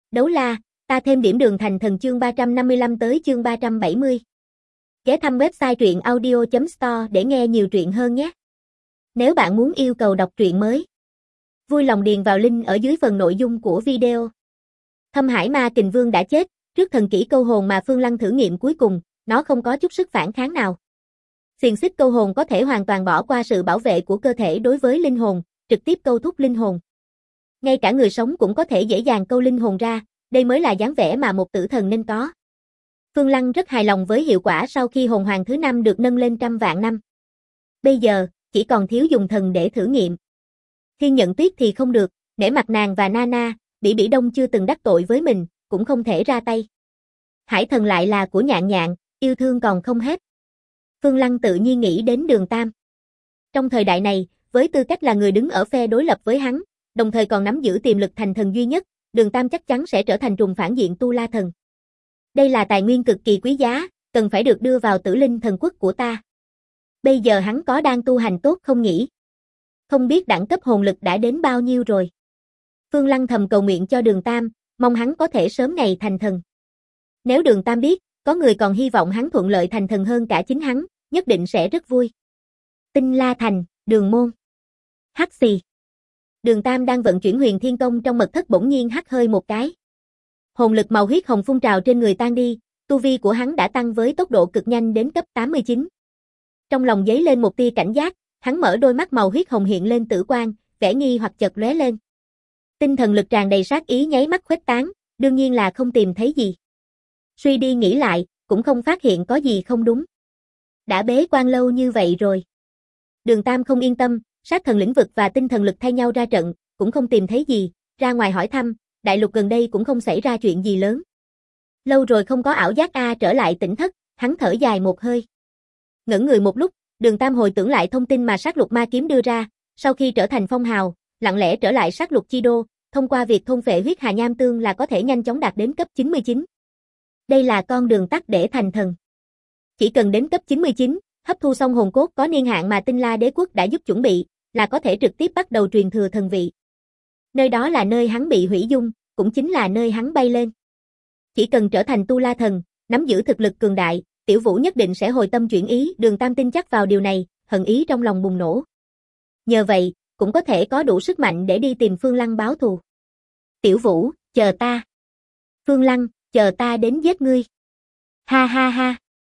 Đấu la, ta thêm điểm đường thành thần chương 355 tới chương 370. Ghé thăm website truyện audio.store để nghe nhiều truyện hơn nhé. Nếu bạn muốn yêu cầu đọc truyện mới, vui lòng điền vào link ở dưới phần nội dung của video. Thâm Hải Ma Kình Vương đã chết, trước thần kỹ câu hồn mà Phương Lăng thử nghiệm cuối cùng, nó không có chút sức phản kháng nào. Xiềng xích câu hồn có thể hoàn toàn bỏ qua sự bảo vệ của cơ thể đối với linh hồn, trực tiếp câu thúc linh hồn. Ngay cả người sống cũng có thể dễ dàng câu linh hồn ra, đây mới là dáng vẻ mà một tử thần nên có. Phương Lăng rất hài lòng với hiệu quả sau khi hồn hoàng thứ 5 được nâng lên 100 vạn năm. Bây giờ, chỉ còn thiếu dùng thần để thử nghiệm. Thiên Nhận Tuyết thì không được, nể mặt nàng và Nana, Bỉ Đông chưa từng đắc tội với mình, cũng không thể ra tay. Hải thần lại là của Nhạn Nhạn, yêu thương còn không hết. Phương Lăng tự nhiên nghĩ đến Đường Tam. Trong thời đại này, với tư cách là người đứng ở phe đối lập với hắn, đồng thời còn nắm giữ tiềm lực thành thần duy nhất, Đường Tam chắc chắn sẽ trở thành trùng phản diện Tu La Thần. Đây là tài nguyên cực kỳ quý giá, cần phải được đưa vào Tử Linh Thần Quốc của ta. Bây giờ hắn có đang tu hành tốt không nhỉ? Không biết đẳng cấp hồn lực đã đến bao nhiêu rồi. Phương Lăng thầm cầu nguyện cho Đường Tam, mong hắn có thể sớm ngày thành thần. Nếu Đường Tam biết, có người còn hy vọng hắn thuận lợi thành thần hơn cả chính hắn, nhất định sẽ rất vui. Tinh La Thành, Đường Môn. Hắc xì. Đường Tam đang vận chuyển Huyền Thiên Công trong mật thất bỗng nhiên hắt hơi một cái. Hồn lực màu huyết hồng phun trào trên người tan đi, tu vi của hắn đã tăng với tốc độ cực nhanh đến cấp 89. Trong lòng dấy lên một tia cảnh giác, hắn mở đôi mắt màu huyết hồng hiện lên tử quang, vẻ nghi hoặc chợt lóe lên. Tinh thần lực tràn đầy sát ý nháy mắt khuếch tán, đương nhiên là không tìm thấy gì. Suy đi nghĩ lại, cũng không phát hiện có gì không đúng. Đã bế quan lâu như vậy rồi. Đường Tam không yên tâm, sát thần lĩnh vực và tinh thần lực thay nhau ra trận, cũng không tìm thấy gì, ra ngoài hỏi thăm, đại lục gần đây cũng không xảy ra chuyện gì lớn. Lâu rồi không có ảo giác trở lại tỉnh thất, hắn thở dài một hơi. Ngẩn người một lúc, Đường Tam hồi tưởng lại thông tin mà sát lục ma kiếm đưa ra, sau khi trở thành phong hào, lặng lẽ trở lại sát lục chi đô, thông qua việc thôn phệ huyết hà nham tương là có thể nhanh chóng đạt đến cấp 99. Đây là con đường tắt để thành thần. Chỉ cần đến cấp 99, hấp thu xong hồn cốt có niên hạn mà Tinh La Đế quốc đã giúp chuẩn bị, là có thể trực tiếp bắt đầu truyền thừa thần vị. Nơi đó là nơi hắn bị hủy dung, cũng chính là nơi hắn bay lên. Chỉ cần trở thành Tu La Thần, nắm giữ thực lực cường đại, Tiểu Vũ nhất định sẽ hồi tâm chuyển ý, Đường Tam tin chắc vào điều này, hận ý trong lòng bùng nổ. Nhờ vậy, cũng có thể có đủ sức mạnh để đi tìm Phương Lăng báo thù. Tiểu Vũ, chờ ta. Phương Lăng, chờ ta đến giết ngươi. Ha ha ha.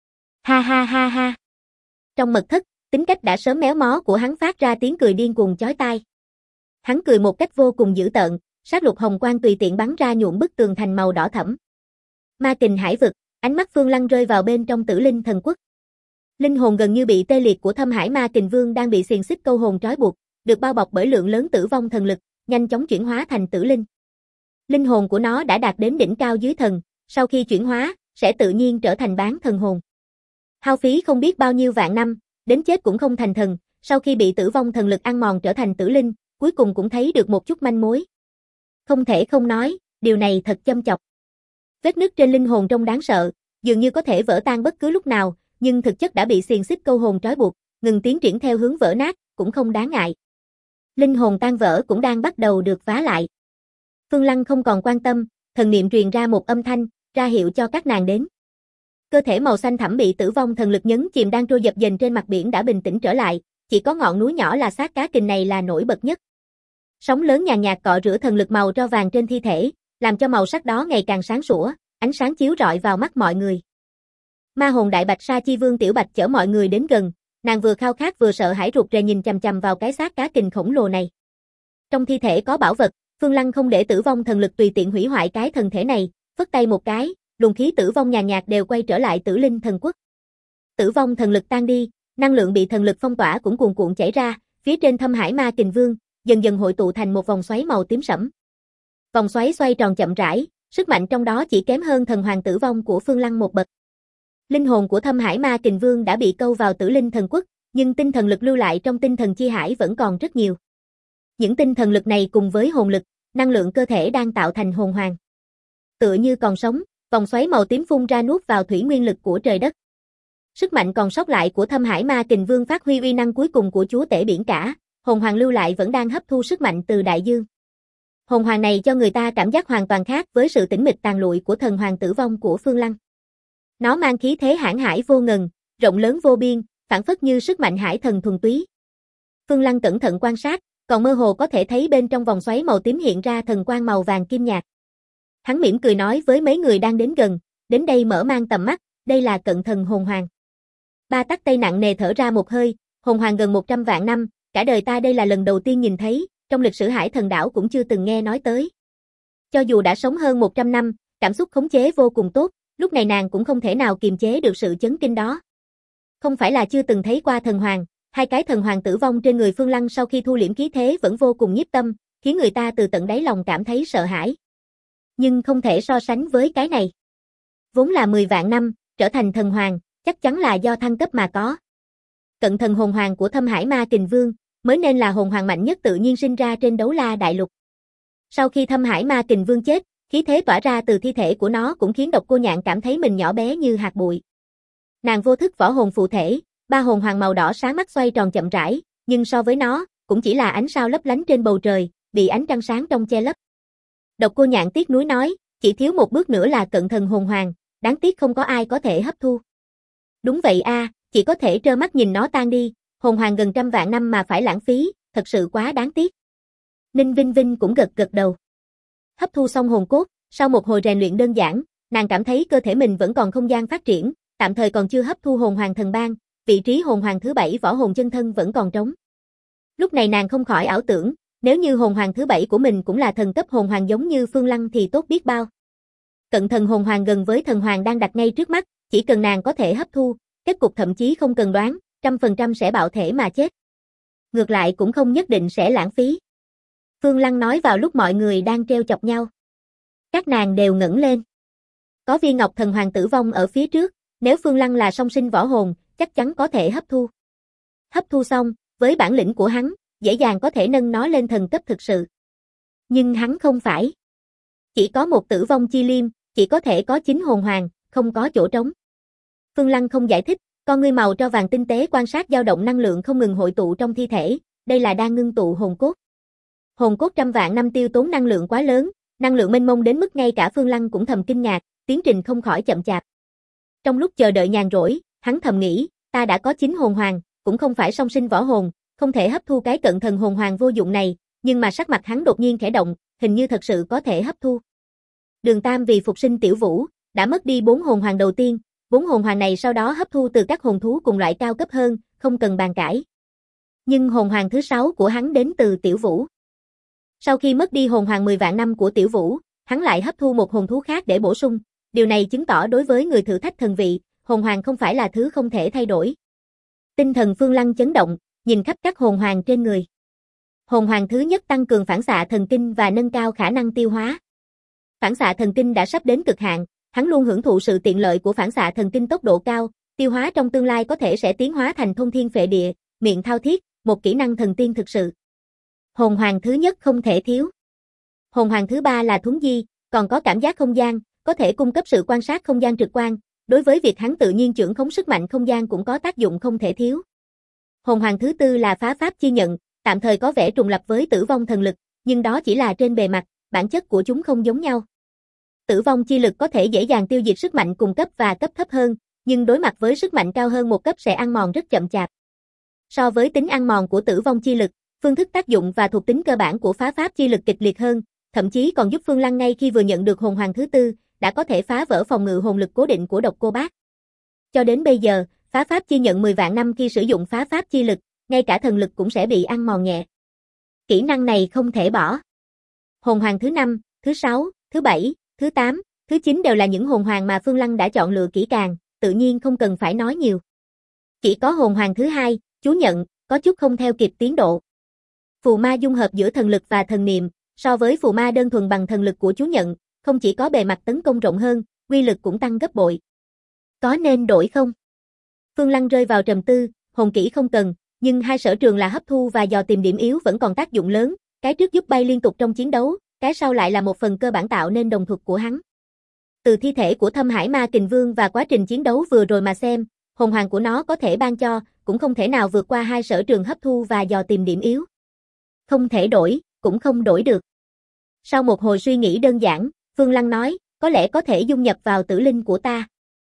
Ha ha ha ha. Trong mật thất, tính cách đã sớm méo mó của hắn phát ra tiếng cười điên cuồng chói tai. Hắn cười một cách vô cùng dữ tợn, sát lục hồng quang tùy tiện bắn ra nhuộm bức tường thành màu đỏ thẫm. Ma Kình Hải vực, ánh mắt Phương Lăng rơi vào bên trong Tử Linh Thần Quốc. Linh hồn gần như bị tê liệt của Thâm Hải Ma Kình Vương đang bị xiềng xích câu hồn trói buộc, được bao bọc bởi lượng lớn tử vong thần lực, nhanh chóng chuyển hóa thành tử linh. Linh hồn của nó đã đạt đến đỉnh cao dưới thần, sau khi chuyển hóa, sẽ tự nhiên trở thành bán thần hồn. Hao phí không biết bao nhiêu vạn năm, đến chết cũng không thành thần, sau khi bị tử vong thần lực ăn mòn trở thành tử linh, cuối cùng cũng thấy được một chút manh mối. Không thể không nói, điều này thật châm chọc. Vết nứt trên linh hồn trông đáng sợ, dường như có thể vỡ tan bất cứ lúc nào, nhưng thực chất đã bị xiềng xích câu hồn trói buộc, ngừng tiến triển theo hướng vỡ nát, cũng không đáng ngại. Linh hồn tan vỡ cũng đang bắt đầu được vá lại. Phương Lăng không còn quan tâm, thần niệm truyền ra một âm thanh, ra hiệu cho các nàng đến. Cơ thể màu xanh thẳm bị tử vong thần lực nhấn chìm đang trôi dập dềnh trên mặt biển đã bình tĩnh trở lại, chỉ có ngọn núi nhỏ là xác cá kình này là nổi bật nhất. Sóng lớn nhàn nhạt cọ rửa thần lực màu tro vàng trên thi thể, làm cho màu sắc đó ngày càng sáng sủa, ánh sáng chiếu rọi vào mắt mọi người. Ma hồn đại bạch sa chi vương Tiểu Bạch chở mọi người đến gần, nàng vừa khao khát vừa sợ hãi rụt rè nhìn chằm chằm vào cái xác cá kình khổng lồ này. Trong thi thể có bảo vật, Phương Lăng không để tử vong thần lực tùy tiện hủy hoại cái thần thể này, phất tay một cái, luồng khí tử vong nhàn nhạt đều quay trở lại Tử Linh Thần Quốc. Tử vong thần lực tan đi, năng lượng bị thần lực phong tỏa cũng cuồn cuộn chảy ra, phía trên Thâm Hải Ma Kình Vương, dần dần hội tụ thành một vòng xoáy màu tím sẫm. Vòng xoáy xoay tròn chậm rãi, sức mạnh trong đó chỉ kém hơn thần hoàng tử vong của Phương Lăng một bậc. Linh hồn của Thâm Hải Ma Kình Vương đã bị câu vào Tử Linh Thần Quốc, nhưng tinh thần lực lưu lại trong tinh thần chi hải vẫn còn rất nhiều. Những tinh thần lực này cùng với hồn lực, năng lượng cơ thể đang tạo thành hồn hoàng. Tựa như còn sống, vòng xoáy màu tím phun ra nuốt vào thủy nguyên lực của trời đất. Sức mạnh còn sót lại của Thâm Hải Ma Kình Vương phát huy uy năng cuối cùng của chúa tể biển cả, hồn hoàng lưu lại vẫn đang hấp thu sức mạnh từ đại dương. Hồn hoàng này cho người ta cảm giác hoàn toàn khác với sự tĩnh mịch tàn lụi của thần hoàng tử vong của Phương Lăng. Nó mang khí thế hãn hải vô ngần, rộng lớn vô biên, phảng phất như sức mạnh hải thần thuần túy. Phương Lăng cẩn thận quan sát, còn mơ hồ có thể thấy bên trong vòng xoáy màu tím hiện ra thần quang màu vàng kim nhạt. Hắn mỉm cười nói với mấy người đang đến gần, đến đây mở mang tầm mắt, đây là cận thần hồn hoàng. Ba Tắc Tây nặng nề thở ra một hơi, hồn hoàng gần 100 vạn năm, cả đời ta đây là lần đầu tiên nhìn thấy, trong lịch sử hải thần đảo cũng chưa từng nghe nói tới. Cho dù đã sống hơn 100 năm, cảm xúc khống chế vô cùng tốt, lúc này nàng cũng không thể nào kiềm chế được sự chấn kinh đó. Không phải là chưa từng thấy qua thần hoàng, hai cái thần hoàng tử vong trên người Phương Lăng sau khi thu liễm khí thế vẫn vô cùng nhiếp tâm, khiến người ta từ tận đáy lòng cảm thấy sợ hãi. Nhưng không thể so sánh với cái này. Vốn là 10 vạn năm, trở thành thần hoàng, chắc chắn là do thăng cấp mà có. Cận thần hồn hoàng của Thâm Hải Ma Kình Vương, mới nên là hồn hoàng mạnh nhất tự nhiên sinh ra trên Đấu La Đại Lục. Sau khi Thâm Hải Ma Kình Vương chết, khí thế tỏa ra từ thi thể của nó cũng khiến Độc Cô Nhạn cảm thấy mình nhỏ bé như hạt bụi. Nàng vô thức võ hồn phụ thể, ba hồn hoàng màu đỏ sáng mắt xoay tròn chậm rãi, nhưng so với nó, cũng chỉ là ánh sao lấp lánh trên bầu trời, bị ánh trăng sáng trong che lấp. Độc Cô Nhạn tiếc nuối nói, chỉ thiếu một bước nữa là cận thần hồn hoàng, đáng tiếc không có ai có thể hấp thu. Đúng vậy a, chỉ có thể trơ mắt nhìn nó tan đi, hồn hoàng gần 100 vạn năm mà phải lãng phí, thật sự quá đáng tiếc. Ninh Vinh Vinh cũng gật gật đầu. Hấp thu xong hồn cốt, sau một hồi rèn luyện đơn giản, nàng cảm thấy cơ thể mình vẫn còn không gian phát triển, tạm thời còn chưa hấp thu hồn hoàng thần bang, vị trí hồn hoàng thứ 7 võ hồn chân thân vẫn còn trống. Lúc này nàng không khỏi ảo tưởng, nếu như hồn hoàng thứ 7 của mình cũng là thần cấp hồn hoàng giống như Phương Lăng thì tốt biết bao. Cận thần hồn hoàng gần với thần hoàng đang đặt ngay trước mắt, chỉ cần nàng có thể hấp thu, kết cục thậm chí không cần đoán, 100% sẽ bạo thể mà chết. Ngược lại cũng không nhất định sẽ lãng phí. Phương Lăng nói vào lúc mọi người đang treo chọc nhau. Các nàng đều ngẩng lên. Có viên ngọc thần hoàng tử vong ở phía trước, nếu Phương Lăng là song sinh võ hồn, chắc chắn có thể hấp thu. Hấp thu xong, với bản lĩnh của hắn, dễ dàng có thể nâng nó lên thần cấp thực sự. Nhưng hắn không phải. Chỉ có một tử vong chi liêm, chỉ có thể có 9 hồn hoàng, không có chỗ trống. Phương Lăng không giải thích, con ngươi màu tro vàng tinh tế quan sát dao động năng lượng không ngừng hội tụ trong thi thể, đây là đang ngưng tụ hồn cốt. Hồn cốt 100 vạn năm tiêu tốn năng lượng quá lớn, năng lượng mênh mông đến mức ngay cả Phương Lăng cũng thầm kinh ngạc, tiến trình không khỏi chậm chạp. Trong lúc chờ đợi nhàn rỗi, hắn thầm nghĩ, ta đã có 9 hồn hoàng, cũng không phải song sinh võ hồn, không thể hấp thu cái cận thần hồn hoàng vô dụng này, nhưng mà sắc mặt hắn đột nhiên khẽ động, hình như thật sự có thể hấp thu. Đường Tam vì phục sinh Tiểu Vũ, đã mất đi 4 hồn hoàng đầu tiên, 4 hồn hoàng này sau đó hấp thu từ các hồn thú cùng loại cao cấp hơn, không cần bàn cãi. Nhưng hồn hoàng thứ 6 của hắn đến từ Tiểu Vũ. Sau khi mất đi hồn hoàng 10 vạn năm của Tiểu Vũ, hắn lại hấp thu một hồn thú khác để bổ sung, điều này chứng tỏ đối với người thử thách thần vị, hồn hoàng không phải là thứ không thể thay đổi. Tinh thần Phương Lăng chấn động, nhìn khắp các hồn hoàng trên người. Hồn hoàng thứ nhất tăng cường phản xạ thần kinh và nâng cao khả năng tiêu hóa. Phản xạ thần kinh đã sắp đến cực hạn, hắn luôn hưởng thụ sự tiện lợi của phản xạ thần kinh tốc độ cao, tiêu hóa trong tương lai có thể sẽ tiến hóa thành thôn thiên phệ địa, miệng thao thiết, một kỹ năng thần tiên thực sự. Hồn hoàng thứ nhất không thể thiếu. Hồn hoàng thứ 3 là thuấn di, còn có cảm giác không gian, có thể cung cấp sự quan sát không gian trực quan, đối với việc hắn tự nhiên chưởng khống sức mạnh không gian cũng có tác dụng không thể thiếu. Hồn hoàng thứ 4 là phá pháp chi nhận, tạm thời có vẻ trùng lập với tử vong thần lực, nhưng đó chỉ là trên bề mặt, bản chất của chúng không giống nhau. Tử vong chi lực có thể dễ dàng tiêu diệt sức mạnh cùng cấp và cấp thấp hơn, nhưng đối mặt với sức mạnh cao hơn một cấp sẽ ăn mòn rất chậm chạp. So với tính ăn mòn của tử vong chi lực, phương thức tác dụng và thuộc tính cơ bản của phá pháp chi lực kịch liệt hơn, thậm chí còn giúp Phương Lăng ngay khi vừa nhận được hồn hoàng thứ 4, đã có thể phá vỡ phòng ngự hồn lực cố định của Độc Cô Bác. Cho đến bây giờ, phá pháp chi nhận 10 vạn năm khi sử dụng phá pháp chi lực, ngay cả thần lực cũng sẽ bị ăn mòn nhẹ. Kỹ năng này không thể bỏ. Hồn hoàng thứ 5, thứ 6, thứ 7, thứ 8, thứ 9 đều là những hồn hoàng mà Phương Lăng đã chọn lựa kỹ càng, tự nhiên không cần phải nói nhiều. Chỉ có hồn hoàng thứ 2, chú nhận, có chút không theo kịp tiến độ. Phù ma dung hợp giữa thần lực và thần niệm, so với phù ma đơn thuần bằng thần lực của chú nhận, không chỉ có bề mặt tấn công rộng hơn, uy lực cũng tăng gấp bội. Có nên đổi không? Phương Lăng rơi vào trầm tư, hồn kỹ không cần, nhưng hai sở trường là hấp thu và dò tìm điểm yếu vẫn còn tác dụng lớn, cái trước giúp bay liên tục trong chiến đấu, cái sau lại là một phần cơ bản tạo nên đồng thuật của hắn. Từ thi thể của Thâm Hải Ma Kình Vương và quá trình chiến đấu vừa rồi mà xem, hồn hoàng của nó có thể ban cho, cũng không thể nào vượt qua hai sở trường hấp thu và dò tìm điểm yếu. Không thể đổi, cũng không đổi được. Sau một hồi suy nghĩ đơn giản, Phương Lăng nói, có lẽ có thể dung nhập vào tử linh của ta.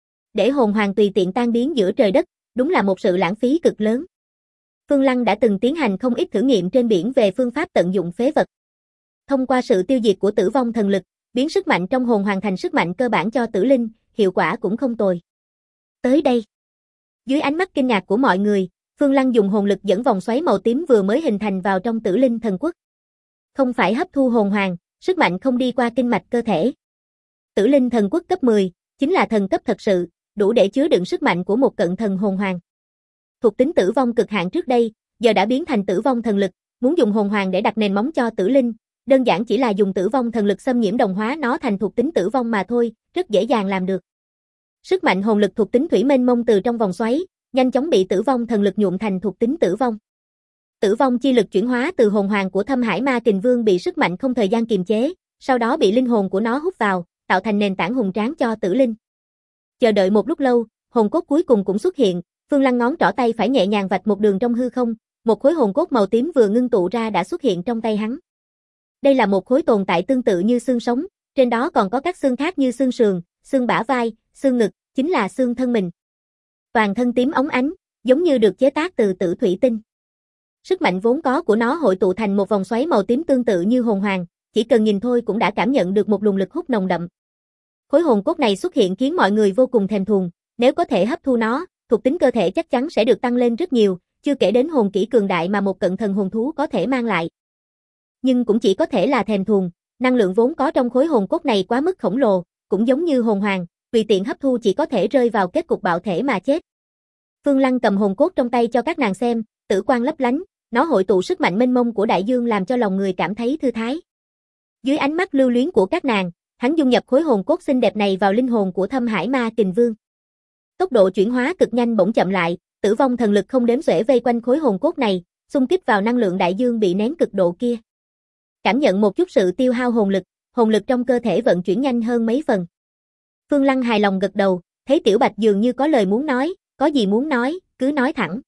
Để hồn hoàng tùy tiện tan biến giữa trời đất, đúng là một sự lãng phí cực lớn. Phương Lăng đã từng tiến hành không ít thử nghiệm trên biển về phương pháp tận dụng phế vật. Thông qua sự tiêu diệt của tử vong thần lực, biến sức mạnh trong hồn hoàng thành sức mạnh cơ bản cho tử linh, hiệu quả cũng không tồi. Tới đây, dưới ánh mắt kinh ngạc của mọi người, Phương Lăng dùng hồn lực dẫn vòng xoáy màu tím vừa mới hình thành vào trong tử linh thần quốc. Không phải hấp thu hồn hoàng, sức mạnh không đi qua kinh mạch cơ thể. Tử linh thần quốc cấp 10, chính là thần cấp thật sự, đủ để chứa đựng sức mạnh của một cận thần hồn hoàng. Thuộc tính tử vong cực hạn trước đây, giờ đã biến thành tử vong thần lực, muốn dùng hồn hoàng để đặt nền móng cho tử linh, đơn giản chỉ là dùng tử vong thần lực xâm nhiễm đồng hóa nó thành thuộc tính tử vong mà thôi, rất dễ dàng làm được. Sức mạnh hồn lực thuộc tính thủy mênh mông từ trong vòng xoáy, nhanh chóng bị tử vong thần lực nhuộm thành thuộc tính tử vong. Tử vong chi lực chuyển hóa từ hồn hoàng của Thâm Hải Ma Kình Vương bị sức mạnh không thời gian kiềm chế, sau đó bị linh hồn của nó hút vào, tạo thành nền tảng hùng tráng cho tử linh. Chờ đợi một lúc lâu, hồn cốt cuối cùng cũng xuất hiện, Phương Lăng ngón trỏ tay phải nhẹ nhàng vạch một đường trong hư không, một khối hồn cốt màu tím vừa ngưng tụ ra đã xuất hiện trong tay hắn. Đây là một khối tồn tại tương tự như xương sống, trên đó còn có các xương khác như xương sườn, xương bả vai, xương ngực, chính là xương thân mình. Toàn thân tím óng ánh, giống như được chế tác từ tử thủy tinh. Sức mạnh vốn có của nó hội tụ thành một vòng xoáy màu tím tương tự như hồn hoàng, chỉ cần nhìn thôi cũng đã cảm nhận được một luồng lực hút nồng đậm. Khối hồn cốt này xuất hiện khiến mọi người vô cùng thèm thuồng, nếu có thể hấp thu nó, thuộc tính cơ thể chắc chắn sẽ được tăng lên rất nhiều, chưa kể đến hồn kỹ cường đại mà một cận thần hồn thú có thể mang lại. Nhưng cũng chỉ có thể là thèm thuồng, năng lượng vốn có trong khối hồn cốt này quá mức khổng lồ, cũng giống như hồn hoàng, tùy tiện hấp thu chỉ có thể rơi vào kết cục bạo thể mà chết. Phương Lăng cầm hồn cốt trong tay cho các nàng xem, tử quang lấp lánh, nó hội tụ sức mạnh mênh mông của đại dương làm cho lòng người cảm thấy thư thái. Dưới ánh mắt lưu luyến của các nàng, hắn dung nhập khối hồn cốt xinh đẹp này vào linh hồn của Thâm Hải Ma Kình Vương. Tốc độ chuyển hóa cực nhanh bỗng chậm lại, tử vong thần lực không đếm xuể vây quanh khối hồn cốt này, xung kích vào năng lượng đại dương bị nén cực độ kia. Cảm nhận một chút sự tiêu hao hồn lực trong cơ thể vận chuyển nhanh hơn mấy phần. Phương Lăng hài lòng gật đầu, thấy Tiểu Bạch dường như có lời muốn nói, có gì muốn nói, cứ nói thẳng.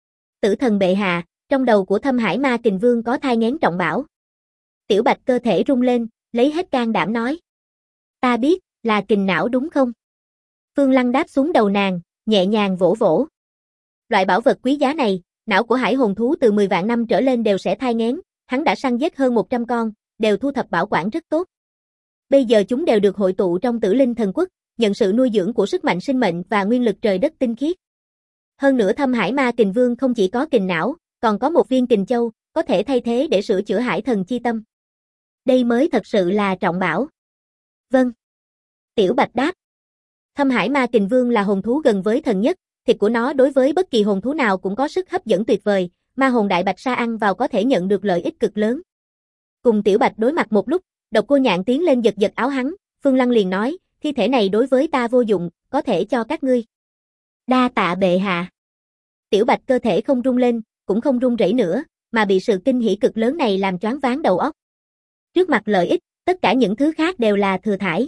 Tử thần bệ hạ, trong đầu của Thâm Hải Ma Kình Vương có thai nghén trọng bảo. Tiểu Bạch cơ thể rung lên, lấy hết can đảm nói. Ta biết, là kình não đúng không? Phương Lăng đáp xuống đầu nàng, nhẹ nhàng vỗ vỗ. Loại bảo vật quý giá này, não của hải hồn thú từ 10 vạn năm trở lên đều sẽ thai nghén, hắn đã săn giết hơn 100 con, đều thu thập bảo quản rất tốt. Bây giờ chúng đều được hội tụ trong Tử Linh Thần Quốc, nhận sự nuôi dưỡng của sức mạnh sinh mệnh và nguyên lực trời đất tinh khiết. Hơn nữa Thâm Hải Ma Kình Vương không chỉ có kình não, còn có một viên kình châu, có thể thay thế để sửa chữa hải thần chi tâm. Đây mới thật sự là trọng bảo. Vâng. Tiểu Bạch đáp. Thâm Hải Ma Kình Vương là hồn thú gần với thần nhất, thịt của nó đối với bất kỳ hồn thú nào cũng có sức hấp dẫn tuyệt vời, ma hồn đại bạch sa ăn vào có thể nhận được lợi ích cực lớn. Cùng Tiểu Bạch đối mặt một lúc, Độc Cô Nhạn tiến lên giật giật áo hắn, Phương Lăng liền nói, thi thể này đối với ta vô dụng, có thể cho các ngươi. Đa tạ bệ hạ. Tiểu Bạch cơ thể không rung lên, cũng không run rẩy nữa, mà bị sự kinh hỉ cực lớn này làm choáng váng đầu óc. Trước mặt lợi ích, tất cả những thứ khác đều là thừa thãi.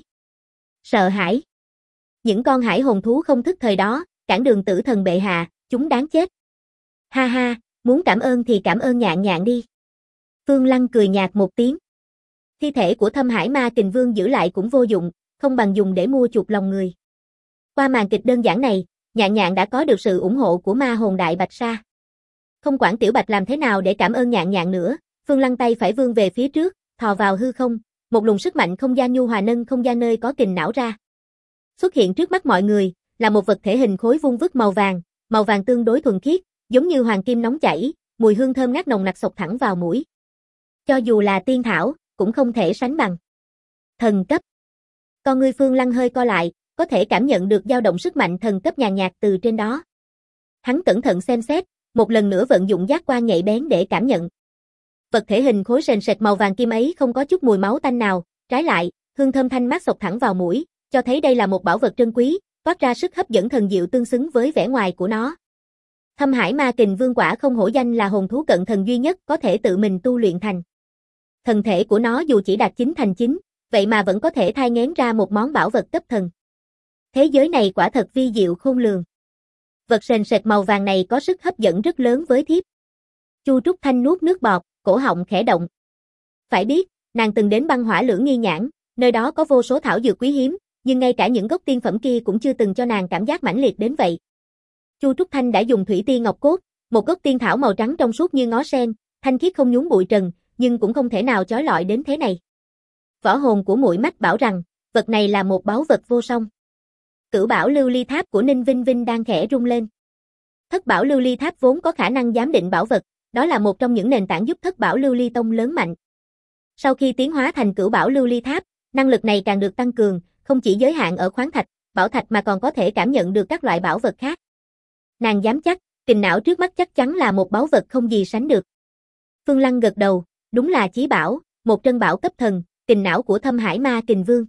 Sợ hãi. Những con hải hồn thú không thức thời đó, cản đường tử thần bệ hạ, chúng đáng chết. Ha ha, muốn cảm ơn thì cảm ơn Nhạn Nhạn đi. Phương Lăng cười nhạt một tiếng. Thi thể của Thâm Hải Ma Kình Vương giữ lại cũng vô dụng, không bằng dùng để mua chuộc lòng người. Qua màn kịch đơn giản này, Nhạn Nhạn đã có được sự ủng hộ của ma hồn đại bạch sa. Không quản Tiểu Bạch làm thế nào để cảm ơn Nhạn Nhạn nữa, Phương Lăng tay phải vươn về phía trước, thò vào hư không, một luồng sức mạnh không gian nhu hòa nâng không gian nơi có kình não ra. Xuất hiện trước mắt mọi người, là một vật thể hình khối vuông vức màu vàng tương đối thuần khiết, giống như hoàng kim nóng chảy, mùi hương thơm ngát nồng nặc xộc thẳng vào mũi. Cho dù là tiên thảo, cũng không thể sánh bằng. Thần cấp. Con ngươi Phương Lăng hơi co lại, có thể cảm nhận được dao động sức mạnh thần cấp nhàn nhạt từ trên đó. Hắn cẩn thận xem xét, một lần nữa vận dụng giác quan nhạy bén để cảm nhận. Vật thể hình khối sền sệt màu vàng kim ấy không có chút mùi máu tanh nào, trái lại, hương thơm thanh mát xộc thẳng vào mũi, cho thấy đây là một bảo vật trân quý, toát ra sức hấp dẫn thần diệu tương xứng với vẻ ngoài của nó. Thâm Hải Ma Kình Vương quả không hổ danh là hồn thú cận thần duy nhất có thể tự mình tu luyện thành. Thần thể của nó dù chỉ đạt 9 thành 9, vậy mà vẫn có thể thai nghén ra một món bảo vật cấp thần. Thế giới này quả thật vi diệu khôn lường. Vật sền sệt màu vàng này có sức hấp dẫn rất lớn với thiếp. Chu Trúc Thanh nuốt nước bọt, cổ họng khẽ động. Phải biết, Nàng từng đến băng hỏa lưỡng nghi nhãn, nơi đó có vô số thảo dược quý hiếm, nhưng ngay cả những gốc tiên phẩm kia cũng chưa từng cho nàng cảm giác mãnh liệt đến vậy. Chu Trúc Thanh đã dùng thủy tiên ngọc cốt, một gốc tiên thảo màu trắng trong suốt như ngó sen, thanh khiết không nhúng bụi trần, nhưng cũng không thể nào chói lọi đến thế này. Võ hồn của muội mách bảo rằng, vật này là một báu vật vô song. Cửu bảo lưu ly tháp của Ninh Vinh Vinh đang khẽ rung lên. Thất bảo lưu ly tháp vốn có khả năng giám định bảo vật, đó là một trong những nền tảng giúp thất bảo lưu ly tông lớn mạnh. Sau khi tiến hóa thành cửu bảo lưu ly tháp, năng lực này càng được tăng cường, không chỉ giới hạn ở khoáng thạch, bảo thạch mà còn có thể cảm nhận được các loại bảo vật khác. Nàng dám chắc, kình não trước mắt chắc chắn là một báu vật không gì sánh được. Phương Lăng gật đầu, đúng là chí bảo, một trân bảo cấp thần, kình não của Thâm Hải Ma Kình Vương.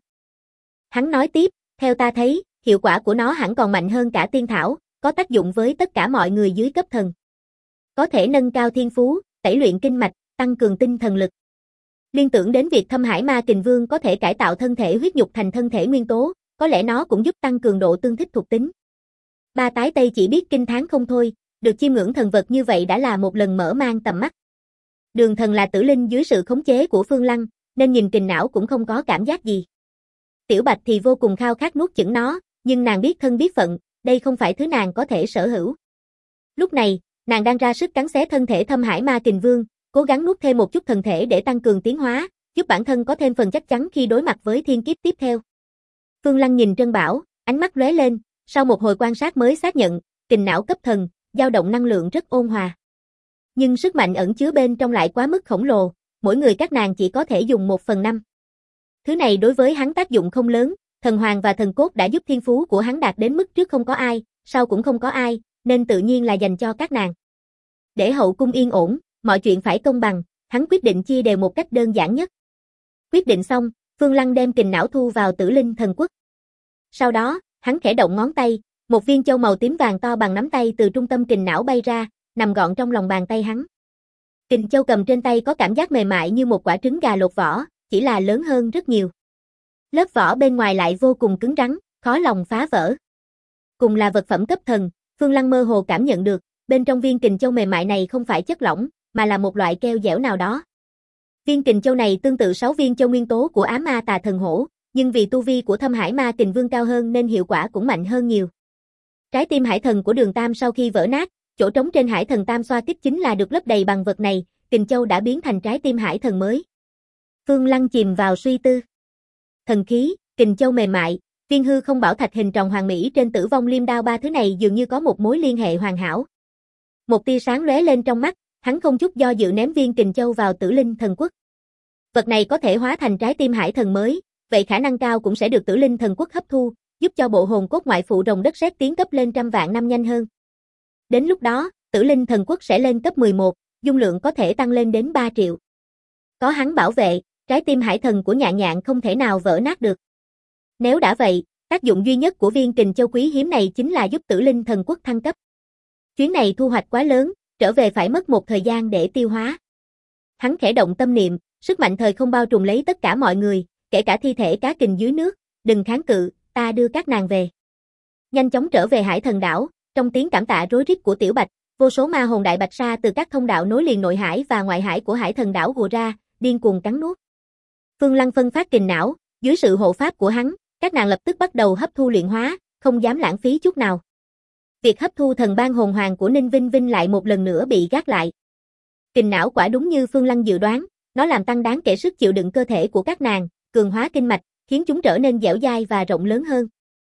Hắn nói tiếp, theo ta thấy, hiệu quả của nó hẳn còn mạnh hơn cả tiên thảo, có tác dụng với tất cả mọi người dưới cấp thần. Có thể nâng cao thiên phú, tẩy luyện kinh mạch, tăng cường tinh thần lực. Liên tưởng đến việc Thâm Hải Ma Kình Vương có thể cải tạo thân thể huyết nhục thành thân thể nguyên tố, có lẽ nó cũng giúp tăng cường độ tương thích thuộc tính. Ba tái Tây chỉ biết kinh thán không thôi, được chiêm ngưỡng thần vật như vậy đã là một lần mở mang tầm mắt. Đường Thần là tử linh dưới sự khống chế của Phương Lăng, nên nhìn kình não cũng không có cảm giác gì. Tiểu Bạch thì vô cùng khao khát nuốt chửng nó, nhưng nàng biết thân biết phận, đây không phải thứ nàng có thể sở hữu. Lúc này, nàng đang ra sức cắn xé thân thể Thâm Hải Ma Kình Vương, cố gắng nuốt thêm một chút thần thể để tăng cường tiến hóa, giúp bản thân có thêm phần chắc chắn khi đối mặt với thiên kiếp tiếp theo. Phương Lăng nhìn Trân Bảo, ánh mắt lóe lên, sau một hồi quan sát mới xác nhận, kình não cấp thần, dao động năng lượng rất ôn hòa. Nhưng sức mạnh ẩn chứa bên trong lại quá mức khổng lồ, mỗi người các nàng chỉ có thể dùng 1/5. Thứ này đối với hắn tác dụng không lớn, thần hoàng và thần cốt đã giúp thiên phú của hắn đạt đến mức trước không có ai, sau cũng không có ai, nên tự nhiên là dành cho các nàng. Để hậu cung yên ổn, mọi chuyện phải công bằng, hắn quyết định chia đều một cách đơn giản nhất. Quyết định xong, Phương Lăng đem kình não thu vào Tử Linh Thần Quốc. Sau đó, hắn khẽ động ngón tay, một viên châu màu tím vàng to bằng nắm tay từ trung tâm kình não bay ra, nằm gọn trong lòng bàn tay hắn. Kình châu cầm trên tay có cảm giác mềm mại như một quả trứng gà lột vỏ, chỉ là lớn hơn rất nhiều. Lớp vỏ bên ngoài lại vô cùng cứng rắn, khó lòng phá vỡ. Cùng là vật phẩm cấp thần, Phương Lăng mơ hồ cảm nhận được, bên trong viên kình châu mềm mại này không phải chất lỏng, mà là một loại keo dẻo nào đó. Viên kình châu này tương tự 6 viên châu nguyên tố của Ám Ma Tà Thần Hổ, nhưng vì tu vi của Thâm Hải Ma Kình Vương cao hơn nên hiệu quả cũng mạnh hơn nhiều. Trái tim hải thần của Đường Tam sau khi vỡ nát, chỗ trống trên hải thần tam xoa kích chính là được lấp đầy bằng vật này, kình châu đã biến thành trái tim hải thần mới. Phương Lăng chìm vào suy tư. Thần khí, kình châu mềm mại, viên hư không bảo thạch hình tròn hoàn mỹ trên Tử Vong Liêm Đao, ba thứ này dường như có một mối liên hệ hoàn hảo. Một tia sáng lóe lên trong mắt, hắn không chút do dự ném viên kình châu vào Tử Linh Thần Quốc. Vật này có thể hóa thành trái tim hải thần mới, vậy khả năng cao cũng sẽ được Tử Linh Thần Quốc hấp thu, giúp cho bộ hồn cốt ngoại phụ rồng đất sét tiến cấp lên 100.000 năm nhanh hơn. Đến lúc đó, Tử Linh Thần Quốc sẽ lên cấp 11, dung lượng có thể tăng lên đến 3 triệu. Có hắn bảo vệ, trái tim hải thần của Nhạn Nhạn không thể nào vỡ nát được. Nếu đã vậy, tác dụng duy nhất của viên kình châu quý hiếm này chính là giúp Tử Linh Thần Quốc thăng cấp. Chuyến này thu hoạch quá lớn, trở về phải mất một thời gian để tiêu hóa. Hắn khẽ động tâm niệm, sức mạnh thời không bao trùm lấy tất cả mọi người, kể cả thi thể cá kình dưới nước, đừng kháng cự, ta đưa các nàng về. Nhanh chóng trở về Hải Thần đảo, trong tiếng cảm tạ rối rít của Tiểu Bạch, vô số ma hồn đại bạch sa từ các thông đạo nối liền nội hải và ngoại hải của Hải Thần đảo hùa ra, điên cuồng cắn nuốt. Phương Lăng phân phát kình não, dưới sự hộ pháp của hắn, các nàng lập tức bắt đầu hấp thu luyện hóa, không dám lãng phí chút nào. Việc hấp thu thần ban hồn hoàng của Ninh Vinh Vinh lại một lần nữa bị gác lại. Kình não quả đúng như Phương Lăng dự đoán, nó làm tăng đáng kể sức chịu đựng cơ thể của các nàng, cường hóa kinh mạch, khiến chúng trở nên dẻo dai và rộng lớn hơn.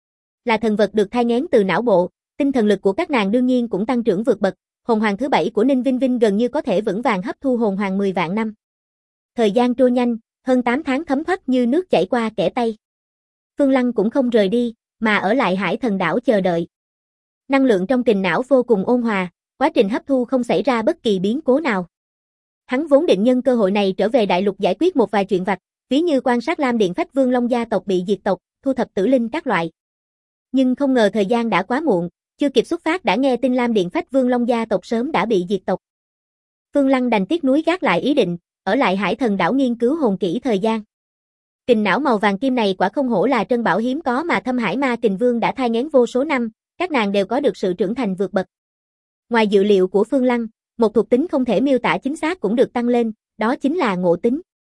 Là thần vật được thai nghén từ não bộ, tinh thần lực của các nàng đương nhiên cũng tăng trưởng vượt bậc, hồn hoàng thứ 7 của Ninh Vinh Vinh gần như có thể vững vàng hấp thu hồn hoàng 10 vạn năm. Thời gian trôi nhanh, hơn 8 tháng thấm thoát như nước chảy qua kẽ tay. Phương Lăng cũng không rời đi, mà ở lại Hải Thần đảo chờ đợi. Năng lượng trong kình não vô cùng ôn hòa, quá trình hấp thu không xảy ra bất kỳ biến cố nào. Hắn vốn định nhân cơ hội này trở về đại lục giải quyết một vài chuyện vặt, ví như quan sát Lam Điện Phách Vương Long gia tộc bị diệt tộc, thu thập tử linh các loại. Nhưng không ngờ thời gian đã quá muộn, chưa kịp xuất phát đã nghe tin Lam Điện Phách Vương Long gia tộc sớm đã bị diệt tộc. Phương Lăng đành tiếc nuối gác lại ý định, ở lại Hải Thần đảo nghiên cứu hồn kỹ thời gian. Kình não màu vàng kim này quả không hổ là trân bảo hiếm có mà Thâm Hải Ma Kình Vương đã thai nghén vô số năm, các nàng đều có được sự trưởng thành vượt bậc. Ngoài dự liệu của Phương Lăng, một thuộc tính không thể miêu tả chính xác cũng được tăng lên, đó chính là ngộ tính.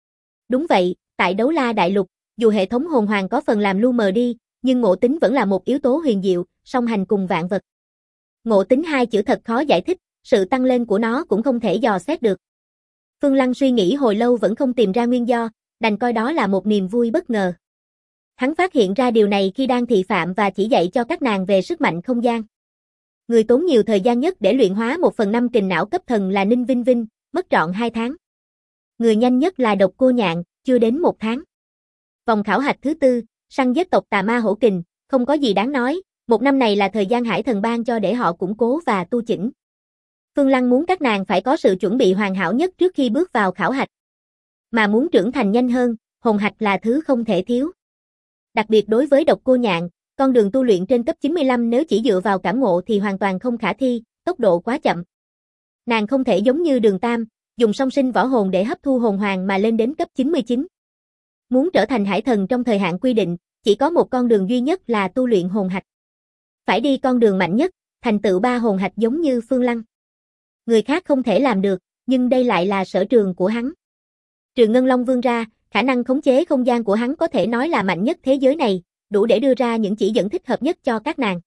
Đúng vậy, tại Đấu La Đại Lục, dù hệ thống hồn hoàng có phần làm lu mờ đi, nhưng ngộ tính vẫn là một yếu tố huyền diệu, song hành cùng vạn vật. Ngộ tính hai chữ thật khó giải thích, sự tăng lên của nó cũng không thể dò xét được. Phương Lăng suy nghĩ hồi lâu vẫn không tìm ra nguyên do, đành coi đó là một niềm vui bất ngờ. Hắn phát hiện ra điều này khi đang thị phạm và chỉ dạy cho các nàng về sức mạnh không gian. Người tốn nhiều thời gian nhất để luyện hóa 1/5 kình não cấp thần là Ninh Vinh Vinh, mất trọn 2 tháng. Người nhanh nhất là Độc Cô Nhạn, chưa đến 1 tháng. Vòng khảo hạch thứ 4, săn giết tộc tà ma hổ kình, không có gì đáng nói, 1 năm này là thời gian Hải Thần ban cho để họ củng cố và tu chỉnh. Phương Lăng muốn các nàng phải có sự chuẩn bị hoàn hảo nhất trước khi bước vào khảo hạch. Mà muốn trưởng thành nhanh hơn, hồn hạch là thứ không thể thiếu. Đặc biệt đối với Độc Cô Nhạn, con đường tu luyện trên cấp 95 nếu chỉ dựa vào cảm ngộ thì hoàn toàn không khả thi, tốc độ quá chậm. Nàng không thể giống như Đường Tam, dùng song sinh võ hồn để hấp thu hồn hoàng mà lên đến cấp 99. Muốn trở thành hải thần trong thời hạn quy định, chỉ có một con đường duy nhất là tu luyện hồn hạch. Phải đi con đường mạnh nhất, thành tựu 3 hồn hạch giống như Phương Lăng. Người khác không thể làm được, nhưng đây lại là sở trường của hắn. Trừ Ngân Long Vương ra, khả năng khống chế không gian của hắn có thể nói là mạnh nhất thế giới này, đủ để đưa ra những chỉ dẫn thích hợp nhất cho các nàng.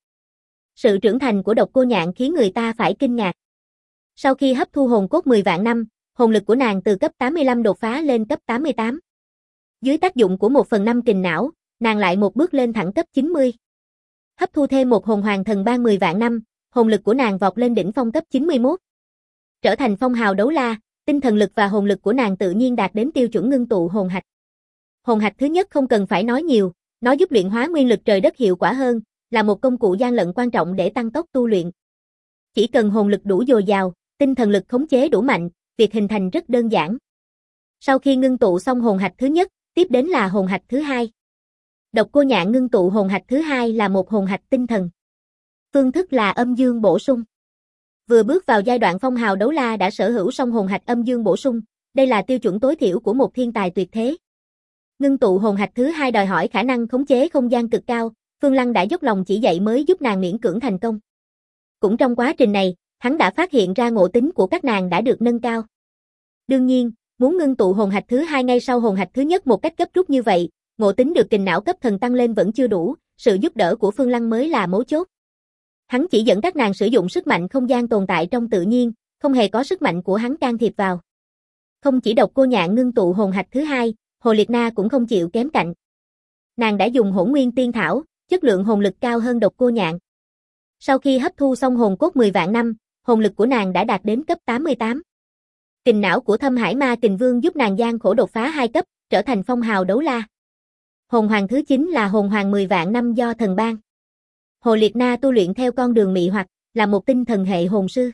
Sự trưởng thành của Độc Cô Nhạn khiến người ta phải kinh ngạc. Sau khi hấp thu hồn cốt 10 vạn năm, hồn lực của nàng từ cấp 85 đột phá lên cấp 88. Dưới tác dụng của 1/5 kình não, nàng lại một bước lên thẳng cấp 90. Hấp thu thêm một hồn hoàng thần ban 10 vạn năm, hồn lực của nàng vọt lên đỉnh phong cấp 91. Trở thành phong hào đấu la, tinh thần lực và hồn lực của nàng tự nhiên đạt đến tiêu chuẩn ngưng tụ hồn hạch. Hồn hạch thứ nhất không cần phải nói nhiều, nó giúp luyện hóa nguyên lực trời đất hiệu quả hơn, là một công cụ gian lận quan trọng để tăng tốc tu luyện. Chỉ cần hồn lực đủ dồi dào, tinh thần lực khống chế đủ mạnh, việc hình thành rất đơn giản. Sau khi ngưng tụ xong hồn hạch thứ nhất, tiếp đến là hồn hạch thứ hai. Độc Cô Nhạn ngưng tụ hồn hạch thứ hai là một hồn hạch tinh thần. Phương thức là âm dương bổ sung. Vừa bước vào giai đoạn phong hào đấu la đã sở hữu xong hồn hạch âm dương bổ sung, đây là tiêu chuẩn tối thiểu của một thiên tài tuyệt thế. Ngưng tụ hồn hạch thứ hai đòi hỏi khả năng khống chế không gian cực cao, Phương Lăng đã dốc lòng chỉ dạy mới giúp nàng miễn cưỡng thành công. Cũng trong quá trình này, hắn đã phát hiện ra ngộ tính của các nàng đã được nâng cao. Đương nhiên, muốn ngưng tụ hồn hạch thứ hai ngay sau hồn hạch thứ nhất một cách gấp rút như vậy, ngộ tính được kình não cấp thần tăng lên vẫn chưa đủ, sự giúp đỡ của Phương Lăng mới là mấu chốt. Hắn chỉ dẫn các nàng sử dụng sức mạnh không gian tồn tại trong tự nhiên, không hề có sức mạnh của hắn can thiệp vào. Không chỉ Độc Cô Nhạn ngưng tụ hồn hạch thứ hai, Hồ Liệt Na cũng không chịu kém cạnh. Nàng đã dùng Hỗn Nguyên Tiên Thảo, chất lượng hồn lực cao hơn Độc Cô Nhạn. Sau khi hấp thu xong hồn cốt 10 vạn năm, hồn lực của nàng đã đạt đến cấp 88. Kình não của Thâm Hải Ma Kình Vương giúp nàng gian khổ đột phá 2 cấp, trở thành phong hào đấu la. Hồn hoàng thứ 9 là hồn hoàng 10 vạn năm do thần ban. Hồ Liệt Na tu luyện theo con đường mị hoặc, là một tinh thần hệ hồn sư.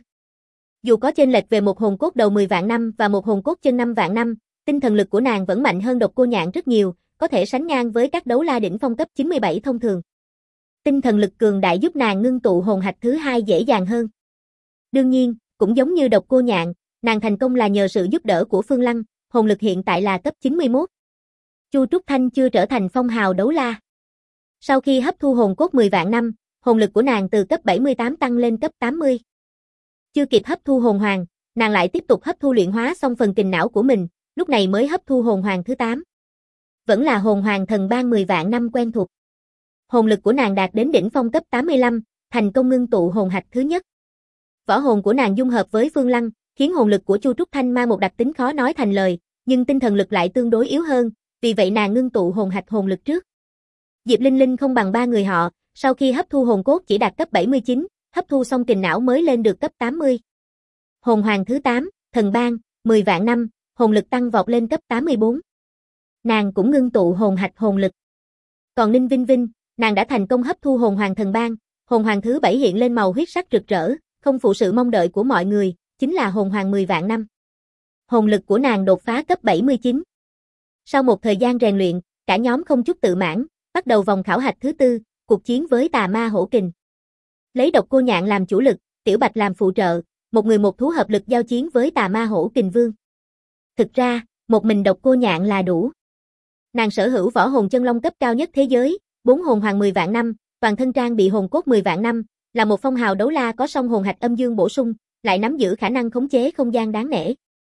Dù có chênh lệch về một hồn cốt đầu 10 vạn năm và một hồn cốt chân 5 vạn năm, tinh thần lực của nàng vẫn mạnh hơn Độc Cô Nhạn rất nhiều, có thể sánh ngang với các đấu la đỉnh phong cấp 97 thông thường. Tinh thần lực cường đại giúp nàng ngưng tụ hồn hạch thứ hai dễ dàng hơn. Đương nhiên, cũng giống như Độc Cô Nhạn, nàng thành công là nhờ sự giúp đỡ của Phương Lăng, hồn lực hiện tại là cấp 91. Chu Trúc Thanh chưa trở thành phong hào đấu la. Sau khi hấp thu hồn cốt 10 vạn năm, hồn lực của nàng từ cấp 78 tăng lên cấp 80. Chưa kịp hấp thu hồn hoàng, nàng lại tiếp tục hấp thu luyện hóa xong phần kình não của mình, lúc này mới hấp thu hồn hoàng thứ 8. Vẫn là hồn hoàng thần ban 10 vạn năm quen thuộc. Hồn lực của nàng đạt đến đỉnh phong cấp 85, thành công ngưng tụ hồn hạch thứ nhất. Võ hồn của nàng dung hợp với Phương Lăng, khiến hồn lực của Chu Trúc Thanh mang một đặc tính khó nói thành lời, nhưng tinh thần lực lại tương đối yếu hơn, vì vậy nàng ngưng tụ hồn hạch hồn lực trước. Diệp Linh Linh không bằng ba người họ, sau khi hấp thu hồn cốt chỉ đạt cấp 79, hấp thu xong kình não mới lên được cấp 80. Hồn hoàng thứ 8, thần ban, 10 vạn năm, hồn lực tăng vọt lên cấp 84. Nàng cũng ngưng tụ hồn hạch hồn lực. Còn Ninh Vinh Vinh, nàng đã thành công hấp thu hồn hoàng thần ban, hồn hoàng thứ 7 hiện lên màu huyết sắc rực rỡ, không phụ sự mong đợi của mọi người, chính là hồn hoàng 10 vạn năm. Hồn lực của nàng đột phá cấp 79. Sau một thời gian rèn luyện, cả nhóm không chút tự mãn, bắt đầu vòng khảo hạch thứ 4, cuộc chiến với tà ma hổ kình. Lấy Độc Cô Nhạn làm chủ lực, Tiểu Bạch làm phụ trợ, một người một thú hợp lực giao chiến với tà ma hổ kình vương. Thực ra, một mình Độc Cô Nhạn là đủ. Nàng sở hữu võ hồn chân long cấp cao nhất thế giới, 4 hồn hoàng 10 vạn năm, toàn thân trang bị hồn cốt 10 vạn năm, là một phong hào đấu la có song hồn hạch âm dương bổ sung, lại nắm giữ khả năng khống chế không gian đáng nể.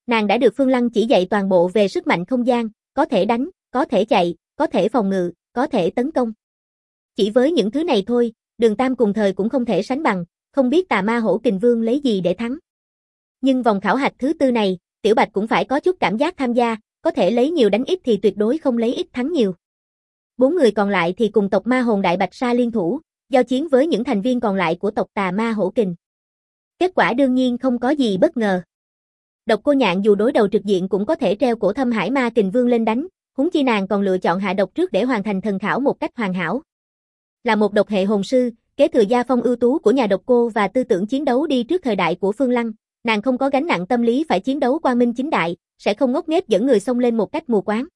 Nàng đã được Phương Lăng chỉ dạy toàn bộ về sức mạnh không gian, có thể đánh, có thể chạy, có thể phòng ngự, có thể tấn công. Chỉ với những thứ này thôi, Đường Tam cùng thời cũng không thể sánh bằng, không biết Tà Ma Hổ Kình Vương lấy gì để thắng. Nhưng vòng khảo hạch thứ tư này, Tiểu Bạch cũng phải có chút cảm giác tham gia, có thể lấy nhiều đánh ít thì tuyệt đối không lấy ít thắng nhiều. 4 người còn lại thì cùng tộc Ma Hồn Đại Bạch Sa liên thủ, giao chiến với những thành viên còn lại của tộc Tà Ma Hổ Kình. Kết quả đương nhiên không có gì bất ngờ. Độc Cô Nhạn dù đối đầu trực diện cũng có thể treo cổ Thâm Hải Ma Kình Vương lên đánh, huống chi nàng còn lựa chọn hạ độc trước để hoàn thành thần khảo một cách hoàn hảo. Là một độc hệ hồn sư, kế thừa gia phong ưu tú của nhà Độc Cô và tư tưởng chiến đấu đi trước thời đại của Phương Lăng, nàng không có gánh nặng tâm lý phải chiến đấu quang minh chính đại, sẽ không ngốc nghếch dẫn người xông lên một cách mù quáng.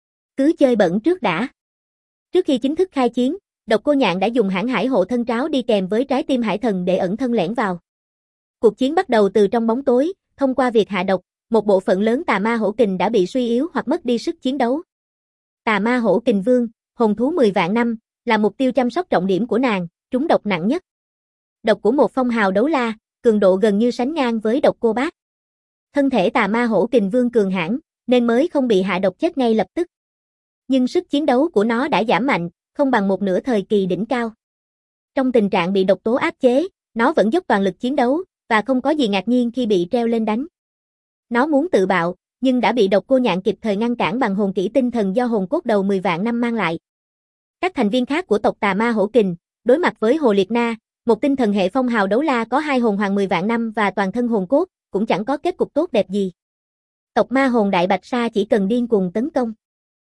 Cứ chơi bẩn trước đã. Trước khi chính thức khai chiến, Độc Cô Nhạn đã dùng hãn hải hộ thân tráo đi kèm với trái tim hải thần để ẩn thân lẻn vào. Cuộc chiến bắt đầu từ trong bóng tối, thông qua việc hạ độc, một bộ phận lớn Tà Ma Hổ Kình đã bị suy yếu hoặc mất đi sức chiến đấu. Tà Ma Hổ Kình Vương, hồn thú 10 vạn năm, là mục tiêu chăm sóc trọng điểm của nàng, trúng độc nặng nhất. Độc của một phong hào đấu la, cường độ gần như sánh ngang với độc cô bác. Thân thể Tà Ma Hổ Kình Vương cường hãn, nên mới không bị hạ độc chết ngay lập tức. Nhưng sức chiến đấu của nó đã giảm mạnh, không bằng một nửa thời kỳ đỉnh cao. Trong tình trạng bị độc tố áp chế, nó vẫn dốc toàn lực chiến đấu, và không có gì ngạc nhiên khi bị treo lên đánh. Nó muốn tự bạo, nhưng đã bị Độc Cô Nhạn kịp thời ngăn cản bằng hồn kỹ tinh thần do hồn cốt đầu 10 vạn năm mang lại. Các thành viên khác của tộc Tà Ma Hổ Kình, đối mặt với Hồ Liệt Na, một tinh thần hệ phong hào đấu la có 2 hồn hoàng 10 vạn năm và toàn thân hồn cốt, cũng chẳng có kết cục tốt đẹp gì. Tộc Ma Hồn Đại Bạch Sa chỉ cần điên cuồng tấn công.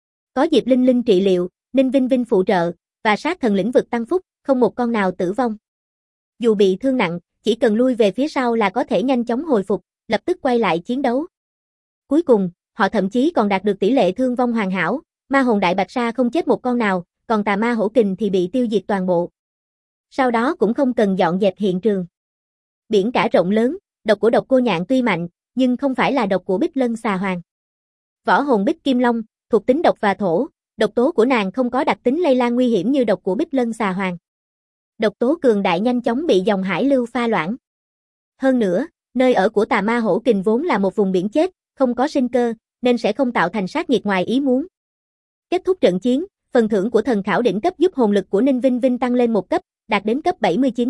Có Diệp Linh Linh trị liệu, Ninh Vinh Vinh phụ trợ, và sát thần lĩnh vực tăng phúc, không một con nào tử vong. Dù bị thương nặng, chỉ cần lui về phía sau là có thể nhanh chóng hồi phục, lập tức quay lại chiến đấu. Cuối cùng, họ thậm chí còn đạt được tỷ lệ thương vong hoàn hảo, Ma Hồn Đại Bạch Sa không chết một con nào, còn Tà Ma Hổ Kình thì bị tiêu diệt toàn bộ. Sau đó cũng không cần dọn dẹp hiện trường. Biển cả rộng lớn, độc của Độc Cô Nhạn tuy mạnh, nhưng không phải là độc của Bích Lân Xà Hoàng. Võ hồn Bích Kim Long, thuộc tính độc và thổ, độc tố của nàng không có đặc tính lây lan nguy hiểm như độc của Bích Lân Xà Hoàng. Độc tố cường đại nhanh chóng bị dòng hải lưu pha loãng. Hơn nữa, nơi ở của Tà Ma Hổ Kình vốn là một vùng biển chết, không có sinh cơ, nên sẽ không tạo thành sát nghiệt ngoài ý muốn. Kết thúc trận chiến, phần thưởng của thần khảo đỉnh cấp giúp hồn lực của Ninh Vinh Vinh tăng lên một cấp, đạt đến cấp 79.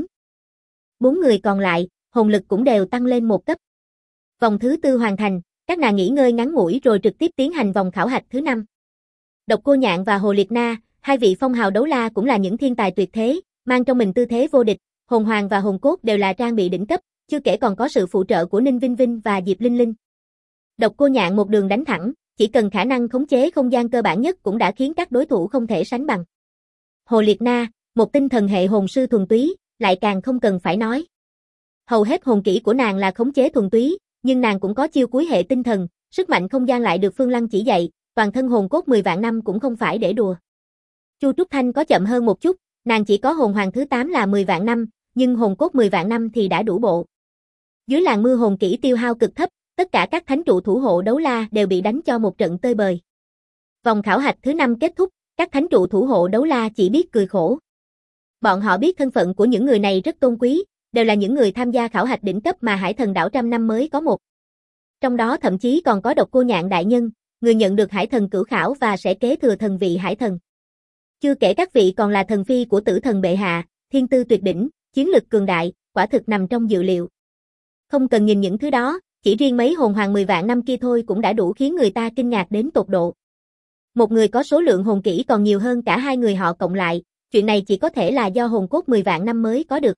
4 người còn lại, hồn lực cũng đều tăng lên một cấp. Vòng thứ tư hoàn thành, các nàng nghỉ ngơi ngắn ngủi rồi trực tiếp tiến hành vòng khảo hạch thứ 5. Độc Cô Nhạn và Hồ Liệt Na, hai vị phong hào đấu la cũng là những thiên tài tuyệt thế, mang trong mình tư thế vô địch, hồn hoàng và hồn cốt đều là trang bị đỉnh cấp, chưa kể còn có sự phụ trợ của Ninh Vinh Vinh và Diệp Linh Linh. Độc Cô Nhạn một đường đánh thẳng, chỉ cần khả năng khống chế không gian cơ bản nhất cũng đã khiến các đối thủ không thể sánh bằng. Hồ Liệt Na, một tinh thần hệ hồn sư thuần túy, lại càng không cần phải nói. Hầu hết hồn kỹ của nàng là khống chế thuần túy, nhưng nàng cũng có chiêu cuối hệ tinh thần, sức mạnh không gian lại được Phương Lăng chỉ dạy, toàn thân hồn cốt 10 vạn năm cũng không phải để đùa. Chu Trúc Thanh có chậm hơn một chút, nàng chỉ có hồn hoàng thứ 8 là 10 vạn năm, nhưng hồn cốt 10 vạn năm thì đã đủ bộ. Dưới làn mưa hồn kỹ tiêu hao cực thấp, tất cả các thánh trụ thủ hộ đấu la đều bị đánh cho một trận tơi bời. Vòng khảo hạch thứ 5 kết thúc, các thánh trụ thủ hộ đấu la chỉ biết cười khổ. Bọn họ biết thân phận của những người này rất tôn quý, đều là những người tham gia khảo hạch đỉnh cấp mà Hải Thần đảo trăm năm mới có một. Trong đó thậm chí còn có Độc Cô Nhạn đại nhân, người nhận được Hải Thần cửu khảo và sẽ kế thừa thần vị Hải Thần. Chưa kể các vị còn là thần phi của Tử Thần bệ hạ, thiên tư tuyệt đỉnh, chiến lực cường đại, quả thực nằm trong dự liệu. Không cần nhìn những thứ đó, chỉ riêng mấy hồn hoàng 10 vạn năm kia thôi cũng đã đủ khiến người ta kinh ngạc đến tột độ. Một người có số lượng hồn kỹ còn nhiều hơn cả hai người họ cộng lại, chuyện này chỉ có thể là do hồn cốt 10 vạn năm mới có được.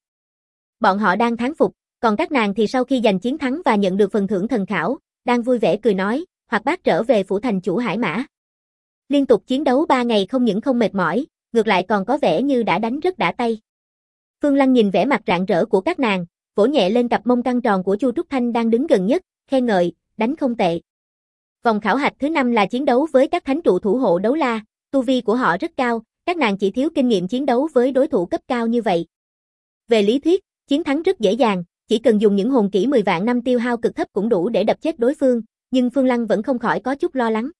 Bọn họ đang thán phục, còn các nàng thì sau khi giành chiến thắng và nhận được phần thưởng thần khảo, đang vui vẻ cười nói, hoặc bác trở về phủ thành chủ Hải Mã. Liên tục chiến đấu 3 ngày không những không mệt mỏi, ngược lại còn có vẻ như đã đánh rất đã tay. Phương Lăng nhìn vẻ mặt rạng rỡ của các nàng, vỗ nhẹ lên cặp mông căng tròn của Chu Trúc Thanh đang đứng gần nhất, khen ngợi, đánh không tệ. Vòng khảo hạch thứ 5 là chiến đấu với các thánh trụ thủ hộ đấu la, tu vi của họ rất cao, các nàng chỉ thiếu kinh nghiệm chiến đấu với đối thủ cấp cao như vậy. Về lý thuyết, chiến thắng rất dễ dàng, chỉ cần dùng những hồn kỹ 10 vạn năm tiêu hao cực thấp cũng đủ để đập chết đối phương, nhưng Phương Lăng vẫn không khỏi có chút lo lắng.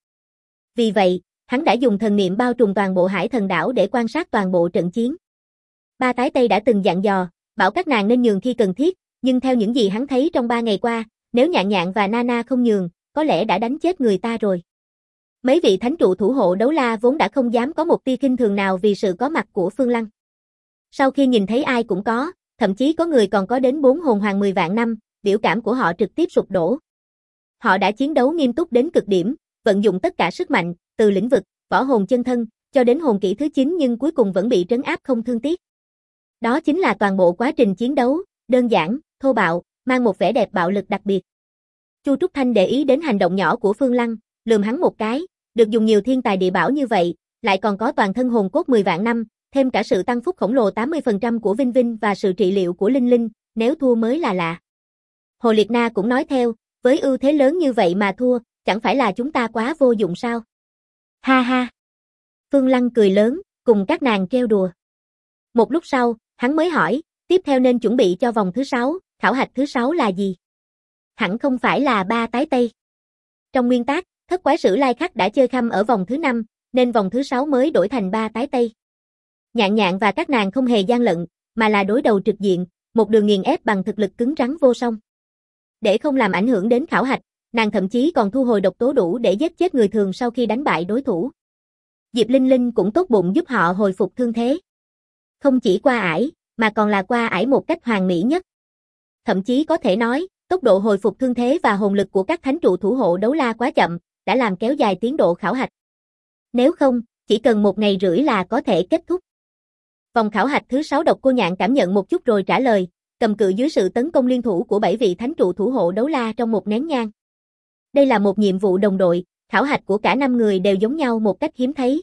Vì vậy, hắn đã dùng thần niệm bao trùm toàn bộ Hải Thần đảo để quan sát toàn bộ trận chiến. Ba Tái Tây đã từng dặn dò, bảo các nàng nên nhường khi cần thiết, nhưng theo những gì hắn thấy trong 3 ngày qua, nếu Nhạn Nhạn và Nana không nhường, có lẽ đã đánh chết người ta rồi. Mấy vị thánh trụ thủ hộ đấu la vốn đã không dám có một tia khinh thường nào vì sự có mặt của Phương Lăng. Sau khi nhìn thấy ai cũng có, thậm chí có người còn có đến 4 hồn hoàng 10 vạn năm, biểu cảm của họ trực tiếp sụp đổ. Họ đã chiến đấu nghiêm túc đến cực điểm, vận dụng tất cả sức mạnh, từ lĩnh vực, võ hồn chân thân, cho đến hồn kỹ thứ 9 nhưng cuối cùng vẫn bị trấn áp không thương tiếc. Đó chính là toàn bộ quá trình chiến đấu, đơn giản, thô bạo, mang một vẻ đẹp bạo lực đặc biệt. Chu Trúc Thanh để ý đến hành động nhỏ của Phương Lăng, lườm hắn một cái, được dùng nhiều thiên tài địa bảo như vậy, lại còn có toàn thân hồn cốt 10 vạn năm, thêm cả sự tăng phúc khổng lồ 80% của Vinh Vinh và sự trị liệu của Linh Linh, nếu thua mới là lạ. Hồ Liệt Na cũng nói theo, với ưu thế lớn như vậy mà thua, chẳng phải là chúng ta quá vô dụng sao? Ha ha! Phương Lăng cười lớn, cùng các nàng trêu đùa. Một lúc sau, hắn mới hỏi, tiếp theo nên chuẩn bị cho vòng thứ 6, khảo hạch thứ 6 là gì? Hẳn không phải là 3 tái tây. Trong nguyên tác, Thất Quái Sử Lai Khắc đã chơi khăm ở vòng thứ 5, nên vòng thứ 6 mới đổi thành 3 tái tây. Nhạn Nhạn và các nàng không hề gian lận, mà là đối đầu trực diện, một đường nghiền ép bằng thực lực cứng rắn vô song. Để không làm ảnh hưởng đến khảo hạch, nàng thậm chí còn thu hồi độc tố đủ để giết chết người thường sau khi đánh bại đối thủ. Diệp Linh Linh cũng tốt bụng giúp họ hồi phục thương thế. Không chỉ qua ải, mà còn là qua ải một cách hoàn mỹ nhất. Thậm chí có thể nói, tốc độ hồi phục thương thế và hồn lực của các thánh trụ thủ hộ đấu la quá chậm, đã làm kéo dài tiến độ khảo hạch. Nếu không, chỉ cần 1 ngày rưỡi là có thể kết thúc. Vòng khảo hạch thứ 6 Độc Cô Nhạn cảm nhận một chút rồi trả lời, cầm cự dưới sự tấn công liên thủ của 7 vị thánh trụ thủ hộ đấu la trong một nén nhang. Đây là một nhiệm vụ đồng đội, khảo hạch của cả 5 người đều giống nhau một cách hiếm thấy.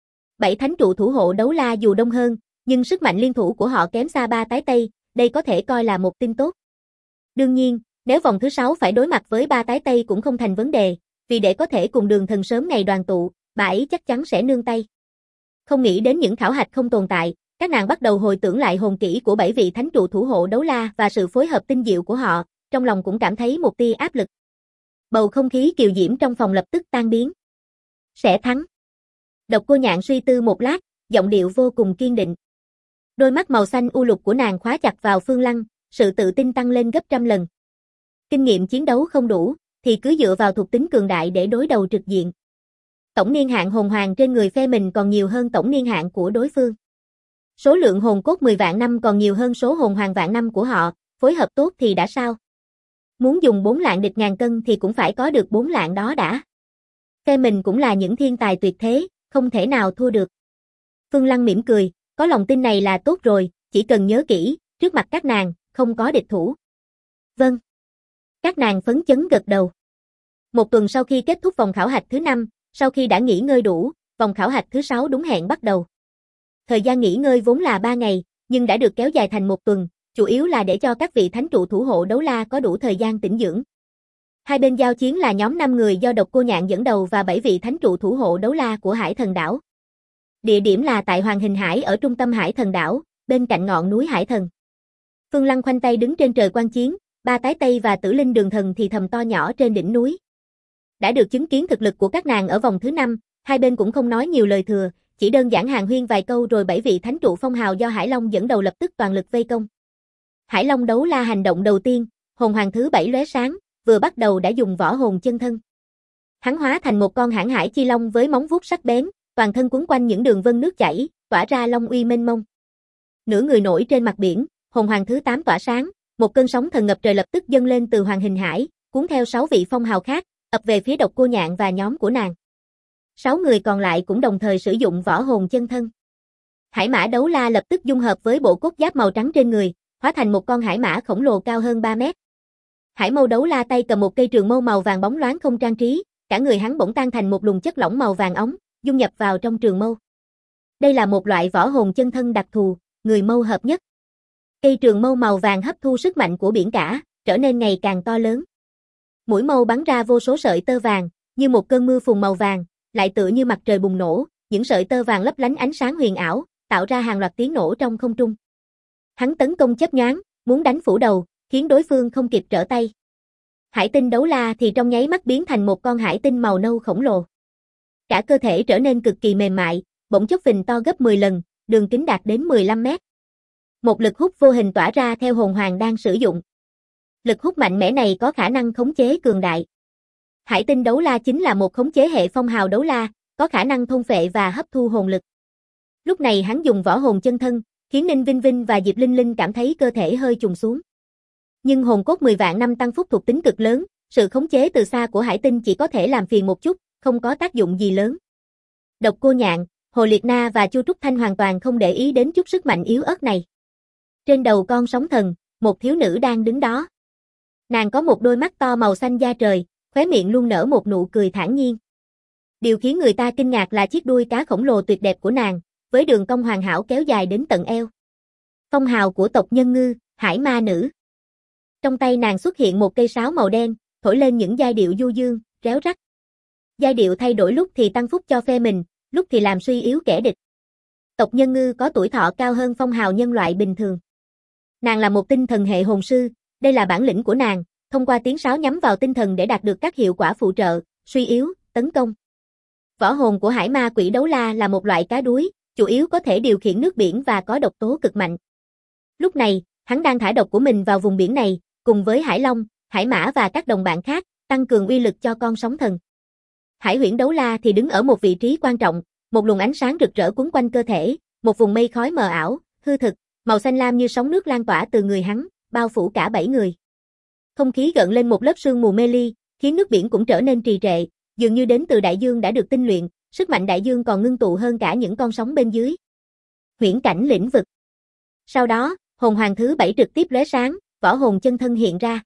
7 thánh trụ thủ hộ đấu la dù đông hơn, nhưng sức mạnh liên thủ của họ kém xa 3 tái tây, đây có thể coi là một tin tốt. Đương nhiên, nếu vòng thứ 6 phải đối mặt với 3 tái tây cũng không thành vấn đề, vì để có thể cùng Đường Thần sớm ngày đoàn tụ, bà ấy chắc chắn sẽ nương tay. Không nghĩ đến những khảo hạch không tồn tại, các nàng bắt đầu hồi tưởng lại hồn kỹ của 7 vị thánh trụ thủ hộ đấu la và sự phối hợp tinh diệu của họ, trong lòng cũng cảm thấy một tia áp lực. Bầu không khí kiều diễm trong phòng lập tức tan biến. Sẽ thắng. Độc Cô Nhạn suy tư một lát, giọng điệu vô cùng kiên định. Đôi mắt màu xanh u lục của nàng khóa chặt vào Phương Lăng, sự tự tin tăng lên gấp trăm lần. Kinh nghiệm chiến đấu không đủ, thì cứ dựa vào thuộc tính cường đại để đối đầu trực diện. Tổng niên hạn hồn hoàng trên người phe mình còn nhiều hơn tổng niên hạn của đối phương. Số lượng hồn cốt 10 vạn năm còn nhiều hơn số hồn hoàng vạn năm của họ, phối hợp tốt thì đã sao? Muốn dùng 4 lạng địch ngàn cân thì cũng phải có được 4 lạng đó đã. Phe mình cũng là những thiên tài tuyệt thế, không thể nào thua được. Phương Lăng mỉm cười, có lòng tin này là tốt rồi, chỉ cần nhớ kỹ, trước mặt các nàng, không có địch thủ. Vâng. Các nàng phấn chấn gật đầu. Một tuần sau khi kết thúc vòng khảo hạch thứ 5, sau khi đã nghỉ ngơi đủ, vòng khảo hạch thứ 6 đúng hẹn bắt đầu. Thời gian nghỉ ngơi vốn là 3 ngày, nhưng đã được kéo dài thành 1 tuần, chủ yếu là để cho các vị thánh trụ thủ hộ đấu la có đủ thời gian tĩnh dưỡng. Hai bên giao chiến là nhóm 5 người do Độc Cô Nhạn dẫn đầu và 7 vị thánh trụ thủ hộ đấu la của Hải Thần Đảo. Địa điểm là tại Hoàng Hình Hải ở trung tâm Hải Thần Đảo, bên cạnh ngọn núi Hải Thần. Phương Lăng khoanh tay đứng trên trời quan chiến, 3 tái tây và Tử Linh Đường Thần thì thầm to nhỏ trên đỉnh núi. Đã được chứng kiến thực lực của các nàng ở vòng thứ 5, hai bên cũng không nói nhiều lời thừa, chỉ đơn giản hàn huyên vài câu rồi 7 vị thánh trụ phong hào do Hải Long dẫn đầu lập tức toàn lực vây công. Hải Long đấu la hành động đầu tiên, hồn hoàng thứ 7 lóe sáng, vừa bắt đầu đã dùng võ hồn chân thân. Hắn hóa thành một con hãn hải chi long với móng vuốt sắc bén, toàn thân quấn quanh những đường vân nước chảy, tỏa ra long uy mênh mông. Nửa người nổi trên mặt biển, hồn hoàng thứ 8 tỏa sáng, một cơn sóng thần ngập trời lập tức dâng lên từ Hoàng Hình Hải, cuốn theo 6 vị phong hào khác, ập về phía Độc Cô Nhạn và nhóm của nàng. 6 người còn lại cũng đồng thời sử dụng võ hồn chân thân. Hải mã đấu la lập tức dung hợp với bộ cốt giáp màu trắng trên người, hóa thành một con hải mã khổng lồ cao hơn 3 mét. Hải mâu đấu la tay cầm một cây trường mâu màu vàng bóng loáng không trang trí, cả người hắn bỗng tan thành một luồng chất lỏng màu vàng óng, dung nhập vào trong trường mâu. Đây là một loại võ hồn chân thân đặc thù, người mâu hợp nhất. Cây trường mâu màu vàng hấp thu sức mạnh của biển cả, trở nên ngày càng to lớn. Mũi mâu bắn ra vô số sợi tơ vàng, như một cơn mưa phùn màu vàng, lại tựa như mặt trời bùng nổ, những sợi tơ vàng lấp lánh ánh sáng huyền ảo, tạo ra hàng loạt tiếng nổ trong không trung. Hắn tấn công chớp nhoáng, muốn đánh phủ đầu, khiến đối phương không kịp trở tay. Hải tinh đấu la thì trong nháy mắt biến thành một con hải tinh màu nâu khổng lồ. Cả cơ thể trở nên cực kỳ mềm mại, bỗng chốc phình to gấp 10 lần, đường kính đạt đến 15 mét. Một lực hút vô hình tỏa ra theo hồn hoàng đang sử dụng. Lực hút mạnh mẽ này có khả năng khống chế cường đại. Hải tinh đấu la chính là một khống chế hệ phong hào đấu la, có khả năng thôn phệ và hấp thu hồn lực. Lúc này hắn dùng võ hồn chân thân, khiến Ninh Vinh Vinh và Diệp Linh Linh cảm thấy cơ thể hơi trùng xuống. Nhưng hồn cốt 10 vạn năm tăng phúc thuộc tính cực lớn, sự khống chế từ xa của Hải tinh chỉ có thể làm phiền một chút, không có tác dụng gì lớn. Độc Cô Nhạn, Hồ Liệt Na và Chu Trúc Thanh hoàn toàn không để ý đến chút sức mạnh yếu ớt này. Trên đầu con sóng thần, một thiếu nữ đang đứng đó. Nàng có một đôi mắt to màu xanh da trời, khóe miệng luôn nở một nụ cười thản nhiên. Điều khiến người ta kinh ngạc là chiếc đuôi cá khổng lồ tuyệt đẹp của nàng, với đường cong hoàn hảo kéo dài đến tận eo. Phong hào của tộc Nhân Ngư, Hải Ma Nữ. Trong tay nàng xuất hiện một cây sáo màu đen, thổi lên những giai điệu du dương, réo rắt. Giai điệu thay đổi lúc thì tăng phúc cho phe mình, lúc thì làm suy yếu kẻ địch. Tộc Nhân Ngư có tuổi thọ cao hơn phong hào nhân loại bình thường. Nàng là một tinh thần hệ hồn sư, đây là bản lĩnh của nàng, thông qua tiếng sáo nhắm vào tinh thần để đạt được các hiệu quả phụ trợ, suy yếu, tấn công. Võ hồn của Hải Ma Quỷ Đấu La là một loại cá đuối, chủ yếu có thể điều khiển nước biển và có độc tố cực mạnh. Lúc này, hắn đang thả độc của mình vào vùng biển này, cùng với Hải Long, Hải Mã và các đồng bạn khác, tăng cường uy lực cho con sóng thần. Hải Huyễn Đấu La thì đứng ở một vị trí quan trọng, một luồng ánh sáng rực rỡ quấn quanh cơ thể, một vùng mây khói mờ ảo, hư thực, màu xanh lam như sóng nước lan tỏa từ người hắn, bao phủ cả 7 người. Không khí gợn lên một lớp sương mù mê ly, khiến nước biển cũng trở nên trì trệ, dường như đến từ đại dương đã được tinh luyện, sức mạnh đại dương còn ngưng tụ hơn cả những con sóng bên dưới. Huyễn cảnh lĩnh vực. Sau đó, hồn hoàng thứ 7 trực tiếp lóe sáng, võ hồn chân thân hiện ra.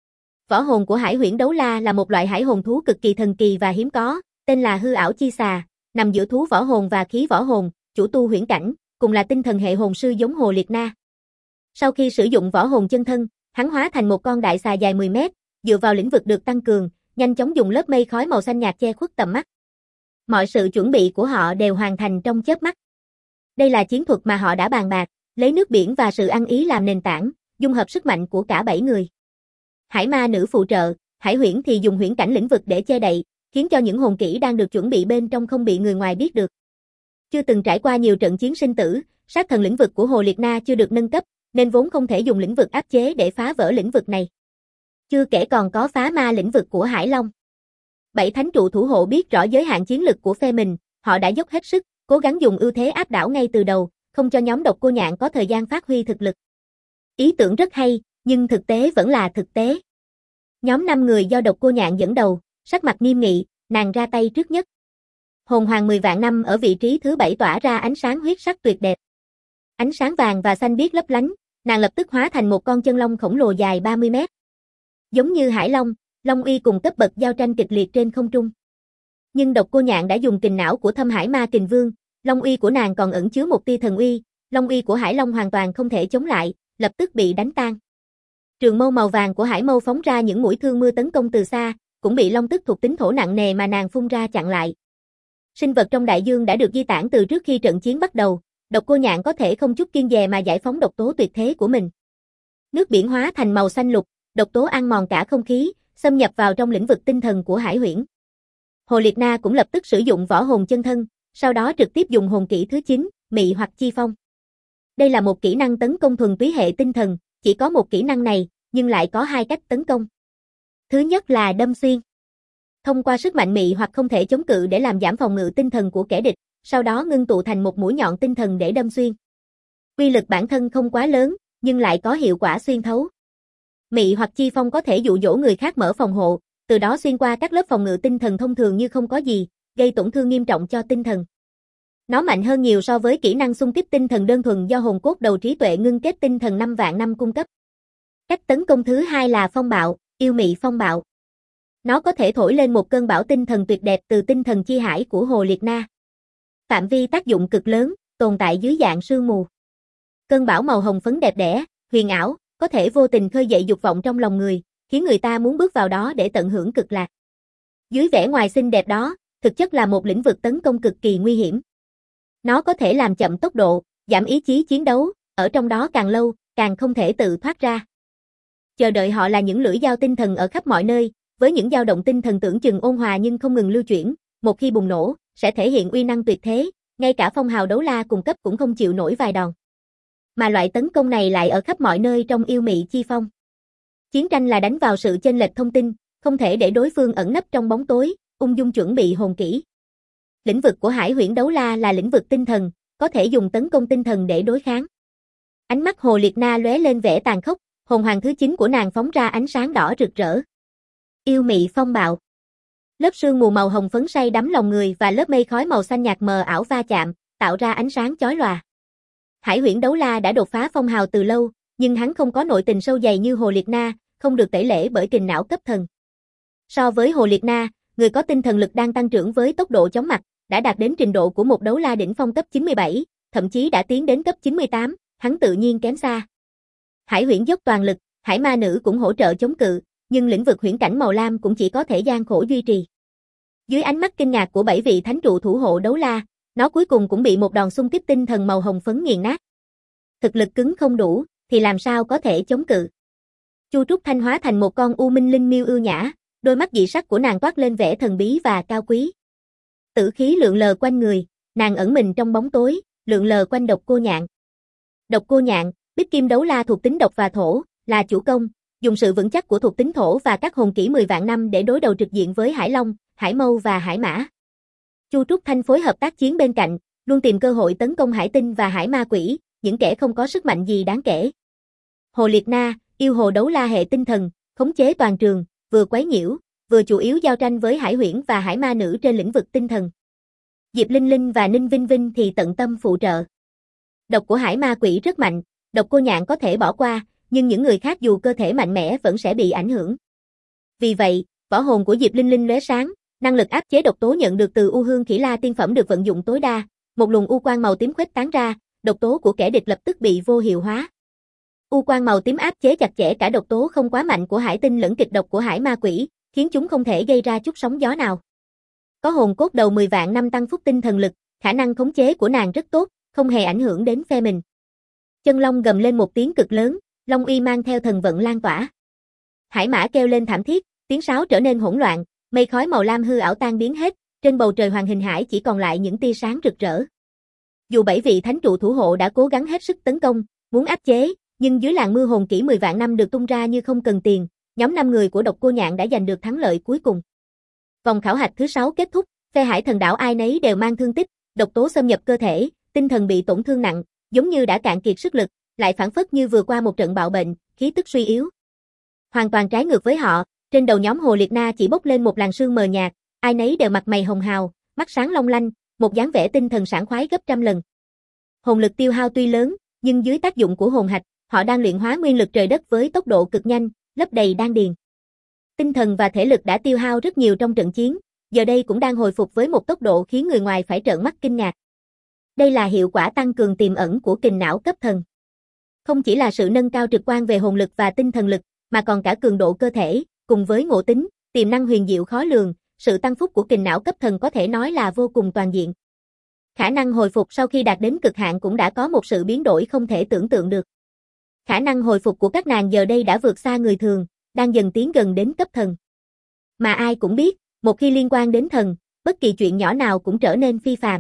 Võ hồn của Hải Huyễn Đấu La là một loại hải hồn thú cực kỳ thần kỳ và hiếm có, tên là Hư Ảo Chi Xà, nằm giữa thú võ hồn và khí võ hồn, chủ tu huyễn cảnh, cùng là tinh thần hệ hồn sư giống Hồ Liệt Na. Sau khi sử dụng võ hồn chân thân, hắn hóa thành một con đại xà dài 10 mét, dựa vào lĩnh vực được tăng cường, nhanh chóng dùng lớp mây khói màu xanh nhạt che khuất tầm mắt. Mọi sự chuẩn bị của họ đều hoàn thành trong chớp mắt. Đây là chiến thuật mà họ đã bàn bạc, lấy nước biển và sự ăn ý làm nền tảng, dung hợp sức mạnh của cả 7 người. Hải Ma Nữ phụ trợ, Hải Huyễn thì dùng huyễn cảnh lĩnh vực để che đậy, khiến cho những hồn kỹ đang được chuẩn bị bên trong không bị người ngoài biết được. Chưa từng trải qua nhiều trận chiến sinh tử, sát thần lĩnh vực của Hồ Liệt Na chưa được nâng cấp, nên vốn không thể dùng lĩnh vực áp chế để phá vỡ lĩnh vực này. Chưa kể còn có phá ma lĩnh vực của Hải Long. 7 thánh trụ thủ hộ biết rõ giới hạn chiến lực của phe mình, họ đã dốc hết sức, cố gắng dùng ưu thế áp đảo ngay từ đầu, không cho nhóm Độc Cô Nhạn có thời gian phát huy thực lực. Ý tưởng rất hay, nhưng thực tế vẫn là thực tế. Nhóm 5 người do Độc Cô Nhạn dẫn đầu, sắc mặt nghiêm nghị, nàng ra tay trước nhất. Hồn hoàng 10 vạn năm ở vị trí thứ 7 tỏa ra ánh sáng huyết sắc tuyệt đẹp. Ánh sáng vàng và xanh biếc lấp lánh, nàng lập tức hóa thành một con chân long khổng lồ dài 30 mét. Giống như Hải Long, Long Uy cùng cấp bậc giao tranh kịch liệt trên không trung. Nhưng Độc Cô Nhạn đã dùng kình não của Thâm Hải Ma Kình Vương, Long Uy của nàng còn ẩn chứa một tia thần uy, Long Uy của Hải Long hoàn toàn không thể chống lại, lập tức bị đánh tan. Trường mâu màu vàng của Hải Mâu phóng ra những mũi thương mưa tấn công từ xa, cũng bị long tức thuộc tính thổ nặng nề mà nàng phun ra chặn lại. Sinh vật trong đại dương đã được di tản từ trước khi trận chiến bắt đầu, Độc Cô Nhạn có thể không chút kiêng dè mà giải phóng độc tố tuyệt thế của mình. Nước biển hóa thành màu xanh lục, độc tố ăn mòn cả không khí, xâm nhập vào trong lĩnh vực tinh thần của Hải Huyễn. Hồ Liệt Na cũng lập tức sử dụng võ hồn chân thân, sau đó trực tiếp dùng hồn kỹ thứ 9, Mị hoặc Chi Phong. Đây là một kỹ năng tấn công thuần túy hệ tinh thần, chỉ có một kỹ năng này, nhưng lại có 2 cách tấn công. Thứ nhất là đâm xuyên. Thông qua sức mạnh mị hoặc không thể chống cự để làm giảm phòng ngự tinh thần của kẻ địch, sau đó ngưng tụ thành một mũi nhọn tinh thần để đâm xuyên. Uy lực bản thân không quá lớn, nhưng lại có hiệu quả xuyên thấu. Mị hoặc Chi Phong có thể dụ dỗ người khác mở phòng hộ, từ đó xuyên qua các lớp phòng ngự tinh thần thông thường như không có gì, gây tổn thương nghiêm trọng cho tinh thần. Nó mạnh hơn nhiều so với kỹ năng xung kích tinh thần đơn thuần do hồn cốt đầu trí tuệ ngưng kết tinh thần 5 vạn năm cung cấp. Cách tấn công thứ 2 là phong bạo, yêu mị phong bạo. Nó có thể thổi lên một cơn bão tinh thần tuyệt đẹp từ tinh thần chi hải của Hồ Liệt Na. Phạm vi tác dụng cực lớn, tồn tại dưới dạng sương mù. Cơn bão màu hồng phấn đẹp đẽ, huyền ảo, có thể vô tình khơi dậy dục vọng trong lòng người, khiến người ta muốn bước vào đó để tận hưởng cực lạc. Dưới vẻ ngoài xinh đẹp đó, thực chất là một lĩnh vực tấn công cực kỳ nguy hiểm. Nó có thể làm chậm tốc độ, giảm ý chí chiến đấu, ở trong đó càng lâu, càng không thể tự thoát ra. Chờ đợi họ là những lưỡi dao tinh thần ở khắp mọi nơi, với những dao động tinh thần tưởng chừng ôn hòa nhưng không ngừng lưu chuyển, một khi bùng nổ, sẽ thể hiện uy năng tuyệt thế, ngay cả phong hào đấu la cùng cấp cũng không chịu nổi vài đòn. Mà loại tấn công này lại ở khắp mọi nơi trong yêu mị chi phong. Chiến tranh là đánh vào sự chênh lệch thông tin, không thể để đối phương ẩn nấp trong bóng tối, ung dung chuẩn bị hồn kỹ. Lĩnh vực của Hải Huyễn Đấu La là lĩnh vực tinh thần, có thể dùng tấn công tinh thần để đối kháng. Ánh mắt Hồ Liệt Na lóe lên vẻ tàn khốc, hồn hoàng thứ 9 của nàng phóng ra ánh sáng đỏ rực rỡ. Yêu mị phong bạo. Lớp sương mù màu hồng phấn say đắm lòng người và lớp mây khói màu xanh nhạt mờ ảo va chạm, tạo ra ánh sáng chói lòa. Hải Huyễn Đấu La đã đột phá phong hào từ lâu, nhưng hắn không có nội tình sâu dày như Hồ Liệt Na, không được tẩy lễ bởi kình não cấp thần. So với Hồ Liệt Na, người có tinh thần lực đang tăng trưởng với tốc độ chóng mặt, đã đạt đến trình độ của một đấu la đỉnh phong cấp 97, thậm chí đã tiến đến cấp 98, hắn tự nhiên kém xa. Hải Huyễn dốc toàn lực, Hải Ma Nữ cũng hỗ trợ chống cự, nhưng lĩnh vực huyễn cảnh màu lam cũng chỉ có thể gian khổ duy trì. Dưới ánh mắt kinh ngạc của 7 vị thánh trụ thủ hộ đấu la, nó cuối cùng cũng bị một đòn xung kích tinh thần màu hồng phấn nghiền nát. Thực lực cứng không đủ, thì làm sao có thể chống cự. Chu Trúc Thanh hóa thành một con u minh linh miêu ưu nhã, đôi mắt dị sắc của nàng toát lên vẻ thần bí và cao quý. Tử khí lượn lờ quanh người, nàng ẩn mình trong bóng tối, lượn lờ quanh Độc Cô Nhạn. Độc Cô Nhạn, Bích Kim đấu la thuộc tính độc và thổ, là chủ công, dùng sự vững chắc của thuộc tính thổ và các hồn kỹ 10 vạn năm để đối đầu trực diện với Hải Long, Hải Mâu và Hải Mã. Chu Trúc Thanh phối hợp tác chiến bên cạnh, luôn tìm cơ hội tấn công Hải Tinh và Hải Ma Quỷ, những kẻ không có sức mạnh gì đáng kể. Hồ Liệt Na, yêu hồ đấu la hệ tinh thần, khống chế toàn trường, vừa quấy nhiễu, vừa chủ yếu giao tranh với Hải Huyễn và Hải Ma Nữ trên lĩnh vực tinh thần. Diệp Linh Linh và Ninh Vinh Vinh thì tận tâm phụ trợ. Độc của Hải Ma Quỷ rất mạnh, Độc Cô Nhạn có thể bỏ qua, nhưng những người khác dù cơ thể mạnh mẽ vẫn sẽ bị ảnh hưởng. Vì vậy, võ hồn của Diệp Linh Linh lóe sáng, năng lực áp chế độc tố nhận được từ U Hương Khỉ La tiên phẩm được vận dụng tối đa, một luồng u quang màu tím khuếch tán ra, độc tố của kẻ địch lập tức bị vô hiệu hóa. U quang màu tím áp chế chặt chẽ cả độc tố không quá mạnh của Hải Tinh lẫn kịch độc của Hải Ma Quỷ, khiến chúng không thể gây ra chút sóng gió nào. Có hồn cốt đầu 10 vạn năm tăng phúc tinh thần lực, khả năng khống chế của nàng rất tốt, không hề ảnh hưởng đến phe mình. Chân Long gầm lên một tiếng cực lớn, Long uy mang theo thần vận lan tỏa. Hải Mã kêu lên thảm thiết, tiếng sáo trở nên hỗn loạn, mây khói màu lam hư ảo tan biến hết, trên bầu trời Hoàng Hình Hải chỉ còn lại những tia sáng rực rỡ. Dù 7 vị thánh trụ thủ hộ đã cố gắng hết sức tấn công, muốn áp chế, nhưng dưới làn mưa hồn kỹ 10 vạn năm được tung ra như không cần tiền, nhóm 5 người của Độc Cô Nhạn đã giành được thắng lợi cuối cùng. Vòng khảo hạch thứ 6 kết thúc, phe Hải Thần đảo ai nấy đều mang thương tích, độc tố xâm nhập cơ thể, tinh thần bị tổn thương nặng, giống như đã cạn kiệt sức lực, lại phảng phất như vừa qua một trận bạo bệnh, khí tức suy yếu. Hoàn toàn trái ngược với họ, trên đầu nhóm Hồ Liệt Na chỉ bốc lên một làn sương mờ nhạt, ai nấy đều mặt mày hồng hào, mắt sáng long lanh, một dáng vẻ tinh thần sảng khoái gấp trăm lần. Hồn lực tiêu hao tuy lớn, nhưng dưới tác dụng của hồn hạch, họ đang luyện hóa nguyên lực trời đất với tốc độ cực nhanh, lấp đầy đan điền. Tinh thần và thể lực đã tiêu hao rất nhiều trong trận chiến, giờ đây cũng đang hồi phục với một tốc độ khiến người ngoài phải trợn mắt kinh ngạc. Đây là hiệu quả tăng cường tiềm ẩn của kình não cấp thần. Không chỉ là sự nâng cao trực quan về hồn lực và tinh thần lực, mà còn cả cường độ cơ thể, cùng với ngộ tính, tiềm năng huyền diệu khó lường, sự tăng phúc của kình não cấp thần có thể nói là vô cùng toàn diện. Khả năng hồi phục sau khi đạt đến cực hạn cũng đã có một sự biến đổi không thể tưởng tượng được. Khả năng hồi phục của các nàng giờ đây đã vượt xa người thường, đang dần tiến gần đến cấp thần. Mà ai cũng biết, một khi liên quan đến thần, bất kỳ chuyện nhỏ nào cũng trở nên phi phàm.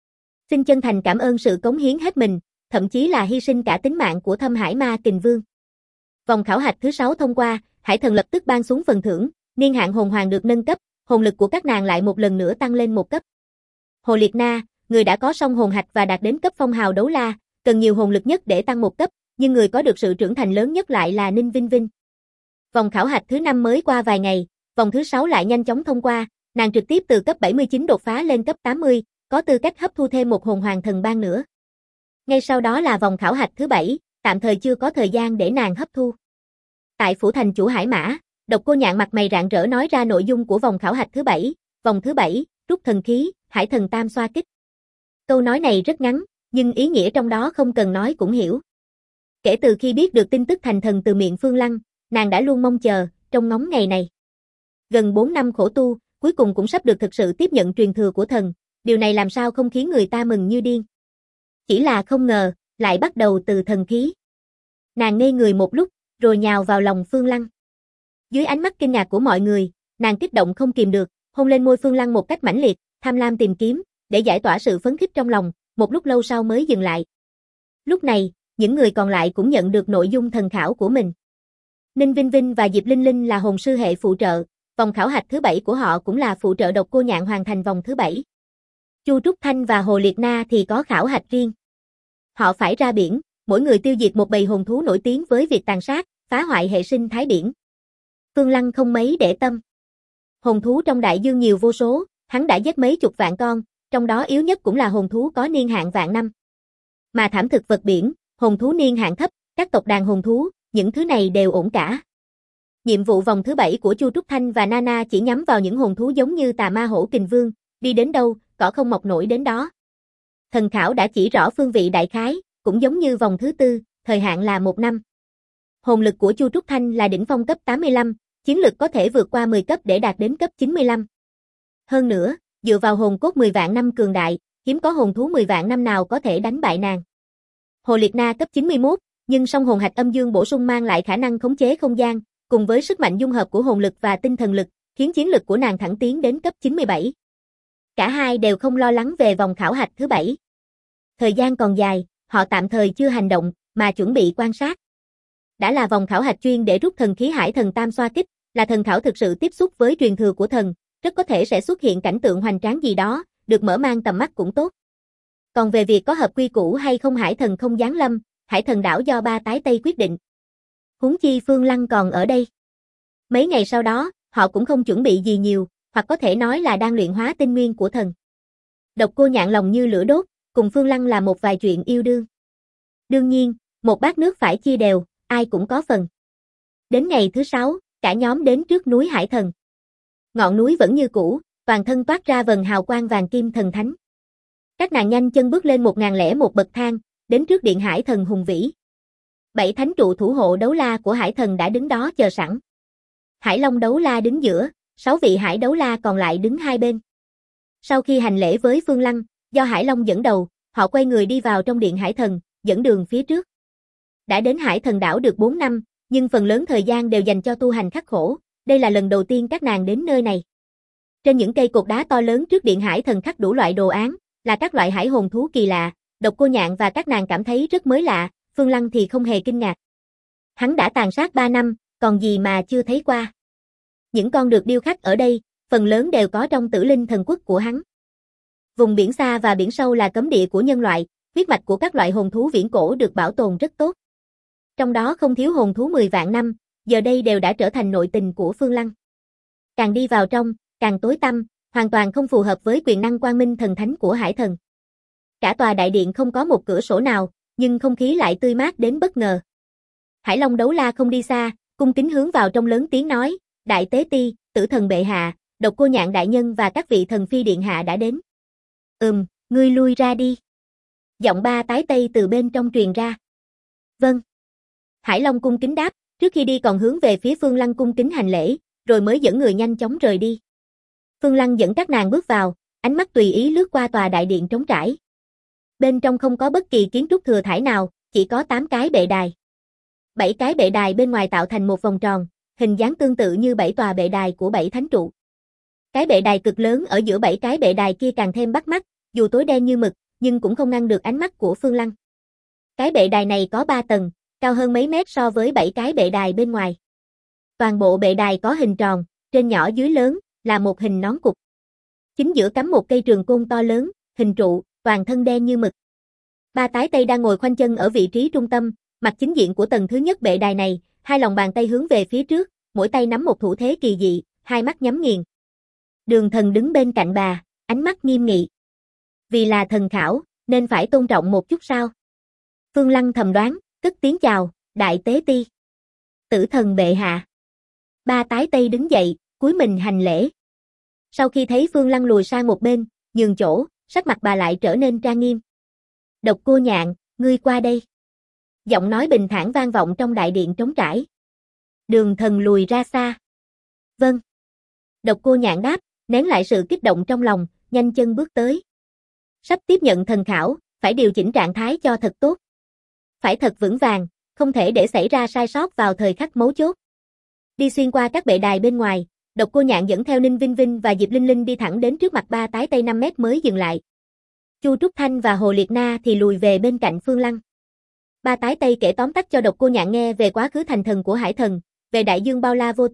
Xin chân thành cảm ơn sự cống hiến hết mình, thậm chí là hy sinh cả tính mạng của Thâm Hải Ma Kình Vương. Vòng khảo hạch thứ 6 thông qua, Hải Thần lập tức ban xuống phần thưởng, niên hạn hồn hoàng được nâng cấp, hồn lực của các nàng lại một lần nữa tăng lên một cấp. Hồ Liệt Na, người đã có song hồn hạch và đạt đến cấp phong hào đấu la, cần nhiều hồn lực nhất để tăng một cấp, nhưng người có được sự trưởng thành lớn nhất lại là Ninh Vinh Vinh. Vòng khảo hạch thứ 5 mới qua vài ngày, vòng thứ 6 lại nhanh chóng thông qua, nàng trực tiếp từ cấp 79 đột phá lên cấp 80, có tư cách hấp thu thêm một hồn hoàng thần ban nữa. Ngay sau đó là vòng khảo hạch thứ 7, tạm thời chưa có thời gian để nàng hấp thu. Tại phủ thành chủ Hải Mã, Độc Cô Nhạn mặt mày rạng rỡ nói ra nội dung của vòng khảo hạch thứ 7, vòng thứ 7, rút thần khí, Hải Thần tam xoa kích. Câu nói này rất ngắn, nhưng ý nghĩa trong đó không cần nói cũng hiểu. Kể từ khi biết được tin tức thành thần từ miệng Phương Lăng, nàng đã luôn mong chờ, trông ngóng ngày này. Gần 4 năm khổ tu, cuối cùng cũng sắp được thực sự tiếp nhận truyền thừa của thần, điều này làm sao không khiến người ta mừng như điên. Chỉ là không ngờ, lại bắt đầu từ thần khí. Nàng ngây người một lúc, rồi nhào vào lòng Phương Lăng. Dưới ánh mắt kinh ngạc của mọi người, nàng kích động không kìm được, hôn lên môi Phương Lăng một cách mãnh liệt, tham lam tìm kiếm, để giải tỏa sự phấn khích trong lòng, một lúc lâu sau mới dừng lại. Lúc này, những người còn lại cũng nhận được nội dung thần khảo của mình. Ninh Vinh Vinh và Diệp Linh Linh là hồn sư hệ phụ trợ, vòng khảo hạch thứ 7 của họ cũng là phụ trợ Độc Cô Nhạn hoàn thành vòng thứ 7. Chu Trúc Thanh và Hồ Liệt Na thì có khảo hạch riêng. Họ phải ra biển, mỗi người tiêu diệt một bầy hồn thú nổi tiếng với việc tàn sát, phá hoại hệ sinh thái biển. Phương Lăng không mấy để tâm. Hồn thú trong đại dương nhiều vô số, hắn đã giết mấy chục vạn con, trong đó yếu nhất cũng là hồn thú có niên hạn vạn năm. Mà thảm thực vật biển, hồn thú niên hạn thấp, các tộc đàn hồn thú, những thứ này đều ổn cả. Nhiệm vụ vòng thứ 7 của Chu Trúc Thanh và Nana chỉ nhắm vào những hồn thú giống như Tà Ma Hổ Kình Vương, đi đến đâu, cỏ không mọc nổi đến đó. Thần khảo đã chỉ rõ phương vị đại khái, cũng giống như vòng thứ 4, thời hạn là 1 năm. Hồn lực của Chu Trúc Thanh là đỉnh phong cấp 85, chiến lực có thể vượt qua 10 cấp để đạt đến cấp 95. Hơn nữa, dựa vào hồn cốt 10 vạn năm cường đại, hiếm có hồn thú 10 vạn năm nào có thể đánh bại nàng. Hồ Liệt Na cấp 91, nhưng song hồn hạch âm dương bổ sung mang lại khả năng khống chế không gian, cùng với sức mạnh dung hợp của hồn lực và tinh thần lực, khiến chiến lực của nàng thẳng tiến đến cấp 97. Cả hai đều không lo lắng về vòng khảo hạch thứ 7. Thời gian còn dài, họ tạm thời chưa hành động, mà chuẩn bị quan sát. Đã là vòng khảo hạch chuyên để rút thần khí Hải Thần Tam Xoa Kích, là thần khảo thực sự tiếp xúc với truyền thừa của thần, rất có thể sẽ xuất hiện cảnh tượng hoành tráng gì đó, được mở mang tầm mắt cũng tốt. Còn về việc có hợp quy củ hay không Hải Thần không giáng lâm, Hải Thần đảo do ba tái Tây quyết định. Huống chi Phương Lăng còn ở đây. Mấy ngày sau đó, họ cũng không chuẩn bị gì nhiều, hoặc có thể nói là đang luyện hóa tinh nguyên của thần. Độc Cô Nhạn lòng như lửa đốt, cùng Phương Lăng là một vài chuyện yêu đương. Đương nhiên, một bát nước phải chia đều, ai cũng có phần. Đến ngày thứ 6, cả nhóm đến trước núi Hải Thần. Ngọn núi vẫn như cũ, toàn thân toát ra vầng hào quang vàng kim thần thánh. Các nàng nhanh chân bước lên 1001 bậc thang, đến trước điện Hải Thần hùng vĩ. 7 thánh trụ thủ hộ đấu la của Hải Thần đã đứng đó chờ sẵn. Hải Long đấu la đứng giữa, 6 vị Hải đấu la còn lại đứng hai bên. Sau khi hành lễ với Phương Lăng, do Hải Long dẫn đầu, họ quay người đi vào trong điện Hải Thần, dẫn đường phía trước. Đã đến Hải Thần đảo được 4 năm, nhưng phần lớn thời gian đều dành cho tu hành khắc khổ, đây là lần đầu tiên các nàng đến nơi này. Trên những cây cột đá to lớn trước điện Hải Thần khắc đủ loại đồ án, là các loại hải hồn thú kỳ lạ, Độc Cô Nhạn và các nàng cảm thấy rất mới lạ, Phương Lăng thì không hề kinh ngạc. Hắn đã tàn sát 3 năm, còn gì mà chưa thấy qua. Những con được điêu khắc ở đây, phần lớn đều có trong Tử Linh thần quốc của hắn. Vùng biển xa và biển sâu là cấm địa của nhân loại, huyết mạch của các loại hồn thú viễn cổ được bảo tồn rất tốt. Trong đó không thiếu hồn thú 10 vạn năm, giờ đây đều đã trở thành nội tình của Phương Lăng. Càng đi vào trong, càng tối tăm, hoàn toàn không phù hợp với quyền năng quang minh thần thánh của Hải Thần. Cả tòa đại điện không có một cửa sổ nào, nhưng không khí lại tươi mát đến bất ngờ. Hải Long đấu la không đi xa, cung kính hướng vào trong lớn tiếng nói, Đại Tế Ti, Tử Thần bệ hạ, Độc Cô Nhạn đại nhân và các vị thần phi điện hạ đã đến. Ngươi lui ra đi. Giọng ba tái Tây từ bên trong truyền ra. Vâng. Hải Long cung kính đáp, trước khi đi còn hướng về phía Phương Lăng cung kính hành lễ, rồi mới dẫn người nhanh chóng rời đi. Phương Lăng dẫn các nàng bước vào, ánh mắt tùy ý lướt qua tòa đại điện trống trải. Bên trong không có bất kỳ kiến trúc thừa thãi nào, chỉ có 8 cái bệ đài. 7 cái bệ đài bên ngoài tạo thành một vòng tròn, hình dáng tương tự như 7 tòa bệ đài của 7 thánh trụ. Cái bệ đài cực lớn ở giữa 7 cái bệ đài kia càng thêm bắt mắt, dù tối đen như mực, nhưng cũng không ngăn được ánh mắt của Phương Lăng. Cái bệ đài này có 3 tầng, cao hơn mấy mét so với 7 cái bệ đài bên ngoài. Toàn bộ bệ đài có hình tròn, trên nhỏ dưới lớn, là một hình nón cục. Chính giữa cắm một cây trường côn to lớn, hình trụ, toàn thân đen như mực. Ba tái Tây đang ngồi khoanh chân ở vị trí trung tâm, mặt chính diện của tầng thứ nhất bệ đài này, hai lòng bàn tay hướng về phía trước, mỗi tay nắm một thủ thế kỳ dị, hai mắt nhắm nghiền. Đường Thần đứng bên cạnh bà, ánh mắt nghiêm nghị. Vì là thần khảo, nên phải tôn trọng một chút sao? Phương Lăng thầm đoán, cất tiếng chào, Đại Tế Ti. Tử Thần bệ hạ. Ba tái Tây đứng dậy, cúi mình hành lễ. Sau khi thấy Phương Lăng lùi sang một bên, nhường chỗ, sắc mặt bà lại trở nên trang nghiêm. Độc Cô Nhạn, ngươi qua đây. Giọng nói bình thản vang vọng trong đại điện trống trải. Đường Thần lùi ra xa. Vâng. Độc Cô Nhạn đáp, nén lại sự kích động trong lòng, nhanh chân bước tới. Sắp tiếp nhận thần khảo, phải điều chỉnh trạng thái cho thật tốt. Phải thật vững vàng, không thể để xảy ra sai sót vào thời khắc mấu chốt. Đi xuyên qua các bệ đài bên ngoài, Độc Cô Nhạn dẫn theo Ninh Vinh Vinh và Diệp Linh Linh đi thẳng đến trước mặt ba tái Tây 5 mét mới dừng lại. Chu Trúc Thanh và Hồ Liệt Na thì lùi về bên cạnh Phương Lăng. Ba tái Tây kể tóm tắt cho Độc Cô Nhạn nghe về quá khứ thành thần của Hải Thần, về đại dương bao la vô tận,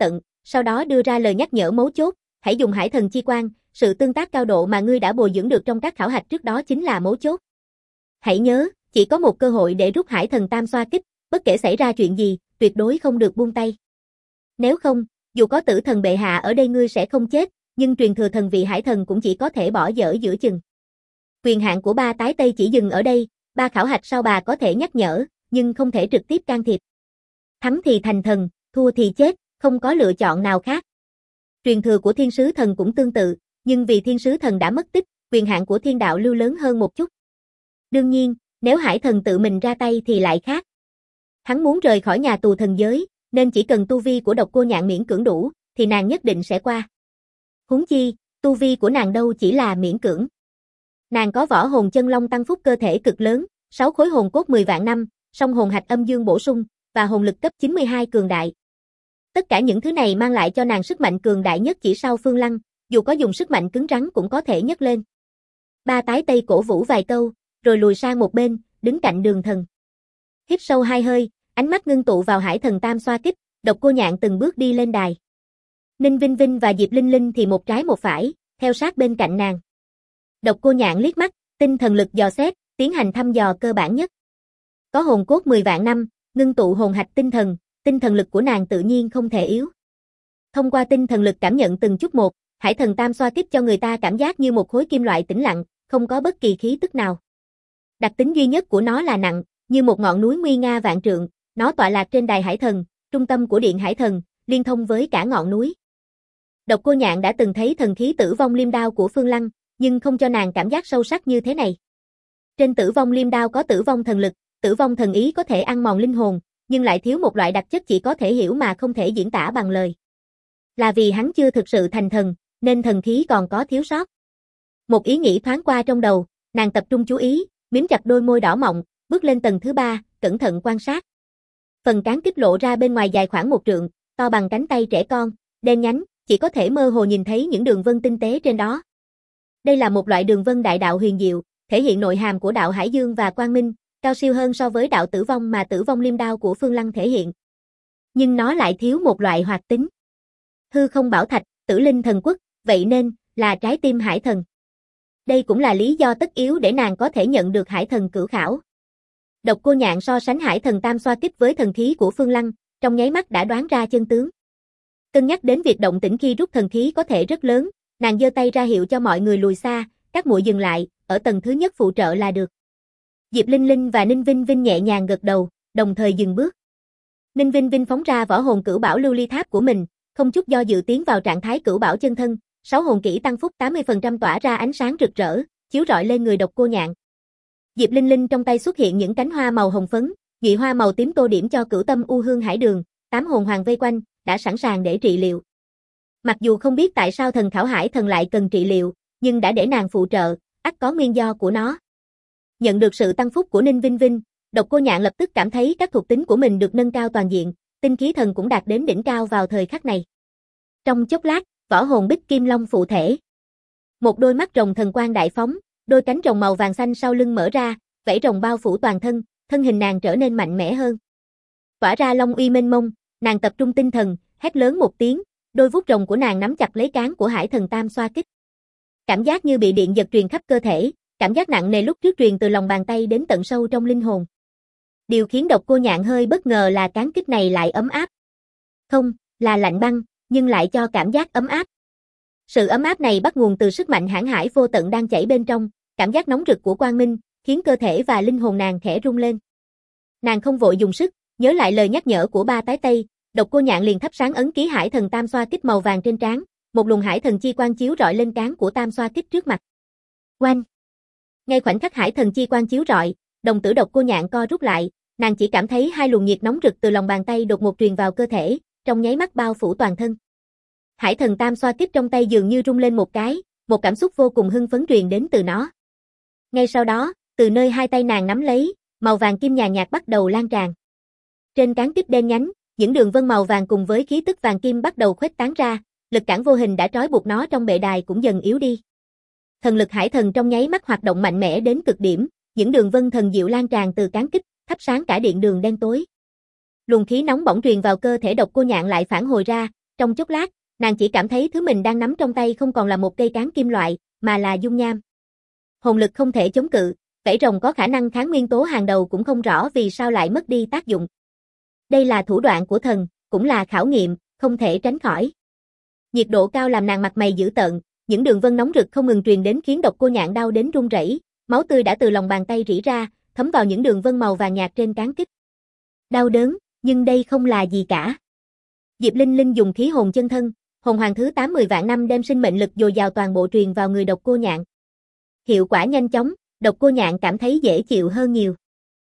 sau đó đưa ra lời nhắc nhở mấu chốt, hãy dùng hải thần chi quang, sự tương tác cao độ mà ngươi đã bồi dưỡng được trong các khảo hạch trước đó chính là mấu chốt. Hãy nhớ, chỉ có một cơ hội để rút hải thần tam xoa kích, bất kể xảy ra chuyện gì, tuyệt đối không được buông tay. Nếu không, dù có tử thần bệ hạ ở đây ngươi sẽ không chết, nhưng truyền thừa thần vị hải thần cũng chỉ có thể bỏ dở giữa chừng. Quyền hạn của ba tái Tây chỉ dừng ở đây, ba khảo hạch sau bà có thể nhắc nhở, nhưng không thể trực tiếp can thiệp. Thắng thì thành thần, thua thì chết, không có lựa chọn nào khác. Truyền thừa của thiên sứ thần cũng tương tự, nhưng vì thiên sứ thần đã mất tích, quyền hạn của thiên đạo lưu lớn hơn một chút. Đương nhiên, nếu hải thần tự mình ra tay thì lại khác. Hắn muốn rời khỏi nhà tù thần giới, nên chỉ cần tu vi của Độc Cô Nhạn miễn cưỡng đủ, thì nàng nhất định sẽ qua. Huống chi, tu vi của nàng đâu chỉ là miễn cưỡng. Nàng có võ hồn chân long tăng phúc cơ thể cực lớn, 6 khối hồn cốt 10 vạn năm, song hồn hạch âm dương bổ sung, và hồn lực cấp 92 cường đại. Tất cả những thứ này mang lại cho nàng sức mạnh cường đại nhất chỉ sau Phương Lăng, dù có dùng sức mạnh cứng rắn cũng có thể nhấc lên. Ba tái Tây cổ vũ vài câu, rồi lùi sang một bên, đứng cạnh Đường Thần. Hít sâu 2 hơi, ánh mắt ngưng tụ vào hải thần tam xoa kích, Độc Cô Nhạn từng bước đi lên đài. Ninh Vinh Vinh và Diệp Linh Linh thì một trái một phải, theo sát bên cạnh nàng. Độc Cô Nhạn liếc mắt, tinh thần lực dò xét, tiến hành thăm dò cơ bản nhất. Có hồn cốt 10 vạn năm, ngưng tụ hồn hạch tinh thần lực của nàng tự nhiên không thể yếu. Thông qua tinh thần lực cảm nhận từng chút một, hải thần tam xoa kích cho người ta cảm giác như một khối kim loại tĩnh lặng, không có bất kỳ khí tức nào. Đặc tính duy nhất của nó là nặng, như một ngọn núi nguy nga vạn trượng, nó tọa lạc trên đài hải thần, trung tâm của điện hải thần, liên thông với cả ngọn núi. Độc Cô Nhạn đã từng thấy thần khí Tử Vong Liêm Đao của Phương Lăng, nhưng không cho nàng cảm giác sâu sắc như thế này. Trên Tử Vong Liêm Đao có tử vong thần lực, tử vong thần ý có thể ăn mòn linh hồn, nhưng lại thiếu một loại đặc chất chỉ có thể hiểu mà không thể diễn tả bằng lời. Là vì hắn chưa thực sự thành thần, nên thần khí còn có thiếu sót. Một ý nghĩ thoáng qua trong đầu, nàng tập trung chú ý, mím chặt đôi môi đỏ mọng, bước lên tầng thứ 3, cẩn thận quan sát. Phần cán kích lộ ra bên ngoài dài khoảng 1 trượng, to bằng cánh tay trẻ con, đen nhánh, chỉ có thể mơ hồ nhìn thấy những đường vân tinh tế trên đó. Đây là một loại đường vân đại đạo huyền diệu, thể hiện nội hàm của đạo Hải Dương và Quang Minh, cao siêu hơn so với đạo tử vong mà Tử Vong Liêm Đao của Phương Lăng thể hiện. Nhưng nó lại thiếu một loại hoạt tính. Hư không bảo thạch, tử linh thần quốc, vậy nên, là trái tim hải thần. Đây cũng là lý do tất yếu để nàng có thể nhận được hải thần cửu khảo. Độc Cô Nhạn so sánh hải thần tam xoa kích với thần khí của Phương Lăng, trong nháy mắt đã đoán ra chân tướng. Cân nhắc đến việc động tĩnh khi rút thần khí có thể rất lớn, nàng giơ tay ra hiệu cho mọi người lùi xa, các muội dừng lại, ở tầng thứ nhất phụ trợ là được. Diệp Linh Linh và Ninh Vinh Vinh nhẹ nhàng gật đầu, đồng thời dừng bước. Ninh Vinh Vinh phóng ra võ hồn cửu bảo lưu ly tháp của mình, không chút do dự tiến vào trạng thái cửu bảo chân thân, 6 hồn kỹ tăng phúc 80% tỏa ra ánh sáng rực rỡ, chiếu rọi lên người Độc Cô Nhạn. Diệp Linh Linh trong tay xuất hiện những cánh hoa màu hồng phấn, nhụy hoa màu tím tô điểm cho cửu tâm u hương hải đường, 8 hồn hoàng vây quanh, đã sẵn sàng để trị liệu. Mặc dù không biết tại sao thần khảo hải thần lại cần trị liệu, nhưng đã để nàng phụ trợ, ắt có nguyên do của nó. Nhận được sự tăng phúc của Ninh Vinh Vinh, Độc Cô Nhạn lập tức cảm thấy các thuộc tính của mình được nâng cao toàn diện, tinh khí thần cũng đạt đến đỉnh cao vào thời khắc này. Trong chốc lát, võ hồn Bích Kim Long phụ thể. Một đôi mắt rồng thần quang đại phóng, đôi cánh rồng màu vàng xanh sau lưng mở ra, vảy rồng bao phủ toàn thân, thân hình nàng trở nên mạnh mẽ hơn. Tỏa ra long uy mênh mông, nàng tập trung tinh thần, hét lớn một tiếng, đôi vuốt rồng của nàng nắm chặt lấy cán của hải thần tam xoa kích. Cảm giác như bị điện giật truyền khắp cơ thể, cảm giác nặng nề lúc trước truyền từ lòng bàn tay đến tận sâu trong linh hồn. Điều khiến Độc Cô Nhạn hơi bất ngờ là cán kích này lại ấm áp. Không, là lạnh băng, nhưng lại cho cảm giác ấm áp. Sự ấm áp này bắt nguồn từ sức mạnh hãn hải vô tận đang chảy bên trong, cảm giác nóng rực của quang minh, khiến cơ thể và linh hồn nàng khẽ rung lên. Nàng không vội dùng sức, nhớ lại lời nhắc nhở của ba tái Tây, Độc Cô Nhạn liền thắp sáng ấn ký hải thần tam xoa kích màu vàng trên trán, một luồng hải thần chi quang chiếu rọi lên cán của tam xoa kích trước mặt. Oanh! Ngay khoảnh khắc hải thần chi quang chiếu rọi, đồng tử Độc Cô Nhạn co rút lại, nàng chỉ cảm thấy hai luồng nhiệt nóng rực từ lòng bàn tay đột ngột truyền vào cơ thể, trong nháy mắt bao phủ toàn thân. Hải thần tam xoa kích trong tay dường như rung lên một cái, một cảm xúc vô cùng hưng phấn truyền đến từ nó. Ngay sau đó, từ nơi hai tay nàng nắm lấy, màu vàng kim nhàn nhạt bắt đầu lan tràn. Trên cán kích đen nhánh, những đường vân màu vàng cùng với khí tức vàng kim bắt đầu khuếch tán ra, lực cản vô hình đã trói buộc nó trong bệ đài cũng dần yếu đi. Thần lực hải thần trong nháy mắt hoạt động mạnh mẽ đến cực điểm, những đường vân thần diệu lan tràn từ cán kích, thắp sáng cả điện đường đen tối. Luồng khí nóng bỏng truyền vào cơ thể Độc Cô Nhạn lại phản hồi ra, Trong chốc lát, nàng chỉ cảm thấy thứ mình đang nắm trong tay không còn là một cây cán kim loại, mà là dung nham. Hồn lực không thể chống cự, vảy rồng có khả năng kháng nguyên tố hàng đầu cũng không rõ vì sao lại mất đi tác dụng. Đây là thủ đoạn của thần, cũng là khảo nghiệm, không thể tránh khỏi. Nhiệt độ cao làm nàng mặt mày dữ tợn, những đường vân nóng rực không ngừng truyền đến khiến Độc Cô Nhạn đau đến run rẩy, máu tươi đã từ lòng bàn tay rỉ ra, thấm vào những đường vân màu vàng nhạt trên cán kích. Đau đớn, nhưng đây không là gì cả. Diệp Linh Linh dùng khí hồn chân thân, hồn hoàng thứ 80 vạn năm đem sinh mệnh lực dồi dào toàn bộ truyền vào người Độc Cô Nhạn. Hiệu quả nhanh chóng, Độc Cô Nhạn cảm thấy dễ chịu hơn nhiều.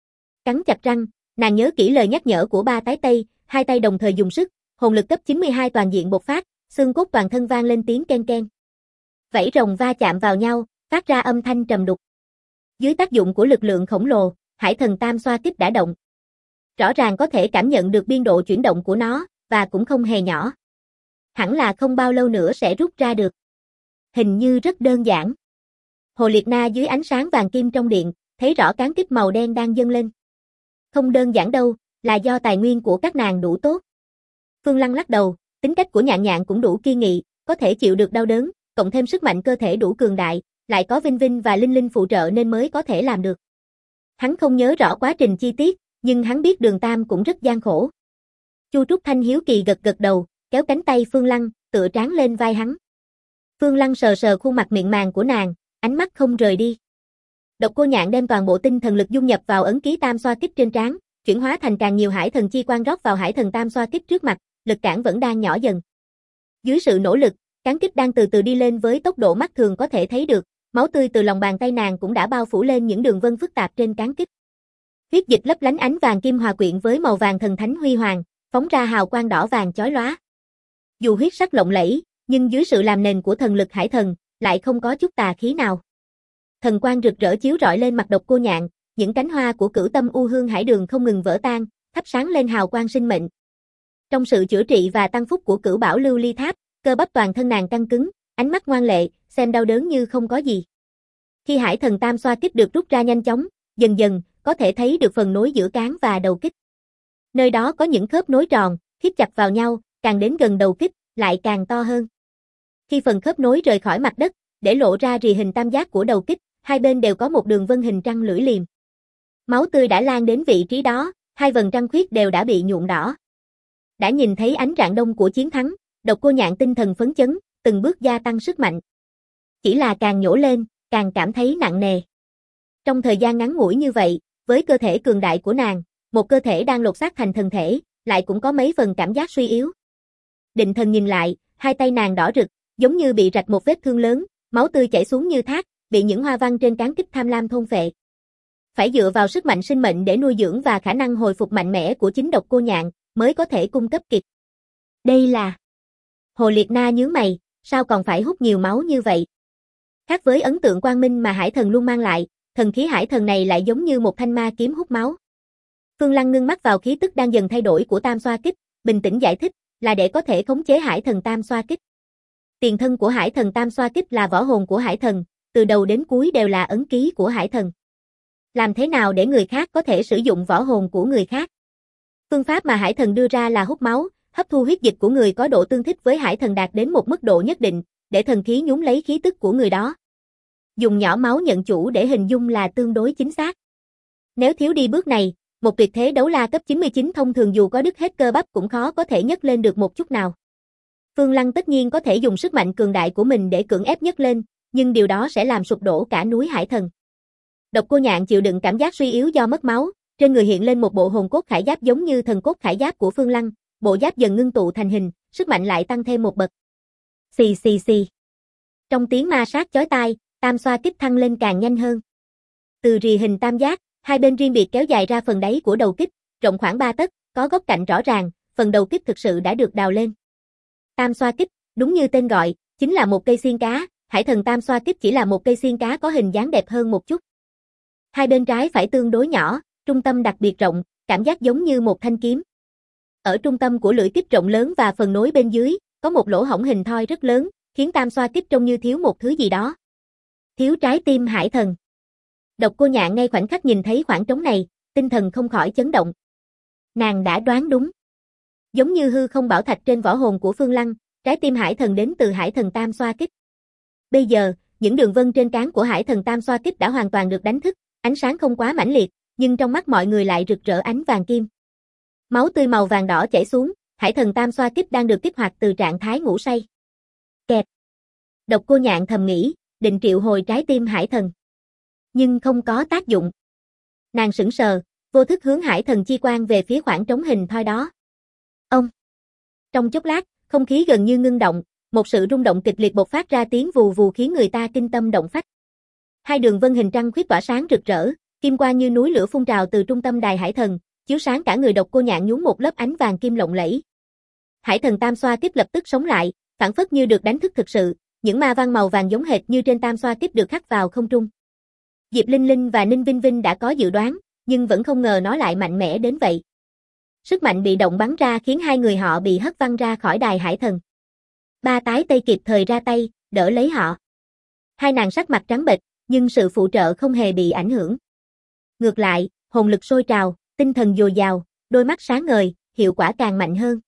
Cắn chặt răng, nàng nhớ kỹ lời nhắc nhở của ba tái Tây, hai tay đồng thời dùng sức, hồn lực cấp 92 toàn diện bộc phát, xương cốt toàn thân vang lên tiếng ken ken. Vảy rồng va chạm vào nhau, phát ra âm thanh trầm đục. Dưới tác dụng của lực lượng khổng lồ, Hải Thần Tam Xoa Kích đã động. Rõ ràng có thể cảm nhận được biên độ chuyển động của nó, và cũng không hề nhỏ. Hẳn là không bao lâu nữa sẽ rút ra được. Hình như rất đơn giản. Hồ Liệt Na dưới ánh sáng vàng kim trong điện, thấy rõ cán kích màu đen đang dâng lên. Không đơn giản đâu, là do tài nguyên của các nàng đủ tốt. Phương Lăng lắc đầu, tính cách của Nhạn Nhạn cũng đủ kiên nghị, có thể chịu được đau đớn, cộng thêm sức mạnh cơ thể đủ cường đại, lại có Vinh Vinh và Linh Linh phụ trợ nên mới có thể làm được. Hắn không nhớ rõ quá trình chi tiết, nhưng hắn biết Đường Tam cũng rất gian khổ. Chu Trúc Thanh hiếu kỳ gật gật đầu, kéo cánh tay Phương Lăng, tựa trán lên vai hắn. Phương Lăng sờ sờ khuôn mặt mịn màng của nàng, ánh mắt không rời đi. Độc Cô Nhạn đem toàn bộ tinh thần lực dung nhập vào ấn ký Tam Xoa Kích trên trán, chuyển hóa thành càng nhiều Hải Thần chi quang rót vào Hải Thần Tam Xoa Kích trước mặt, lực cản vẫn đang nhỏ dần. Dưới sự nỗ lực, cán kích đang từ từ đi lên với tốc độ mắt thường có thể thấy được, máu tươi từ lòng bàn tay nàng cũng đã bao phủ lên những đường vân phức tạp trên cán kích. Huyết dịch lấp lánh ánh vàng kim hòa quyện với màu vàng thần thánh huy hoàng, phóng ra hào quang đỏ vàng chói lóa. Dù huyết sắc lộng lẫy, nhưng dưới sự làm nền của thần lực hải thần, lại không có chút tà khí nào. Thần quang rực rỡ chiếu rọi lên mặt Độc Cô Nhạn, những cánh hoa của Cửu Tâm U Hương Hải Đường không ngừng vỡ tan, thắp sáng lên hào quang sinh mệnh. Trong sự chữa trị và tăng phúc của Cửu Bảo Lưu Ly Tháp, cơ bắp toàn thân nàng căng cứng, ánh mắt ngoan lệ, xem đau đớn như không có gì. Khi Hải Thần Tam Xoa Kích được rút ra nhanh chóng, dần dần có thể thấy được phần nối giữa cán và đầu kích. Nơi đó có những khớp nối tròn, khít chặt vào nhau, càng đến gần đầu kích, lại càng to hơn. Khi phần khớp nối rời khỏi mặt đất, để lộ ra rì hình tam giác của đầu kích, hai bên đều có một đường vân hình trăng lưỡi liềm. Máu tươi đã lan đến vị trí đó, hai vầng trăng khuyết đều đã bị nhuộm đỏ. Đã nhìn thấy ánh rạng đông của chiến thắng, Độc Cô Nhạn tinh thần phấn chấn, từng bước gia tăng sức mạnh. Chỉ là càng nhổ lên, càng cảm thấy nặng nề. Trong thời gian ngắn ngủi như vậy, với cơ thể cường đại của nàng, một cơ thể đang lột xác thành thần thể, lại cũng có mấy phần cảm giác suy yếu. Định thần nhìn lại, hai tay nàng đỏ rực, giống như bị rạch một vết thương lớn, máu tươi chảy xuống như thác, bị những hoa văn trên cán kích tham lam thôn phệ. Phải dựa vào sức mạnh sinh mệnh để nuôi dưỡng và khả năng hồi phục mạnh mẽ của chính Độc Cô Nhạn, mới có thể cung cấp kịp. Đây là... Hồ Liệt Na nhướng mày, sao còn phải hút nhiều máu như vậy? Khác với ấn tượng quang minh mà Hải Thần luôn mang lại, thần khí Hải Thần này lại giống như một thanh ma kiếm hút máu. Phương Lăng ngưng mắt vào khí tức đang dần thay đổi của Tam Xoa Kích, bình tĩnh giải thích, là để có thể khống chế Hải Thần Tam Xoa Kích. Tiền thân của Hải Thần Tam Xoa Kích là võ hồn của Hải Thần, từ đầu đến cuối đều là ấn ký của Hải Thần. Làm thế nào để người khác có thể sử dụng võ hồn của người khác? Phương pháp mà Hải Thần đưa ra là hút máu, hấp thu huyết dịch của người có độ tương thích với Hải Thần đạt đến một mức độ nhất định, để thần khí nhúng lấy khí tức của người đó. Dùng nhỏ máu nhận chủ để hình dung là tương đối chính xác. Nếu thiếu đi bước này, một tuyệt thế đấu la cấp 99 thông thường dù có đứt hết cơ bắp cũng khó có thể nhấc lên được một chút nào. Phương Lăng tất nhiên có thể dùng sức mạnh cường đại của mình để cưỡng ép nhấc lên, nhưng điều đó sẽ làm sụp đổ cả núi Hải Thần. Độc Cô Nhạn chịu đựng cảm giác suy yếu do mất máu, trên người hiện lên một bộ hồn cốt khải giáp giống như thần cốt khải giáp của Phương Lăng, bộ giáp dần ngưng tụ thành hình, sức mạnh lại tăng thêm một bậc. Xì xì xì. Trong tiếng ma sát chói tai, Tam Xoa Kích thăng lên càng nhanh hơn. Từ rì hình tam giác, hai bên riêng biệt kéo dài ra phần đáy của đầu kích, rộng khoảng 3 tấc, có góc cạnh rõ ràng, phần đầu kích thực sự đã được đào lên. Tam Xoa Kích, đúng như tên gọi, chính là một cây xiên cá, Hải Thần Tam Xoa Kích chỉ là một cây xiên cá có hình dáng đẹp hơn một chút. Hai bên trái phải tương đối nhỏ, trung tâm đặc biệt rộng, cảm giác giống như một thanh kiếm. Ở trung tâm của lưỡi kích rộng lớn và phần nối bên dưới, có một lỗ hổng hình thoi rất lớn, khiến Tam Xoa Kích trông như thiếu một thứ gì đó. Thiếu trái tim Hải Thần. Độc Cô Nhạn ngay khoảnh khắc nhìn thấy khoảng trống này, tinh thần không khỏi chấn động. Nàng đã đoán đúng. Giống như hư không bảo thạch trên võ hồn của Phương Lăng, trái tim hải thần đến từ hải thần tam xoa kích. Bây giờ, những đường vân trên trán của hải thần tam xoa kích đã hoàn toàn được đánh thức, ánh sáng không quá mãnh liệt, nhưng trong mắt mọi người lại rực rỡ ánh vàng kim. Máu tươi màu vàng đỏ chảy xuống, hải thần tam xoa kích đang được kích hoạt từ trạng thái ngủ say. Kẹt. Độc Cô Nhạn thầm nghĩ, định triệu hồi trái tim hải thần. Nhưng không có tác dụng. Nàng sững sờ, vô thức hướng hải thần chi quang về phía khoảng trống hình thoi đó. Ông. Trong chốc lát, không khí gần như ngưng động, một sự rung động kịch liệt bộc phát ra tiếng vù vù khiến người ta kinh tâm động phách. Hai đường vân hình trăng khuyết tỏa sáng rực rỡ, kim quang như núi lửa phun trào từ trung tâm đài hải thần, chiếu sáng cả người Độc Cô Nhạn nhún một lớp ánh vàng kim lộng lẫy. Hải thần tam xoa kích lập tức sống lại, phảng phất như được đánh thức thực sự, những ma văn màu vàng giống hệt như trên tam xoa kích được khắc vào không trung. Diệp Linh Linh và Ninh Vinh Vinh đã có dự đoán, nhưng vẫn không ngờ nó lại mạnh mẽ đến vậy. Sức mạnh bị động bắn ra khiến hai người họ bị hất văng ra khỏi đài hải thần. Ba tái tây kịp thời ra tay, đỡ lấy họ. Hai nàng sắc mặt trắng bệch, nhưng sự phụ trợ không hề bị ảnh hưởng. Ngược lại, hồn lực sôi trào, tinh thần dồi dào, đôi mắt sáng ngời, hiệu quả càng mạnh hơn.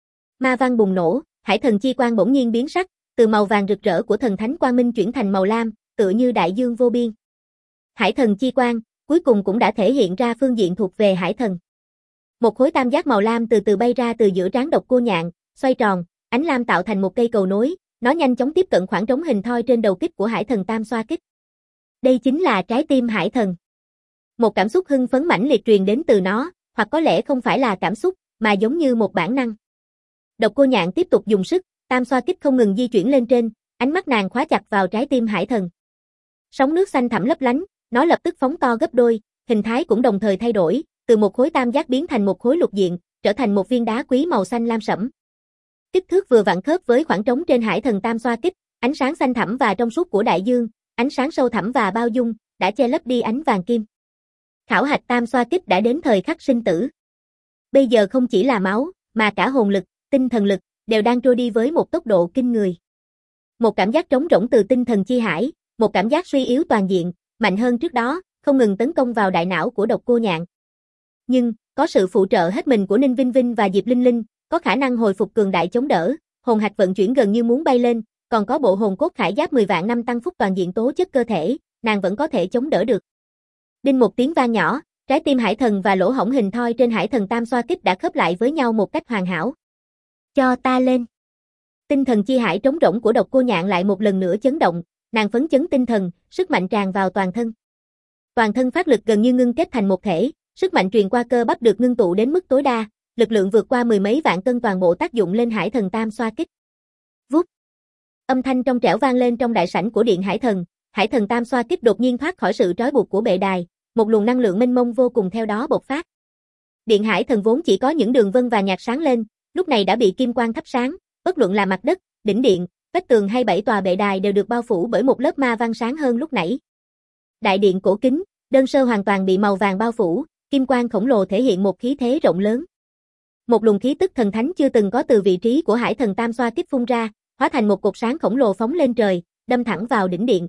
Ma văn bùng nổ, hải thần chi quang bỗng nhiên biến sắc, từ màu vàng rực rỡ của thần thánh quang minh chuyển thành màu lam, tựa như đại dương vô biên. Hải thần chi quang, cuối cùng cũng đã thể hiện ra phương diện thuộc về hải thần. Một khối tam giác màu lam từ từ bay ra từ giữa trán Độc Cô Nhạn, xoay tròn, ánh lam tạo thành một cây cầu nối, nó nhanh chóng tiếp cận khoảng trống hình thoi trên đầu kích của hải thần tam xoa kích. Đây chính là trái tim hải thần. Một cảm xúc hưng phấn mãnh liệt truyền đến từ nó, hoặc có lẽ không phải là cảm xúc, mà giống như một bản năng. Độc Cô Nhạn tiếp tục dùng sức, tam xoa kích không ngừng di chuyển lên trên, ánh mắt nàng khóa chặt vào trái tim hải thần. Sóng nước xanh thẳm lấp lánh, nó lập tức phóng to gấp đôi, hình thái cũng đồng thời thay đổi, từ một khối tam giác biến thành một khối lục diện, trở thành một viên đá quý màu xanh lam sẫm. Kích thước vừa vặn khớp với khoảng trống trên hải thần tam xoa kích, ánh sáng xanh thẳm và trong suốt của đại dương, ánh sáng sâu thẳm và bao dung, đã che lấp đi ánh vàng kim. Khảo hạch tam xoa kích đã đến thời khắc sinh tử. Bây giờ không chỉ là máu, mà cả hồn lực, tinh thần lực, đều đang trôi đi với một tốc độ kinh người. Một cảm giác trống rỗng từ tinh thần chi hải, một cảm giác suy yếu toàn diện, mạnh hơn trước đó, không ngừng tấn công vào đại não của Độc Cô Nhạn. Nhưng, có sự phụ trợ hết mình của Ninh Vinh Vinh và Diệp Linh Linh, có khả năng hồi phục cường đại chống đỡ, hồn hạch vận chuyển gần như muốn bay lên, còn có bộ hồn cốt khải giáp 10 vạn năm tăng phúc toàn diện tố chất cơ thể, nàng vẫn có thể chống đỡ được. Đinh một tiếng vang nhỏ, trái tim hải thần và lỗ hổng hình thoi trên hải thần tam xoa kích đã khớp lại với nhau một cách hoàn hảo. Cho ta lên. Tinh thần chi hải trống rỗng của Độc Cô Nhạn lại một lần nữa chấn động, nàng phấn chấn tinh thần, sức mạnh tràn vào toàn thân. Toàn thân phát lực gần như ngưng kết thành một thể, sức mạnh truyền qua cơ bắp được ngưng tụ đến mức tối đa, lực lượng vượt qua 10 mấy vạn cân toàn bộ tác dụng lên hải thần tam xoa kích. Vút. Âm thanh trong trẻo vang lên trong đại sảnh của điện hải thần tam xoa kích đột nhiên thoát khỏi sự trói buộc của bệ đài, một luồng năng lượng mênh mông vô cùng theo đó bộc phát. Điện hải thần vốn chỉ có những đường vân và nhạt sáng lên, lúc này đã bị kim quang thắp sáng, bất luận là mặt đất, đỉnh điện, vách tường hay 7 tòa bệ đài đều được bao phủ bởi một lớp ma văn sáng hơn lúc nãy. Đại điện cổ kính, đơn sơ hoàn toàn bị màu vàng bao phủ, kim quang khổng lồ thể hiện một khí thế rộng lớn. Một luồng khí tức thần thánh chưa từng có từ vị trí của hải thần tam xoa kích phun ra, hóa thành một cột sáng khổng lồ phóng lên trời, đâm thẳng vào đỉnh điện.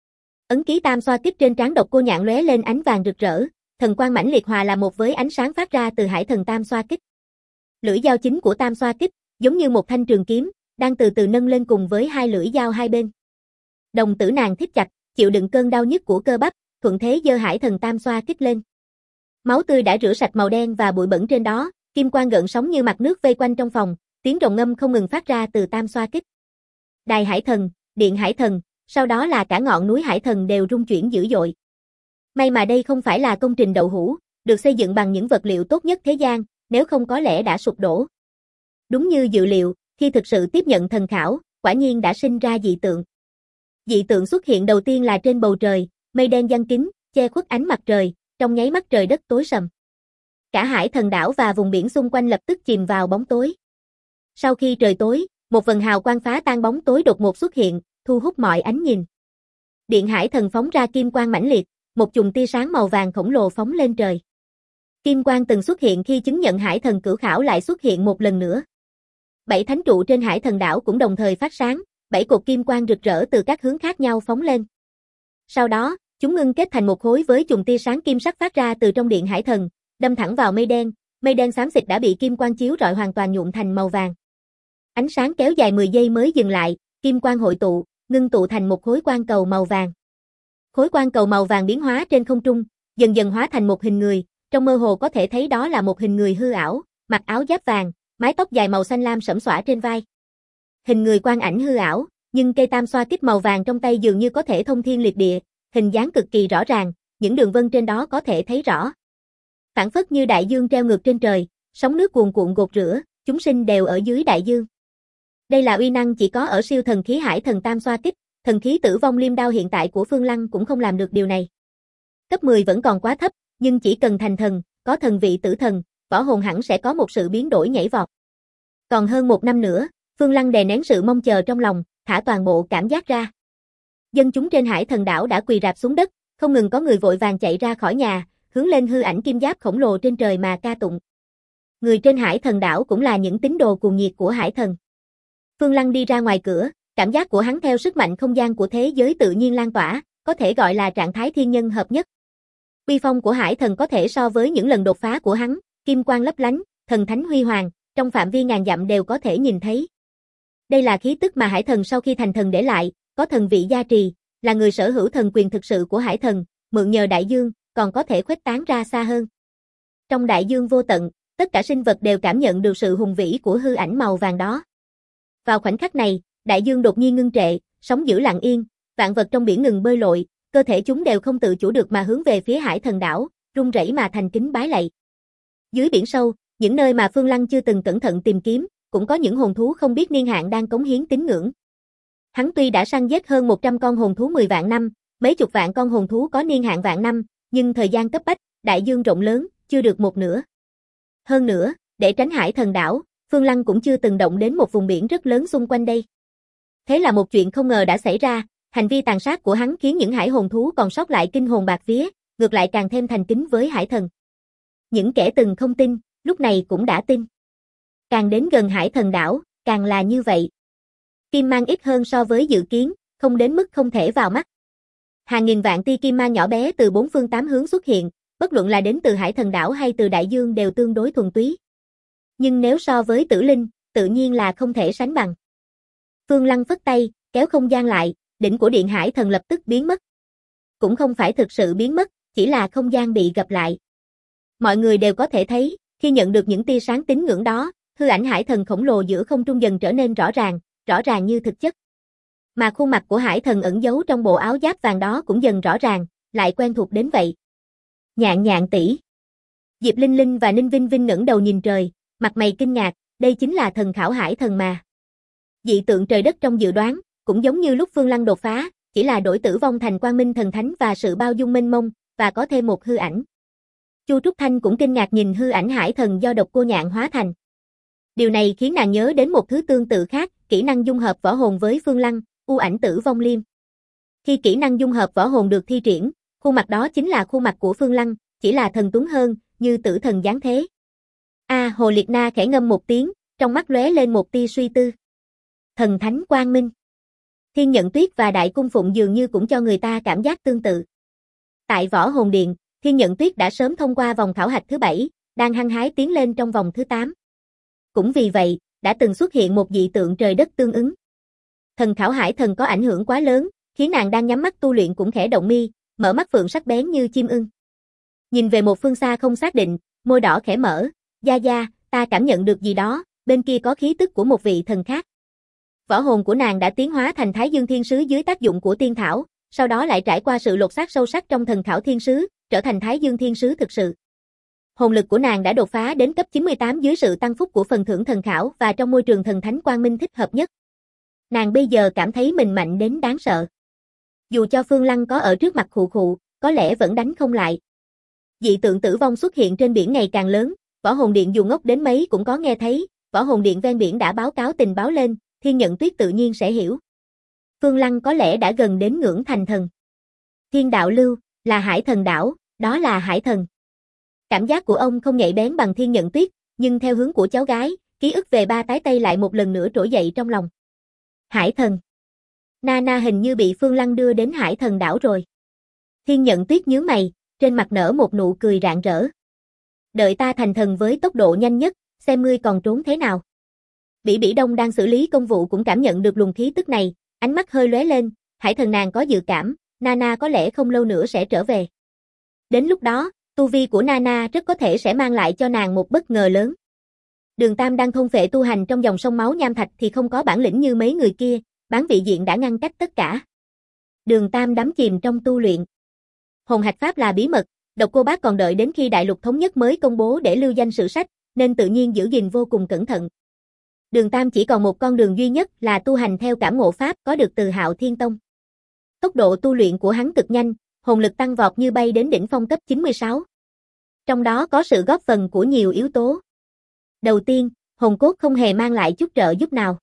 Ấn ký tam xoa kích trên trán Độc Cô Nhạn lóe lên ánh vàng rực rỡ, thần quang mãnh liệt hòa là một với ánh sáng phát ra từ hải thần tam xoa kích. Lưỡi dao chính của tam xoa kích, giống như một thanh trường kiếm, đang từ từ nâng lên cùng với hai lưỡi dao hai bên. Đồng tử nàng thít chặt, chịu đựng cơn đau nhức của cơ bắp, thuận thế giơ hải thần tam xoa kích lên. Máu tươi đã rửa sạch màu đen và bụi bẩn trên đó, kim quang gợn sóng như mặt nước vây quanh trong phòng, tiếng rồng ngâm không ngừng phát ra từ tam xoa kích. Đài hải thần, điện hải thần, sau đó là cả ngọn núi hải thần đều rung chuyển dữ dội. May mà đây không phải là công trình đậu hũ, được xây dựng bằng những vật liệu tốt nhất thế gian, nếu không có lẽ đã sụp đổ. Đúng như dự liệu, khi thực sự tiếp nhận thần khảo, quả nhiên đã sinh ra dị tượng. Dị tượng xuất hiện đầu tiên là trên bầu trời, mây đen giăng kín, che khuất ánh mặt trời, trong nháy mắt trời đất tối sầm. Cả hải thần đảo và vùng biển xung quanh lập tức chìm vào bóng tối. Sau khi trời tối, một vầng hào quang phá tan bóng tối đột ngột xuất hiện, thu hút mọi ánh nhìn. Điện hải thần phóng ra kim quang mãnh liệt, một chùm tia sáng màu vàng khổng lồ phóng lên trời. Kim quang từng xuất hiện khi chứng nhận hải thần cửu khảo lại xuất hiện một lần nữa. 7 thánh trụ trên hải thần đảo cũng đồng thời phát sáng, 7 cột kim quang rực rỡ từ các hướng khác nhau phóng lên. Sau đó, chúng ngưng kết thành một khối với chùm tia sáng kim sắc phát ra từ trong điện hải thần, đâm thẳng vào Mây đen xám xịt đã bị kim quang chiếu rọi hoàn toàn nhuộm thành màu vàng. Ánh sáng kéo dài 10 giây mới dừng lại, kim quang hội tụ, ngưng tụ thành một khối quang cầu màu vàng. Khối quang cầu màu vàng biến hóa trên không trung, dần dần hóa thành một hình người, trong mơ hồ có thể thấy đó là một hình người hư ảo, mặc áo giáp vàng, mái tóc dài màu xanh lam sẫm xõa trên vai. Hình người quang ảnh hư ảo, nhưng cây tam xoa kích màu vàng trong tay dường như có thể thông thiên liệt địa, hình dáng cực kỳ rõ ràng, những đường vân trên đó có thể thấy rõ. Phảng phất như đại dương treo ngược trên trời, sóng nước cuồn cuộn gột rửa, chúng sinh đều ở dưới đại dương. Đây là uy năng chỉ có ở siêu thần khí hải thần tam xoa kích, thần khí tử vong liêm đao hiện tại của Phương Lăng cũng không làm được điều này. Cấp 10 vẫn còn quá thấp, nhưng chỉ cần thành thần, có thần vị tử thần, võ hồn hẳn sẽ có một sự biến đổi nhảy vọt. Còn hơn 1 năm nữa, Phương Lăng đè nén sự mong chờ trong lòng, thả toàn bộ cảm giác ra. Dân chúng trên Hải Thần đảo đã quỳ rạp xuống đất, không ngừng có người vội vàng chạy ra khỏi nhà, hướng lên hư ảnh kim giáp khổng lồ trên trời mà ca tụng. Người trên Hải Thần đảo cũng là những tín đồ cuồng nhiệt của Hải Thần. Phương Lăng đi ra ngoài cửa, cảm giác của hắn theo sức mạnh không gian của thế giới tự nhiên lan tỏa, có thể gọi là trạng thái thiên nhân hợp nhất. Uy phong của Hải Thần có thể so với những lần đột phá của hắn, kim quang lấp lánh, thần thánh huy hoàng, trong phạm vi ngàn dặm đều có thể nhìn thấy. Đây là khí tức mà Hải Thần sau khi thành thần để lại, có thần vị gia trì, là người sở hữu thần quyền thực sự của Hải Thần, mượn nhờ đại dương, còn có thể khuếch tán ra xa hơn. Trong đại dương vô tận, tất cả sinh vật đều cảm nhận được sự hùng vĩ của hư ảnh màu vàng đó. Vào khoảnh khắc này, đại dương đột nhiên ngưng trệ, sóng dữ lặng yên, vạn vật trong biển ngừng bơi lội, cơ thể chúng đều không tự chủ được mà hướng về phía Hải Thần đảo, run rẩy mà thành kính bái lạy. Dưới biển sâu, những nơi mà Phương Lăng chưa từng cẩn thận tìm kiếm, cũng có những hồn thú không biết niên hạn đang cống hiến tín ngưỡng. Hắn tuy đã săn giết hơn 100 con hồn thú 10 vạn năm, mấy chục vạn con hồn thú có niên hạn vạn năm, nhưng thời gian cấp bách, đại dương rộng lớn, chưa được một nửa. Hơn nữa, để tránh Hải Thần đảo, Phương Lăng cũng chưa từng động đến một vùng biển rất lớn xung quanh đây. Thế là một chuyện không ngờ đã xảy ra, hành vi tàn sát của hắn khiến những hải hồn thú còn sót lại kinh hồn bạt vía, ngược lại càng thêm thành kính với Hải Thần. Những kẻ từng không tin, lúc này cũng đã tin. Càng đến gần Hải Thần đảo, càng là như vậy. Kim mang ít hơn so với dự kiến, không đến mức không thể vào mắt. Hàng nghìn vạn tia kim mang nhỏ bé từ 4 phương 8 hướng xuất hiện, bất luận là đến từ Hải Thần đảo hay từ đại dương đều tương đối thuần túy. Nhưng nếu so với Tử Linh, tự nhiên là không thể sánh bằng. Phương Lăng phất tay, kéo không gian lại, đỉnh của Điện Hải Thần lập tức biến mất. Cũng không phải thực sự biến mất, chỉ là không gian bị gập lại. Mọi người đều có thể thấy, khi nhận được những tia sáng tín ngưỡng đó, hư ảnh Hải Thần khổng lồ giữa không trung dần trở nên rõ ràng như thực chất. Mà khuôn mặt của Hải Thần ẩn giấu trong bộ áo giáp vàng đó cũng dần rõ ràng, lại quen thuộc đến vậy. Nhạn Nhạn tỷ. Diệp Linh Linh và Ninh Vinh Vinh ngẩng đầu nhìn trời, mặt mày kinh ngạc, đây chính là thần khảo Hải Thần mà. Dị tượng trời đất trong dự đoán, cũng giống như lúc Phương Lăng đột phá, chỉ là đổi tử vong thành quang minh thần thánh và sự bao dung mênh mông, và có thêm một hư ảnh. Chu Trúc Thanh cũng kinh ngạc nhìn hư ảnh Hải Thần do độc cô nhạn hóa thành. Điều này khiến nàng nhớ đến một thứ tương tự khác, kỹ năng dung hợp võ hồn với Phương Lăng, u ảnh tử vong liêm. Khi kỹ năng dung hợp võ hồn được thi triển, khuôn mặt đó chính là khuôn mặt của Phương Lăng, chỉ là thần tuấn hơn, như tử thần giáng thế. Hồ Liệt Na khẽ ngâm một tiếng, trong mắt lóe lên một tia suy tư. Thần thánh quang minh. Thiên Nhận Tuyết và Đại Cung Phụng dường như cũng cho người ta cảm giác tương tự. Tại Võ Hồn Điện, Thiên Nhận Tuyết đã sớm thông qua vòng khảo hạch thứ 7, đang hăng hái tiến lên trong vòng thứ 8. Cũng vì vậy, đã từng xuất hiện một dị tượng trời đất tương ứng. Thần khảo Hải Thần có ảnh hưởng quá lớn, khiến nàng đang nhắm mắt tu luyện cũng khẽ động mi, mở mắt phượng sắc bén như chim ưng. Nhìn về một phương xa không xác định, môi đỏ khẽ mở, Gia, ta cảm nhận được gì đó, bên kia có khí tức của một vị thần khác. Võ hồn của nàng đã tiến hóa thành Thái Dương Thiên Sứ dưới tác dụng của tiên thảo, sau đó lại trải qua sự lột xác sâu sắc trong thần khảo thiên sứ, trở thành Thái Dương Thiên Sứ thực sự. Hồn lực của nàng đã đột phá đến cấp 98 dưới sự tăng phúc của phần thưởng thần khảo và trong môi trường thần thánh quang minh thích hợp nhất. Nàng bây giờ cảm thấy mình mạnh đến đáng sợ. Dù cho Phương Lăng có ở trước mặt khụ, có lẽ vẫn đánh không lại. Dị tượng tử vong xuất hiện trên biển ngày càng lớn, Võ Hồn Điện dù ngốc đến mấy cũng có nghe thấy, Võ Hồn Điện ven biển đã báo cáo tình báo lên, Thiên Nhận Tuyết tự nhiên sẽ hiểu. Phương Lăng có lẽ đã gần đến ngưỡng thành thần. Thiên Đạo Lưu, là Hải Thần đảo, đó là Hải Thần. Cảm giác của ông không nhạy bén bằng Thiên Nhận Tuyết, nhưng theo hướng của cháu gái, ký ức về ba tái Tây lại một lần nữa trỗi dậy trong lòng. Hải Thần. Nana hình như bị Phương Lăng đưa đến Hải Thần đảo rồi. Thiên Nhận Tuyết nhướng mày, trên mặt nở một nụ cười rạng rỡ. Đợi ta thành thần với tốc độ nhanh nhất, xem ngươi còn trốn thế nào. Bỉ Bỉ Đông đang xử lý công vụ cũng cảm nhận được luồng khí tức này, ánh mắt hơi lóe lên, hải thần nàng có dự cảm, Nana có lẽ không lâu nữa sẽ trở về. Đến lúc đó, tu vi của Nana rất có thể sẽ mang lại cho nàng một bất ngờ lớn. Đường Tam đang thôn phệ tu hành trong dòng sông máu nham thạch thì không có bản lĩnh như mấy người kia, bán vị diện đã ngăn cách tất cả. Đường Tam đắm chìm trong tu luyện. Hồn hạch pháp là bí mật, Độc Cô Bác còn đợi đến khi đại lục thống nhất mới công bố để lưu danh sử sách, nên tự nhiên giữ gìn vô cùng cẩn thận. Đường Tam chỉ còn một con đường duy nhất là tu hành theo cảm ngộ pháp có được từ Hạo Thiên Tông. Tốc độ tu luyện của hắn cực nhanh, hồn lực tăng vọt như bay đến đỉnh phong cấp 96. Trong đó có sự góp phần của nhiều yếu tố. Đầu tiên, hồn cốt không hề mang lại chút trợ giúp nào.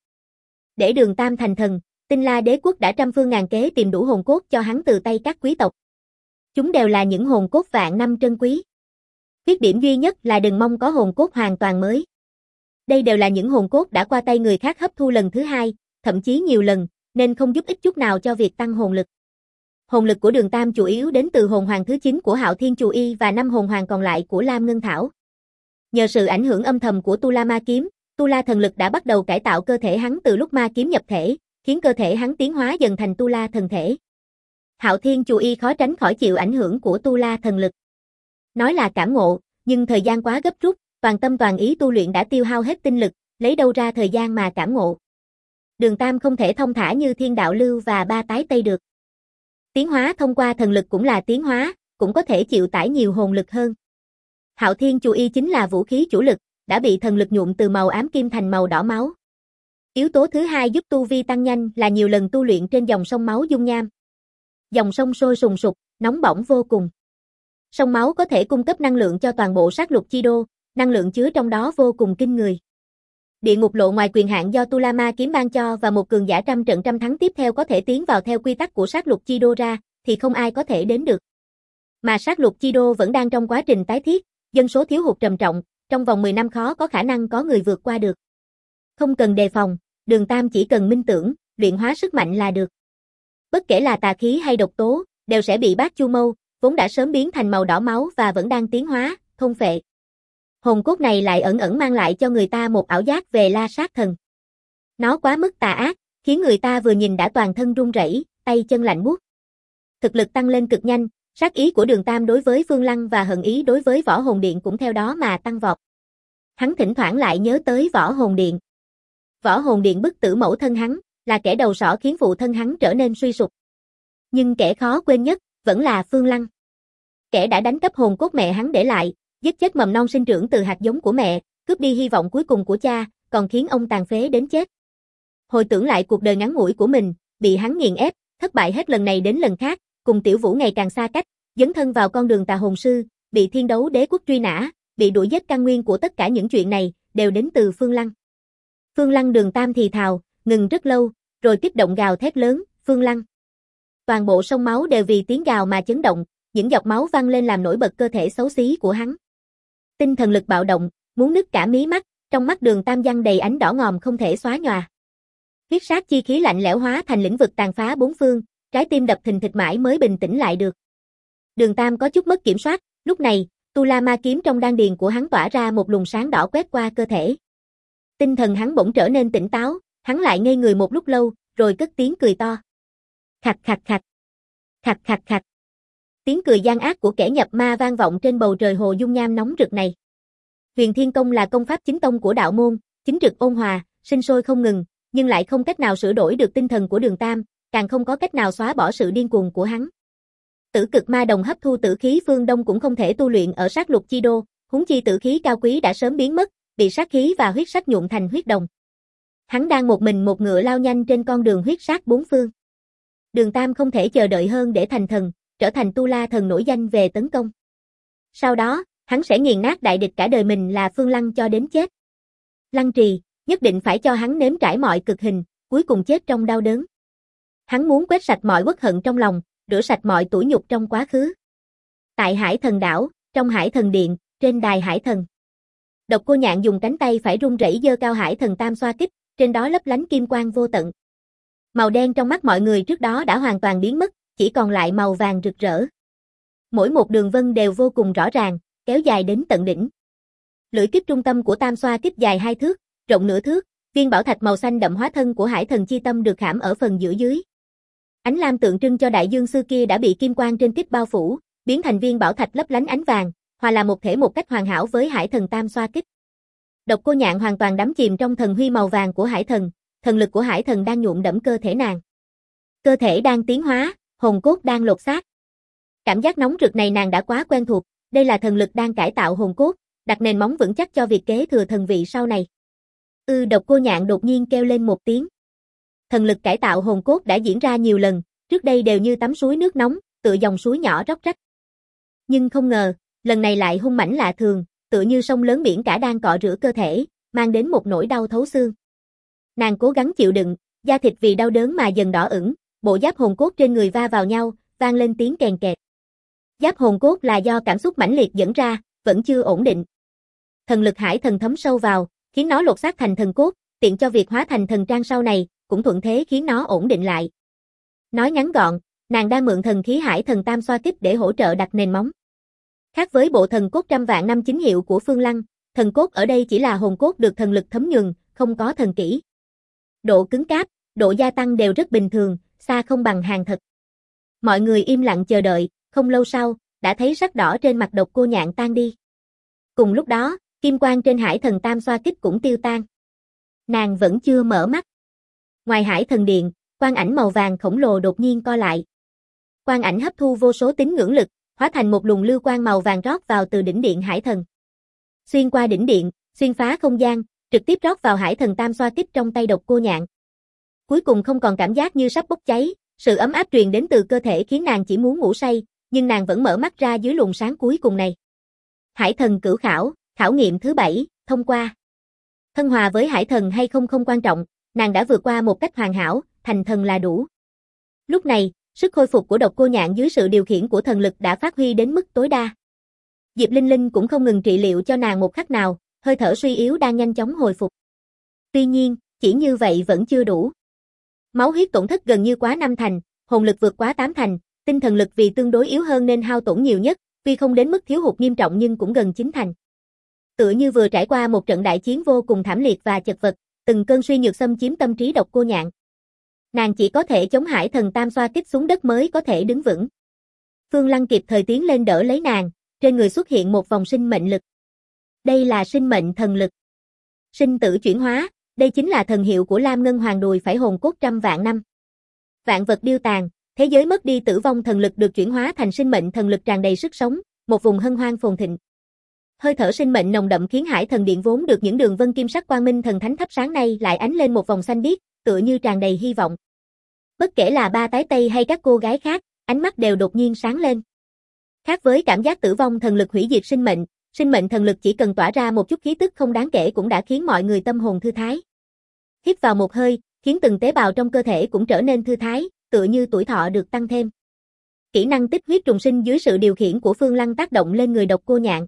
Để Đường Tam thành thần, Tinh La Đế quốc đã trăm phương ngàn kế tìm đủ hồn cốt cho hắn từ tay các quý tộc. Chúng đều là những hồn cốt vạn năm trân quý. Khuyết điểm duy nhất là đừng mong có hồn cốt hoàn toàn mới. Đây đều là những hồn cốt đã qua tay người khác hấp thu lần thứ hai, thậm chí nhiều lần, nên không giúp ích chút nào cho việc tăng hồn lực. Hồn lực của Đường Tam chủ yếu đến từ hồn hoàng thứ 9 của Hạo Thiên Chù Y và 5 hồn hoàng còn lại của Lam Ngân Thảo. Nhờ sự ảnh hưởng âm thầm của Tu La Ma Kiếm, Tu La thần lực đã bắt đầu cải tạo cơ thể hắn từ lúc ma kiếm nhập thể, khiến cơ thể hắn tiến hóa dần thành Tu La thần thể. Hạo Thiên Chù Y khó tránh khỏi chịu ảnh hưởng của Tu La thần lực. Nói là cảm ngộ, nhưng thời gian quá gấp rút, toàn tâm toàn ý tu luyện đã tiêu hao hết tinh lực, lấy đâu ra thời gian mà cảm ngộ. Đường Tam không thể thông thả như Thiên Đạo Lưu và Ba Tái Tây được. Tiến hóa thông qua thần lực cũng là tiến hóa, cũng có thể chịu tải nhiều hồn lực hơn. Hạo Thiên Chù Y chính là vũ khí chủ lực, đã bị thần lực nhuộm từ màu ám kim thành màu đỏ máu. Yếu tố thứ hai giúp tu vi tăng nhanh là nhiều lần tu luyện trên dòng sông máu dung nham. Dòng sông sôi sùng sục, nóng bỏng vô cùng. Sông máu có thể cung cấp năng lượng cho toàn bộ sát lục chi đô, năng lượng chứa trong đó vô cùng kinh người. Địa ngục lộ ngoài quyền hạn do Tu La Ma kiếm ban cho và một cường giả trăm trận trăm thắng tiếp theo có thể tiến vào theo quy tắc của sát lục chi đô ra, thì không ai có thể đến được. Mà sát lục chi đô vẫn đang trong quá trình tái thiết, dân số thiếu hụt trầm trọng, trong vòng 10 năm khó có khả năng có người vượt qua được. Không cần đề phòng, Đường Tam chỉ cần minh tưởng, luyện hóa sức mạnh là được. Bất kể là tà khí hay độc tố, đều sẽ bị Bát Chu Mâu, vốn đã sớm biến thành màu đỏ máu và vẫn đang tiến hóa, thôn phệ. Hồn cốt này lại ẩn ẩn mang lại cho người ta một ảo giác về La Sát Thần. Nó quá mức tà ác, khiến người ta vừa nhìn đã toàn thân run rẩy, tay chân lạnh buốt. Thực lực tăng lên cực nhanh, sát ý của Đường Tam đối với Phương Lăng và hận ý đối với Võ Hồn Điện cũng theo đó mà tăng vọt. Hắn thỉnh thoảng lại nhớ tới Võ Hồn Điện. Võ Hồn Điện bức tử mẫu thân hắn, là kẻ đầu sỏ khiến phụ thân hắn trở nên suy sụp. Nhưng kẻ khó quên nhất, vẫn là Phương Lăng. Kẻ đã đánh cắp hồn cốt mẹ hắn để lại, giết chết mầm non sinh trưởng từ hạt giống của mẹ, cướp đi hy vọng cuối cùng của cha, còn khiến ông tàn phế đến chết. Hồi tưởng lại cuộc đời ngắn ngủi của mình, bị hắn nghiền ép, thất bại hết lần này đến lần khác, cùng Tiểu Vũ ngày càng xa cách, dấn thân vào con đường tà hồn sư, bị Thiên Đấu Đế quốc truy nã, bị đuổi giết, căn nguyên của tất cả những chuyện này đều đến từ Phương Lăng. Phương Lăng. Đường Tam thì thào, ngừng rất lâu, rồi kích động gào thét lớn, Phương Lăng. Toàn bộ sông máu đều vì tiếng gào mà chấn động, những giọt máu văng lên làm nổi bật cơ thể xấu xí của hắn. Tinh thần lực bạo động, muốn nứt cả mí mắt, trong mắt Đường Tam giăng đầy ánh đỏ ngòm không thể xóa nhòa. Huyết sát chi khí lạnh lẽo hóa thành lĩnh vực tàn phá bốn phương, trái tim đập thình thịch mãi mới bình tĩnh lại được. Đường Tam có chút mất kiểm soát, lúc này, Tu La Ma kiếm trong đan điền của hắn tỏa ra một luồng sáng đỏ quét qua cơ thể. Tinh thần hắn bỗng trở nên tỉnh táo, hắn lại ngây người một lúc lâu, rồi cất tiếng cười to. Khạch khạch khạch. Khạch khạch khạch. Tiếng cười gian ác của kẻ nhập ma vang vọng trên bầu trời hồ dung nham nóng rực này. Huyền Thiên Công là công pháp chính tông của đạo môn, chính trực ôn hòa, sinh sôi không ngừng, nhưng lại không cách nào sửa đổi được tinh thần của Đường Tam, càng không có cách nào xóa bỏ sự điên cuồng của hắn. Tử cực ma đồng hấp thu tử khí phương Đông cũng không thể tu luyện ở sát lục chi đô, huống chi tử khí cao quý đã sớm biến mất, bị sát khí và huyết sắc nhuộm thành huyết đồng. Hắn đang một mình một ngựa lao nhanh trên con đường huyết sát bốn phương. Đường Tam không thể chờ đợi hơn để thành thần, trở thành Tu La thần nổi danh về tấn công. Sau đó, hắn sẽ nghiền nát đại địch cả đời mình là Phương Lăng cho đến chết. Lăng Trì, nhất định phải cho hắn nếm trải mọi cực hình, cuối cùng chết trong đau đớn. Hắn muốn quét sạch mọi uất hận trong lòng, rửa sạch mọi tủi nhục trong quá khứ. Tại Hải Thần đảo, trong Hải Thần điện, trên đài Hải Thần. Độc Cô Nhạn dùng cánh tay phải run rẩy giơ cao Hải Thần tam xoa kích, trên đó lấp lánh kim quang vô tận. Màu đen trong mắt mọi người trước đó đã hoàn toàn biến mất, chỉ còn lại màu vàng rực rỡ. Mỗi một đường vân đều vô cùng rõ ràng, kéo dài đến tận đỉnh. Lưỡi kíp trung tâm của tam xoa kíp dài 2 thước, rộng nửa thước, viên bảo thạch màu xanh đậm hóa thân của Hải Thần Chi Tâm được khảm ở phần giữa dưới. Ánh lam tượng trưng cho đại dương xưa kia đã bị kim quang trên kíp bao phủ, biến thành viên bảo thạch lấp lánh ánh vàng, hòa là một thể một cách hoàn hảo với Hải Thần tam xoa kíp. Độc Cô Nhạn hoàn toàn đắm chìm trong thần huy màu vàng của Hải Thần, thần lực của Hải Thần đang nhuộm đẫm cơ thể nàng. Cơ thể đang tiến hóa, hồn cốt đang lột xác. Cảm giác nóng rực này nàng đã quá quen thuộc, đây là thần lực đang cải tạo hồn cốt, đặt nền móng vững chắc cho việc kế thừa thần vị sau này. Độc Cô Nhạn đột nhiên kêu lên một tiếng. Thần lực cải tạo hồn cốt đã diễn ra nhiều lần, trước đây đều như tắm suối nước nóng, tựa dòng suối nhỏ róc rách. Nhưng không ngờ, lần này lại hung mãnh lạ thường, tựa như sông lớn biển cả đang cọ rửa cơ thể, mang đến một nỗi đau thấu xương. Nàng cố gắng chịu đựng, da thịt vì đau đớn mà dần đỏ ửng, bộ giáp hồn cốt trên người va vào nhau, vang lên tiếng kèn kẹt. Giáp hồn cốt là do cảm xúc mãnh liệt dẫn ra, vẫn chưa ổn định. Thần lực Hải Thần thấm sâu vào, khiến nó lột xác thành thần cốt, tiện cho việc hóa thành thần trang sau này, cũng thuận thế khiến nó ổn định lại. Nói ngắn gọn, nàng đang mượn thần khí Hải Thần tam xoa kíp để hỗ trợ đặt nền móng. Khác với bộ thần cốt trăm vạn năm chính hiệu của Phương Lăng, thần cốt ở đây chỉ là hồn cốt được thần lực thấm nhuần, không có thần kỹ. Độ cứng cáp, độ gia tăng đều rất bình thường, xa không bằng hàng thật. Mọi người im lặng chờ đợi, không lâu sau, đã thấy sắc đỏ trên mặt Độc Cô Nhạn tan đi. Cùng lúc đó, kim quang trên Hải Thần tam xoa kíp cũng tiêu tan. Nàng vẫn chưa mở mắt. Ngoài Hải Thần Điện, quang ảnh màu vàng khổng lồ đột nhiên co lại. Quang ảnh hấp thu vô số tín ngưỡng lực, hóa thành một luồng lưu quang màu vàng rót vào từ đỉnh điện Hải Thần. Xuyên qua đỉnh điện, xuyên phá không gian, trực tiếp rót vào Hải Thần tam xoa kíp trong tay Độc Cô Nhạn. Cuối cùng không còn cảm giác như sắp bốc cháy, sự ấm áp truyền đến từ cơ thể khiến nàng chỉ muốn ngủ say, nhưng nàng vẫn mở mắt ra dưới luồng sáng cuối cùng này. Hải Thần cửu khảo, khảo nghiệm thứ 7, thông qua. Thân hòa với Hải Thần hay không không quan trọng, nàng đã vượt qua một cách hoàn hảo, thành thần là đủ. Lúc này, sức khôi phục của Độc Cô Nhạn dưới sự điều khiển của thần lực đã phát huy đến mức tối đa. Diệp Linh Linh cũng không ngừng trị liệu cho nàng một khắc nào, hơi thở suy yếu đang nhanh chóng hồi phục. Tuy nhiên, chỉ như vậy vẫn chưa đủ. Máu huyết tổn thất gần như quá 5 thành, hồn lực vượt quá 8 thành, tinh thần lực vì tương đối yếu hơn nên hao tổn nhiều nhất, tuy không đến mức thiếu hụt nghiêm trọng nhưng cũng gần 9 thành. Tựa như vừa trải qua một trận đại chiến vô cùng thảm liệt và chật vật, từng cơn suy nhược xâm chiếm tâm trí Độc Cô Nhạn. Nàng chỉ có thể chống Hải Thần tam xoa kích xuống đất mới có thể đứng vững. Phương Lăng kịp thời tiến lên đỡ lấy nàng, trên người xuất hiện một vòng sinh mệnh lực. Đây là sinh mệnh thần lực. Sinh tử chuyển hóa, đây chính là thần hiệu của Lam Ngân Hoàng đùi phải hồn cốt trăm vạn năm. Vạn vật điêu tàn, thế giới mất đi tử vong thần lực được chuyển hóa thành sinh mệnh thần lực tràn đầy sức sống, một vùng hân hoan phồn thịnh. Hơi thở sinh mệnh nồng đậm khiến Hải Thần Điện vốn được những đường vân kim sắc quang minh thần thánh thắp sáng nay lại ánh lên một vòng xanh biếc, tựa như tràn đầy hy vọng. Bất kể là ba tái tây hay các cô gái khác, ánh mắt đều đột nhiên sáng lên. Khác với cảm giác tử vong thần lực hủy diệt sinh mệnh thần lực chỉ cần tỏa ra một chút khí tức không đáng kể cũng đã khiến mọi người tâm hồn thư thái. Hít vào một hơi, khiến từng tế bào trong cơ thể cũng trở nên thư thái, tựa như tuổi thọ được tăng thêm. Kỹ năng tích huyết trùng sinh dưới sự điều khiển của Phương Lăng tác động lên người Độc Cô Nhạn.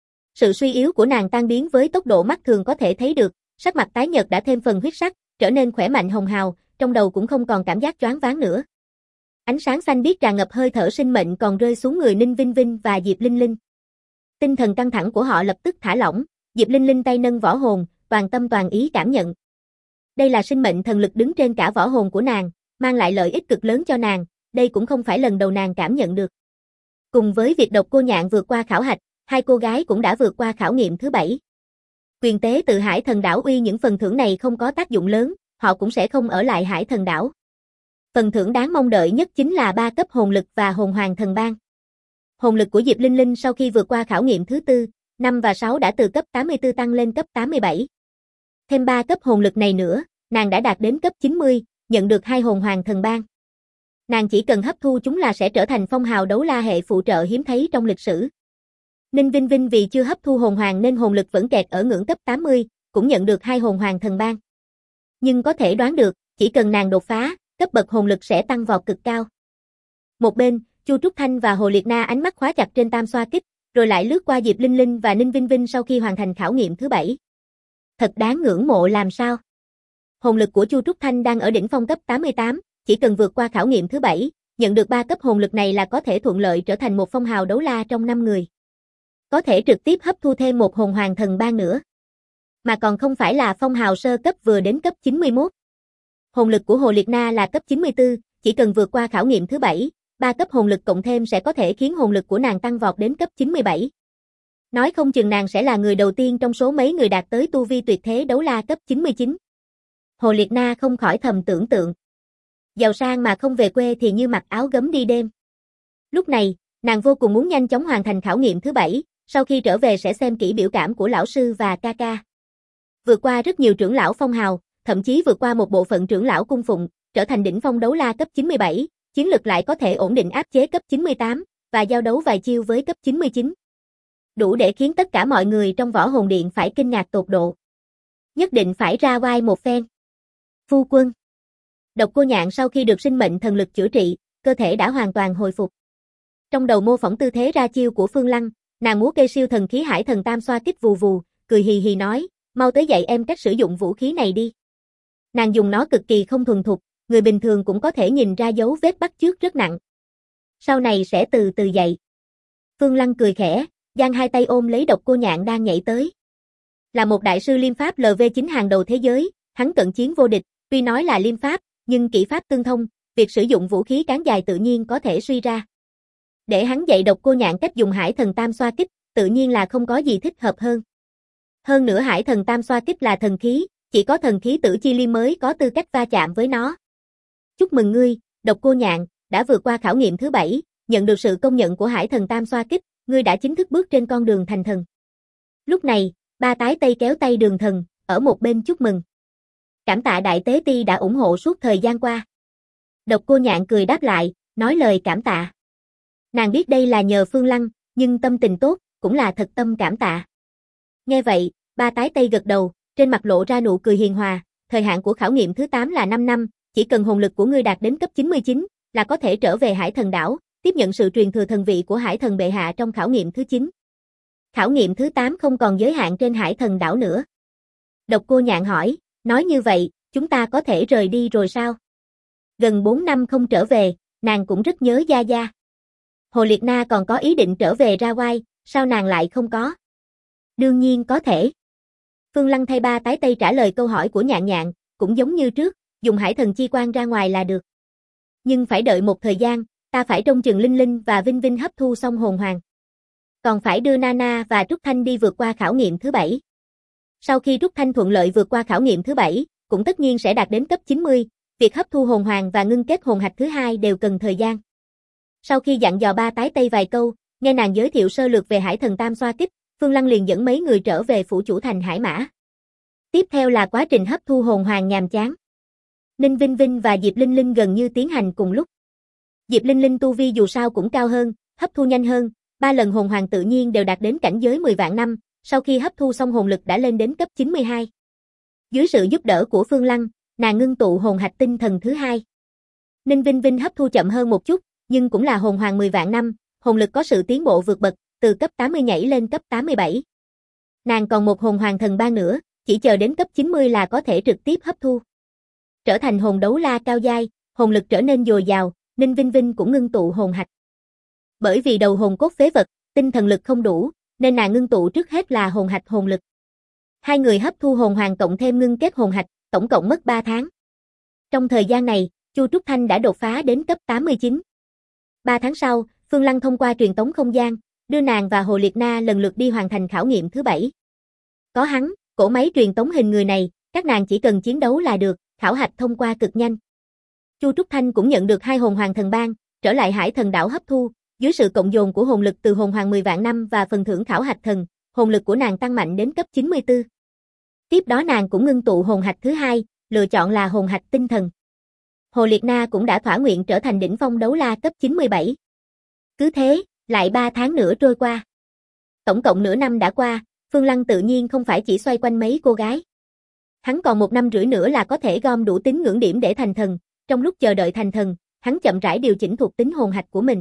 Sự suy yếu của nàng tan biến với tốc độ mắt thường có thể thấy được, sắc mặt tái nhợt đã thêm phần huyết sắc, trở nên khỏe mạnh hồng hào, trong đầu cũng không còn cảm giác choáng váng nữa. Ánh sáng xanh biếc tràn ngập hơi thở sinh mệnh còn rơi xuống người Ninh Vinh Vinh và Diệp Linh Linh. Tinh thần căng thẳng của họ lập tức thả lỏng, Diệp Linh Linh tay nâng võ hồn, toàn tâm toàn ý cảm nhận. Đây là sinh mệnh thần lực đứng trên cả võ hồn của nàng, mang lại lợi ích cực lớn cho nàng, đây cũng không phải lần đầu nàng cảm nhận được. Cùng với việc Độc Cô Nhạn vượt qua khảo hạch, hai cô gái cũng đã vượt qua khảo nghiệm thứ 7. Quyền tế từ Hải Thần đảo uy những phần thưởng này không có tác dụng lớn, họ cũng sẽ không ở lại Hải Thần đảo. Phần thưởng đáng mong đợi nhất chính là 3 cấp hồn lực và hồn hoàng thần bang. Hồn lực của Diệp Linh Linh sau khi vượt qua khảo nghiệm thứ 4, 5 và 6 đã từ cấp 84 tăng lên cấp 87. Thêm 3 cấp hồn lực này nữa, nàng đã đạt đến cấp 90, nhận được 2 hồn hoàng thần bang. Nàng chỉ cần hấp thu chúng là sẽ trở thành phong hào đấu la hệ phụ trợ hiếm thấy trong lịch sử. Ninh Vinh Vinh vì chưa hấp thu hồn hoàng nên hồn lực vẫn kẹt ở ngưỡng cấp 80, cũng nhận được 2 hồn hoàng thần bang. Nhưng có thể đoán được, chỉ cần nàng đột phá, cấp bậc hồn lực sẽ tăng vọt cực cao. Một bên, Chu Trúc Thanh và Hồ Liệt Na ánh mắt khóa chặt trên tam xoa kích, rồi lại lướt qua Diệp Linh Linh và Ninh Vinh Vinh sau khi hoàn thành khảo nghiệm thứ 7. Thật đáng ngưỡng mộ làm sao? Hồn lực của Chu Trúc Thanh đang ở đỉnh phong cấp 88, chỉ cần vượt qua khảo nghiệm thứ 7, nhận được 3 cấp hồn lực này là có thể thuận lợi trở thành một phong hào đấu la trong 5 người. có thể trực tiếp hấp thu thêm một hồn hoàng thần ban nữa. Mà còn không phải là phong hào sơ cấp vừa đến cấp 91. Hồn lực của Hồ Liệt Na là cấp 94, chỉ cần vượt qua khảo nghiệm thứ 7, 3 cấp hồn lực cộng thêm sẽ có thể khiến hồn lực của nàng tăng vọt đến cấp 97. Nói không chừng nàng sẽ là người đầu tiên trong số mấy người đạt tới tu vi tuyệt thế đấu la cấp 99. Hồ Liệt Na không khỏi thầm tưởng tượng. Giàu sang mà không về quê thì như mặc áo gấm đi đêm. Lúc này, nàng vô cùng muốn nhanh chóng hoàn thành khảo nghiệm thứ 7, sau khi trở về sẽ xem kỹ biểu cảm của lão sư và ca ca. Vượt qua rất nhiều trưởng lão phong hào, thậm chí vượt qua một bộ phận trưởng lão cung phụng, trở thành đỉnh phong đấu la cấp 97, chiến lực lại có thể ổn định áp chế cấp 98, và giao đấu vài chiêu với cấp 99. Đủ để khiến tất cả mọi người trong võ hồn điện phải kinh ngạc tột độ. Nhất định phải ra oai một phen. Phu quân. Độc Cô Nhạn sau khi được sinh mệnh thần lực chữa trị, cơ thể đã hoàn toàn hồi phục. Trong đầu mô phỏng tư thế ra chiêu của Phương Lăng, nàng múa cây siêu thần khí Hải Thần Tam Xoa Kích vù vù, cười hì hì nói, mau tới dạy em cách sử dụng vũ khí này đi. Nàng dùng nó cực kỳ không thuần thục, người bình thường cũng có thể nhìn ra dấu vết bắt chước rất nặng. Sau này sẽ từ từ dạy. Phương Lăng cười khẽ, giang hai tay ôm lấy Độc Cô Nhạn đang nhảy tới. Là một đại sư liêm pháp LV9 hàng đầu thế giới, hắn cận chiến vô địch, tuy nói là liêm pháp, nhưng kỹ pháp tương thông, việc sử dụng vũ khí cán dài tự nhiên có thể suy ra. Để hắn dạy Độc Cô Nhạn cách dùng Hải Thần Tam Xoa Kích, tự nhiên là không có gì thích hợp hơn. Hơn nữa Hải Thần Tam Xoa Kích là thần khí, chỉ có thần khí Tử Chi Liêm mới có tư cách va chạm với nó. Chúc mừng ngươi, Độc Cô Nhạn, đã vượt qua khảo nghiệm thứ 7, nhận được sự công nhận của Hải Thần Tam Xoa Kích, ngươi đã chính thức bước trên con đường thành thần. Lúc này, Ba Tái Tây kéo tay Đường Thần, ở một bên chúc mừng. Cảm tạ Đại Tế Ti đã ủng hộ suốt thời gian qua. Độc Cô Nhạn cười đáp lại, nói lời cảm tạ. Nàng biết đây là nhờ Phương Lăng, nhưng tâm tình tốt, cũng là thật tâm cảm tạ. Nghe vậy, Ba Tái Tây gật đầu, trên mặt lộ ra nụ cười hiền hòa, thời hạn của khảo nghiệm thứ 8 là 5 năm, chỉ cần hồn lực của ngươi đạt đến cấp 99, là có thể trở về Hải Thần Đảo, tiếp nhận sự truyền thừa thần vị của Hải Thần bệ hạ trong khảo nghiệm thứ 9. Khảo nghiệm thứ 8 không còn giới hạn trên Hải Thần Đảo nữa. Độc Cô Nhạn hỏi, nói như vậy, chúng ta có thể rời đi rồi sao? Gần 4 năm không trở về, nàng cũng rất nhớ Gia Gia. Hồ Liệt Na còn có ý định trở về ra oai, sao nàng lại không có? Đương nhiên có thể. Phương Lăng thay Ba Tái Tây trả lời câu hỏi của Nhạn Nhạn, cũng giống như trước, dùng Hải Thần chi quang ra ngoài là được. Nhưng phải đợi một thời gian, ta phải trông chừng Linh Linh và Vinh Vinh hấp thu xong hồn hoàng. Còn phải đưa Nana và Trúc Thanh đi vượt qua khảo nghiệm thứ 7. Sau khi Trúc Thanh thuận lợi vượt qua khảo nghiệm thứ 7, cũng tất nhiên sẽ đạt đến cấp 90, việc hấp thu hồn hoàng và ngưng kết hồn hạch thứ 2 đều cần thời gian. Sau khi dặn dò Ba Tái Tây vài câu, nghe nàng giới thiệu sơ lược về Hải Thần Tam Xoa Kích, Phương Lăng liền dẫn mấy người trở về phủ chủ thành Hải Mã. Tiếp theo là quá trình hấp thu hồn hoàng nhàm chán. Ninh Vinh Vinh và Diệp Linh Linh gần như tiến hành cùng lúc. Diệp Linh Linh tu vi dù sao cũng cao hơn, hấp thu nhanh hơn, 3 lần hồn hoàng tự nhiên đều đạt đến cảnh giới 10 vạn năm, sau khi hấp thu xong hồn lực đã lên đến cấp 92. Dưới sự giúp đỡ của Phương Lăng, nàng ngưng tụ hồn hạch tinh thần thứ 2. Ninh Vinh Vinh hấp thu chậm hơn một chút, nhưng cũng là hồn hoàng 10 vạn năm, hồn lực có sự tiến bộ vượt bậc, từ cấp 80 nhảy lên cấp 87. Nàng còn một hồn hoàng thần ban nữa, chỉ chờ đến cấp 90 là có thể trực tiếp hấp thu. Trở thành hồn đấu la cao giai, hồn lực trở nên dồi dào, Ninh Vinh Vinh cũng ngưng tụ hồn hạch. Bởi vì đầu hồn cốt phế vật, tinh thần lực không đủ, nên nàng ngưng tụ trước hết là hồn hạch hồn lực. Hai người hấp thu hồn hoàng cộng thêm ngưng kết hồn hạch, tổng cộng mất 3 tháng. Trong thời gian này, Chu Trúc Thanh đã đột phá đến cấp 89. 3 tháng sau, Phương Lăng thông qua truyền tống không gian, đưa nàng và Hồ Liệt Na lần lượt đi hoàn thành khảo nghiệm thứ 7. Có hắn, cỗ máy truyền tống hình người này, các nàng chỉ cần chiến đấu là được, khảo hạch thông qua cực nhanh. Chu Trúc Thanh cũng nhận được 2 hồn hoàng thần ban, trở lại Hải Thần Đảo hấp thu, dưới sự cộng dồn của hồn lực từ hồn hoàng 10 vạn năm và phần thưởng khảo hạch thần, hồn lực của nàng tăng mạnh đến cấp 94. Tiếp đó nàng cũng ngưng tụ hồn hạch thứ 2, lựa chọn là hồn hạch tinh thần. Hồ Liệt Na cũng đã thỏa nguyện trở thành đỉnh phong đấu la cấp 97. Cứ thế, lại 3 tháng nữa trôi qua. Tổng cộng nửa năm đã qua, Phương Lăng tự nhiên không phải chỉ xoay quanh mấy cô gái. Hắn còn 1 năm rưỡi nữa là có thể gom đủ tín ngưỡng điểm để thành thần, trong lúc chờ đợi thành thần, hắn chậm rãi điều chỉnh thuộc tính hồn hạch của mình.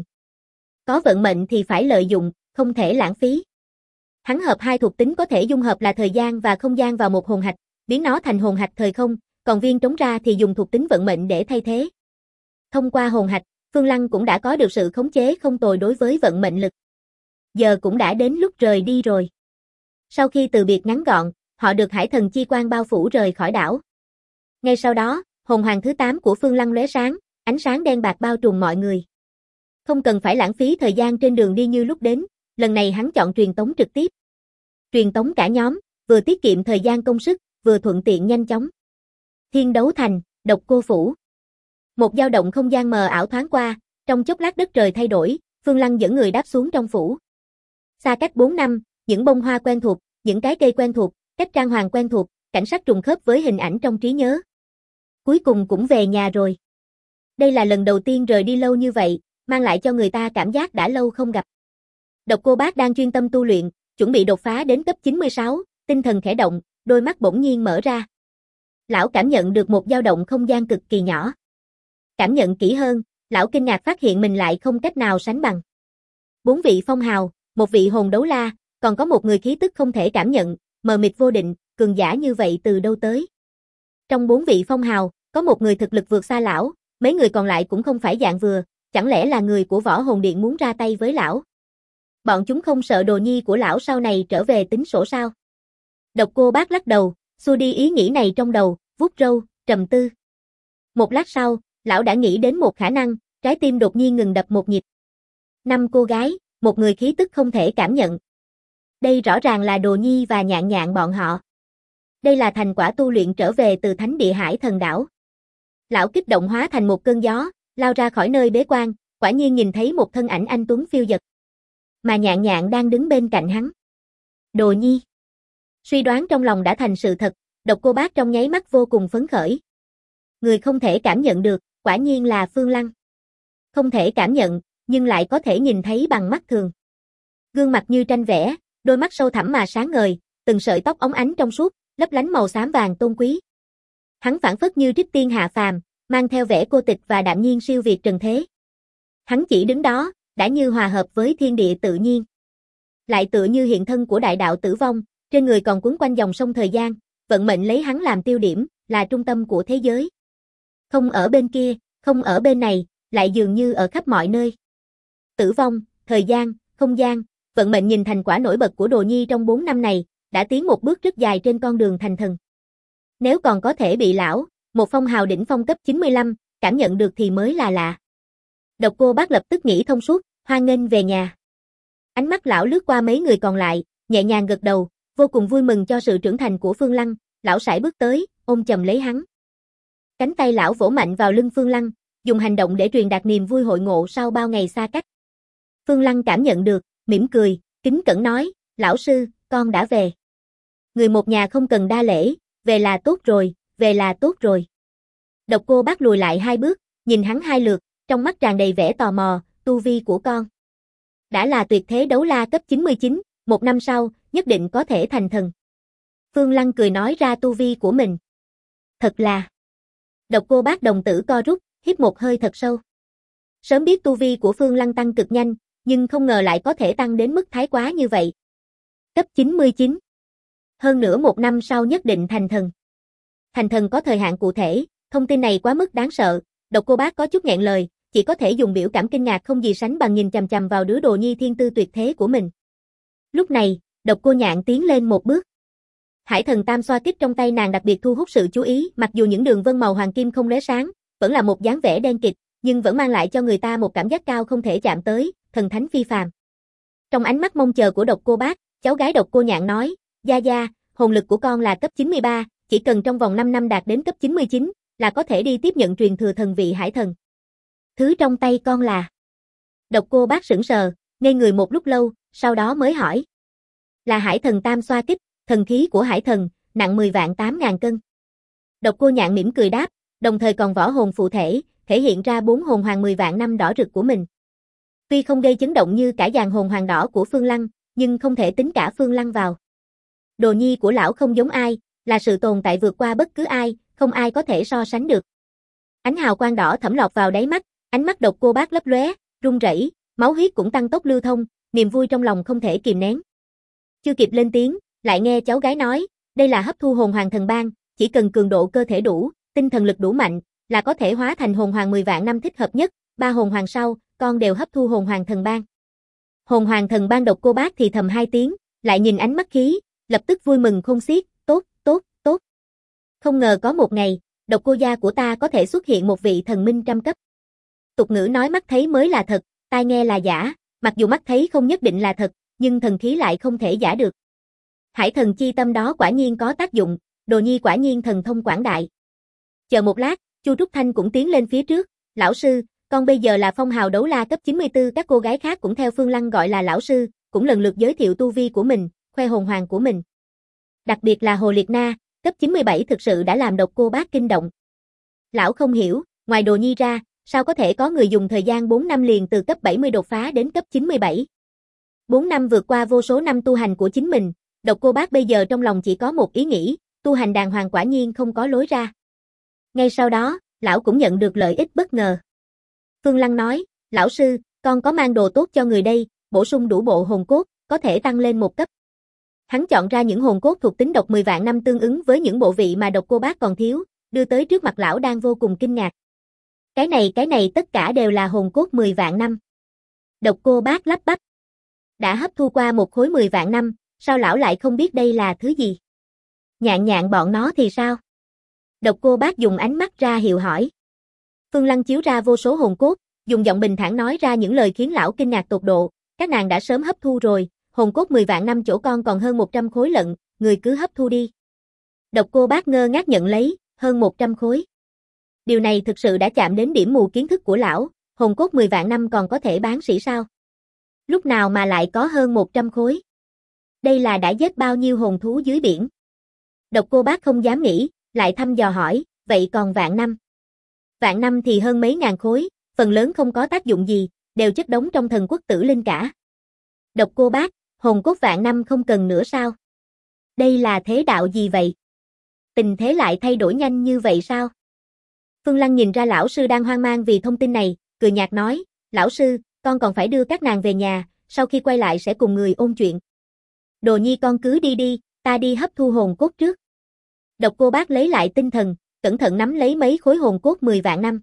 Có vận mệnh thì phải lợi dụng, không thể lãng phí. Hắn hợp 2 thuộc tính có thể dung hợp là thời gian và không gian vào một hồn hạch, biến nó thành hồn hạch thời không, còn viên trống ra thì dùng thuộc tính vận mệnh để thay thế. Thông qua hồn hạch, Phương Lăng cũng đã có được sự khống chế không tồi đối với vận mệnh lực. giờ cũng đã đến lúc rời đi rồi. Sau khi từ biệt ngắn gọn, họ được hải thần chi quang bao phủ rời khỏi đảo. Ngay sau đó, hồn hoàng thứ 8 của Phương Lăng lóe sáng, ánh sáng đen bạc bao trùm mọi người. Không cần phải lãng phí thời gian trên đường đi như lúc đến, lần này hắn chọn truyền tống trực tiếp. Truyền tống cả nhóm, vừa tiết kiệm thời gian công sức, vừa thuận tiện nhanh chóng. Thiên Đấu Thành, Độc Cô Phủ. Một dao động không gian mờ ảo thoáng qua, trong chốc lát đất trời thay đổi, Phương Lăng dẫn người đáp xuống trong phủ. Xa cách 4 năm, những bông hoa quen thuộc, những cái cây quen thuộc, cách trang hoàng quen thuộc, cảnh sắc trùng khớp với hình ảnh trong trí nhớ. Cuối cùng cũng về nhà rồi. Đây là lần đầu tiên rời đi lâu như vậy, mang lại cho người ta cảm giác đã lâu không gặp. Độc Cô Bác đang chuyên tâm tu luyện, chuẩn bị đột phá đến cấp 96, tinh thần khẽ động, đôi mắt bỗng nhiên mở ra. Lão cảm nhận được một dao động không gian cực kỳ nhỏ. Cảm nhận kỹ hơn, lão kinh ngạc phát hiện mình lại không cách nào sánh bằng. 4 vị phong hào, một vị hồn đấu la, còn có một người khí tức không thể cảm nhận, mờ mịt vô định, cường giả như vậy từ đâu tới. Trong 4 vị phong hào, có một người thực lực vượt xa lão, mấy người còn lại cũng không phải dạng vừa, chẳng lẽ là người của Võ Hồn Điện muốn ra tay với lão? Bọn chúng không sợ đồ nhi của lão sau này trở về tính sổ sao? Độc Cô Bác lắc đầu, xua đi ý nghĩ này trong đầu, vuốt râu, trầm tư. Một lát sau, lão đã nghĩ đến một khả năng, trái tim đột nhiên ngừng đập một nhịp. 5 cô gái, một người khí tức không thể cảm nhận. Đây rõ ràng là Đồ Nhi và Nhạn Nhạn bọn họ. Đây là thành quả tu luyện trở về từ Thánh Địa Hải Thần Đảo. Lão kích động hóa thành một cơn gió, lao ra khỏi nơi bế quan, quả nhiên nhìn thấy một thân ảnh anh tuấn phiêu dật. Mà Nhạn Nhạn đang đứng bên cạnh hắn. Đồ Nhi. Suy đoán trong lòng đã thành sự thật, Độc Cô Bác trong nháy mắt vô cùng phấn khởi. Người không thể cảm nhận được, quả nhiên là Phương Lăng. Không thể cảm nhận, nhưng lại có thể nhìn thấy bằng mắt thường. Gương mặt như tranh vẽ, đôi mắt sâu thẳm mà sáng ngời, từng sợi tóc óng ánh trong suốt, lấp lánh màu xám vàng tôn quý. Hắn phảng phất như trích tiên hạ phàm, mang theo vẻ cô tịch và đạm nhiên siêu việt trần thế. Hắn chỉ đứng đó, đã như hòa hợp với thiên địa tự nhiên. Lại tựa như hiện thân của đại đạo tử vong, trên người còn quấn quanh dòng sông thời gian, vận mệnh lấy hắn làm tiêu điểm, là trung tâm của thế giới. Không ở bên kia, không ở bên này, lại dường như ở khắp mọi nơi. Tử vong, thời gian, không gian, vận mệnh nhìn thành quả nổi bật của Đồ Nhi trong 4 năm này, đã tiến một bước rất dài trên con đường thành thần. Nếu còn có thể bị lão, một phong hào đỉnh phong cấp 95, cảm nhận được thì mới là lạ. Độc Cô Bác lập tức nghĩ thông suốt, hoan nghênh về nhà. Ánh mắt lão lướt qua mấy người còn lại, nhẹ nhàng gật đầu, vô cùng vui mừng cho sự trưởng thành của Phương Lăng, lão sải bước tới, ôm chầm lấy hắn. Cánh tay lão vỗ mạnh vào lưng Phương Lăng, dùng hành động để truyền đạt niềm vui hội ngộ sau bao ngày xa cách. Phương Lăng cảm nhận được, mỉm cười, kính cẩn nói, lão sư, con đã về. Người một nhà không cần đa lễ, về là tốt rồi, về là tốt rồi. Độc Cô Bác lùi lại 2 bước, nhìn hắn 2 lượt, trong mắt tràn đầy vẻ tò mò, tu vi của con. Đã là tuyệt thế đấu la cấp 99, 1 năm sau, nhất định có thể thành thần. Phương Lăng cười nói ra tu vi của mình. Thật là. Độc Cô Bác đồng tử co rút, hít một hơi thật sâu. Sớm biết tu vi của Phương Lăng tăng cực nhanh, nhưng không ngờ lại có thể tăng đến mức thái quá như vậy. Cấp 99. Hơn nữa 1 năm sau nhất định thành thần. Thành thần có thời hạn cụ thể, thông tin này quá mức đáng sợ, Độc Cô Bác có chút nghẹn lời, chỉ có thể dùng biểu cảm kinh ngạc không gì sánh bằng nhìn chằm chằm vào đứa Đồ Nhi thiên tư tuyệt thế của mình. Lúc này, Độc Cô Nhạn tiến lên một bước. Hải thần tam xoa kích trong tay nàng đặc biệt thu hút sự chú ý, mặc dù những đường vân màu hoàng kim không lóe sáng, vẫn là một dáng vẻ đen kịt, nhưng vẫn mang lại cho người ta một cảm giác cao không thể chạm tới, thần thánh phi phàm. Trong ánh mắt mong chờ của Độc Cô Bác, cháu gái Độc Cô Nhạn nói, gia gia, hồn lực của con là cấp 93, chỉ cần trong vòng 5 năm đạt đến cấp 99, là có thể đi tiếp nhận truyền thừa thần vị hải thần. Thứ trong tay con là... Độc Cô Bác sững sờ, ngây người một lúc lâu, sau đó mới hỏi. Là hải thần tam xoa kích, thần khí của hải thần, nặng 10 vạn 8.000 cân. Độc Cô Nhạn mỉm cười đáp, đồng thời còn võ hồn phụ thể, thể hiện ra 4 hồn hoàng 10 vạn năm đỏ rực của mình. Tuy không gây chấn động như cả dàn hồn hoàng đỏ của Phương Lăng, nhưng không thể tính cả Phương Lăng vào. Đồ Nhi của lão không giống ai, là sự tồn tại vượt qua bất cứ ai, không ai có thể so sánh được. Ánh hào quang đỏ thẫm lọt vào đáy mắt, ánh mắt Độc Cô Bác lấp lóe, run rẩy, máu huyết cũng tăng tốc lưu thông, niềm vui trong lòng không thể kìm nén. Chưa kịp lên tiếng, lại nghe cháu gái nói, đây là hấp thu hồn hoàng thần ban, chỉ cần cường độ cơ thể đủ, tinh thần lực đủ mạnh, là có thể hóa thành hồn hoàng 10 vạn năm thích hợp nhất, 3 hồn hoàng sau, con đều hấp thu hồn hoàng thần ban. Hồn Hoàng Thần Ban Độc Cô Bác thì thầm hai tiếng, lại nhìn ánh mắt khí, lập tức vui mừng khôn xiết, tốt, tốt, tốt. Không ngờ có một ngày, Độc Cô gia của ta có thể xuất hiện một vị thần minh trăm cấp. Tục ngữ nói mắt thấy mới là thật, tai nghe là giả, mặc dù mắt thấy không nhất định là thật, nhưng thần khí lại không thể giả được. Hải thần chi tâm đó quả nhiên có tác dụng, Đồ Nhi quả nhiên thần thông quảng đại. Chờ một lát, Chu Trúc Thanh cũng tiến lên phía trước, lão sư, con bây giờ là phong hào đấu la cấp 94, các cô gái khác cũng theo Phương Lăng gọi là lão sư, cũng lần lượt giới thiệu tu vi của mình, khoe hồn hoàng của mình. Đặc biệt là Hồ Liệt Na, cấp 97 thực sự đã làm Độc Cô Bác kinh động. Lão không hiểu, ngoài Đồ Nhi ra, sao có thể có người dùng thời gian 4 năm liền từ cấp 70 đột phá đến cấp 97. 4 năm vượt qua vô số năm tu hành của chính mình, Độc Cô Bác bây giờ trong lòng chỉ có một ý nghĩ, tu hành đàng hoàng quả nhiên không có lối ra. Ngay sau đó, lão cũng nhận được lợi ích bất ngờ. Phương Lăng nói, lão sư, con có mang đồ tốt cho người đây, bổ sung đủ bộ hồn cốt, có thể tăng lên một cấp. Hắn chọn ra những hồn cốt thuộc tính độc 10 vạn năm tương ứng với những bộ vị mà Độc Cô Bác còn thiếu, đưa tới trước mặt lão đang vô cùng kinh ngạc. Cái này tất cả đều là hồn cốt 10 vạn năm. Độc Cô Bác lắp bắp. Đã hấp thu qua một khối 10 vạn năm, sao lão lại không biết đây là thứ gì? Nhạn bọn nó thì sao? Độc Cô Bác dùng ánh mắt ra hiệu hỏi. Phương Lăng chiếu ra vô số hồn cốt, dùng giọng bình thản nói ra những lời khiến lão kinh ngạc tột độ, các nàng đã sớm hấp thu rồi, hồn cốt 10 vạn năm chỗ con còn hơn 100 khối lận, người cứ hấp thu đi. Độc Cô Bác ngơ ngác nhận lấy, hơn 100 khối. Điều này thực sự đã chạm đến điểm mù kiến thức của lão, hồn cốt 10 vạn năm còn có thể bán sỉ sao? Lúc nào mà lại có hơn 100 khối? Đây là đã giết bao nhiêu hồn thú dưới biển? Độc Cô Bác không dám nghĩ, lại thăm dò hỏi, vậy còn vạn năm? Vạn năm thì hơn mấy ngàn khối, phần lớn không có tác dụng gì, đều chất đống trong thần quốc tử linh cả. Độc Cô Bác, hồn cốt vạn năm không cần nữa sao? Đây là thế đạo gì vậy? Tình thế lại thay đổi nhanh như vậy sao? Phương Lăng nhìn ra lão sư đang hoang mang vì thông tin này, cười nhạt nói, lão sư, con còn phải đưa các nàng về nhà, sau khi quay lại sẽ cùng người ôn chuyện. Đồ Nhi con cứ đi đi, ta đi hấp thu hồn cốt trước. Độc Cô Bác lấy lại tinh thần, cẩn thận nắm lấy mấy khối hồn cốt 10 vạn năm.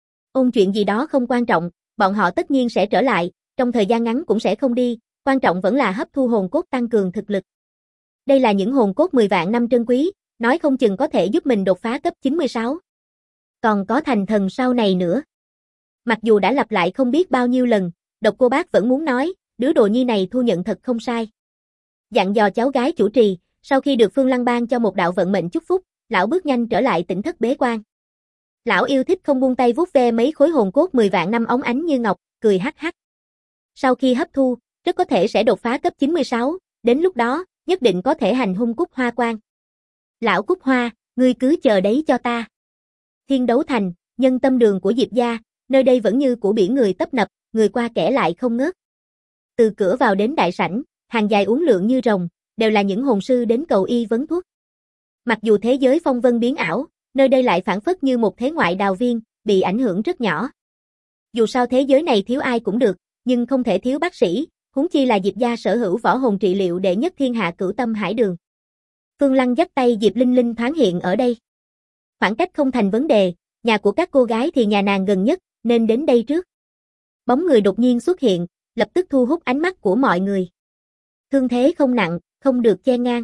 Ôn chuyện gì đó không quan trọng, bọn họ tất nhiên sẽ trở lại, trong thời gian ngắn cũng sẽ không đi, quan trọng vẫn là hấp thu hồn cốt tăng cường thực lực. Đây là những hồn cốt 10 vạn năm trân quý, nói không chừng có thể giúp mình đột phá cấp 96. Còn có thành thần sau này nữa. Mặc dù đã lặp lại không biết bao nhiêu lần, Độc Cô Bác vẫn muốn nói, đứa Đồ Nhi này thu nhận thật không sai. Dặn dò cháu gái chủ trì, sau khi được Phương Lăng ban cho một đạo vận mệnh chúc phúc, lão bước nhanh trở lại tỉnh thất bế quan. Lão yêu thích không buông tay vuốt ve mấy khối hồn cốt 10 vạn năm óng ánh như ngọc, cười hắc hắc. Sau khi hấp thu, rất có thể sẽ đột phá cấp 96, đến lúc đó, nhất định có thể hành hung Cúc Hoa quan. Lão Cúc Hoa, ngươi cứ chờ đấy cho ta. Thiên Đấu Thành, nhân tâm đường của Diệp gia, nơi đây vẫn như của biển người tấp nập, người qua kẻ lại không ngớt. Từ cửa vào đến đại sảnh, hàng dài uốn lượn như rồng, đều là những hồn sư đến cầu y vấn thuốc. Mặc dù thế giới phong vân biến ảo, nơi đây lại phảng phất như một thế ngoại đào viên, bị ảnh hưởng rất nhỏ. Dù sao thế giới này thiếu ai cũng được, nhưng không thể thiếu bác sĩ, huống chi là Diệp gia sở hữu võ hồn trị liệu đệ nhất thiên hạ Cửu Tâm Hải Đường. Phương Lăng dắt tay Diệp Linh Linh thoáng hiện ở đây. Khoảng cách không thành vấn đề, nhà của các cô gái thì nhà nàng gần nhất, nên đến đây trước. Bóng người đột nhiên xuất hiện, lập tức thu hút ánh mắt của mọi người. Thương thế không nặng, không được che ngang.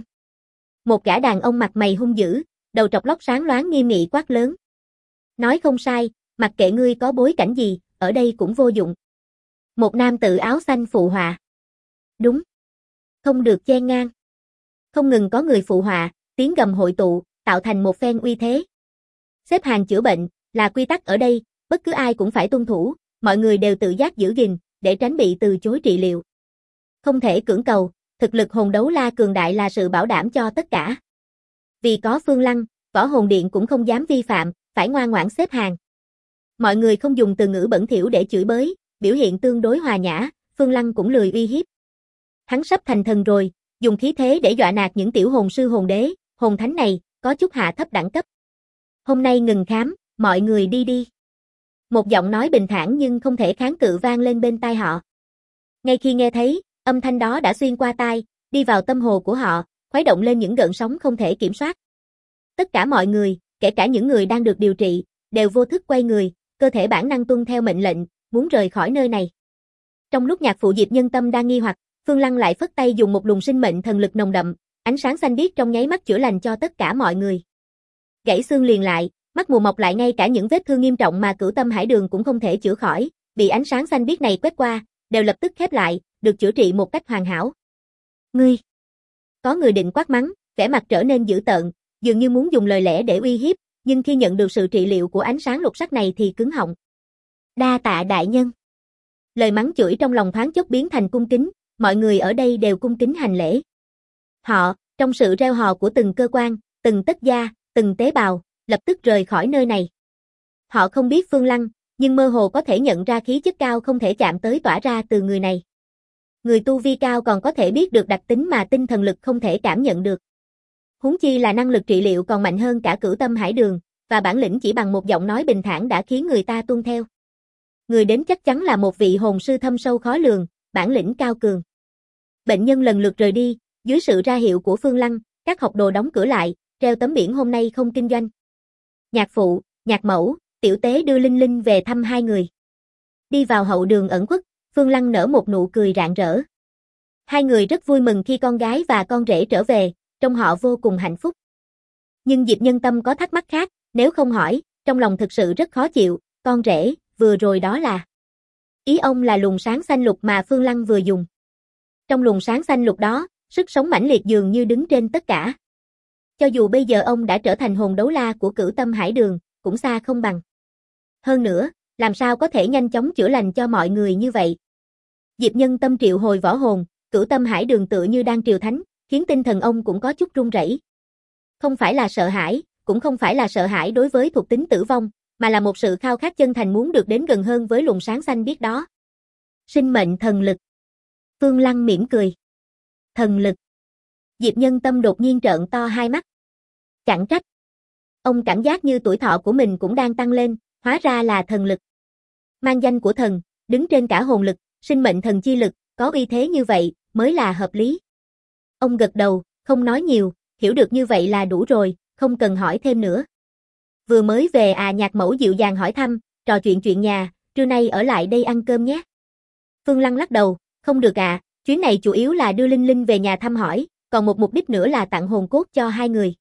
Một gã đàn ông mặt mày hung dữ, đầu trọc lóc sáng loáng nghiêm nghị quát lớn. Nói không sai, mặc kệ ngươi có bối cảnh gì, ở đây cũng vô dụng. Một nam tử áo xanh phụ họa. Đúng. Không được che ngang. Không ngừng có người phụ họa, tiếng gầm hội tụ, tạo thành một phen uy thế. Xếp hàng chữa bệnh, là quy tắc ở đây, bất cứ ai cũng phải tuân thủ, mọi người đều tự giác giữ gìn, để tránh bị từ chối trị liệu. Không thể cưỡng cầu, thực lực hồn đấu la cường đại là sự bảo đảm cho tất cả. Vì có Phương Lăng, võ hồn điện cũng không dám vi phạm, phải ngoan ngoãn xếp hàng. Mọi người không dùng từ ngữ bẩn thỉu để chửi bới, biểu hiện tương đối hòa nhã, Phương Lăng cũng lười uy hiếp. Hắn sắp thành thần rồi, dùng khí thế để dọa nạt những tiểu hồn sư hồn đế, hồn thánh này, có chút hạ thấp đẳng cấp. Hôm nay ngừng khám, mọi người đi đi. Một giọng nói bình thản nhưng không thể kháng cự vang lên bên tai họ. Ngay khi nghe thấy, âm thanh đó đã xuyên qua tai, đi vào tâm hồ của họ, khuấy động lên những gợn sóng không thể kiểm soát. Tất cả mọi người, kể cả những người đang được điều trị, đều vô thức quay người, cơ thể bản năng tuân theo mệnh lệnh, muốn rời khỏi nơi này. Trong lúc nhạc phụ Diệp Nhân Tâm đang nghi hoặc, Phương Lăng lại phất tay dùng một luồng sinh mệnh thần lực nồng đậm, ánh sáng xanh biếc trong nháy mắt chữa lành cho tất cả mọi người. Gãy xương liền lại, mắt mù mọc lại, ngay cả những vết thương nghiêm trọng mà Cửu Tâm Hải Đường cũng không thể chữa khỏi, bị ánh sáng xanh biếc này quét qua, đều lập tức khép lại, được chữa trị một cách hoàn hảo. Ngươi! Có người định quát mắng, vẻ mặt trở nên dữ tợn, dường như muốn dùng lời lẽ để uy hiếp, nhưng khi nhận được sự trị liệu của ánh sáng lục sắc này thì cứng họng. Đa tạ đại nhân. Lời mắng chửi trong lòng thoáng chốc biến thành cung kính, mọi người ở đây đều cung kính hành lễ. Họ, trong sự reo hò của từng cơ quan, từng tấc da, từng tế bào, lập tức rời khỏi nơi này. Họ không biết Phương Lăng, nhưng mơ hồ có thể nhận ra khí chất cao không thể chạm tới tỏa ra từ người này. Người tu vi cao còn có thể biết được đặc tính mà tinh thần lực không thể cảm nhận được. Huống chi là năng lực trị liệu còn mạnh hơn cả Cửu Tâm Hải Đường, và bản lĩnh chỉ bằng một giọng nói bình thản đã khiến người ta tuân theo. Người đến chắc chắn là một vị hồn sư thâm sâu khó lường, bản lĩnh cao cường. Bệnh nhân lần lượt rời đi, dưới sự ra hiệu của Phương Lăng, các học đồ đóng cửa lại, treo tấm biển hôm nay không kinh doanh. Nhạc phụ, nhạc mẫu, tiểu tế đưa Linh Linh về thăm hai người. Đi vào hậu đường ẩn khuất, Phương Lăng nở một nụ cười rạng rỡ. Hai người rất vui mừng khi con gái và con rể trở về, trông họ vô cùng hạnh phúc. Nhưng Diệp Nhân Tâm có thắc mắc khác, nếu không hỏi, trong lòng thực sự rất khó chịu, con rể, vừa rồi đó là. Ý ông là luồng sáng xanh lục mà Phương Lăng vừa dùng. Trong luồng sáng xanh lục đó, sức sống mãnh liệt dường như đứng trên tất cả. Cho dù bây giờ ông đã trở thành hồn đấu la của Cửu Tâm Hải Đường, cũng xa không bằng. Hơn nữa, làm sao có thể nhanh chóng chữa lành cho mọi người như vậy? Diệp Nhân Tâm triệu hồi võ hồn, Cửu Tâm Hải Đường tựa như đang triều thánh, khiến tinh thần ông cũng có chút run rẩy. Không phải là sợ hãi, cũng không phải là sợ hãi đối với thuộc tính tử vong, mà là một sự khao khát chân thành muốn được đến gần hơn với luồng sáng xanh biếc đó. Sinh mệnh thần lực. Phương Lăng mỉm cười. Thần lực. Diệp Nhân Tâm đột nhiên trợn to hai mắt. Chẳng trách. Ông cảm giác như tuổi thọ của mình cũng đang tăng lên, hóa ra là thần lực. Mang danh của thần, đứng trên cả hồn lực, sinh mệnh thần chi lực, có uy thế như vậy, mới là hợp lý. Ông gật đầu, không nói nhiều, hiểu được như vậy là đủ rồi, không cần hỏi thêm nữa. Vừa mới về à? Nhạc mẫu dịu dàng hỏi thăm, trò chuyện nhà, trưa nay ở lại đây ăn cơm nhé. Phương Lăng lắc đầu, không được ạ, chuyến này chủ yếu là đưa Linh Linh về nhà thăm hỏi, còn một mục đích nữa là tặng hồn cốt cho hai người.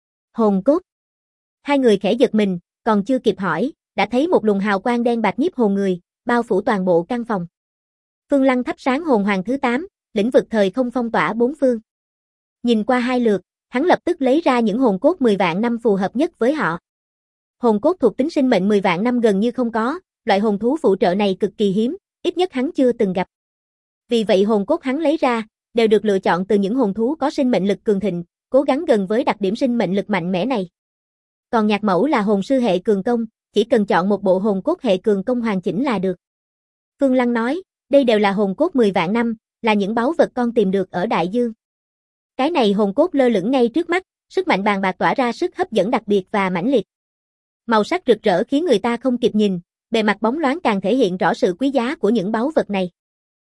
Hồn cốt? Hai người khẽ giật mình, còn chưa kịp hỏi, đã thấy một luồng hào quang đen bạc nhiếp hồn người, bao phủ toàn bộ căn phòng. Phương Lăng thắp sáng hồn hoàng thứ 8, lĩnh vực thời không phong tỏa bốn phương. Nhìn qua hai lượt, hắn lập tức lấy ra những hồn cốt 10 vạn năm phù hợp nhất với họ. Hồn cốt thuộc tính sinh mệnh 10 vạn năm gần như không có, loại hồn thú phụ trợ này cực kỳ hiếm, ít nhất hắn chưa từng gặp. Vì vậy hồn cốt hắn lấy ra, đều được lựa chọn từ những hồn thú có sinh mệnh lực cường thịnh, cố gắng gần với đặc điểm sinh mệnh lực mạnh mẽ này. Còn nhạc mẫu là hồn sư hệ cường công, chỉ cần chọn một bộ hồn cốt hệ cường công hoàn chỉnh là được. Phương Lăng nói, đây đều là hồn cốt 10 vạn năm, là những báu vật con tìm được ở đại dương. Cái này hồn cốt lơ lửng ngay trước mắt, sức mạnh bàn bạc tỏa ra sức hấp dẫn đặc biệt và mãnh liệt. Màu sắc rực rỡ khiến người ta không kịp nhìn, bề mặt bóng loáng càng thể hiện rõ sự quý giá của những báu vật này.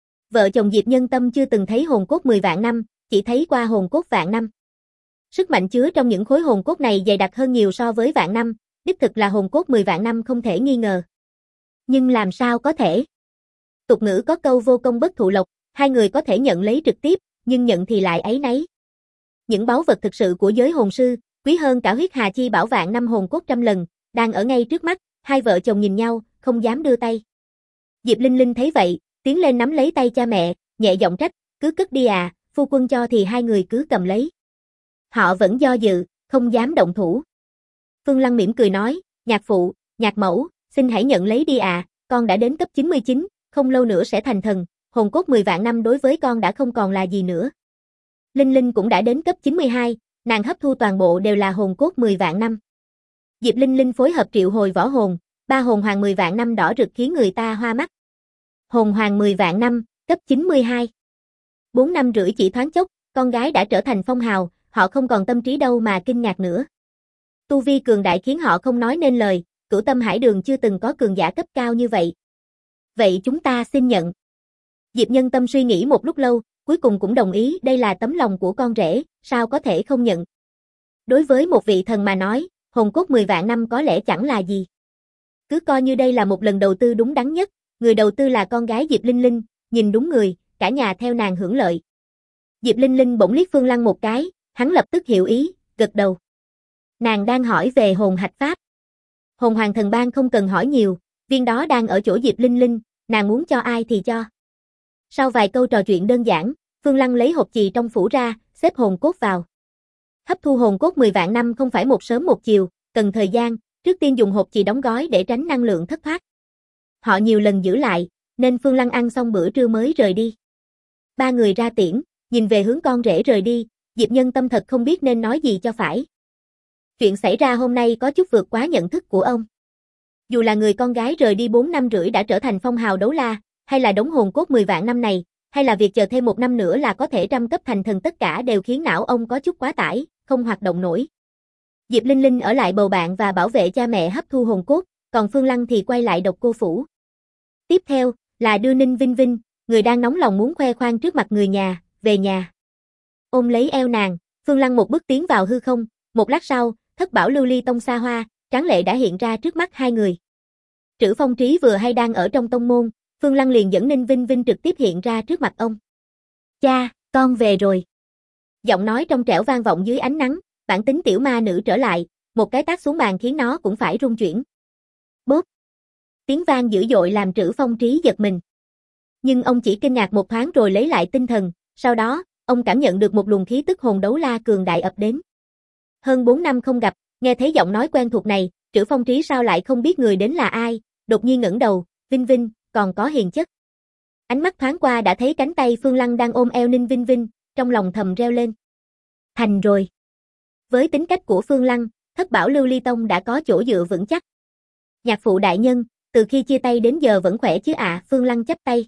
Vợ chồng Diệp Nhân Tâm chưa từng thấy hồn cốt 10 vạn năm, chỉ thấy qua hồn cốt vạn năm. Sức mạnh chứa trong những khối hồn cốt này dày đặc hơn nhiều so với vạn năm, đích thực là hồn cốt 10 vạn năm không thể nghi ngờ. Nhưng làm sao có thể? Tục ngữ có câu vô công bất thụ lộc, hai người có thể nhận lấy trực tiếp, nhưng nhận thì lại áy náy. Những báu vật thực sự của giới hồn sư, quý hơn cả huyết hà chi bảo vạn năm hồn cốt 100 lần, đang ở ngay trước mắt, hai vợ chồng nhìn nhau, không dám đưa tay. Diệp Linh Linh thấy vậy, tiến lên nắm lấy tay cha mẹ, nhẹ giọng trách, cứ cất đi à, phu quân cho thì hai người cứ cầm lấy. Họ vẫn do dự, không dám động thủ. Phương Lăng mỉm cười nói, nhạc phụ, nhạc mẫu, xin hãy nhận lấy đi à, con đã đến cấp 99, không lâu nữa sẽ thành thần, hồn cốt 10 vạn năm đối với con đã không còn là gì nữa. Linh Linh cũng đã đến cấp 92, nàng hấp thu toàn bộ đều là hồn cốt 10 vạn năm. Diệp Linh Linh phối hợp triệu hồi võ hồn, 3 hồn hoàng 10 vạn năm đỏ rực khiến người ta hoa mắt. Hồn hoàng 10 vạn năm, cấp 92. 4 năm rưỡi chỉ thoáng chốc, con gái đã trở thành phong hào, họ không còn tâm trí đâu mà kinh ngạc nữa. Tu vi cường đại khiến họ không nói nên lời, Cửu Tâm Hải Đường chưa từng có cường giả cấp cao như vậy. Vậy chúng ta xin nhận. Diệp Nhân Tâm suy nghĩ một lúc lâu, cuối cùng cũng đồng ý đây là tấm lòng của con rể, sao có thể không nhận. Đối với một vị thần mà nói, hồn cốt 10 vạn năm có lẽ chẳng là gì. Cứ coi như đây là một lần đầu tư đúng đắn nhất, người đầu tư là con gái Diệp Linh Linh, nhìn đúng người, cả nhà theo nàng hưởng lợi. Diệp Linh Linh bỗng liếc Phương Lăng một cái, hắn lập tức hiểu ý, gật đầu. Nàng đang hỏi về hồn hạch pháp. Hồn hoàng thần ban không cần hỏi nhiều, viên đó đang ở chỗ Diệp Linh Linh, nàng muốn cho ai thì cho. Sau vài câu trò chuyện đơn giản, Phương Lăng lấy hộp chì trong phủ ra, xếp hồn cốt vào. Hấp thu hồn cốt 10 vạn năm không phải một sớm một chiều, cần thời gian, trước tiên dùng hộp chì đóng gói để tránh năng lượng thất thoát. Họ nhiều lần giữ lại, nên Phương Lăng ăn xong bữa trưa mới rời đi. Ba người ra tiễn, nhìn về hướng con rể rời đi, Diệp Nhân Tâm thật không biết nên nói gì cho phải. Chuyện xảy ra hôm nay có chút vượt quá nhận thức của ông. Dù là người con gái rời đi 4 năm rưỡi đã trở thành phong hào đấu la, hay là đống hồn cốt 10 vạn năm này, hay là việc chờ thêm 1 năm nữa là có thể trăm cấp thành thần, tất cả đều khiến não ông có chút quá tải, không hoạt động nổi. Diệp Linh Linh ở lại bầu bạn và bảo vệ cha mẹ hấp thu hồn cốt, còn Phương Lăng thì quay lại Độc Cô phủ. Tiếp theo là đưa Ninh Vinh Vinh, người đang nóng lòng muốn khoe khoang trước mặt người nhà, về nhà. Ôm lấy eo nàng, Phương Lăng một bước tiến vào hư không, một lát sau, thất bảo lưu ly tông xa hoa, tráng lệ đã hiện ra trước mắt hai người. Trữ Phong Trí vừa hay đang ở trong tông môn, Phương Lăng liền dẫn Ninh Vinh Vinh trực tiếp hiện ra trước mặt ông. Cha, con về rồi. Giọng nói trong trẻo vang vọng dưới ánh nắng, bản tính tiểu ma nữ trở lại, một cái tát xuống bàn khiến nó cũng phải rung chuyển. Bốp. Tiếng vang dữ dội làm Trữ Phong Trí giật mình. Nhưng ông chỉ kinh ngạc một thoáng rồi lấy lại tinh thần, sau đó, ông cảm nhận được một luồng khí tức hồn đấu la cường đại ập đến. Hơn 4 năm không gặp, nghe thấy giọng nói quen thuộc này, Trữ Phong Trí sao lại không biết người đến là ai, đột nhiên ngẩng đầu, Vinh Vinh, còn có hiền chất. Ánh mắt thoáng qua đã thấy cánh tay Phương Lăng đang ôm eo Ninh Vinh Vinh, trong lòng thầm reo lên. Thành rồi. Với tính cách của Phương Lăng, thất bảo lưu ly tông đã có chỗ dựa vững chắc. Nhạc phụ đại nhân, từ khi chia tay đến giờ vẫn khỏe chứ ạ? Phương Lăng chắp tay.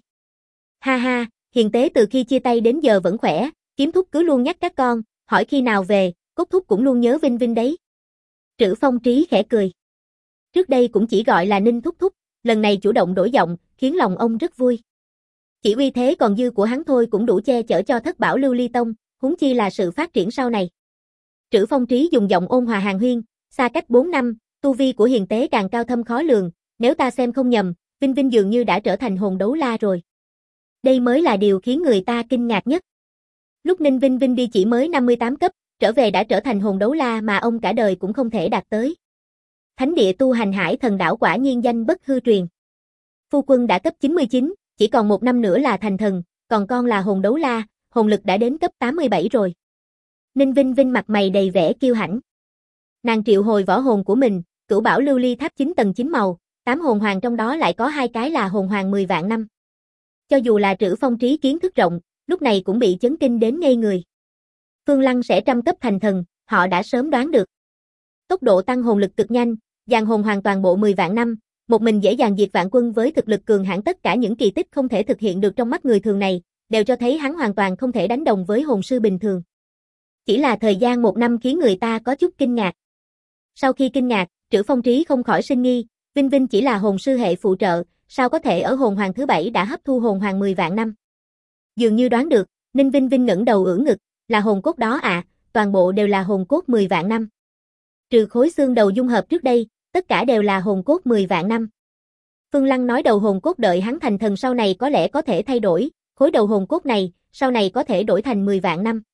Ha ha, hiền tế từ khi chia tay đến giờ vẫn khỏe, kiếm thúc cứ luôn nhắc các con, hỏi khi nào về, cốt thúc cũng luôn nhớ Vinh Vinh đấy. Trữ Phong Trí khẽ cười. Trước đây cũng chỉ gọi là Ninh thúc thúc, lần này chủ động đổi giọng, khiến lòng ông rất vui. Chỉ uy thế còn dư của hắn thôi cũng đủ che chở cho thất bảo lưu ly tông, huống chi là sự phát triển sau này. Trữ Phong Trí dùng giọng ôn hòa hàn huyên, xa cách 4 năm, tu vi của hiền tế càng cao thâm khó lường, nếu ta xem không nhầm, Vinh Vinh dường như đã trở thành hồn đấu la rồi. Đây mới là điều khiến người ta kinh ngạc nhất. Lúc Ninh Vinh Vinh đi chỉ mới 58 cấp, trở về đã trở thành hồn đấu la mà ông cả đời cũng không thể đạt tới. Thánh địa tu hành Hải Thần đảo quả nhiên danh bất hư truyền. Phu quân đã cấp 99, chỉ còn 1 năm nữa là thành thần, còn con là hồn đấu la, hồn lực đã đến cấp 87 rồi. Ninh Vinh Vinh mặt mày đầy vẻ kiêu hãnh. Nàng triệu hồi võ hồn của mình, Cửu Bảo Lưu Ly Tháp 9 tầng 9 màu, 8 hồn hoàng trong đó lại có 2 cái là hồn hoàng 10 vạn năm. Cho dù là Trữ Phong Trí kiến thức rộng, lúc này cũng bị chấn kinh đến ngây người. Phương Lăng sẽ trăm cấp thành thần, họ đã sớm đoán được. Tốc độ tăng hồn lực cực nhanh, dàn hồn hoàn toàn bộ 10 vạn năm, một mình dễ dàng diệt vạn quân với thực lực cường hãn, tất cả những kỳ tích không thể thực hiện được trong mắt người thường này, đều cho thấy hắn hoàn toàn không thể đánh đồng với hồn sư bình thường. Chỉ là thời gian 1 năm khiến người ta có chút kinh ngạc. Sau khi kinh ngạc, Trữ Phong Trí không khỏi sinh nghi, Vinh Vinh chỉ là hồn sư hệ phụ trợ, sao có thể ở hồn hoàng thứ 7 đã hấp thu hồn hoàng 10 vạn năm. Dường như đoán được, Ninh Vinh Vinh ngẩng đầu ưỡn ngực, là hồn cốt đó à, toàn bộ đều là hồn cốt 10 vạn năm. Trừ khối xương đầu dung hợp trước đây, tất cả đều là hồn cốt 10 vạn năm. Phương Lăng nói đầu hồn cốt đợi hắn thành thần sau này có lẽ có thể thay đổi, khối đầu hồn cốt này, sau này có thể đổi thành 10 vạn năm.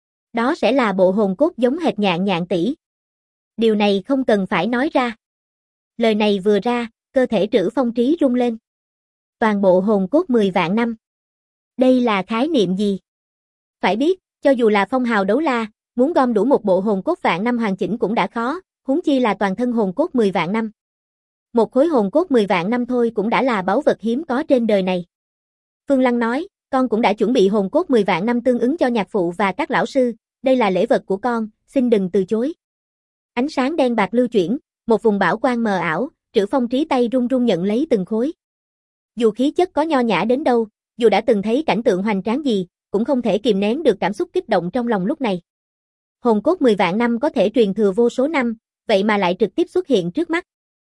Đó sẽ là bộ hồn cốt giống hệt Nhạn Nhạn tỷ. Điều này không cần phải nói ra. Lời này vừa ra, cơ thể Trữ Phong Trí rung lên. Toàn bộ hồn cốt 10 vạn năm. Đây là khái niệm gì? Phải biết, cho dù là phong hào đấu la, muốn gom đủ một bộ hồn cốt vạn năm hoàn chỉnh cũng đã khó, huống chi là toàn thân hồn cốt 10 vạn năm. Một khối hồn cốt 10 vạn năm thôi cũng đã là báu vật hiếm có trên đời này. Phương Lăng nói, con cũng đã chuẩn bị hồn cốt 10 vạn năm tương ứng cho nhạc phụ và các lão sư, đây là lễ vật của con, xin đừng từ chối. Ánh sáng đen bạc lưu chuyển, một vùng bảo quang mờ ảo, Trữ Phong Trí tay run run nhận lấy từng khối. Dù khí chất có nho nhã đến đâu, dù đã từng thấy cảnh tượng hoành tráng gì, cũng không thể kìm nén được cảm xúc kích động trong lòng lúc này. Hồn cốt 10 vạn năm có thể truyền thừa vô số năm, vậy mà lại trực tiếp xuất hiện trước mắt.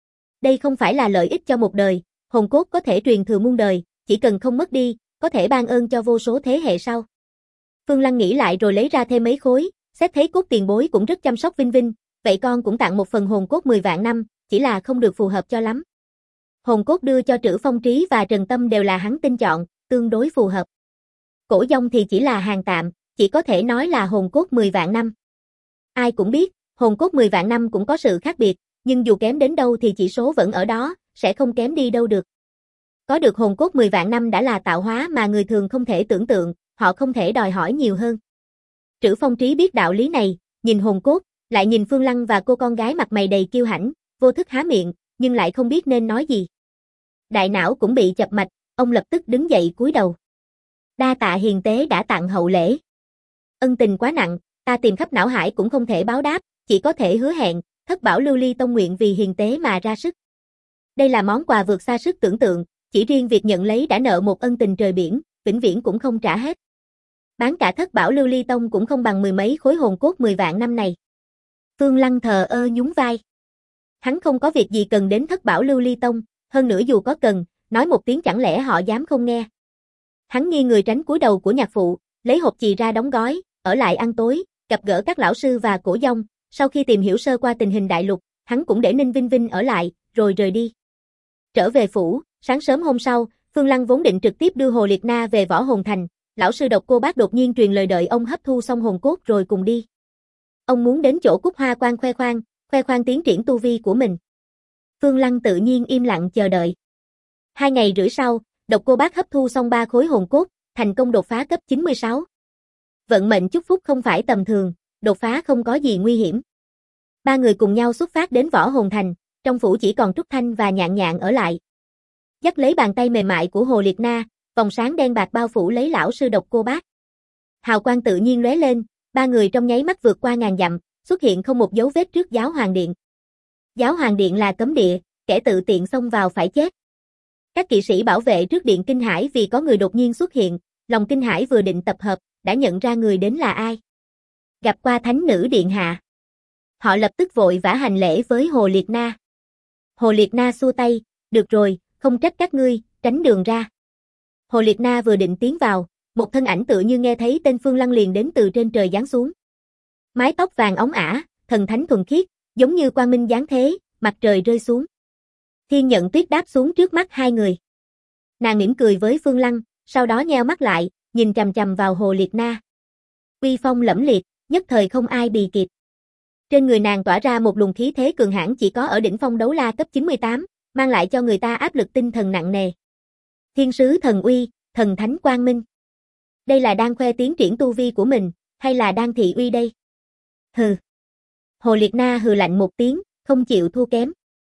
Đây không phải là lợi ích cho một đời, hồn cốt có thể truyền thừa muôn đời, chỉ cần không mất đi, có thể ban ơn cho vô số thế hệ sau. Phương Lăng nghĩ lại rồi lấy ra thêm mấy khối, xét thấy cốt tiền bối cũng rất chăm sóc Vinh Vinh, vậy con cũng tặng một phần hồn cốt 10 vạn năm, chỉ là không được phù hợp cho lắm. Hồn cốt đưa cho Trữ Phong Trí và Trần Tâm đều là hắn tinh chọn, tương đối phù hợp. Cổ dông thì chỉ là hàng tạm, chỉ có thể nói là hồn cốt 10 vạn năm. Ai cũng biết, hồn cốt 10 vạn năm cũng có sự khác biệt, nhưng dù kém đến đâu thì chỉ số vẫn ở đó, sẽ không kém đi đâu được. Có được hồn cốt 10 vạn năm đã là tạo hóa mà người thường không thể tưởng tượng, họ không thể đòi hỏi nhiều hơn. Trữ Phong Trí biết đạo lý này, nhìn hồn cốt, lại nhìn Phương Lăng và cô con gái mặt mày đầy kiêu hãnh, vô thức há miệng, nhưng lại không biết nên nói gì. Đại não cũng bị chập mạch, ông lập tức đứng dậy cúi đầu. Đa tạ hiền tế đã tặng hậu lễ. Ân tình quá nặng, ta tìm khắp não hải cũng không thể báo đáp, chỉ có thể hứa hẹn, Thất Bảo Lưu Ly Tông nguyện vì hiền tế mà ra sức. Đây là món quà vượt xa sức tưởng tượng, chỉ riêng việc nhận lấy đã nợ một ân tình trời biển, vĩnh viễn cũng không trả hết. Bán cả Thất Bảo Lưu Ly Tông cũng không bằng 10 mấy khối hồn cốt 10 vạn năm này. Phương Lăng thờ ơ nhún vai. Hắn không có việc gì cần đến Thất Bảo Lưu Ly Tông, hơn nữa dù có cần, nói một tiếng chẳng lẽ họ dám không nghe. Hắn nghiêng người tránh cúi đầu của nhạc phụ, lấy hộp chì ra đóng gói, ở lại ăn tối, gặp gỡ các lão sư và cổ dông, sau khi tìm hiểu sơ qua tình hình đại lục, hắn cũng để Ninh Vinh Vinh ở lại, rồi rời đi. Trở về phủ, sáng sớm hôm sau, Phương Lăng vốn định trực tiếp đưa Hồ Liệt Na về Võ Hồn Thành, lão sư Độc Cô Bác đột nhiên truyền lời đợi ông hấp thu xong hồn cốt rồi cùng đi. Ông muốn đến chỗ Cúc Hoa Quan khoe khoang tiến triển tu vi của mình. Phương Lăng tự nhiên im lặng chờ đợi. 2 ngày rưỡi sau, Độc Cô Bác hấp thu xong 3 khối hồn cốt, thành công đột phá cấp 96. Vận mệnh chúc phúc không phải tầm thường, đột phá không có gì nguy hiểm. 3 người cùng nhau xuất phát đến Võ Hồn Thành, trong phủ chỉ còn Trúc Thanh và Nhạn Nhạn ở lại. Dắt lấy bàn tay mềm mại của Hồ Liệt Na, vòng sáng đen bạc bao phủ lấy lão sư Độc Cô Bác. Hào quang tự nhiên lóe lên, 3 người trong nháy mắt vượt qua ngàn dặm, xuất hiện không một dấu vết trước Giáo Hoàng Điện. Giáo Hoàng Điện là cấm địa, kẻ tự tiện xông vào phải chết. Các kỵ sĩ bảo vệ trước điện kinh hãi vì có người đột nhiên xuất hiện, lòng kinh hãi vừa định tập hợp, đã nhận ra người đến là ai. Gặp qua Thánh nữ điện hạ. Họ lập tức vội vã hành lễ với Hồ Liệt Na. Hồ Liệt Na xua tay, được rồi, không trách các ngươi, tránh đường ra. Hồ Liệt Na vừa định tiến vào, một thân ảnh tựa như nghe thấy tên Phương Lăng liền đến từ trên trời giáng xuống. Mái tóc vàng óng ả, thần thánh thuần khiết, giống như quang minh giáng thế, mặt trời rơi xuống. Thiên Nhận Tuyết đáp xuống trước mắt 2 người. Nàng mỉm cười với Phương Lăng, sau đó nheo mắt lại, nhìn chằm chằm vào Hồ Liệt Na. Uy phong lẫm liệt, nhất thời không ai bì kịp. Trên người nàng tỏa ra một luồng khí thế cường hãn chỉ có ở đỉnh phong đấu la cấp 98, mang lại cho người ta áp lực tinh thần nặng nề. Thiên sứ thần uy, thần thánh quang minh. Đây là đang khoe tiến triển tu vi của mình, hay là đang thị uy đây? Hừ. Hồ Liệt Na hừ lạnh một tiếng, không chịu thua kém.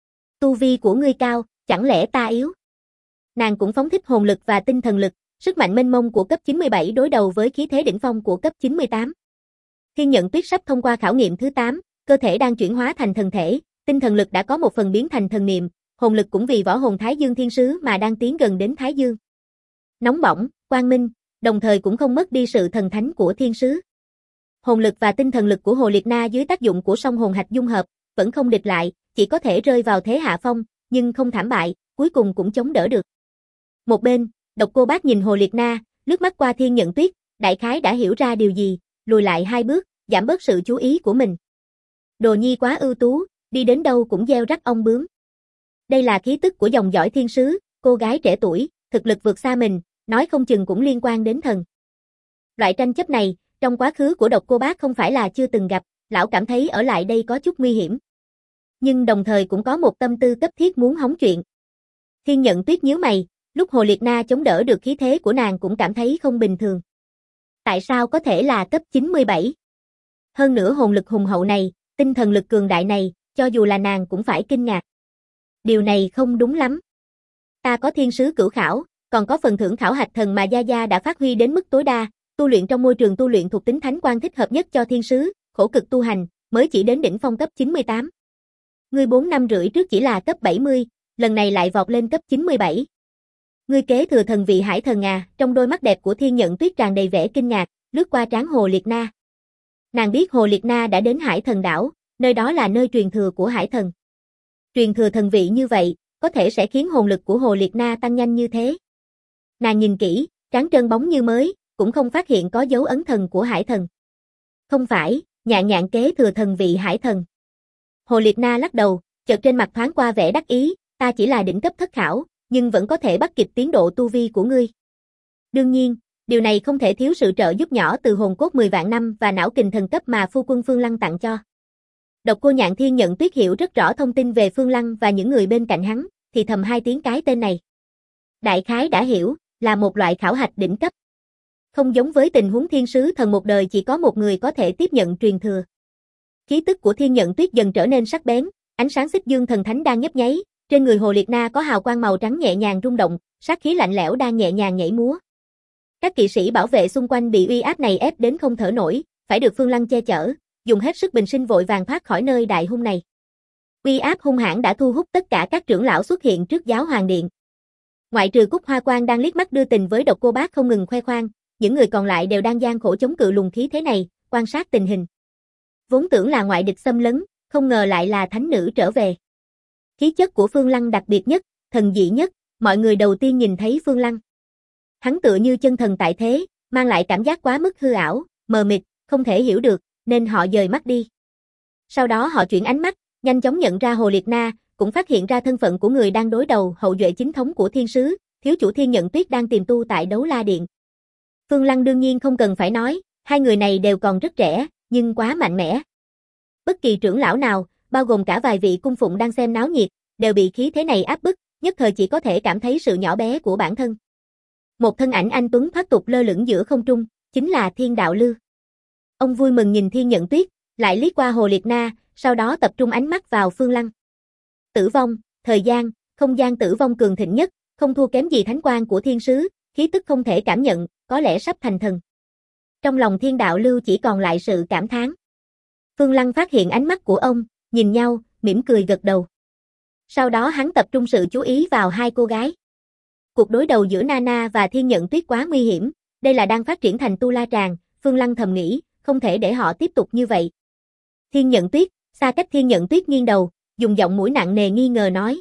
Tu vi của ngươi cao, chẳng lẽ ta yếu? Nàng cũng phóng thích hồn lực và tinh thần lực, sức mạnh mênh mông của cấp 97 đối đầu với khí thế đỉnh phong của cấp 98. Thiên Nhận Tuyết sắp thông qua khảo nghiệm thứ 8, cơ thể đang chuyển hóa thành thần thể, tinh thần lực đã có một phần biến thành thần niệm, hồn lực cũng vì võ hồn Thái Dương Thiên Sứ mà đang tiến gần đến Thái Dương. Nóng bỏng, quang minh, đồng thời cũng không mất đi sự thần thánh của Thiên Sứ. Hồn lực và tinh thần lực của Hồ Liệt Na dưới tác dụng của song hồn hạch dung hợp, vẫn không địch lại, chỉ có thể rơi vào thế hạ phong, nhưng không thảm bại, cuối cùng cũng chống đỡ được. Một bên, Độc Cô Bác nhìn Hồ Liệt Na, lướt mắt qua Thiên Nhận Tuyết, đại khái đã hiểu ra điều gì, lùi lại 2 bước, giảm bớt sự chú ý của mình. Đồ nhi quá ưu tú, đi đến đâu cũng gieo rắc ong bướm. Đây là khí tức của dòng dõi thiên sứ, cô gái trẻ tuổi, thực lực vượt xa mình, nói không chừng cũng liên quan đến thần. Loại tranh chấp này, trong quá khứ của Độc Cô Bác không phải là chưa từng gặp, lão cảm thấy ở lại đây có chút nguy hiểm. Nhưng đồng thời cũng có một tâm tư cấp thiết muốn hóng chuyện. Thiên Nhận Tuyết nhíu mày, lúc Hồ Liệt Na chống đỡ được khí thế của nàng cũng cảm thấy không bình thường. Tại sao có thể là cấp 97? Hơn nữa hồn lực hùng hậu này, tinh thần lực cường đại này, cho dù là nàng cũng phải kinh ngạc. Điều này không đúng lắm. Ta có thiên sứ cửu khảo, còn có phần thưởng khảo hạch thần mà Gia Gia đã phát huy đến mức tối đa, tu luyện trong môi trường tu luyện thuộc tính thánh quan thích hợp nhất cho thiên sứ, khổ cực tu hành, mới chỉ đến đỉnh phong cấp 98. Ngươi 4 năm rưỡi trước chỉ là cấp 70, lần này lại vọt lên cấp 97. Ngươi kế thừa thần vị hải thần à, trong đôi mắt đẹp của Thiên Nhận Tuyết tràn đầy vẻ kinh ngạc, lướt qua trán Hồ Liệt Na. Nàng biết Hồ Liệt Na đã đến Hải Thần đảo, nơi đó là nơi truyền thừa của hải thần. Truyền thừa thần vị như vậy, có thể sẽ khiến hồn lực của Hồ Liệt Na tăng nhanh như thế. Nàng nhìn kỹ, trán trơn bóng như mới, cũng không phát hiện có dấu ấn thần của hải thần. Không phải, Nhạn Nhạn kế thừa thần vị hải thần. Hồ Liệt Na lắc đầu, chợt trên mặt thoáng qua vẻ đắc ý, ta chỉ là đỉnh cấp thất khảo, nhưng vẫn có thể bắt kịp tiến độ tu vi của ngươi. Đương nhiên, điều này không thể thiếu sự trợ giúp nhỏ từ hồn cốt 10 vạn năm và não kình thần cấp mà phu quân Phương Lăng tặng cho. Độc Cô Nhạn Thiên Nhận Tuyết hiểu rất rõ thông tin về Phương Lăng và những người bên cạnh hắn, thì thầm hai tiếng cái tên này. Đại khái đã hiểu, là một loại khảo hạch đỉnh cấp. Không giống với tình huống thiên sứ thần một đời chỉ có một người có thể tiếp nhận truyền thừa. Khí tức của Thiên Nhận Tuyết dần trở nên sắc bén, ánh sáng xích dương thần thánh đang nhấp nháy, trên người Hồ Liệt Na có hào quang màu trắng nhẹ nhàng rung động, sát khí lạnh lẽo đang nhẹ nhàng nhảy múa. Các kỵ sĩ bảo vệ xung quanh bị uy áp này ép đến không thở nổi, phải được Phương Lăng che chở, dùng hết sức bình sinh vội vàng thoát khỏi nơi đại hung này. Uy áp hung hãn đã thu hút tất cả các trưởng lão xuất hiện trước giáo hoàng điện. Ngoại trừ Cúc Hoa Quang đang liếc mắt đưa tình với Độc Cô Bác không ngừng khoe khoang, những người còn lại đều đang gian khổ chống cự luồng khí thế này, quan sát tình hình. Vốn tưởng là ngoại địch xâm lấn, không ngờ lại là thánh nữ trở về. Khí chất của Phương Lăng đặc biệt nhất, thần dị nhất, mọi người đầu tiên nhìn thấy Phương Lăng. Hắn tựa như chân thần tại thế, mang lại cảm giác quá mức hư ảo, mờ mịt, không thể hiểu được, nên họ dời mắt đi. Sau đó họ chuyển ánh mắt, nhanh chóng nhận ra Hồ Liệt Na, cũng phát hiện ra thân phận của người đang đối đầu, hậu duệ chính thống của thiên sứ, thiếu chủ Thiên Nhận Tuyết đang tìm tu tại Đấu La Điện. Phương Lăng đương nhiên không cần phải nói, hai người này đều còn rất trẻ, nhưng quá mạnh mẽ. Bất kỳ trưởng lão nào, bao gồm cả vài vị cung phụng đang xem náo nhiệt, đều bị khí thế này áp bức, nhất thời chỉ có thể cảm thấy sự nhỏ bé của bản thân. Một thân ảnh anh tuấn thoát tục lơ lửng giữa không trung, chính là Thiên Đạo Lư. Ông vui mừng nhìn Thiên Nhận Tuyết, lại liếc qua Hồ Liệt Na, sau đó tập trung ánh mắt vào Phương Lăng. Tử vong, thời gian, không gian tử vong cường thịnh nhất, không thua kém gì thánh quang của thiên sứ, khí tức không thể cảm nhận, có lẽ sắp thành thần. Trong lòng Thiên Đạo Lưu chỉ còn lại sự cảm thán. Phương Lăng phát hiện ánh mắt của ông, nhìn nhau, mỉm cười gật đầu. Sau đó hắn tập trung sự chú ý vào hai cô gái. Cuộc đối đầu giữa Nana và Thiên Nhận Tuyết quá nguy hiểm, đây là đang phát triển thành tu la tràng, Phương Lăng thầm nghĩ, không thể để họ tiếp tục như vậy. Thiên Nhận Tuyết, xa cách Thiên Nhận Tuyết nghiêng đầu, dùng giọng mũi nặng nề nghi ngờ nói,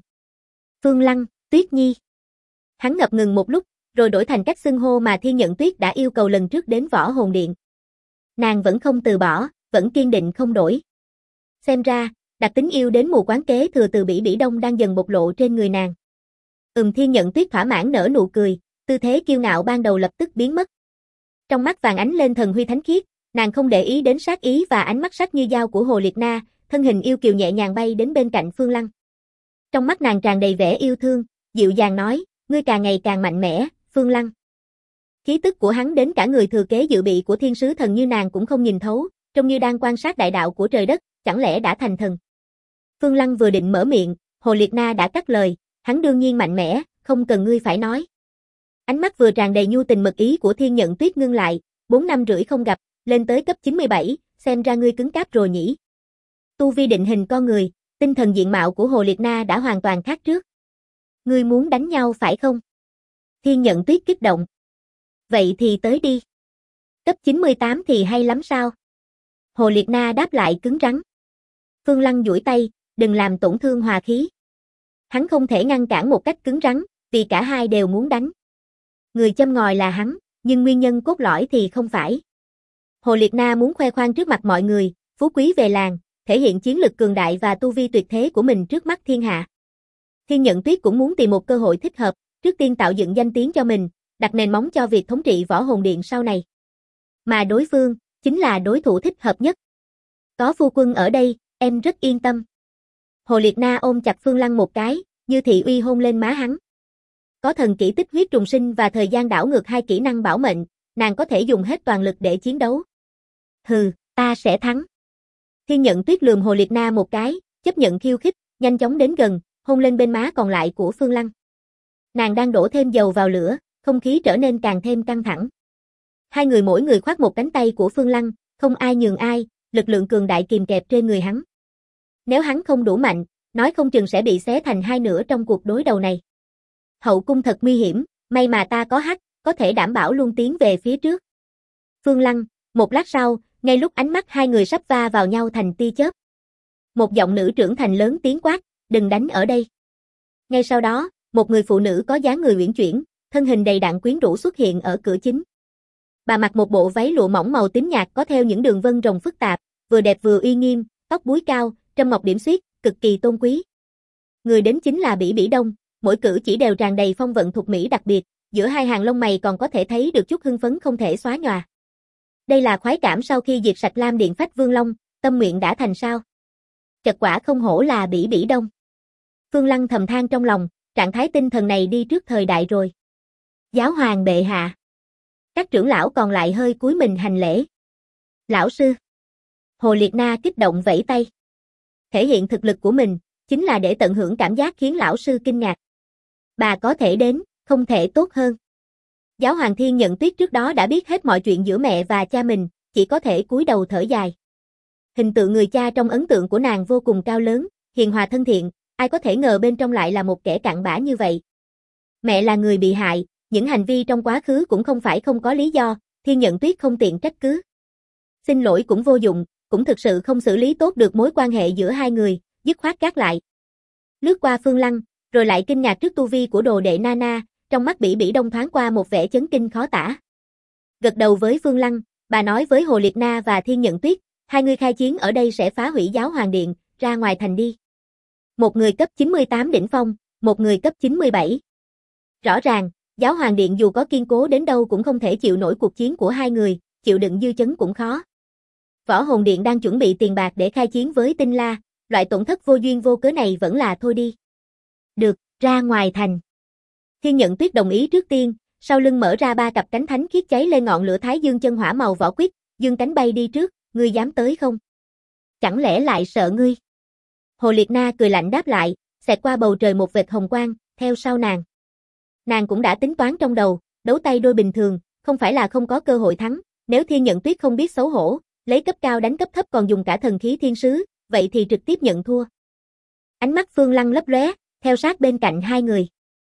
Phương Lăng, Tuyết Nhi. Hắn ngập ngừng một lúc, rồi đổi thành cách xưng hô mà Thiên Nhận Tuyết đã yêu cầu lần trước đến Võ Hồn Điện. Nàng vẫn không từ bỏ, vẫn kiên định không đổi. Xem ra, đặc tính yêu đến mù quáng kế thừa từ Bỉ Bỉ Đông đang dần bộc lộ trên người nàng. Thiên Nhận Tuyết thỏa mãn nở nụ cười, tư thế kiêu ngạo ban đầu lập tức biến mất. Trong mắt vàng ánh lên thần huy thánh khiết, nàng không để ý đến sát ý và ánh mắt sắc như dao của Hồ Liệt Na, thân hình yêu kiều nhẹ nhàng bay đến bên cạnh Phương Lăng. Trong mắt nàng tràn đầy vẻ yêu thương, dịu dàng nói, ngươi càng ngày càng mạnh mẽ, Phương Lăng. Khí tức của hắn đến cả người thừa kế dự bị của thiên sứ thần như nàng cũng không nhìn thấu, trông như đang quan sát đại đạo của trời đất, chẳng lẽ đã thành thần. Phương Lăng vừa định mở miệng, Hồ Liệt Na đã cắt lời, hắn đương nhiên mạnh mẽ, không cần ngươi phải nói. Ánh mắt vừa tràn đầy nhu tình mật ý của Thiên Nhận Tuyết ngưng lại, 4 năm rưỡi không gặp, lên tới cấp 97, xem ra ngươi cứng cáp rồi nhỉ. Tu vi định hình con người, tinh thần diện mạo của Hồ Liệt Na đã hoàn toàn khác trước. Ngươi muốn đánh nhau phải không? Thiên Nhận Tuyết kích động. Vậy thì tới đi. Cấp 98 thì hay lắm sao? Hồ Liệt Na đáp lại cứng rắn. Phương Lăng duỗi tay, đừng làm tổn thương hòa khí. Hắn không thể ngăn cản một cách cứng rắn, vì cả hai đều muốn đánh. Người châm ngòi là hắn, nhưng nguyên nhân cốt lõi thì không phải. Hồ Liệt Na muốn khoe khoang trước mặt mọi người, phú quý về làng, thể hiện chiến lực cường đại và tu vi tuyệt thế của mình trước mắt thiên hạ. Thiên Nhận Tuyết cũng muốn tìm một cơ hội thích hợp, trước tiên tạo dựng danh tiếng cho mình, đặt nền móng cho việc thống trị Võ Hồn Điện sau này. Mà đối phương, chính là đối thủ thích hợp nhất. Có phu quân ở đây, em rất yên tâm. Hồ Liệt Na ôm chặt Phương Lăng một cái, như thị uy hôn lên má hắn. Có thần kỹ tích huyết trùng sinh và thời gian đảo ngược hai kỹ năng bảo mệnh, nàng có thể dùng hết toàn lực để chiến đấu. Hừ, ta sẽ thắng. Thiên Nhận Tuyết lườm Hồ Liệt Na một cái, chấp nhận khiêu khích, nhanh chóng đến gần, hôn lên bên má còn lại của Phương Lăng. Nàng đang đổ thêm dầu vào lửa, không khí trở nên càng thêm căng thẳng. Hai người mỗi người khoác một cánh tay của Phương Lăng, không ai nhường ai, lực lượng cường đại kìm kẹp trên người hắn. Nếu hắn không đủ mạnh, nói không chừng sẽ bị xé thành hai nửa trong cuộc đối đầu này. Hậu cung thật nguy hiểm, may mà ta có hắc, có thể đảm bảo luôn tiến về phía trước. Phương Lăng, một lát sau, ngay lúc ánh mắt hai người sắp va vào nhau thành tia chớp. Một giọng nữ trưởng thành lớn tiếng quát, đừng đánh ở đây. Ngay sau đó, một người phụ nữ có dáng người uyển chuyển, thân hình đầy đặn quyến rũ xuất hiện ở cửa chính. Bà mặc một bộ váy lụa mỏng màu tím nhạt có theo những đường vân rồng phức tạp, vừa đẹp vừa uy nghiêm, tóc búi cao, trâm ngọc điểm xuyết, cực kỳ tôn quý. Người đến chính là Bỉ Bỉ Đông, mỗi cử chỉ đều tràn đầy phong vận thục mỹ đặc biệt, giữa hai hàng lông mày còn có thể thấy được chút hưng phấn không thể xóa nhòa. Đây là khoái cảm sau khi diệt sạch Lam Điện Phách Vương Long, tâm nguyện đã thành sao? Chật quả không hổ là Bỉ Bỉ Đông. Phương Lăng thầm than trong lòng, trạng thái tinh thần này đi trước thời đại rồi. Giáo hoàng bệ hạ. Các trưởng lão còn lại hơi cúi mình hành lễ. Lão sư. Hồ Liệt Na kích động vẫy tay. Thể hiện thực lực của mình, chính là để tận hưởng cảm giác khiến lão sư kinh ngạc. Bà có thể đến, không thể tốt hơn. Giáo hoàng Thiên Nhận Tuyết trước đó đã biết hết mọi chuyện giữa mẹ và cha mình, chỉ có thể cúi đầu thở dài. Hình tượng người cha trong ấn tượng của nàng vô cùng cao lớn, hiền hòa thân thiện, ai có thể ngờ bên trong lại là một kẻ cặn bã như vậy. Mẹ là người bị hại, những hành vi trong quá khứ cũng không phải không có lý do, Thiên Nhận Tuyết không tiện trách cứ. Xin lỗi cũng vô dụng, cũng thực sự không xử lý tốt được mối quan hệ giữa hai người, dứt khoát gác lại. Lướt qua Phương Lăng, rồi lại kinh ngạc trước tu vi của đồ đệ Nana, trong mắt Bỉ Bỉ Đông thoáng qua một vẻ chấn kinh khó tả. Gật đầu với Phương Lăng, bà nói với Hồ Liệt Na và Thiên Nhận Tuyết, hai người khai chiến ở đây sẽ phá hủy Giáo Hoàng Điện, ra ngoài thành đi. Một người cấp 98 đỉnh phong, một người cấp 97. Rõ ràng, Giáo Hoàng Điện dù có kiên cố đến đâu cũng không thể chịu nổi cuộc chiến của hai người, chịu đựng dư chấn cũng khó. Võ Hồn Điện đang chuẩn bị tiền bạc để khai chiến với Tinh La, loại tổn thất vô duyên vô cớ này vẫn là thôi đi. Được, ra ngoài thành. Thiên Nhận Tuyết đồng ý trước tiên, sau lưng mở ra ba cặp cánh thánh khiết cháy lên ngọn lửa Thái Dương chân hỏa màu vỏ quýt, dương cánh bay đi trước, ngươi dám tới không? Chẳng lẽ lại sợ ngươi? Hồ Liệt Na cười lạnh đáp lại, xẹt qua bầu trời một vệt hồng quang, theo sau nàng. Nàng cũng đã tính toán trong đầu, đấu tay đôi bình thường, không phải là không có cơ hội thắng, nếu Thiên Nhận Tuyết không biết xấu hổ, lấy cấp cao đánh cấp thấp còn dùng cả thần khí thiên sứ, vậy thì trực tiếp nhận thua. Ánh mắt Phương Lăng lấp lóe, theo sát bên cạnh hai người.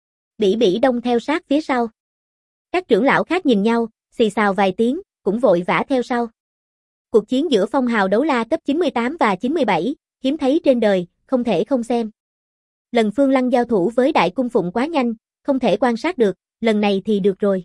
Bỉ Bỉ Đông theo sát phía sau. Các trưởng lão khác nhìn nhau, xì xào vài tiếng, cũng vội vã theo sau. Cuộc chiến giữa phong hào đấu la cấp 98 và 97, hiếm thấy trên đời, không thể không xem. Lần Phương Lăng giao thủ với Đại Cung Phụng quá nhanh, không thể quan sát được, lần này thì được rồi.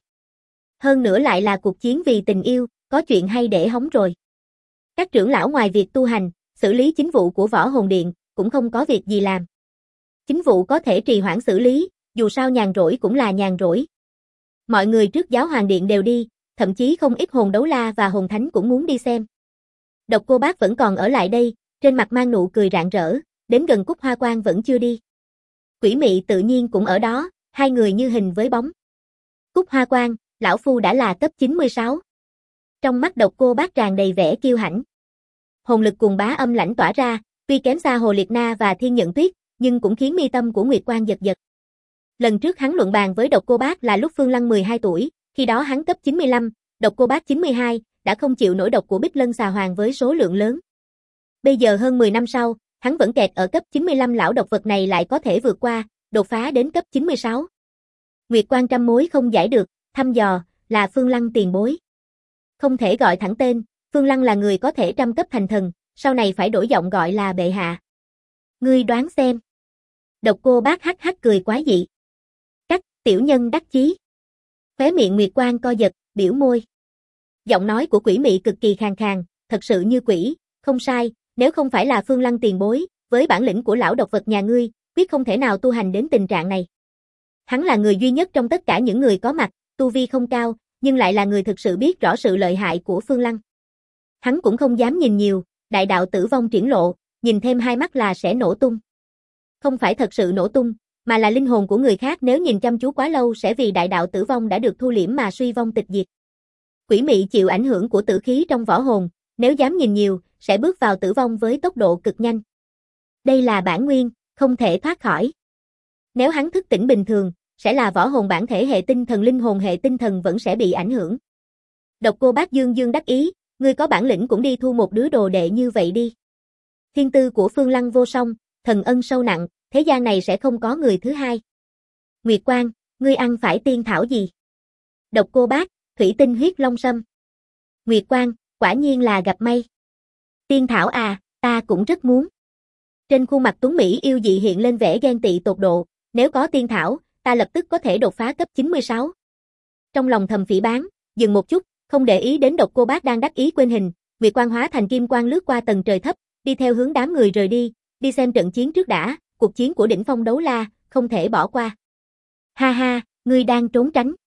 Hơn nữa lại là cuộc chiến vì tình yêu, có chuyện hay để hóng rồi. Các trưởng lão ngoài việc tu hành, xử lý chính vụ của Võ Hồn Điện, cũng không có việc gì làm. Chính vụ có thể trì hoãn xử lý, dù sao nhàn rỗi cũng là nhàn rỗi. Mọi người trước Giáo Hoàng Điện đều đi, thậm chí không ít hồn đấu la và hồn thánh cũng muốn đi xem. Độc Cô Bác vẫn còn ở lại đây, trên mặt mang nụ cười rạng rỡ, đến gần Cúc Hoa Quan vẫn chưa đi. Quỷ Mị tự nhiên cũng ở đó, hai người như hình với bóng. Cúc Hoa Quan, lão phu đã là cấp 96. Trong mắt Độc Cô Bác tràn đầy vẻ kiêu hãnh. Hồn lực cùng bá âm lãnh tỏa ra, tuy kém xa Hồ Liệt Na và Thiên Nhận Tuyết, nhưng cũng khiến mi tâm của Nguyệt Quang giật giật. Lần trước hắn luận bàn với Độc Cô Bác là lúc Phương Lăng 12 tuổi, khi đó hắn cấp 95, Độc Cô Bác 92, đã không chịu nổi độc của Bích Lân Xà Hoàng với số lượng lớn. Bây giờ hơn 10 năm sau, hắn vẫn kẹt ở cấp 95, lão độc vật này lại có thể vượt qua, đột phá đến cấp 96. Nguyệt Quang trăm mối không giải được, thăm dò, là Phương Lăng tiền bối. Không thể gọi thẳng tên, Phương Lăng là người có thể trăm cấp thành thần, sau này phải đổi giọng gọi là bệ hạ. Ngươi đoán xem. Độc Cô Bác hắc hắc cười quá dị. Các tiểu nhân đắc chí. Khóe miệng Nguyệt Quang co giật, biểu môi. Giọng nói của Quỷ Mị cực kỳ khàn khàn, thật sự như quỷ, không sai, nếu không phải là Phương Lăng tiền bối, với bản lĩnh của lão độc vật nhà ngươi, quyết không thể nào tu hành đến tình trạng này. Hắn là người duy nhất trong tất cả những người có mặt, tu vi không cao, nhưng lại là người thực sự biết rõ sự lợi hại của Phương Lăng. Hắn cũng không dám nhìn nhiều, đại đạo tử vong triển lộ, nhìn thêm hai mắt là sẽ nổ tung. Không phải thật sự nổ tung, mà là linh hồn của người khác nếu nhìn chăm chú quá lâu sẽ vì đại đạo tử vong đã được thu liễm mà suy vong tịch diệt. Quỷ Mị chịu ảnh hưởng của tử khí trong võ hồn, nếu dám nhìn nhiều, sẽ bước vào tử vong với tốc độ cực nhanh. Đây là bản nguyên, không thể thoát khỏi. Nếu hắn thức tỉnh bình thường, sẽ là võ hồn bản thể hệ tinh thần, linh hồn hệ tinh thần vẫn sẽ bị ảnh hưởng. Độc Cô Bác dương dương đắc ý, ngươi có bản lĩnh cũng đi thu một đứa đồ đệ như vậy đi. Thiên tư của Phương Lăng vô song, thần ân sâu nặng, thế gian này sẽ không có người thứ hai. Nguyệt Quang, ngươi ăn phải tiên thảo gì? Độc Cô Bác, thủy tinh huyết long sâm. Nguyệt Quang, quả nhiên là gặp may. Tiên thảo à, ta cũng rất muốn. Trên khuôn mặt tuấn Mỹ yêu dị hiện lên vẻ ghen tị tột độ, nếu có tiên thảo, ta lập tức có thể đột phá cấp 96. Trong lòng thầm phỉ báng, dừng một chút, không để ý đến Độc Cô Bác đang đắc ý quên hình, Nguyệt Quang hóa thành kim quang lướt qua tầng trời thấp, đi theo hướng đám người rời đi xem trận chiến trước đã, cuộc chiến của đỉnh phong đấu la, không thể bỏ qua. Ha ha, ngươi đang trốn tránh.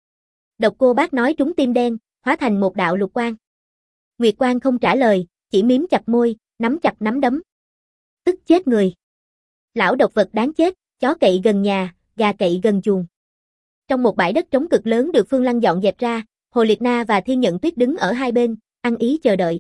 Độc Cô Bác nói trúng tim đen, hóa thành một đạo lục quang. Nguyệt Quang không trả lời, chỉ miếm chặt môi, nắm chặt nắm đấm. Tức chết người. Lão độc vật đáng chết, chó cậy gần nhà, gà cậy gần chuồng. Trong một bãi đất trống cực lớn được Phương Lăng dọn dẹp ra, Hồ Liệt Na và Thiên Nhận Tuyết đứng ở hai bên, ăn ý chờ đợi.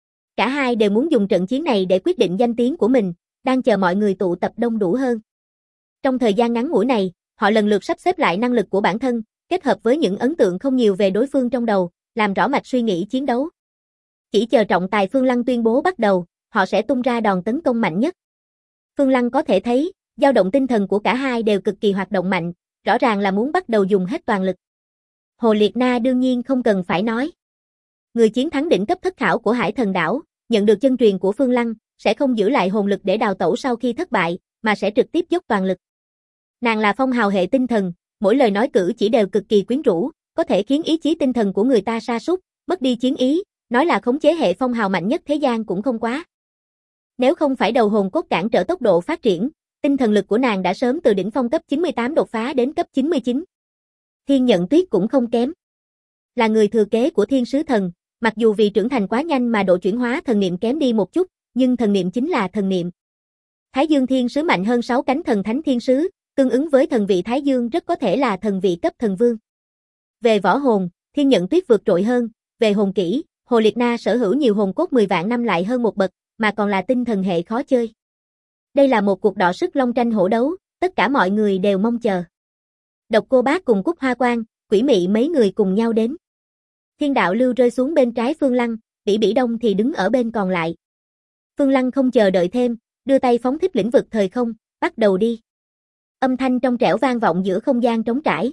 Cả hai đều muốn dùng trận chiến này để quyết định danh tiếng của mình, đang chờ mọi người tụ tập đông đủ hơn. Trong thời gian ngắn ngủi này, họ lần lượt sắp xếp lại năng lực của bản thân, kết hợp với những ấn tượng không nhiều về đối phương trong đầu, làm rõ mạch suy nghĩ chiến đấu. Chỉ chờ trọng tài Phương Lăng tuyên bố bắt đầu, họ sẽ tung ra đòn tấn công mạnh nhất. Phương Lăng có thể thấy, dao động tinh thần của cả hai đều cực kỳ hoạt động mạnh, rõ ràng là muốn bắt đầu dùng hết toàn lực. Hồ Liệt Na đương nhiên không cần phải nói. Người chiến thắng đỉnh cấp thất khảo của Hải Thần Đảo, nhận được chân truyền của Phương Lăng, sẽ không giữ lại hồn lực để đào tẩu sau khi thất bại, mà sẽ trực tiếp dốc toàn lực. Nàng là phong hào hệ tinh thần, mỗi lời nói cử chỉ đều cực kỳ quyến rũ, có thể khiến ý chí tinh thần của người ta sa sút, mất đi chiến ý, nói là khống chế hệ phong hào mạnh nhất thế gian cũng không quá. Nếu không phải đầu hồn cốt cản trở tốc độ phát triển, tinh thần lực của nàng đã sớm từ đỉnh phong cấp 98 đột phá đến cấp 99. Thiên Nhận Tuyết cũng không kém. Là người thừa kế của Thiên Sứ Thần, mặc dù vì trưởng thành quá nhanh mà độ chuyển hóa thần niệm kém đi một chút, nhưng thần niệm chính là thần niệm. Thái Dương Thiên Sứ mạnh hơn 6 cánh thần thánh thiên sứ, tương ứng với thần vị Thái Dương rất có thể là thần vị cấp thần vương. Về võ hồn, Thiên Nhận Tuyết vượt trội hơn, về hồn kỹ, Hồ Liệt Na sở hữu nhiều hồn cốt 10 vạn năm lại hơn một bậc, mà còn là tinh thần hệ khó chơi. Đây là một cuộc đọ sức long tranh hổ đấu, tất cả mọi người đều mong chờ. Độc Cô Bác cùng Cúc Hoa Quang, Quỷ Mị mấy người cùng nhau đến. Thiên Đạo Lưu rơi xuống bên trái Phương Lăng, Bỉ Bỉ Đông thì đứng ở bên còn lại. Phương Lăng không chờ đợi thêm, đưa tay phóng thích lĩnh vực thời không, bắt đầu đi. Âm thanh trong trẻo vang vọng giữa không gian trống trải.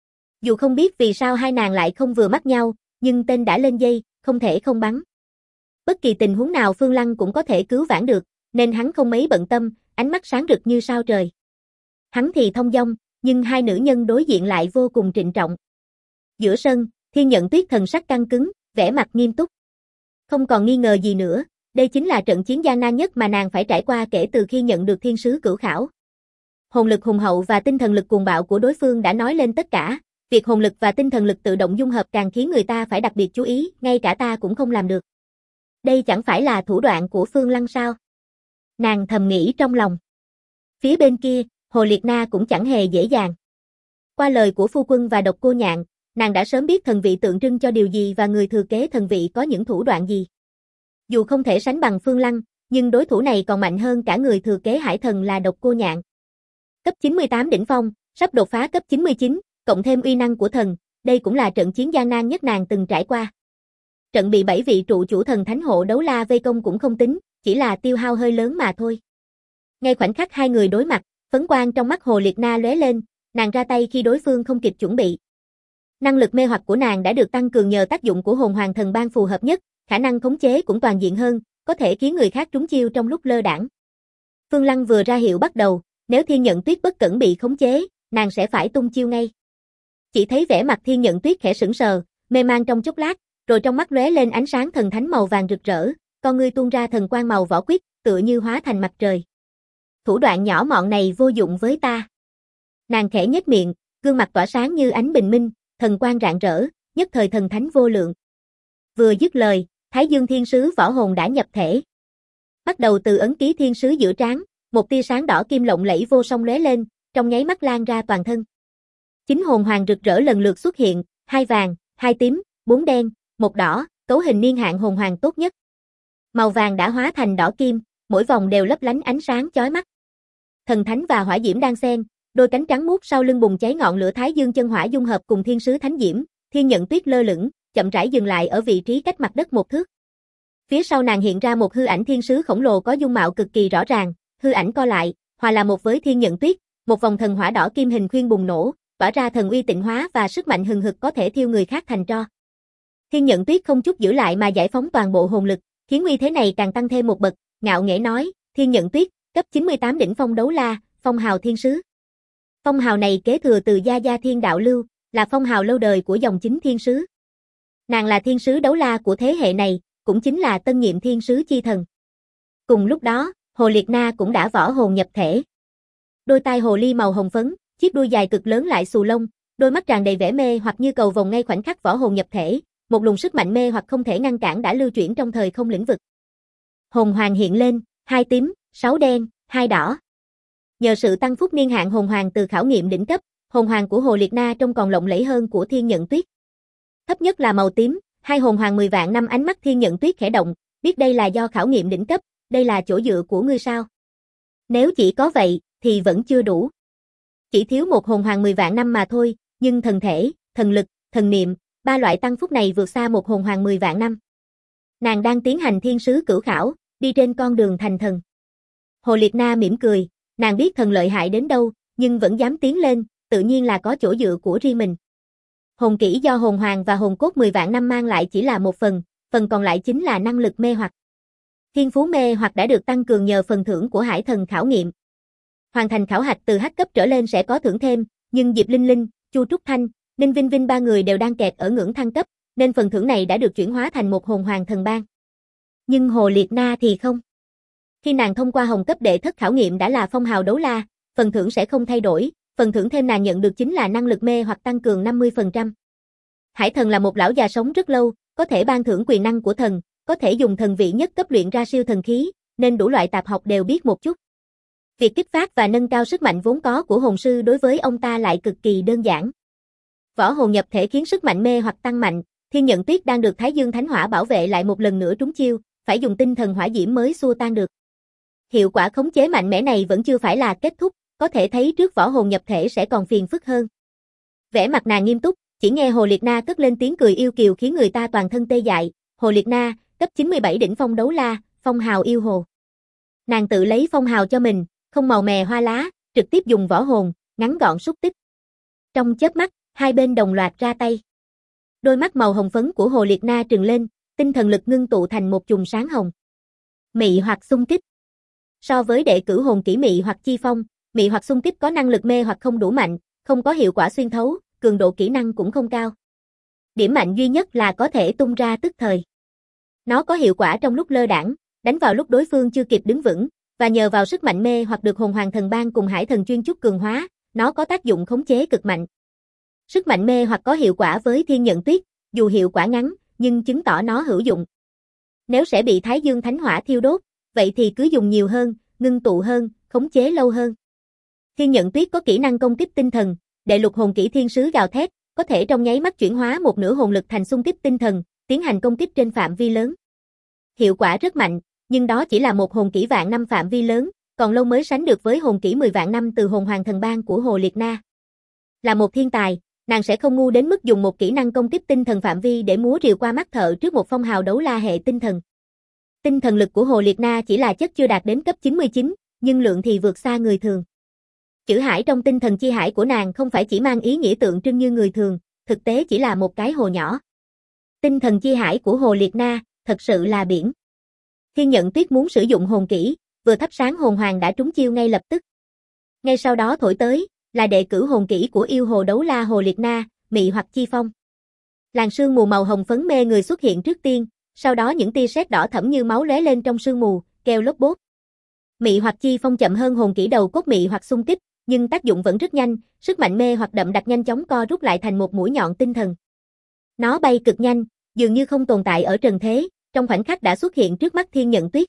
Dù không biết vì sao hai nàng lại không vừa mắt nhau, nhưng tên đã lên dây, không thể không bắn. Bất kỳ tình huống nào Phương Lăng cũng có thể cứu vãn được, nên hắn không mấy bận tâm, ánh mắt sáng rực như sao trời. Hắn thì thông dong, nhưng hai nữ nhân đối diện lại vô cùng trịnh trọng. Giữa sân, Thiên Nhận Tuyết thần sắc căng cứng, vẻ mặt nghiêm túc. Không còn nghi ngờ gì nữa, đây chính là trận chiến gian nan nhất mà nàng phải trải qua kể từ khi nhận được thiên sứ cửu khảo. Hồn lực hùng hậu và tinh thần lực cuồng bạo của đối phương đã nói lên tất cả, việc hồn lực và tinh thần lực tự động dung hợp càng khiến người ta phải đặc biệt chú ý, ngay cả ta cũng không làm được. Đây chẳng phải là thủ đoạn của Phương Lăng sao? Nàng thầm nghĩ trong lòng. Phía bên kia, Hồ Liệt Na cũng chẳng hề dễ dàng. Qua lời của phu quân và Độc Cô Nhạn, nàng đã sớm biết thần vị tượng trưng cho điều gì và người thừa kế thần vị có những thủ đoạn gì. Dù không thể sánh bằng Phương Lăng, nhưng đối thủ này còn mạnh hơn cả người thừa kế Hải Thần là Độc Cô Nhạn. Cấp 98 đỉnh phong, sắp đột phá cấp 99, cộng thêm uy năng của thần, đây cũng là trận chiến gian nan nhất nàng từng trải qua. Trận bị 7 vị trụ chủ thần thánh hộ đấu la vây công cũng không tính, chỉ là tiêu hao hơi lớn mà thôi. Ngay khoảnh khắc hai người đối mặt, phấn quang trong mắt Hồ Liệt Na lóe lên, nàng ra tay khi đối phương không kịp chuẩn bị. Năng lực mê hoặc của nàng đã được tăng cường nhờ tác dụng của hồn hoàng thần ban phù hợp nhất, khả năng khống chế cũng toàn diện hơn, có thể khiến người khác trúng chiêu trong lúc lơ đãng. Phương Lăng vừa ra hiệu bắt đầu, nếu Thiên Nhận Tuyết bất cẩn bị khống chế, nàng sẽ phải tung chiêu ngay. Chỉ thấy vẻ mặt Thiên Nhận Tuyết khẽ sững sờ, mê man trong chốc lát, rồi trong mắt lóe lên ánh sáng thần thánh màu vàng rực rỡ, con ngươi tuôn ra thần quang màu vỏ quýt, tựa như hóa thành mặt trời. Thủ đoạn nhỏ mọn này vô dụng với ta. Nàng khẽ nhếch miệng, gương mặt tỏa sáng như ánh bình minh, thần quang rạng rỡ, nhất thời thần thánh vô lượng. Vừa dứt lời, Thái Dương Thiên Sứ võ hồn đã nhập thể. Bắt đầu từ ấn ký Thiên Sứ giữa trán, một tia sáng đỏ kim lộng lẫy vô song lóe lên, trong nháy mắt lan ra toàn thân. Chính hồn hoàng rực rỡ lần lượt xuất hiện, 2 vàng, 2 tím, 4 đen, 1 đỏ, cấu hình niên hạn hồn hoàng tốt nhất. Màu vàng đã hóa thành đỏ kim, mỗi vòng đều lấp lánh ánh sáng chói mắt. Thần thánh và hỏa diễm đang xen, đôi cánh trắng muốt sau lưng bùng cháy ngọn lửa Thái Dương chân hỏa dung hợp cùng Thiên Sứ Thánh Diễm, Thiên Nhận Tuyết lơ lửng, chậm rãi dừng lại ở vị trí cách mặt đất 1 thước. Phía sau nàng hiện ra một hư ảnh thiên sứ khổng lồ có dung mạo cực kỳ rõ ràng, hư ảnh co lại, hòa là một với Thiên Nhận Tuyết, một vòng thần hỏa đỏ kim hình khuyên bùng nổ, tỏa ra thần uy tịnh hóa và sức mạnh hừng hực có thể thiêu người khác thành tro. Thiên Nhận Tuyết không chút giữ lại mà giải phóng toàn bộ hồn lực, khiến uy thế này càng tăng thêm một bậc, ngạo nghễ nói, Thiên Nhận Tuyết, cấp 98 đỉnh phong đấu la, phong hào thiên sứ. Phong hào này kế thừa từ Gia Gia Thiên Đạo Lưu, là phong hào lâu đời của dòng chính thiên sứ. Nàng là thiên sứ đấu la của thế hệ này, cũng chính là tân nhiệm thiên sứ chi thần. Cùng lúc đó, Hồ Liệt Na cũng đã võ hồn nhập thể. Đôi tai hồ ly màu hồng phấn, chiếc đuôi dài cực lớn lại xù lông, Đôi mắt tràn đầy vẻ mê hoặc như cầu vồng ngay khoảnh khắc võ hồn nhập thể, một luồng sức mạnh mê hoặc không thể ngăn cản đã lưu chuyển trong thời không lĩnh vực. Hồn hoàng hiện lên, 2 tím, 6 đen, 2 đỏ. Nhờ sự tăng phúc niên hạn hồn hoàng từ khảo nghiệm đỉnh cấp, hồn hoàng của Hồ Liệt Na trông còn lộng lẫy hơn của Thiên Nhận Tuyết. Thấp nhất là màu tím, hai hồn hoàng 10 vạn năm. Ánh mắt Thiên Nhận Tuyết khẽ động, biết đây là do khảo nghiệm đỉnh cấp, đây là chỗ dựa của ngươi sao? Nếu chỉ có vậy, thì vẫn chưa đủ. Chỉ thiếu một hồn hoàng 10 vạn năm mà thôi, nhưng thần thể, thần lực, thần niệm, ba loại tăng phúc này vượt xa một hồn hoàng 10 vạn năm. Nàng đang tiến hành thiên sứ cửu khảo, đi trên con đường thành thần. Hồ Liệt Na mỉm cười, nàng biết thần lợi hại đến đâu, nhưng vẫn dám tiến lên, tự nhiên là có chỗ dựa của riêng mình. Hồn kỹ do hồn hoàng và hồn cốt 10 vạn năm mang lại chỉ là một phần còn lại chính là năng lực mê hoặc. Thiên phú mê hoặc đã được tăng cường nhờ phần thưởng của hải thần khảo nghiệm. Hoàn thành khảo hạch từ H cấp trở lên sẽ có thưởng thêm, nhưng Diệp Linh Linh, Chu Trúc Thanh, Ninh Vinh Vinh ba người đều đang kẹt ở ngưỡng thăng cấp, nên phần thưởng này đã được chuyển hóa thành một hồn hoàng thần ban. Nhưng Hồ Liệt Na thì không. Khi nàng thông qua hồng cấp đệ thất khảo nghiệm đã là phong hào đấu la, phần thưởng sẽ không thay đổi, phần thưởng thêm nàng nhận được chính là năng lực mê hoặc tăng cường 50%. Hải thần là một lão già sống rất lâu, có thể ban thưởng quyền năng của thần, có thể dùng thần vị nhất cấp luyện ra siêu thần khí, nên đủ loại tạp học đều biết một chút. Việc kích phát và nâng cao sức mạnh vốn có của hồn sư đối với ông ta lại cực kỳ đơn giản. Võ hồn nhập thể khiến sức mạnh mê hoặc tăng mạnh, Thiên Nhận Tuyết đang được Thái Dương Thánh Hỏa bảo vệ lại một lần nữa trúng chiêu, phải dùng tinh thần hỏa diễm mới xua tan được. Hiệu quả khống chế mạnh mẽ này vẫn chưa phải là kết thúc, có thể thấy trước võ hồn nhập thể sẽ còn phiền phức hơn. Vẻ mặt nàng nghiêm túc, chỉ nghe Hồ Liệt Na cất lên tiếng cười yêu kiều khiến người ta toàn thân tê dại. Hồ Liệt Na, cấp 97 đỉnh phong đấu la, phong hào yêu hồ. Nàng tự lấy phong hào cho mình, không màu mè hoa lá, trực tiếp dùng võ hồn, ngắn gọn xúc tích. Trong chớp mắt, hai bên đồng loạt ra tay. Đôi mắt màu hồng phấn của Hồ Liệt Na trừng lên, tinh thần lực ngưng tụ thành một chùm sáng hồng. Mị hoặc xung kích. So với đệ cửu hồn kỹ mị hoặc chi phong, mị hoặc xung kích có năng lực mê hoặc không đủ mạnh, không có hiệu quả xuyên thấu, cường độ kỹ năng cũng không cao. Điểm mạnh duy nhất là có thể tung ra tức thời. Nó có hiệu quả trong lúc lơ đãng, đánh vào lúc đối phương chưa kịp đứng vững, và nhờ vào sức mạnh mê hoặc được hồn hoàng thần ban cùng hải thần chuyên chúc cường hóa, nó có tác dụng khống chế cực mạnh. Sức mạnh mê hoặc có hiệu quả với Thiên Nhận Tuyết, dù hiệu quả ngắn, nhưng chứng tỏ nó hữu dụng. Nếu sẽ bị Thái Dương Thánh Hỏa thiêu đốt, vậy thì cứ dùng nhiều hơn, ngưng tụ hơn, khống chế lâu hơn. Thiên Nhận Tuyết có kỹ năng công kích tinh thần, đệ lục hồn kỹ thiên sứ gào thét, có thể trong nháy mắt chuyển hóa một nửa hồn lực thành xung kích tinh thần, tiến hành công kích trên phạm vi lớn. Hiệu quả rất mạnh, nhưng đó chỉ là một hồn kỹ vạn năm phạm vi lớn, còn lâu mới sánh được với hồn kỹ 10 vạn năm từ hồn hoàng thần ban của Hồ Liệt Na. Là một thiên tài, nàng sẽ không ngu đến mức dùng một kỹ năng công kích tinh thần phạm vi để múa rìu qua mắt thợ trước một phong hào đấu la hệ tinh thần. Tinh thần lực của Hồ Liệt Na chỉ là chất chưa đạt đến cấp 99, nhưng lượng thì vượt xa người thường. Chữ hải trong tinh thần chi hải của nàng không phải chỉ mang ý nghĩa tượng trưng như người thường, thực tế chỉ là một cái hồ nhỏ. Tinh thần chi hải của Hồ Liệt Na, thật sự là biển. Thiên Nhận Tuyết muốn sử dụng hồn kỹ, vừa thắp sáng hồn hoàng đã trúng chiêu ngay lập tức. Ngay sau đó thổi tới, là đệ cửu hồn kỹ của yêu hồ đấu la Hồ Liệt Na, mị hoặc chi phong. Làn sương mù màu hồng phấn mê người xuất hiện trước tiên, sau đó những tia sét đỏ thẫm như máu lóe lên trong sương mù, kêu lốp bốp. Mị hoặc chi phong chậm hơn hồn kỹ đầu cốt mị hoặc xung kích, nhưng tác dụng vẫn rất nhanh, sức mạnh mê hoặc đậm đặc nhanh chóng co rút lại thành một mũi nhọn tinh thần. Nó bay cực nhanh, dường như không tồn tại ở trần thế, trong khoảnh khắc đã xuất hiện trước mắt Thiên Nhận Tuyết.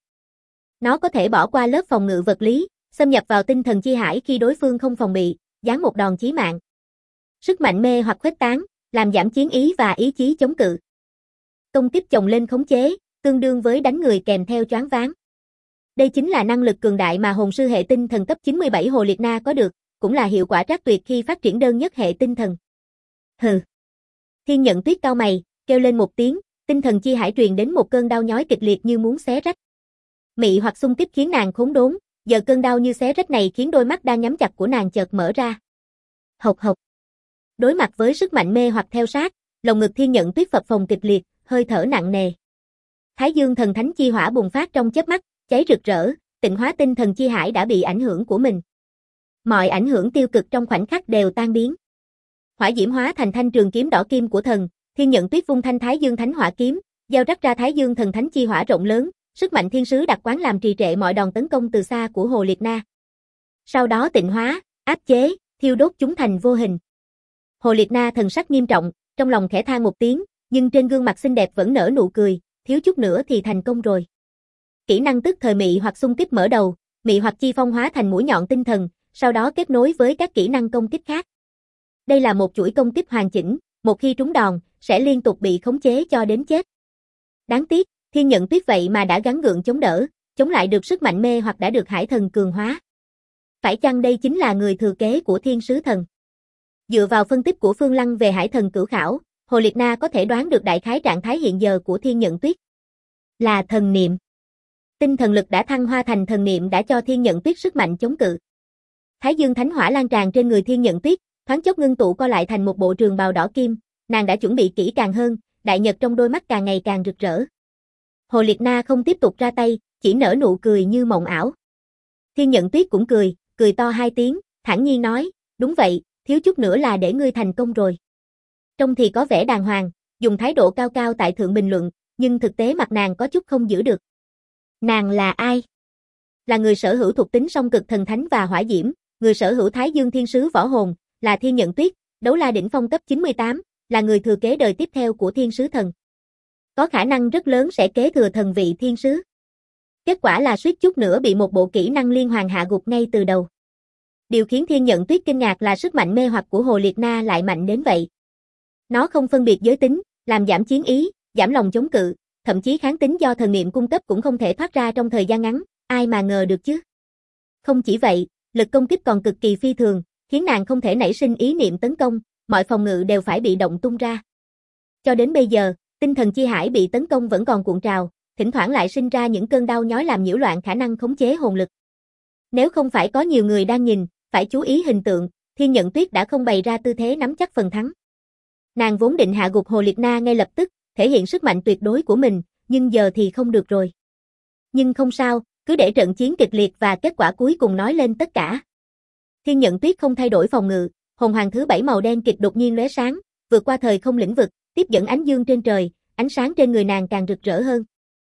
Nó có thể bỏ qua lớp phòng ngự vật lý, xâm nhập vào tinh thần chi hải khi đối phương không phòng bị, giáng một đòn chí mạng. Sức mạnh mê hoặc khuếch tán, làm giảm chiến ý và ý chí chống cự. Công kích chồng lên khống chế, tương đương với đánh người kèm theo choáng váng. Đây chính là năng lực cường đại mà hồn sư hệ tinh thần cấp 97 Hồ Liệt Na có được, cũng là hiệu quả trác tuyệt khi phát triển đơn nhất hệ tinh thần. Hừ. Thiên Nhận Tuyết cau mày, kêu lên một tiếng, tinh thần chi hải truyền đến một cơn đau nhói kịch liệt như muốn xé rách. Mị hoặc xung kích khiến nàng khốn đốn, giờ cơn đau như xé rách này khiến đôi mắt đang nhắm chặt của nàng chợt mở ra. Hộc hộc. Đối mặt với sức mạnh mê hoặc theo sát, lồng ngực Thiên Nhận Tuyết phập phồng kịch liệt, hơi thở nặng nề. Thái Dương thần thánh chi hỏa bùng phát trong chớp mắt, cháy rực rỡ, tịnh hóa tinh thần chi hải đã bị ảnh hưởng của mình. Mọi ảnh hưởng tiêu cực trong khoảnh khắc đều tan biến. Hỏa diễm hóa thành thanh trường kiếm đỏ kim của thần, Thiên Nhận Tuyết vung thanh Thái Dương thánh hỏa kiếm, giao rắc ra Thái Dương thần thánh chi hỏa rộng lớn, sức mạnh thiên sứ đặc quán làm trì trệ mọi đòn tấn công từ xa của Hồ Liệt Na. Sau đó tịnh hóa, áp chế, thiêu đốt chúng thành vô hình. Hồ Liệt Na thần sắc nghiêm trọng, trong lòng khẽ than một tiếng, nhưng trên gương mặt xinh đẹp vẫn nở nụ cười, thiếu chút nữa thì thành công rồi. Kỹ năng tức thời mị hoặc xung kích mở đầu, mị hoặc chi phong hóa thành mũi nhọn tinh thần, sau đó kết nối với các kỹ năng công kích khác. Đây là một chuỗi công kích hoàn chỉnh, một khi trúng đòn, sẽ liên tục bị khống chế cho đến chết. Đáng tiếc, Thiên Nhận Tuyết vậy mà đã gắng gượng chống đỡ, chống lại được sức mạnh mê hoặc đã được hải thần cường hóa. Phải chăng đây chính là người thừa kế của Thiên Sứ Thần? Dựa vào phân tích của Phương Lăng về hải thần cửu khảo, Hồ Liệt Na có thể đoán được đại khái trạng thái hiện giờ của Thiên Nhận Tuyết. Là thần niệm. Tinh thần lực đã thăng hoa thành thần niệm đã cho Thiên Nhận Tuyết sức mạnh chống cự. Thái dương thánh hỏa lan tràn trên người Thiên Nhận Tuyết, thoáng chốc ngưng tụ co lại thành một bộ trường bào đỏ kim, nàng đã chuẩn bị kỹ càng hơn, đại nhật trong đôi mắt càng ngày càng rực rỡ. Hồ Liệt Na không tiếp tục ra tay, chỉ nở nụ cười như mộng ảo. Thiên Nhận Tuyết cũng cười, cười to hai tiếng, thản nhiên nói, đúng vậy, thiếu chút nữa là để ngươi thành công rồi. Trông thì có vẻ đàng hoàng, dùng thái độ cao cao tại thượng bình luận, nhưng thực tế mặt nàng có chút không giữ được. Nàng là ai? Là người sở hữu thuộc tính song cực thần thánh và hỏa diễm, người sở hữu Thái Dương Thiên Sứ võ hồn, là Thiên Nhận Tuyết, đấu la đỉnh phong cấp 98, là người thừa kế đời tiếp theo của Thiên Sứ Thần. Có khả năng rất lớn sẽ kế thừa thần vị Thiên Sứ. Kết quả là suýt chút nữa bị một bộ kỹ năng liên hoàn hạ gục ngay từ đầu. Điều khiến Thiên Nhận Tuyết kinh ngạc là sức mạnh mê hoặc của Hồ Liệt Na lại mạnh đến vậy. Nó không phân biệt giới tính, làm giảm chiến ý, giảm lòng chống cự, thậm chí kháng tính do thần niệm cung cấp cũng không thể thoát ra trong thời gian ngắn, ai mà ngờ được chứ. Không chỉ vậy, lực công kích còn cực kỳ phi thường, khiến nàng không thể nảy sinh ý niệm tấn công, mọi phòng ngự đều phải bị động tung ra. Cho đến bây giờ, tinh thần chi hải bị tấn công vẫn còn cuộn trào, thỉnh thoảng lại sinh ra những cơn đau nhói làm nhiễu loạn khả năng khống chế hồn lực. Nếu không phải có nhiều người đang nhìn, phải chú ý hình tượng, Thiên Nhận Tuyết đã không bày ra tư thế nắm chắc phần thắng. Nàng vốn định hạ gục Hồ Liệt Na ngay lập tức, thể hiện sức mạnh tuyệt đối của mình, nhưng giờ thì không được rồi. Nhưng không sao, cứ để trận chiến kịch liệt và kết quả cuối cùng nói lên tất cả. Thiên Nhận Tuyết không thay đổi phòng ngự, hồn hoàng thứ 7 màu đen kịch đột nhiên lóe sáng, vượt qua thời không lĩnh vực, tiếp dẫn ánh dương trên trời, ánh sáng trên người nàng càng rực rỡ hơn.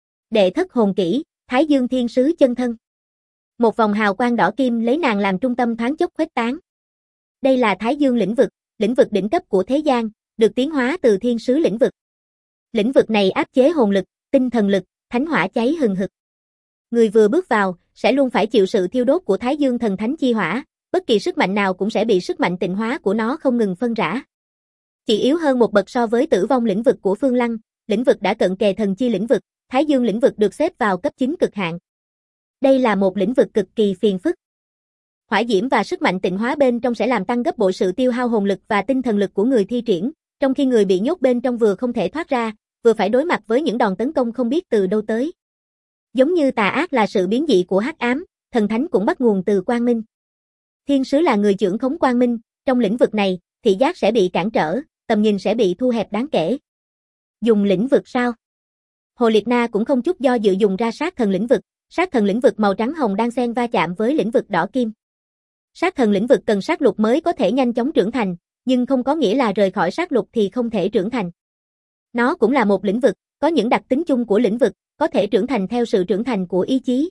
Đệ thất hồn kỹ, Thái Dương Thiên Sứ chân thân. Một vòng hào quang đỏ kim lấy nàng làm trung tâm thoáng chốc khuếch tán. Đây là Thái Dương lĩnh vực đỉnh cấp của thế gian, được tiến hóa từ Thiên Sứ lĩnh vực. Lĩnh vực này áp chế hồn lực, tinh thần lực, thánh hỏa cháy hừng hực. Người vừa bước vào, sẽ luôn phải chịu sự thiêu đốt của Thái Dương thần thánh chi hỏa, bất kỳ sức mạnh nào cũng sẽ bị sức mạnh tịnh hóa của nó không ngừng phân rã. Chỉ yếu hơn một bậc so với tử vong lĩnh vực của Phương Lăng, lĩnh vực đã cận kề thần chi lĩnh vực, Thái Dương lĩnh vực được xếp vào cấp 9 cực hạn. Đây là một lĩnh vực cực kỳ phiền phức. Hỏa diễm và sức mạnh tịnh hóa bên trong sẽ làm tăng gấp bội sự tiêu hao hồn lực và tinh thần lực của người thi triển, trong khi người bị nhốt bên trong vừa không thể thoát ra, vừa phải đối mặt với những đòn tấn công không biết từ đâu tới. Giống như tà ác là sự biến dị của hắc ám, thần thánh cũng bắt nguồn từ quang minh. Thiên sứ là người trưởng khống quang minh, trong lĩnh vực này, thị giác sẽ bị cản trở, tầm nhìn sẽ bị thu hẹp đáng kể. Dùng lĩnh vực sao? Hồ Liệt Na cũng không chút do dự dùng ra sát thần lĩnh vực màu trắng hồng đang xen va chạm với lĩnh vực đỏ kim. Sát thần lĩnh vực cần sát lục mới có thể nhanh chóng trưởng thành, nhưng không có nghĩa là rời khỏi sát lục thì không thể trưởng thành. Nó cũng là một lĩnh vực, có những đặc tính chung của lĩnh vực, có thể trưởng thành theo sự trưởng thành của ý chí.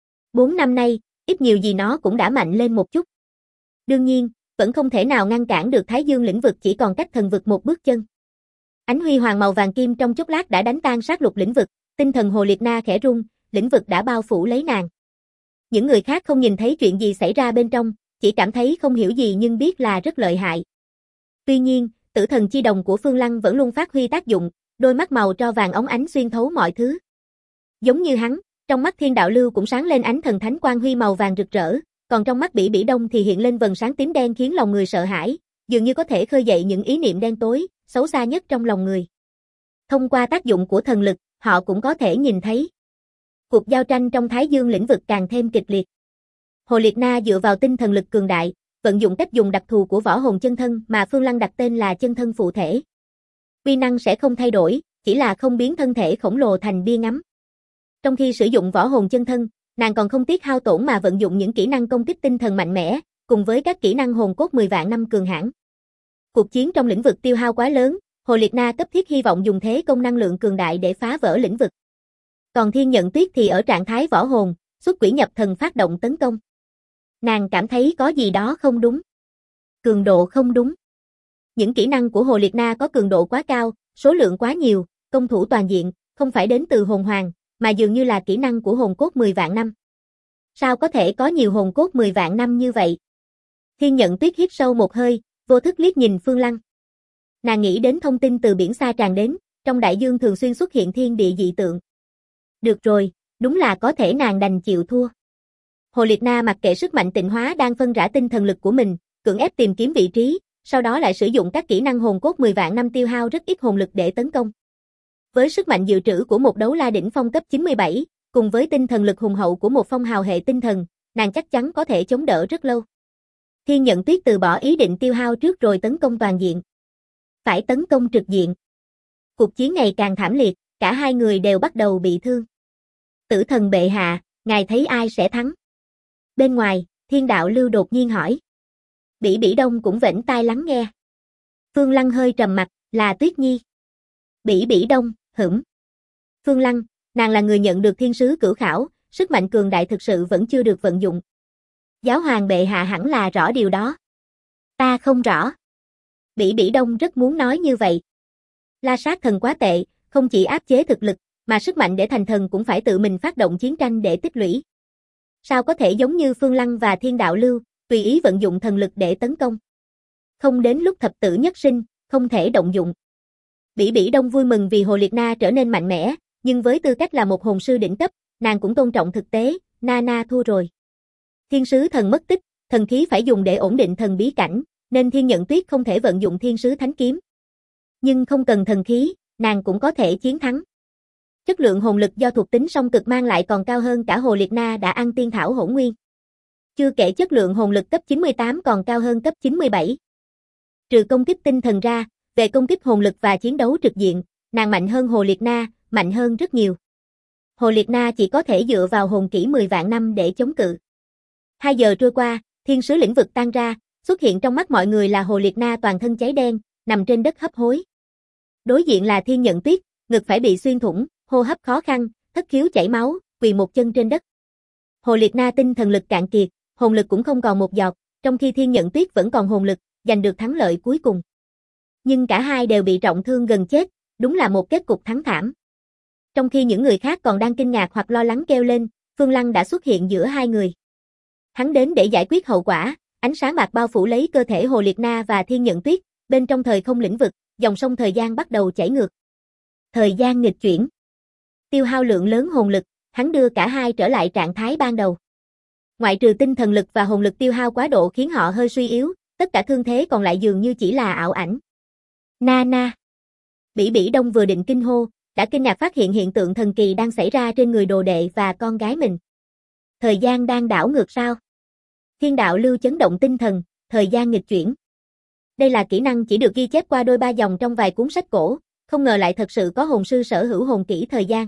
4 năm nay, ít nhiều gì nó cũng đã mạnh lên một chút. Đương nhiên, vẫn không thể nào ngăn cản được Thái Dương lĩnh vực chỉ còn cách thần vực một bước chân. Ánh huy hoàng màu vàng kim trong chốc lát đã đánh tan sát lục lĩnh vực, tinh thần Hồ Liệt Na khẽ rung, lĩnh vực đã bao phủ lấy nàng. Những người khác không nhìn thấy chuyện gì xảy ra bên trong, chỉ cảm thấy không hiểu gì nhưng biết là rất lợi hại. Tuy nhiên, tử thần chi đồng của Phương Lăng vẫn luôn phát huy tác dụng, đôi mắt màu tro vàng óng ánh xuyên thấu mọi thứ. Giống như hắn, trong mắt Thiên Đạo Lưu cũng sáng lên ánh thần thánh quang huy màu vàng rực rỡ, còn trong mắt Bỉ Bỉ Đông thì hiện lên vầng sáng tím đen khiến lòng người sợ hãi, dường như có thể khơi dậy những ý niệm đen tối, xấu xa nhất trong lòng người. Thông qua tác dụng của thần lực, họ cũng có thể nhìn thấy. Cuộc giao tranh trong Thái Dương lĩnh vực càng thêm kịch liệt. Hồ Liệt Na dựa vào tinh thần lực cường đại, vận dụng cách dùng đặc thù của võ hồn chân thân mà Phương Lăng đặt tên là chân thân phụ thể. Uy năng sẽ không thay đổi, chỉ là không biến thân thể khổng lồ thành bia ngắm. Trong khi sử dụng võ hồn chân thân, nàng còn không tiếc hao tổn mà vận dụng những kỹ năng công kích tinh thần mạnh mẽ, cùng với các kỹ năng hồn cốt 10 vạn năm cường hãn. Cuộc chiến trong lĩnh vực tiêu hao quá lớn, Hồ Liệt Na cấp thiết hy vọng dùng thế công năng lượng cường đại để phá vỡ lĩnh vực. Còn Thiên Nhận Tuyết thì ở trạng thái võ hồn, xuất quỷ nhập thần phát động tấn công. Nàng cảm thấy có gì đó không đúng. Cường độ không đúng. Những kỹ năng của Hồ Liệt Na có cường độ quá cao, số lượng quá nhiều, công thủ toàn diện, không phải đến từ hồn hoàng, mà dường như là kỹ năng của hồn cốt 10 vạn năm. Sao có thể có nhiều hồn cốt 10 vạn năm như vậy? Thiên Nhận Tuyết hít sâu một hơi, vô thức liếc nhìn Phương Lăng. Nàng nghĩ đến thông tin từ biển xa tràn đến, trong đại dương thường xuyên xuất hiện thiên địa dị tượng. Được rồi, đúng là có thể nàng đành chịu thua. Hồ Liệt Na mặc kệ sức mạnh tịnh hóa đang phân rã tinh thần lực của mình, cưỡng ép tìm kiếm vị trí, sau đó lại sử dụng các kỹ năng hồn cốt 10 vạn năm tiêu hao rất ít hồn lực để tấn công. Với sức mạnh dự trữ của một đấu la đỉnh phong cấp 97, cùng với tinh thần lực hùng hậu của một phong hào hệ tinh thần, nàng chắc chắn có thể chống đỡ rất lâu. Thiên Nhận Tuyết từ bỏ ý định tiêu hao trước rồi tấn công toàn diện. Phải tấn công trực diện. Cuộc chiến ngày càng thảm liệt, cả hai người đều bắt đầu bị thương. Tử thần bệ hạ, ngài thấy ai sẽ thắng? Bên ngoài, Thiên Đạo Lưu đột nhiên hỏi. Bỉ Bỉ Đông cũng vểnh tai lắng nghe. Phương Lăng hơi trầm mặt, là Tuyết Nhi. Bỉ Bỉ Đông, hửm. Phương Lăng, nàng là người nhận được thiên sứ cửu khảo, sức mạnh cường đại thực sự vẫn chưa được vận dụng. Giáo hoàng bệ hạ hẳn là rõ điều đó. Ta không rõ. Bỉ Bỉ Đông rất muốn nói như vậy. La Sát thần quá tệ, không chỉ áp chế thực lực, mà sức mạnh để thành thần cũng phải tự mình phát động chiến tranh để tích lũy. Sao có thể giống như Phương Lăng và Thiên Đạo Lưu, tùy ý vận dụng thần lực để tấn công? Không đến lúc thập tử nhất sinh, không thể động dụng. Bỉ Bỉ Đông vui mừng vì Hồ Liệt Na trở nên mạnh mẽ, nhưng với tư cách là một hồn sư đỉnh cấp, nàng cũng tôn trọng thực tế, Na thua rồi. Thiên sứ thần mất tích, thần khí phải dùng để ổn định thần bí cảnh, nên Thiên Nhận Tuyết không thể vận dụng thiên sứ thánh kiếm. Nhưng không cần thần khí, nàng cũng có thể chiến thắng. Chất lượng hồn lực do thuộc tính song cực mang lại còn cao hơn cả Hồ Liệt Na đã ăn tiên thảo hỗn nguyên. Chưa kể chất lượng hồn lực cấp 98 còn cao hơn cấp 97. Trừ công kích tinh thần ra, về công kích hồn lực và chiến đấu trực diện, nàng mạnh hơn Hồ Liệt Na, mạnh hơn rất nhiều. Hồ Liệt Na chỉ có thể dựa vào hồn kỹ 10 vạn năm để chống cự. 2 giờ trôi qua, thiên sứ lĩnh vực tan ra, xuất hiện trong mắt mọi người là Hồ Liệt Na toàn thân cháy đen, nằm trên đất hấp hối. Đối diện là Thiên Nhận Tuyết, ngực phải bị xuyên thủng, hô hấp khó khăn, thất khiếu chảy máu, quỳ một chân trên đất. Hồ Liệt Na tinh thần lực cạn kiệt, hồn lực cũng không còn một giọt, trong khi Thiên Nhận Tuyết vẫn còn hồn lực, giành được thắng lợi cuối cùng. Nhưng cả hai đều bị trọng thương gần chết, đúng là một kết cục thắng thảm. Trong khi những người khác còn đang kinh ngạc hoặc lo lắng kêu lên, Phương Lăng đã xuất hiện giữa hai người. Hắn đến để giải quyết hậu quả, ánh sáng bạc bao phủ lấy cơ thể Hồ Liệt Na và Thiên Nhận Tuyết, bên trong thời không lĩnh vực, dòng sông thời gian bắt đầu chảy ngược. Thời gian nghịch chuyển. Tiêu hao lượng lớn hồn lực, hắn đưa cả hai trở lại trạng thái ban đầu. Ngoại trừ tinh thần lực và hồn lực tiêu hao quá độ khiến họ hơi suy yếu, tất cả thương thế còn lại dường như chỉ là ảo ảnh. Na. Bỉ Bỉ Đông vừa định kinh hô, đã kinh ngạc phát hiện hiện tượng thần kỳ đang xảy ra trên người đồ đệ và con gái mình. Thời gian đang đảo ngược sao? Thiên Đạo Lưu chấn động tinh thần, thời gian nghịch chuyển. Đây là kỹ năng chỉ được ghi chép qua đôi ba dòng trong vài cuốn sách cổ, không ngờ lại thật sự có hồn sư sở hữu hồn kỹ thời gian.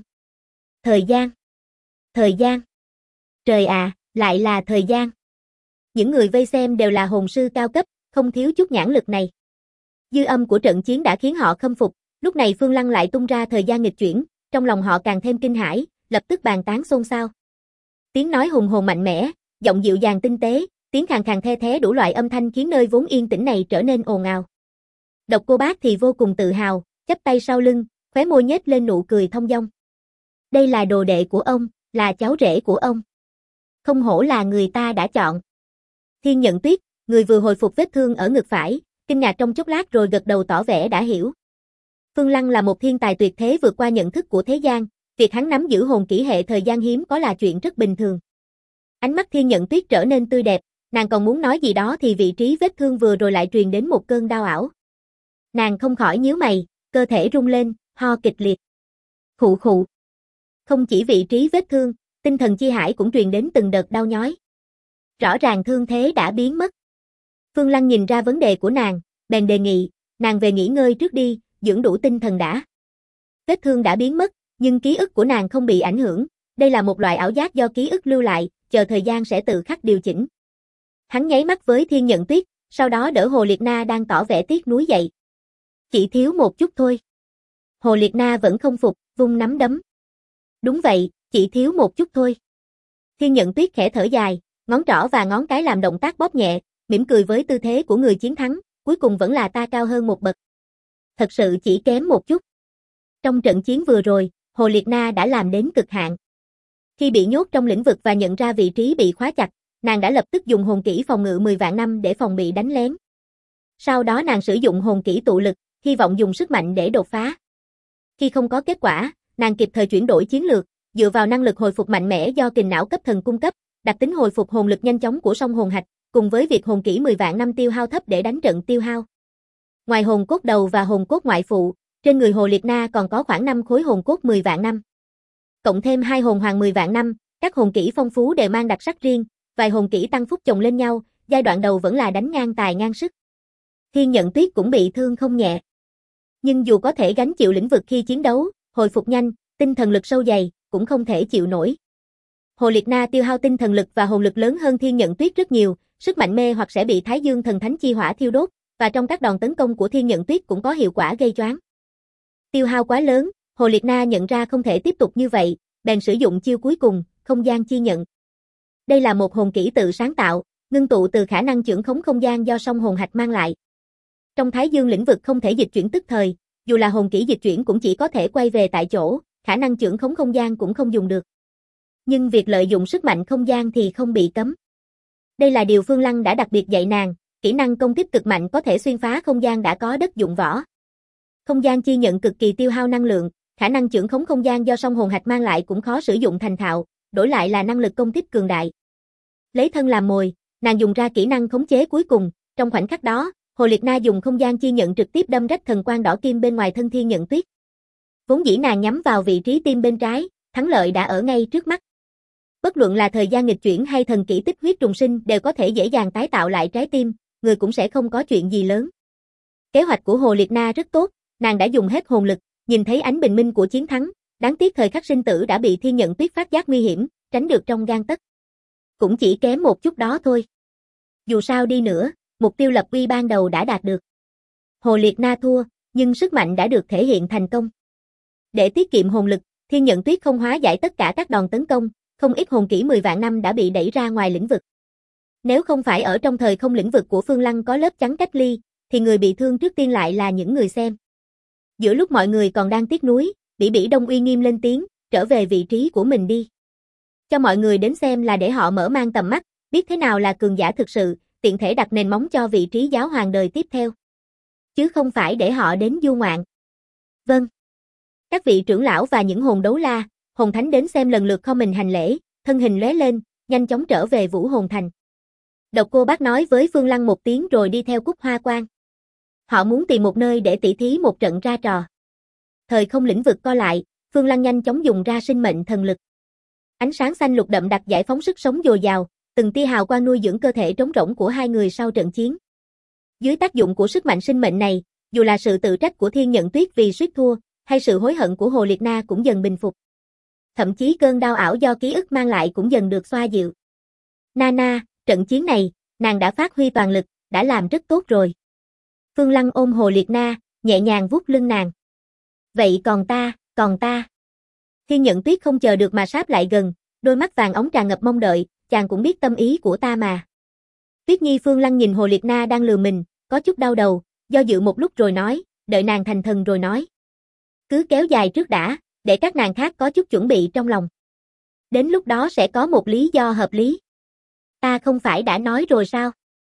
Thời gian. Trời à, lại là thời gian. Những người vây xem đều là hồn sư cao cấp, không thiếu chút nhãn lực này. Dư âm của trận chiến đã khiến họ khâm phục, lúc này Phương Lăng lại tung ra thời gian nghịch chuyển, trong lòng họ càng thêm kinh hãi, lập tức bàn tán xôn xao. Tiếng nói hùng hồn mạnh mẽ, giọng dịu dàng tinh tế, tiếng khàn khàn the thé đủ loại âm thanh khiến nơi vốn yên tĩnh này trở nên ồn ào. Độc Cô Bác thì vô cùng tự hào, chắp tay sau lưng, khóe môi nhếch lên nụ cười thông dong. Đây là đồ đệ của ông, là cháu rể của ông. Không hổ là người ta đã chọn. Thiên Nhận Tuyết, người vừa hồi phục vết thương ở ngực phải, kinh ngạc trong chốc lát rồi gật đầu tỏ vẻ đã hiểu. Phương Lăng là một thiên tài tuyệt thế vượt qua nhận thức của thế gian, việc hắn nắm giữ hồn kỹ hệ thời gian hiếm có là chuyện rất bình thường. Ánh mắt Thiên Nhận Tuyết trở nên tươi đẹp, nàng còn muốn nói gì đó thì vị trí vết thương vừa rồi lại truyền đến một cơn đau ảo. Nàng không khỏi nhíu mày, cơ thể rung lên, ho kịch liệt. Khụ khụ. Không chỉ vị trí vết thương, tinh thần chi hải cũng truyền đến từng đợt đau nhói. Rõ ràng thương thế đã biến mất. Phương Lăng nhìn ra vấn đề của nàng, bèn đề nghị, nàng về nghỉ ngơi trước đi, dưỡng đủ tinh thần đã. Vết thương đã biến mất, nhưng ký ức của nàng không bị ảnh hưởng, đây là một loại ảo giác do ký ức lưu lại, chờ thời gian sẽ tự khắc điều chỉnh. Hắn nháy mắt với Thiên Nhận Tuyết, sau đó đỡ Hồ Liệt Na đang tỏ vẻ tiếc nuối dậy. Chỉ thiếu một chút thôi. Hồ Liệt Na vẫn không phục, vung nắm đấm. Đúng vậy, chỉ thiếu một chút thôi. Thiên Nhận Tuyết khẽ thở dài, ngón trỏ và ngón cái làm động tác bóp nhẹ, mỉm cười với tư thế của người chiến thắng, cuối cùng vẫn là ta cao hơn một bậc. Thật sự chỉ kém một chút. Trong trận chiến vừa rồi, Hồ Liệt Na đã làm đến cực hạn. Khi bị nhốt trong lĩnh vực và nhận ra vị trí bị khóa chặt, nàng đã lập tức dùng hồn kỹ phòng ngự 10 vạn năm để phòng bị đánh lén. Sau đó nàng sử dụng hồn kỹ tụ lực, hy vọng dùng sức mạnh để đột phá. Khi không có kết quả, nàng kịp thời chuyển đổi chiến lược, dựa vào năng lực hồi phục mạnh mẽ do kình não cấp thần cung cấp, đặc tính hồi phục hồn lực nhanh chóng của song hồn hạch, cùng với việc hồn kỹ 10 vạn năm tiêu hao thấp để đánh trận tiêu hao. Ngoài hồn cốt đầu và hồn cốt ngoại phụ, trên người Hồ Liệt Na còn có khoảng 5 khối hồn cốt 10 vạn năm. Cộng thêm 2 hồn hoàng 10 vạn năm, các hồn kỹ phong phú đều mang đặc sắc riêng, vài hồn kỹ tăng phúc chồng lên nhau, giai đoạn đầu vẫn là đánh ngang tài ngang sức. Thiên Nhận Tuyết cũng bị thương không nhẹ. Nhưng dù có thể gánh chịu lĩnh vực khi chiến đấu, hồi phục nhanh, tinh thần lực sâu dày, cũng không thể chịu nổi. Hồ Liệt Na tiêu hao tinh thần lực và hồn lực lớn hơn Thiên Nhận Tuyết rất nhiều, sức mạnh mê hoặc sẽ bị Thái Dương thần thánh chi hỏa thiêu đốt, và trong các đòn tấn công của Thiên Nhận Tuyết cũng có hiệu quả gây choáng. Tiêu hao quá lớn, Hồ Liệt Na nhận ra không thể tiếp tục như vậy, bèn sử dụng chiêu cuối cùng, không gian chi nhận. Đây là một hồn kỹ tự sáng tạo, ngưng tụ từ khả năng chưởng khống không gian do song hồn hạch mang lại. Trong Thái Dương lĩnh vực không thể dịch chuyển tức thời, dù là hồn kỹ dịch chuyển cũng chỉ có thể quay về tại chỗ, khả năng chưởng khống không gian cũng không dùng được. Nhưng việc lợi dụng sức mạnh không gian thì không bị cấm. Đây là điều Phương Lăng đã đặc biệt dạy nàng, kỹ năng công kích cực mạnh có thể xuyên phá không gian đã có đất dụng võ. Không gian chi nhận cực kỳ tiêu hao năng lượng, khả năng chưởng khống không gian do song hồn hạch mang lại cũng khó sử dụng thành thạo, đổi lại là năng lực công kích cường đại. Lấy thân làm mồi, nàng dùng ra kỹ năng khống chế cuối cùng, trong khoảnh khắc đó, Hồ Liệt Na dùng không gian chi nhận trực tiếp đâm rách thần quang đỏ kim bên ngoài thân Thiên Nhận Tuyết. Vốn dĩ nàng nhắm vào vị trí tim bên trái, thắng lợi đã ở ngay trước mắt. Bất luận là thời gian nghịch chuyển hay thần kỹ tích huyết trùng sinh đều có thể dễ dàng tái tạo lại trái tim, người cũng sẽ không có chuyện gì lớn. Kế hoạch của Hồ Liệt Na rất tốt, nàng đã dùng hết hồn lực, nhìn thấy ánh bình minh của chiến thắng, đáng tiếc thời khắc sinh tử đã bị Thiên Nhận Tuyết phát giác nguy hiểm, tránh được trong gang tấc. Cũng chỉ kém một chút đó thôi. Dù sao đi nữa, mục tiêu lập uy ban đầu đã đạt được. Hồ Liệt Na thua, nhưng sức mạnh đã được thể hiện thành công. Để tiết kiệm hồn lực, Thiên Nhận Tuyết không hóa giải tất cả các đòn tấn công, không ít hồn kỹ 10 vạn năm đã bị đẩy ra ngoài lĩnh vực. Nếu không phải ở trong thời không lĩnh vực của Phương Lăng có lớp chắn cách ly, thì người bị thương trước tiên lại là những người xem. Giữa lúc mọi người còn đang tiếc nuối, Bỉ Bỉ Đông uy nghiêm lên tiếng, trở về vị trí của mình đi. Cho mọi người đến xem là để họ mở mang tầm mắt, biết thế nào là cường giả thực sự, tiện thể đặt nền móng cho vị trí giáo hoàng đời tiếp theo. Chứ không phải để họ đến du ngoạn. Vâng. Các vị trưởng lão và những hồn đấu la, hồn thánh đến xem lần lượt không mình hành lễ, thân hình lóe lên, nhanh chóng trở về Vũ Hồn Thành. Độc Cô Bác nói với Phương Lăng một tiếng rồi đi theo Cúc Hoa Quan. Họ muốn tìm một nơi để tỉ thí một trận ra trò. Thời không lĩnh vực co lại, Phương Lăng nhanh chóng dùng ra sinh mệnh thần lực. Ánh sáng xanh lục đậm đặc giải phóng sức sống dồi dào, từng tia hào quang nuôi dưỡng cơ thể trống rỗng của hai người sau trận chiến. Dưới tác dụng của sức mạnh sinh mệnh này, dù là sự tự trách của Thiên Nhận Tuyết vì suýt thua, hay sự hối hận của Hồ Liệt Na cũng dần bình phục. Thậm chí cơn đau ảo do ký ức mang lại cũng dần được xoa dịu. Nana, trận chiến này, nàng đã phát huy toàn lực, đã làm rất tốt rồi. Phương Lăng ôm Hồ Liệt Na, nhẹ nhàng vuốt lưng nàng. Vậy còn ta. Thiên Nhận Tuyết không chờ được mà sáp lại gần, đôi mắt vàng óng tràn ngập mong đợi, chàng cũng biết tâm ý của ta mà. Tuyết Nhi. Phương Lăng nhìn Hồ Liệt Na đang lừa mình, có chút đau đầu, do dự một lúc rồi nói, đợi nàng thành thần rồi nói. Cứ kéo dài trước đã, để các nàng khác có chút chuẩn bị trong lòng. Đến lúc đó sẽ có một lý do hợp lý. Ta không phải đã nói rồi sao?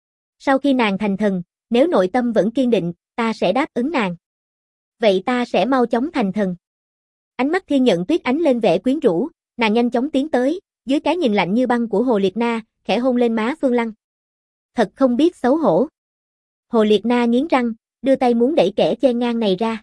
Sau khi nàng thành thần, nếu nội tâm vẫn kiên định, ta sẽ đáp ứng nàng. Vậy ta sẽ mau chóng thành thần. Ánh mắt Thiên Nhận Tuyết ánh lên vẻ quyến rũ, nàng nhanh chóng tiến tới, dưới cái nhìn lạnh như băng của Hồ Liệt Na, khẽ hôn lên má Phương Lăng. Thật không biết xấu hổ. Hồ Liệt Na nghiến răng, đưa tay muốn đẩy kẻ chen ngang này ra.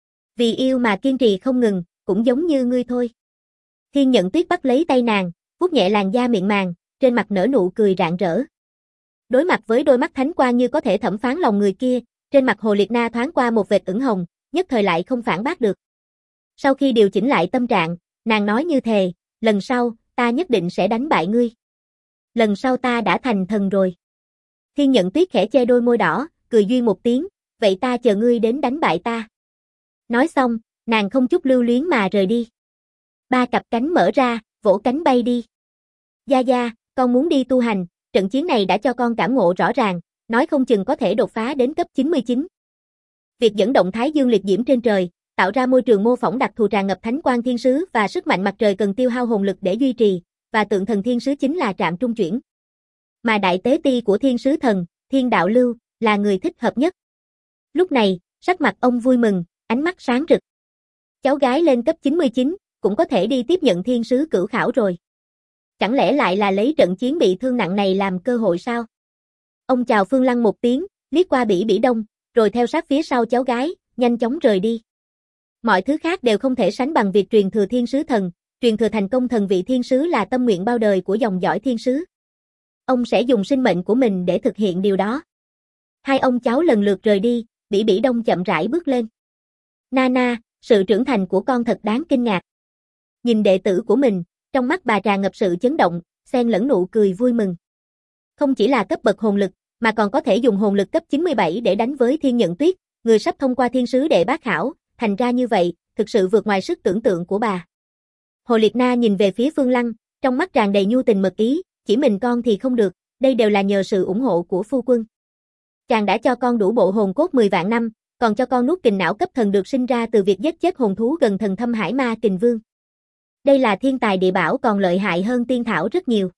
Vì yêu mà kiên trì không ngừng, cũng giống như ngươi thôi. Thiên Nhận Tuyết bắt lấy tay nàng, vuốt nhẹ làn da mịn màng, trên mặt nở nụ cười rạng rỡ. Đối mặt với đôi mắt thánh quang như có thể thẩm phán lòng người kia, trên mặt Hồ Liệt Na thoáng qua một vệt ửng hồng, nhất thời lại không phản bác được. Sau khi điều chỉnh lại tâm trạng, nàng nói như thề, lần sau, ta nhất định sẽ đánh bại ngươi. Lần sau ta đã thành thần rồi. Thiên Nhận Tuyết khẽ che đôi môi đỏ, cười duyên một tiếng, vậy ta chờ ngươi đến đánh bại ta. Nói xong, nàng không chút lưu luyến mà rời đi. Ba cặp cánh mở ra, vỗ cánh bay đi. Gia Gia, con muốn đi tu hành, trận chiến này đã cho con cảm ngộ rõ ràng, nói không chừng có thể đột phá đến cấp 99. Việc dẫn động Thái Dương liệt diễm trên trời, tạo ra môi trường mô phỏng đặc thù tràn ngập thánh quang thiên sứ và sức mạnh mặt trời cần tiêu hao hồn lực để duy trì, và tượng thần thiên sứ chính là trạm trung chuyển. Mà đại tế ti của thiên sứ thần, Thiên Đạo Lưu, là người thích hợp nhất. Lúc này, sắc mặt ông vui mừng, ánh mắt sáng rực. Cháu gái lên cấp 99, cũng có thể đi tiếp nhận thiên sứ cửu khảo rồi. Chẳng lẽ lại là lấy trận chiến bị thương nặng này làm cơ hội sao? Ông chào Phương Lăng một tiếng, liếc qua Bỉ Bỉ Đông, rồi theo sát phía sau cháu gái, nhanh chóng rời đi. Mọi thứ khác đều không thể sánh bằng việc truyền thừa thiên sứ thần, truyền thừa thành công thần vị thiên sứ là tâm nguyện bao đời của dòng dõi thiên sứ. Ông sẽ dùng sinh mệnh của mình để thực hiện điều đó. Hai ông cháu lần lượt rời đi, Bỉ Bỉ Đông chậm rãi bước lên. Nana, sự trưởng thành của con thật đáng kinh ngạc. Nhìn đệ tử của mình, trong mắt bà tràn ngập sự chấn động, xen lẫn nụ cười vui mừng. Không chỉ là cấp bậc hồn lực, mà còn có thể dùng hồn lực cấp 97 để đánh với Thiên Nhận Tuyết, người sắp thông qua thiên sứ đệ bát khảo, thành ra như vậy, thực sự vượt ngoài sức tưởng tượng của bà. Hồ Liệt Na nhìn về phía Phương Lăng, trong mắt tràn đầy nhu tình mật ý, chỉ mình con thì không được, đây đều là nhờ sự ủng hộ của phu quân. Chàng đã cho con đủ bộ hồn cốt 10 vạn năm, còn cho con nuốt kình não cấp thần được sinh ra từ việc giết chết hồn thú gần thần thâm hải ma kình vương. Đây là thiên tài địa bảo còn lợi hại hơn tiên thảo rất nhiều.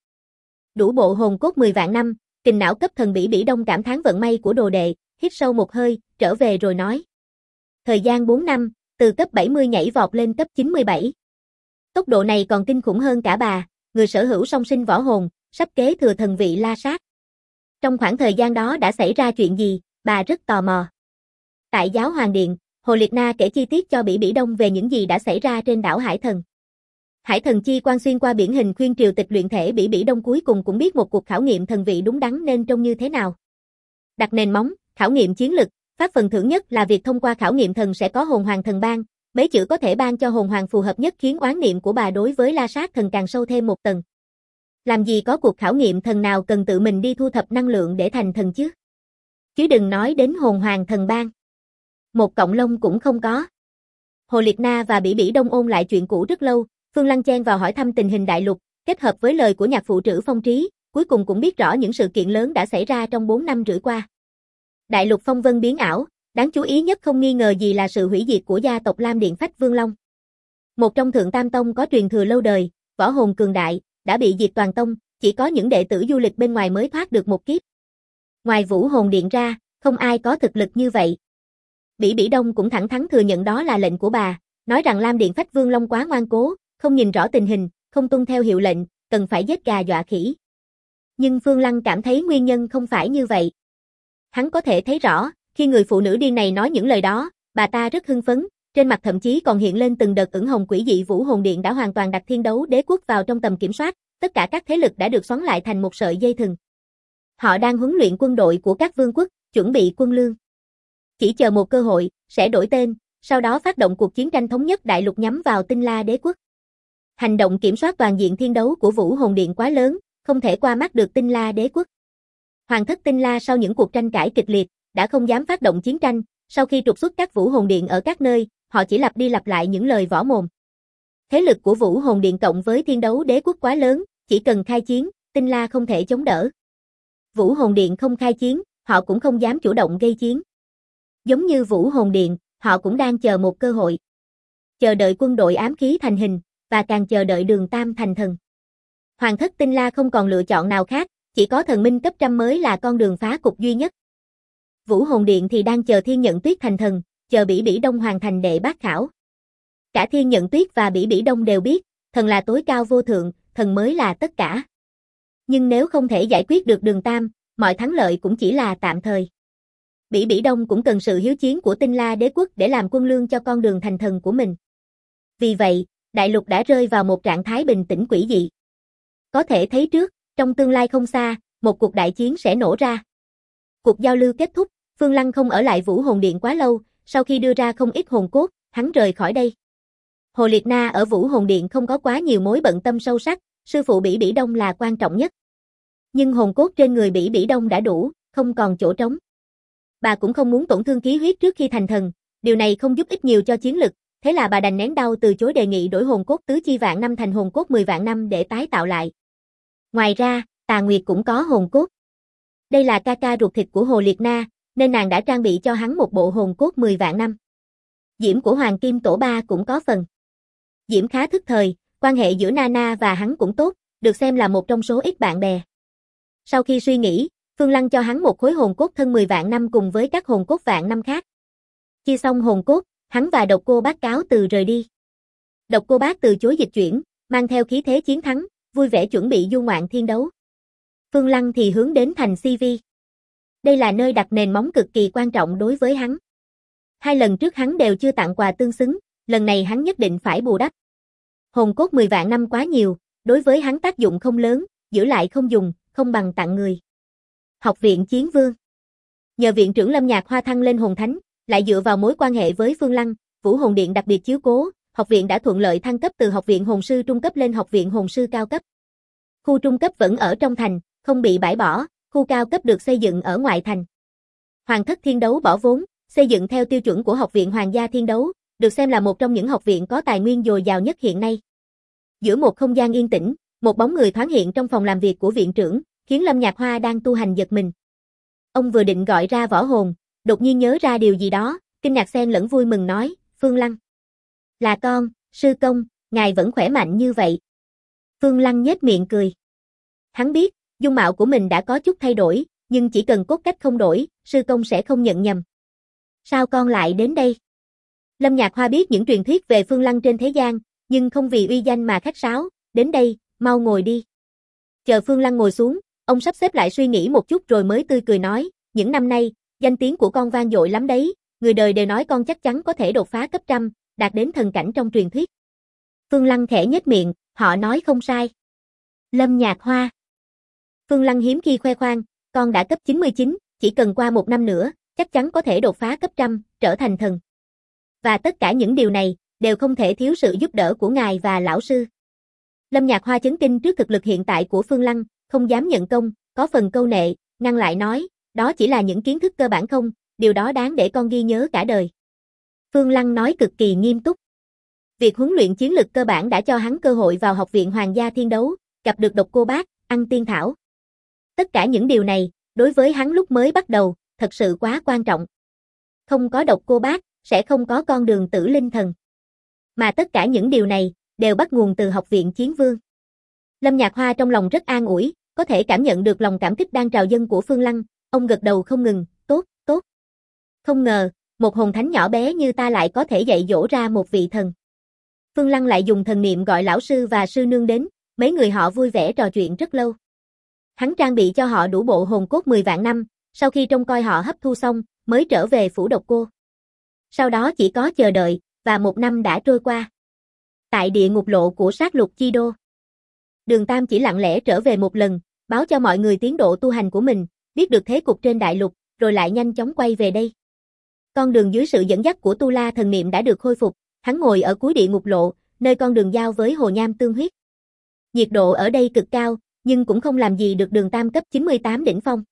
Đủ bộ hồn cốt 10 vạn năm, kình não cấp thần Bỉ Bỉ Đông cảm thán vận may của đồ đệ, hít sâu một hơi, trở về rồi nói. Thời gian 4 năm, từ cấp 70 nhảy vọt lên cấp 97. Tốc độ này còn kinh khủng hơn cả bà, người sở hữu song sinh võ hồn, sắp kế thừa thần vị La Sát. Trong khoảng thời gian đó đã xảy ra chuyện gì, bà rất tò mò. Tại Giáo Hoàng Điện, Hồ Liệt Na kể chi tiết cho Bỉ Bỉ Đông về những gì đã xảy ra trên đảo Hải Thần. Hải Thần chi quan xuyên qua biển hình khuyên triều tịch luyện thể Bỉ Bỉ Đông cuối cùng cũng biết một cuộc khảo nghiệm thần vị đúng đắn nên trông như thế nào. Đặt nền móng, khảo nghiệm chiến lực, phát phần thưởng nhất là việc thông qua khảo nghiệm thần sẽ có hồn hoàng thần ban, mấy chữ có thể ban cho hồn hoàng phù hợp nhất khiến oán niệm của bà đối với La Sát thần càng sâu thêm một tầng. Làm gì có cuộc khảo nghiệm thần nào cần tự mình đi thu thập năng lượng để thành thần chứ? Chứ đừng nói đến hồn hoàng thần ban. Một cọng lông cũng không có. Hồ Liệt Na và Bỉ Bỉ Đông ôn lại chuyện cũ rất lâu, Phương Lăng chen vào hỏi thăm tình hình đại lục, kết hợp với lời của nhạc phụ Trữ Phong Trí, cuối cùng cũng biết rõ những sự kiện lớn đã xảy ra trong 4 năm rưỡi qua. Đại lục phong vân biến ảo, đáng chú ý nhất không nghi ngờ gì là sự hủy diệt của gia tộc Lam Điện Phách Vương Long. Một trong Thượng Tam Tông có truyền thừa lâu đời, võ hồn cường đại, đã bị diệt toàn tông, chỉ có những đệ tử du lịch bên ngoài mới thoát được một kiếp. Ngoài Vũ Hồn Điện ra, không ai có thực lực như vậy. Bỉ Bỉ Đông cũng thẳng thắn thừa nhận đó là lệnh của bà, nói rằng Lam Điện Phách Vương Long quá ngoan cố, không nhìn rõ tình hình, không tuân theo hiệu lệnh, cần phải giết gà dọa khỉ. Nhưng Phương Lăng cảm thấy nguyên nhân không phải như vậy. Hắn có thể thấy rõ, khi người phụ nữ điên này nói những lời đó, bà ta rất hưng phấn, trên mặt thậm chí còn hiện lên từng đợt ửng hồng quỷ dị. Vũ Hồn Điện đã hoàn toàn đặt Thiên Đấu Đế quốc vào trong tầm kiểm soát, tất cả các thế lực đã được xoắn lại thành một sợi dây thừng. Họ đang huấn luyện quân đội của các vương quốc, chuẩn bị quân lương. Chỉ chờ một cơ hội, sẽ đổi tên, sau đó phát động cuộc chiến tranh thống nhất đại lục nhắm vào Tinh La Đế quốc. Hành động kiểm soát toàn diện thiên đấu của Vũ Hồn Điện quá lớn, không thể qua mắt được Tinh La Đế quốc. Hoàng thất Tinh La sau những cuộc tranh cãi kịch liệt, đã không dám phát động chiến tranh, sau khi trục xuất các Vũ Hồn Điện ở các nơi, họ chỉ lặp đi lặp lại những lời võ mồm. Thế lực của Vũ Hồn Điện cộng với Thiên Đấu Đế quốc quá lớn, chỉ cần khai chiến, Tinh La không thể chống đỡ. Vũ Hồn Điện không khai chiến, họ cũng không dám chủ động gây chiến. Giống như Vũ Hồn Điện, họ cũng đang chờ một cơ hội. Chờ đợi quân đội ám khí thành hình, và càng chờ đợi Đường Tam thành thần. Hoàng thất Tinh La không còn lựa chọn nào khác, chỉ có thần minh cấp trăm mới là con đường phá cục duy nhất. Vũ Hồn Điện thì đang chờ Thiên Nhận Tuyết thành thần, chờ Bỉ Bỉ Đông hoàn thành đệ bát khảo. Cả Thiên Nhận Tuyết và Bỉ Bỉ Đông đều biết, thần là tối cao vô thượng, thần mới là tất cả. Nhưng nếu không thể giải quyết được Đường Tam, mọi thắng lợi cũng chỉ là tạm thời. Bỉ Bỉ Đông cũng cần sự hiếu chiến của Tinh La Đế quốc để làm quân lương cho con đường thành thần của mình. Vì vậy, đại lục đã rơi vào một trạng thái bình tĩnh quỷ dị. Có thể thấy trước, trong tương lai không xa, một cuộc đại chiến sẽ nổ ra. Cuộc giao lưu kết thúc, Phương Lăng không ở lại Vũ Hồn Điện quá lâu, sau khi đưa ra không ít hồn cốt, hắn rời khỏi đây. Hồ Liệt Na ở Vũ Hồn Điện không có quá nhiều mối bận tâm sâu sắc, sư phụ Bỉ Bỉ Đông là quan trọng nhất. Nhưng hồn cốt trên người Bỉ Bỉ Đông đã đủ, không còn chỗ trống. Bà cũng không muốn tổn thương khí huyết trước khi thành thần, điều này không giúp ích nhiều cho chiến lực, thế là bà đành nén đau từ chối đề nghị đổi hồn cốt tứ chi vạn năm thành hồn cốt 10 vạn năm để tái tạo lại. Ngoài ra, Tà Nguyệt cũng có hồn cốt. Đây là ca ca ruột thịt của Hồ Liệt Na, nên nàng đã trang bị cho hắn một bộ hồn cốt 10 vạn năm. Diễm của Hoàng Kim Tổ Ba cũng có phần. Diễm khá thức thời, quan hệ giữa Nana và hắn cũng tốt, được xem là một trong số ít bạn bè. Sau khi suy nghĩ, Phương Lăng cho hắn một khối hồn cốt thân 10 vạn năm cùng với các hồn cốt vạn năm khác. Chia xong hồn cốt, hắn và Độc Cô Bác cáo từ rời đi. Độc Cô Bác từ chối dịch chuyển, mang theo khí thế chiến thắng, vui vẻ chuẩn bị du ngoạn thiên đấu. Phương Lăng thì hướng đến thành CV. Đây là nơi đặt nền móng cực kỳ quan trọng đối với hắn. 2 lần trước hắn đều chưa tặng quà tương xứng, lần này hắn nhất định phải bù đắp. Hồn cốt 10 vạn năm quá nhiều, đối với hắn tác dụng không lớn, giữ lại không dùng, không bằng tặng người. Học viện Chiến Vương. Nhờ viện trưởng Lâm Nhạc Hoa thăng lên hồn thánh, lại dựa vào mối quan hệ với Phương Lăng, Vũ Hồn Điện đặc biệt chiếu cố, học viện đã thuận lợi thăng cấp từ học viện hồn sư trung cấp lên học viện hồn sư cao cấp. Khu trung cấp vẫn ở trong thành, không bị bãi bỏ, khu cao cấp được xây dựng ở ngoại thành. Hoàng thất thiên đấu bỏ vốn, xây dựng theo tiêu chuẩn của học viện Hoàng gia thiên đấu, được xem là một trong những học viện có tài nguyên dồi dào nhất hiện nay. Giữa một không gian yên tĩnh, một bóng người thoáng hiện trong phòng làm việc của viện trưởng, khiến Lâm Nhạc Hoa đang tu hành giật mình. Ông vừa định gọi ra võ hồn, đột nhiên nhớ ra điều gì đó, kinh ngạc xen lẫn vui mừng nói, Phương Lăng. Là con, sư công, ngài vẫn khỏe mạnh như vậy. Phương Lăng nhếch miệng cười. Hắn biết, dung mạo của mình đã có chút thay đổi, nhưng chỉ cần cốt cách không đổi, sư công sẽ không nhận nhầm. Sao con lại đến đây? Lâm Nhạc Hoa biết những truyền thuyết về Phương Lăng trên thế gian, nhưng không vì uy danh mà khách sáo, đến đây, mau ngồi đi. Chờ Phương Lăng ngồi xuống, ông sắp xếp lại suy nghĩ một chút rồi mới tươi cười nói, những năm nay, danh tiếng của con vang dội lắm đấy, người đời đều nói con chắc chắn có thể đột phá cấp 100, đạt đến thần cảnh trong truyền thuyết. Phương Lăng khẽ nhếch miệng, họ nói không sai. Lâm Nhạc Hoa. Phương Lăng hiếm khi khoe khoang, con đã cấp 99, chỉ cần qua 1 năm nữa, chắc chắn có thể đột phá cấp 100, trở thành thần. Và tất cả những điều này, đều không thể thiếu sự giúp đỡ của ngài và lão sư. Lâm Nhạc Hoa chấn kinh trước thực lực hiện tại của Phương Lăng, không dám nhận công, có phần câu nệ, ngăn lại nói, đó chỉ là những kiến thức cơ bản không, điều đó đáng để con ghi nhớ cả đời. Phương Lăng nói cực kỳ nghiêm túc. Việc huấn luyện chiến lực cơ bản đã cho hắn cơ hội vào học viện Hoàng gia thiên đấu, gặp được Độc Cô Bác, ăn tiên thảo. Tất cả những điều này, đối với hắn lúc mới bắt đầu, thật sự quá quan trọng. Không có Độc Cô Bác, sẽ không có con đường Tử Linh Thần. Mà tất cả những điều này, đều bắt nguồn từ học viện Chiến Vương. Lâm Nhạc Hoa trong lòng rất an ủi, có thể cảm nhận được lòng cảm kích đang trào dâng của Phương Lăng, ông gật đầu không ngừng, tốt, tốt. Không ngờ, một hồn thánh nhỏ bé như ta lại có thể dạy dỗ ra một vị thần. Phương Lăng lại dùng thần niệm gọi lão sư và sư nương đến, mấy người họ vui vẻ trò chuyện rất lâu. Hắn trang bị cho họ đủ bộ hồn cốt 10 vạn năm, sau khi trông coi họ hấp thu xong, mới trở về phủ Độc Cô. Sau đó chỉ có chờ đợi, và 1 năm đã trôi qua. Tại địa ngục lộ của sát lục chi đô, Đường Tam chỉ lặng lẽ trở về một lần, báo cho mọi người tiến độ tu hành của mình, biết được thế cục trên đại lục, rồi lại nhanh chóng quay về đây. Con đường dưới sự dẫn dắt của Tu La thần niệm đã được khôi phục, hắn ngồi ở cuối địa ngục lộ, nơi con đường giao với hồ nham tương huyết. Nhiệt độ ở đây cực cao, nhưng cũng không làm gì được Đường Tam cấp 98 đỉnh phong.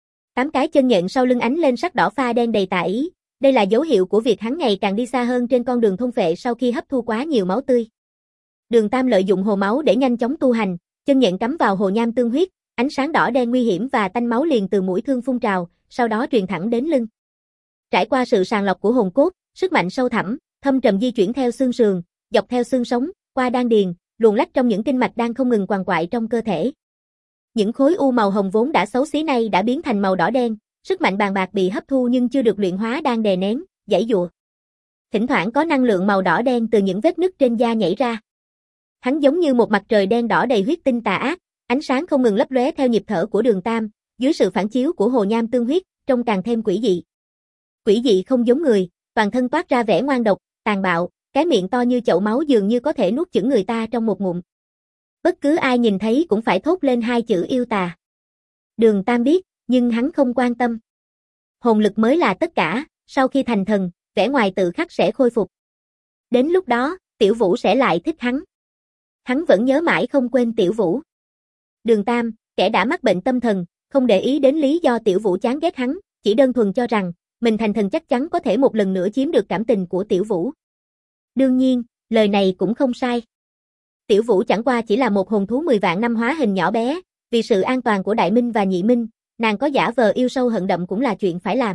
8 cái chân nhện sau lưng ánh lên sắc đỏ pha đen đầy tà ý, đây là dấu hiệu của việc hắn ngày càng đi xa hơn trên con đường thôn phệ sau khi hấp thu quá nhiều máu tươi. Đường Tam lợi dụng hồ máu để nhanh chóng tu hành, chân nhện cắm vào hồ nham tương huyết, ánh sáng đỏ đen nguy hiểm và tanh máu liền từ mũi thương phun trào, sau đó truyền thẳng đến lưng. Trải qua sự sàng lọc của hồn cốt, sức mạnh sâu thẳm, thâm trầm di chuyển theo xương sườn, dọc theo xương sống, qua đan điền, luồn lách trong những kinh mạch đang không ngừng quằn quại trong cơ thể. Những khối u màu hồng vốn đã xấu xí này đã biến thành màu đỏ đen, sức mạnh bàn bạc bị hấp thu nhưng chưa được luyện hóa đang đè nén, giãy giụa. Thỉnh thoảng có năng lượng màu đỏ đen từ những vết nứt trên da nhảy ra. Hắn giống như một mặt trời đen đỏ đầy huyết tinh tà ác, ánh sáng không ngừng lấp lóe theo nhịp thở của Đường Tam, dưới sự phản chiếu của hồ nham tương huyết, trông càng thêm quỷ dị. Quỷ dị không giống người, toàn thân toát ra vẻ ngoan độc, tàn bạo, cái miệng to như chậu máu dường như có thể nuốt chửng người ta trong một ngụm. Bất cứ ai nhìn thấy cũng phải thốt lên 2 chữ yêu tà. Đường Tam biết, nhưng hắn không quan tâm. Hồn lực mới là tất cả, sau khi thành thần, vẻ ngoài tự khắc sẽ khôi phục. Đến lúc đó, Tiểu Vũ sẽ lại thích hắn. Hắn vẫn nhớ mãi không quên Tiểu Vũ. Đường Tam, kẻ đã mắc bệnh tâm thần, không để ý đến lý do Tiểu Vũ chán ghét hắn, chỉ đơn thuần cho rằng, mình thành thần chắc chắn có thể một lần nữa chiếm được cảm tình của Tiểu Vũ. Đương nhiên, lời này cũng không sai. Tiểu Vũ chẳng qua chỉ là một hồn thú 10 vạn năm hóa hình nhỏ bé, vì sự an toàn của Đại Minh và Nhị Minh, nàng có giả vờ yêu sâu hận đậm cũng là chuyện phải làm.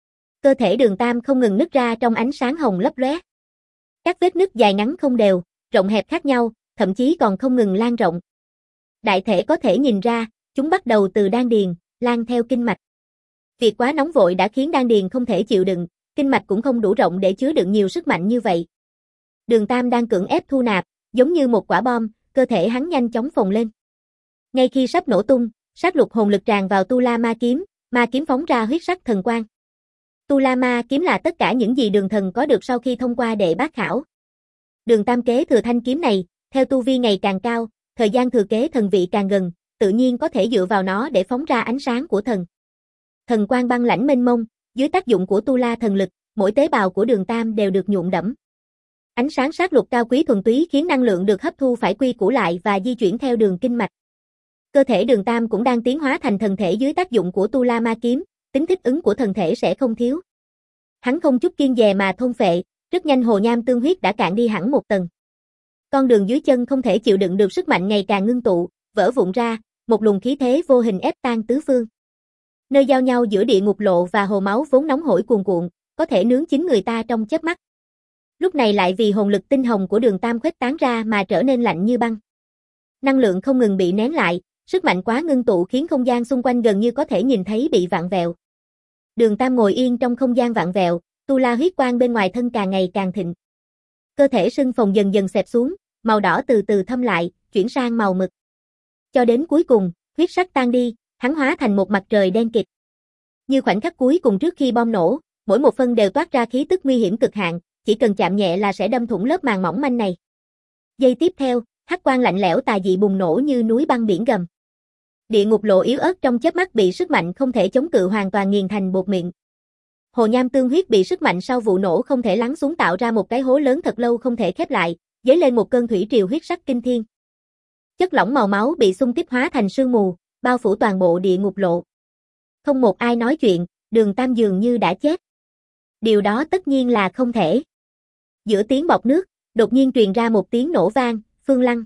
Cơ thể Đường Tam không ngừng nứt ra trong ánh sáng hồng lấp lóe. Các vết nứt dài ngắn không đều, rộng hẹp khác nhau, thậm chí còn không ngừng lan rộng. Đại thể có thể nhìn ra, chúng bắt đầu từ đan điền, lan theo kinh mạch. Việc quá nóng vội đã khiến đan điền không thể chịu đựng, kinh mạch cũng không đủ rộng để chứa đựng nhiều sức mạnh như vậy. Đường Tam đang cưỡng ép thu nạp, giống như một quả bom, cơ thể hắn nhanh chóng phồng lên. Ngay khi sắp nổ tung, sát lục hồn lực tràn vào Tu La Ma kiếm phóng ra huyết sắc thần quang. Tu La Ma kiếm là tất cả những gì Đường Thần có được sau khi thông qua đệ bát khảo. Đường Tam kế thừa thanh kiếm này, theo tu vi ngày càng cao, thời gian thừa kế thần vị càng gần, tự nhiên có thể dựa vào nó để phóng ra ánh sáng của thần. Thần quang băng lãnh mênh mông, dưới tác dụng của Tu La thần lực, mỗi tế bào của Đường Tam đều được nhuộm đẫm. Ánh sáng sát lục cao quý thuần túy khiến năng lượng được hấp thu phải quy củ lại và di chuyển theo đường kinh mạch. Cơ thể Đường Tam cũng đang tiến hóa thành thần thể dưới tác dụng của Tu La Ma kiếm, tính thích ứng của thần thể sẽ không thiếu. Hắn không chút kiêng dè mà thôn phệ, rất nhanh hồ nham tương huyết đã cạn đi hẳn một tầng. Con đường dưới chân không thể chịu đựng được sức mạnh ngày càng ngưng tụ, vỡ vụn ra, một luồng khí thế vô hình ép tan tứ phương. Nơi giao nhau giữa địa ngục lộ và hồ máu vốn nóng hổi cuồn cuộn, có thể nướng chín người ta trong chớp mắt. Lúc này lại vì hồn lực tinh hồng của Đường Tam khuếch tán ra mà trở nên lạnh như băng. Năng lượng không ngừng bị nén lại, sức mạnh quá ngưng tụ khiến không gian xung quanh gần như có thể nhìn thấy bị vặn vẹo. Đường Tam ngồi yên trong không gian vặn vẹo, Tu La huyết quang bên ngoài thân càng ngày càng thịnh. Cơ thể sưng phồng dần dần xẹp xuống, màu đỏ từ từ thâm lại, chuyển sang màu mực. Cho đến cuối cùng, huyết sắc tan đi, hắn hóa thành một mặt trời đen kịt. Như khoảnh khắc cuối cùng trước khi bom nổ, mỗi một phân đều toát ra khí tức nguy hiểm cực hạn, chỉ cần chạm nhẹ là sẽ đâm thủng lớp màng mỏng manh này. Giây tiếp theo, hắc quang lạnh lẽo tà dị bùng nổ như núi băng biển gầm. Địa ngục lộ yếu ớt trong chớp mắt bị sức mạnh không thể chống cự hoàn toàn nghiền thành bột mịn. Hồ nham tương huyết bị sức mạnh sau vụ nổ không thể lắng xuống tạo ra một cái hố lớn thật lâu không thể khép lại, dấy lên một cơn thủy triều huyết sắc kinh thiên. Chất lỏng màu máu bị xung kích hóa thành sương mù, bao phủ toàn bộ địa ngục lộ. Không một ai nói chuyện, Đường Tam dường như đã chết. Điều đó tất nhiên là không thể. Giữa tiếng bọt nước, đột nhiên truyền ra một tiếng nổ vang, Phương Lăng.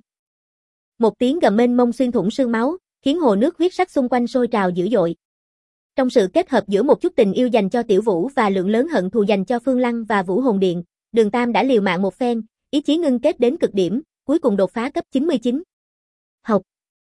Một tiếng gầm mênh mông xuyên thủng sương máu, khiến hồ nước huyết sắc xung quanh sôi trào dữ dội. Trong sự kết hợp giữa một chút tình yêu dành cho Tiểu Vũ và lượng lớn hận thù dành cho Phương Lăng và Vũ Hồn Điện, Đường Tam đã liều mạng một phen, ý chí ngưng kết đến cực điểm, cuối cùng đột phá cấp 99. Hộc.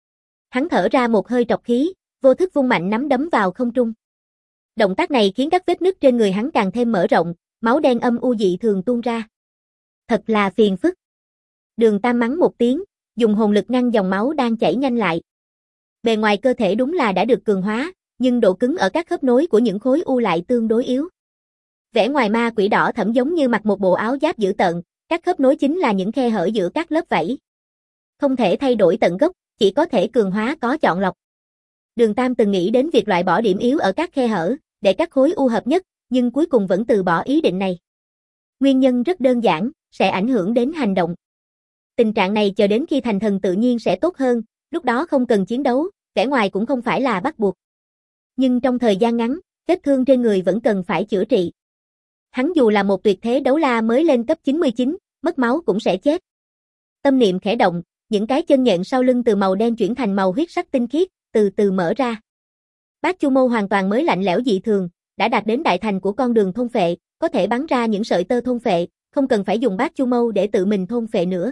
Hắn thở ra một hơi trọc khí, vô thức vung mạnh nắm đấm vào không trung. Động tác này khiến các vết nứt trên người hắn càng thêm mở rộng, máu đen âm u dị thường tuôn ra. Thật là phiền phức. Đường Tam mắng một tiếng, dùng hồn lực ngăn dòng máu đang chảy nhanh lại. Bề ngoài cơ thể đúng là đã được cường hóa, nhưng độ cứng ở các khớp nối của những khối u lại tương đối yếu. Vẻ ngoài ma quỷ đỏ thẫm giống như mặc một bộ áo giáp dữ tợn, các khớp nối chính là những khe hở giữa các lớp vảy. Không thể thay đổi tận gốc, chỉ có thể cường hóa có chọn lọc. Đường Tam từng nghĩ đến việc loại bỏ điểm yếu ở các khe hở, để các khối u hợp nhất, nhưng cuối cùng vẫn từ bỏ ý định này. Nguyên nhân rất đơn giản, sẽ ảnh hưởng đến hành động. Tình trạng này chờ đến khi thành thần tự nhiên sẽ tốt hơn, lúc đó không cần chiến đấu, vẻ ngoài cũng không phải là bắt buộc. Nhưng trong thời gian ngắn, vết thương trên người vẫn cần phải chữa trị. Hắn dù là một tuyệt thế đấu la mới lên cấp 99, mất máu cũng sẽ chết. Tâm niệm khẽ động, những cái chân nhện sau lưng từ màu đen chuyển thành màu huyết sắc tinh khiết, từ từ mở ra. Bát Chu Mâu hoàn toàn mới lạnh lẽo dị thường, đã đạt đến đại thành của con đường thôn phệ, có thể bắn ra những sợi tơ thôn phệ, không cần phải dùng Bát Chu Mâu để tự mình thôn phệ nữa.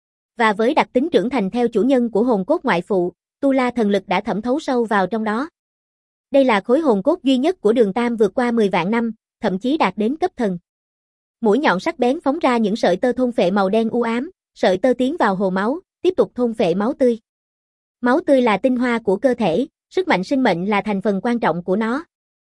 Và với đặc tính trưởng thành theo chủ nhân của hồn cốt ngoại phụ, Tu La thần lực đã thẩm thấu sâu vào trong đó. Đây là khối hồn cốt duy nhất của Đường Tam vượt qua 10 vạn năm, thậm chí đạt đến cấp thần. Mũi nhọn sắc bén phóng ra những sợi tơ thôn phệ màu đen u ám, sợi tơ tiến vào hồ máu, tiếp tục thôn phệ máu tươi. Máu tươi là tinh hoa của cơ thể, sức mạnh sinh mệnh là thành phần quan trọng của nó.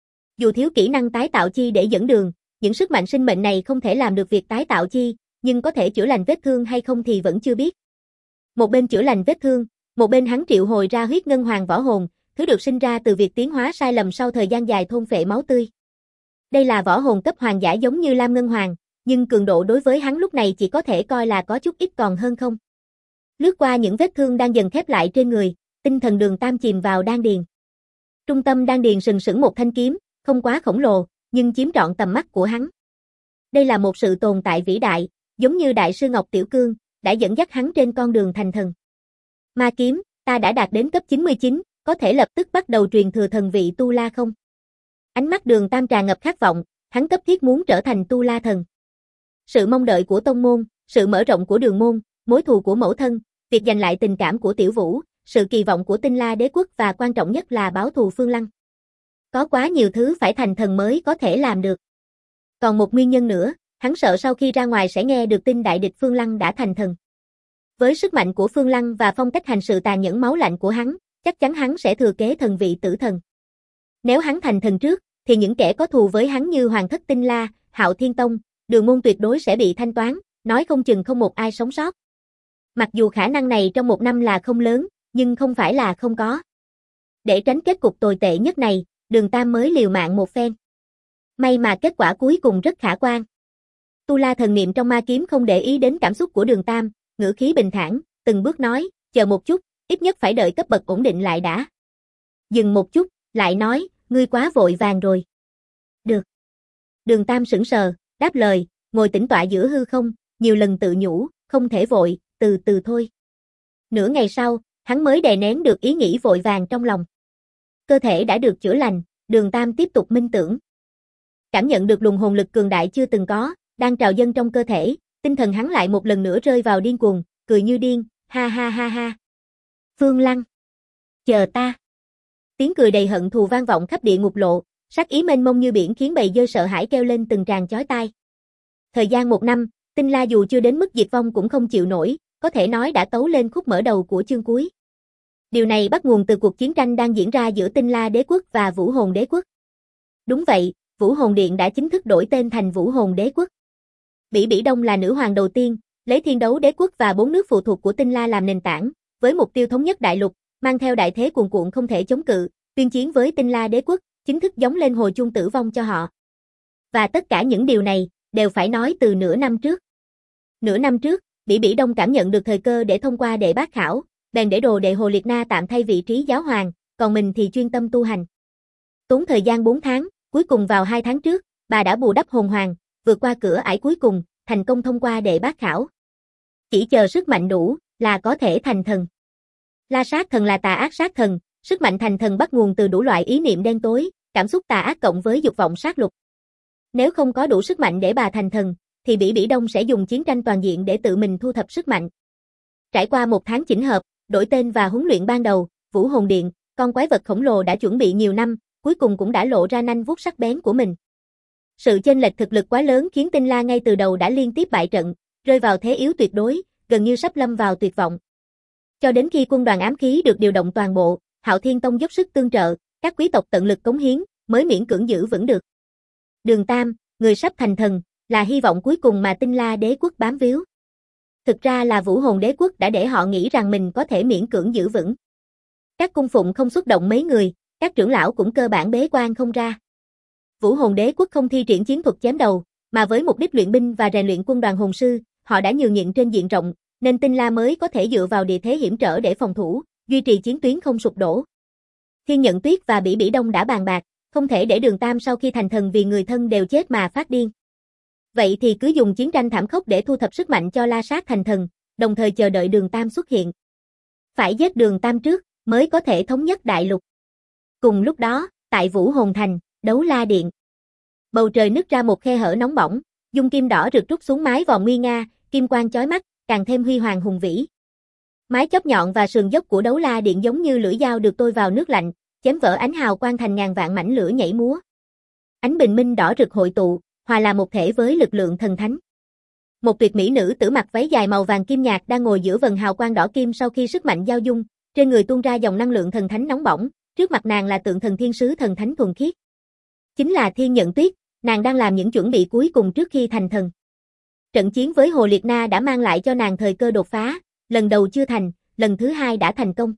Dù thiếu kỹ năng tái tạo chi để dẫn đường, những sức mạnh sinh mệnh này không thể làm được việc tái tạo chi, nhưng có thể chữa lành vết thương hay không thì vẫn chưa biết. Một bên chữa lành vết thương, một bên hắn triệu hồi ra huyết ngân hoàng võ hồn, thứ được sinh ra từ việc tiến hóa sai lầm sau thời gian dài thôn phệ máu tươi. Đây là võ hồn cấp hoàng giả giống như Lam Ngân Hoàng, nhưng cường độ đối với hắn lúc này chỉ có thể coi là có chút ít còn hơn không. Lướt qua những vết thương đang dần khép lại trên người, tinh thần Đường Tam chìm vào đan điền. Trung tâm đan điền sừng sững một thanh kiếm, không quá khổng lồ, nhưng chiếm trọn tầm mắt của hắn. Đây là một sự tồn tại vĩ đại, giống như Đại sư Ngọc Tiểu Cương, đã dẫn dắt hắn trên con đường thành thần. Ma kiếm, ta đã đạt đến cấp 99, có thể lập tức bắt đầu truyền thừa thần vị Tu La không? Ánh mắt Đường Tam tràn ngập khát vọng, hắn cấp thiết muốn trở thành Tu La thần. Sự mong đợi của tông môn, sự mở rộng của đường môn, mối thù của mẫu thân, việc giành lại tình cảm của Tiểu Vũ, sự kỳ vọng của Tinh La đế quốc và quan trọng nhất là báo thù Phương Lăng. Có quá nhiều thứ phải thành thần mới có thể làm được. Còn một nguyên nhân nữa, hắn sợ sau khi ra ngoài sẽ nghe được tin đại địch Phương Lăng đã thành thần. Với sức mạnh của Phương Lăng và phong cách hành sự tàn nhẫn máu lạnh của hắn, chắc chắn hắn sẽ thừa kế thần vị tử thần. Nếu hắn thành thần trước, thì những kẻ có thù với hắn như Hoàng thất Tinh La, Hạo Thiên Tông, Đường môn tuyệt đối sẽ bị thanh toán, nói không chừng không một ai sống sót. Mặc dù khả năng này trong một năm là không lớn, nhưng không phải là không có. Để tránh kết cục tồi tệ nhất này, Đường Tam mới liều mạng một phen. May mà kết quả cuối cùng rất khả quan. Tu La thần niệm trong ma kiếm không để ý đến cảm xúc của Đường Tam, ngữ khí bình thản, từng bước nói, chờ một chút, ít nhất phải đợi cấp bậc ổn định lại đã. Dừng một chút, lại nói, ngươi quá vội vàng rồi. Được. Đường Tam sững sờ, đáp lời, ngồi tĩnh tọa giữa hư không, nhiều lần tự nhủ, không thể vội, từ từ thôi. Nửa ngày sau, hắn mới đè nén được ý nghĩ vội vàng trong lòng. Cơ thể đã được chữa lành, Đường Tam tiếp tục minh tưởng. Cảm nhận được luồng hồn lực cường đại chưa từng có, đang trào dâng trong cơ thể, tinh thần hắn lại một lần nữa rơi vào điên cuồng, cười như điên, ha ha ha ha. Phương Lăng, chờ ta. Tiếng cười đầy hận thù vang vọng khắp địa ngục lộ, sát ý mênh mông như biển khiến bầy dơi sợ hãi kêu lên từng tràng chói tai. Thời gian một năm, Tinh La dù chưa đến mức diệt vong cũng không chịu nổi, có thể nói đã tấu lên khúc mở đầu của chương cuối. Điều này bắt nguồn từ cuộc chiến tranh đang diễn ra giữa Tinh La đế quốc và Vũ Hồn đế quốc. Đúng vậy, Vũ Hồn Điện đã chính thức đổi tên thành Vũ Hồn đế quốc. Bỉ Bỉ Đông là nữ hoàng đầu tiên, lấy Thiên Đấu đế quốc và 4 nước phụ thuộc của Tinh La làm nền tảng, với mục tiêu thống nhất đại lục, mang theo đại thế cuồn cuộn không thể chống cự, tuyên chiến với Tinh La đế quốc, chính thức gióng lên hồi chuông tử vong cho họ. Và tất cả những điều này, đều phải nói từ nửa năm trước. Nửa năm trước, Bỉ Bỉ Đông cảm nhận được thời cơ để thông qua đệ bát khảo, bèn để đồ đệ Hồ Liệt Na tạm thay vị trí giáo hoàng, còn mình thì chuyên tâm tu hành. Tốn thời gian 4 tháng, cuối cùng vào 2 tháng trước, bà đã bù đắp hồn hoàng, vượt qua cửa ải cuối cùng, thành công thông qua đệ bát khảo. Chỉ chờ sức mạnh đủ, là có thể thành thần. La sát thần là tà ác sát thần, sức mạnh thành thần bắt nguồn từ đủ loại ý niệm đen tối, cảm xúc tà ác cộng với dục vọng sát lục. Nếu không có đủ sức mạnh để bà thành thần, thì Bỉ Bỉ Đông sẽ dùng chiến tranh toàn diện để tự mình thu thập sức mạnh. Trải qua 1 tháng chỉnh hợp, đổi tên và huấn luyện ban đầu, Vũ Hồn Điện, con quái vật khổng lồ đã chuẩn bị nhiều năm, cuối cùng cũng đã lộ ra nanh vuốt sắc bén của mình. Sự chênh lệch thực lực quá lớn khiến Tinh La ngay từ đầu đã liên tiếp bại trận, rơi vào thế yếu tuyệt đối, gần như sắp lâm vào tuyệt vọng. Cho đến khi quân đoàn ám khí được điều động toàn bộ, Hạo Thiên Tông dốc sức tương trợ, các quý tộc tận lực cống hiến, mới miễn cưỡng giữ vững được. Đường Tam, người sắp thành thần, là hy vọng cuối cùng mà Tinh La đế quốc bám víu. Thực ra là Vũ Hồn đế quốc đã để họ nghĩ rằng mình có thể miễn cưỡng giữ vững. Các cung phụng không xuất động mấy người, các trưởng lão cũng cơ bản bế quan không ra. Vũ Hồn đế quốc không thi triển chiến thuật chém đầu, mà với mục đích luyện binh và rèn luyện quân đoàn hồn sư, họ đã nhường nhịn trên diện rộng, nên Tinh La mới có thể dựa vào địa thế hiểm trở để phòng thủ, duy trì chiến tuyến không sụp đổ. Thiên Nhận Tuyết và Bỉ Bỉ Đông đã bàn bạc, không thể để Đường Tam sau khi thành thần vì người thân đều chết mà phát điên. Vậy thì cứ dùng chiến tranh thảm khốc để thu thập sức mạnh cho La Sát thành thần, đồng thời chờ đợi Đường Tam xuất hiện. Phải giết Đường Tam trước, mới có thể thống nhất đại lục. Cùng lúc đó, tại Vũ Hồn Thành, Đấu La Điện. Bầu trời nứt ra một khe hở nóng bỏng, dung kim đỏ rực trút xuống mái vòm nguy nga, kim quang chói mắt, càng thêm huy hoàng hùng vĩ. Mái chóp nhọn và sườn dốc của Đấu La Điện giống như lưỡi dao được tôi vào nước lạnh, chém vỡ ánh hào quang thành ngàn vạn mảnh lửa nhảy múa. Ánh bình minh đỏ rực hội tụ, hòa là một thể với lực lượng thần thánh. Một tuyệt mỹ nữ tử mặc váy dài màu vàng kim nhạt đang ngồi giữa vầng hào quang đỏ kim sau khi sức mạnh giao dung, trên người tuôn ra dòng năng lượng thần thánh nóng bỏng, trước mặt nàng là tượng thần thiên sứ thần thánh thuần khiết. Chính là Thiên Nhận Tuyết, nàng đang làm những chuẩn bị cuối cùng trước khi thành thần. Trận chiến với Hồ Liệt Na đã mang lại cho nàng thời cơ đột phá, lần đầu chưa thành, lần thứ hai đã thành công.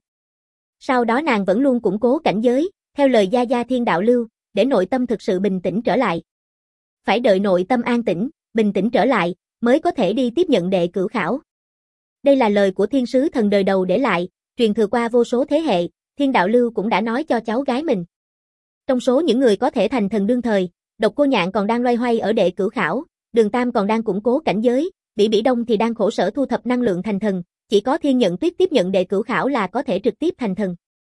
Sau đó nàng vẫn luôn củng cố cảnh giới, theo lời Gia Gia Thiên Đạo Lưu, để nội tâm thực sự bình tĩnh trở lại. Phải đợi nội tâm an tĩnh, bình tĩnh trở lại, mới có thể đi tiếp nhận đệ cửu khảo. Đây là lời của thiên sứ thần đời đầu để lại, truyền thừa qua vô số thế hệ, Thiên Đạo Lưu cũng đã nói cho cháu gái mình. Trong số những người có thể thành thần đương thời, Độc Cô Nhạn còn đang loay hoay ở đệ cửu khảo, Đường Tam còn đang củng cố cảnh giới, Bỉ Bỉ Đông thì đang khổ sở thu thập năng lượng thành thần, chỉ có Thiên Nhận Tuyết tiếp nhận đệ cửu khảo là có thể trực tiếp thành thần.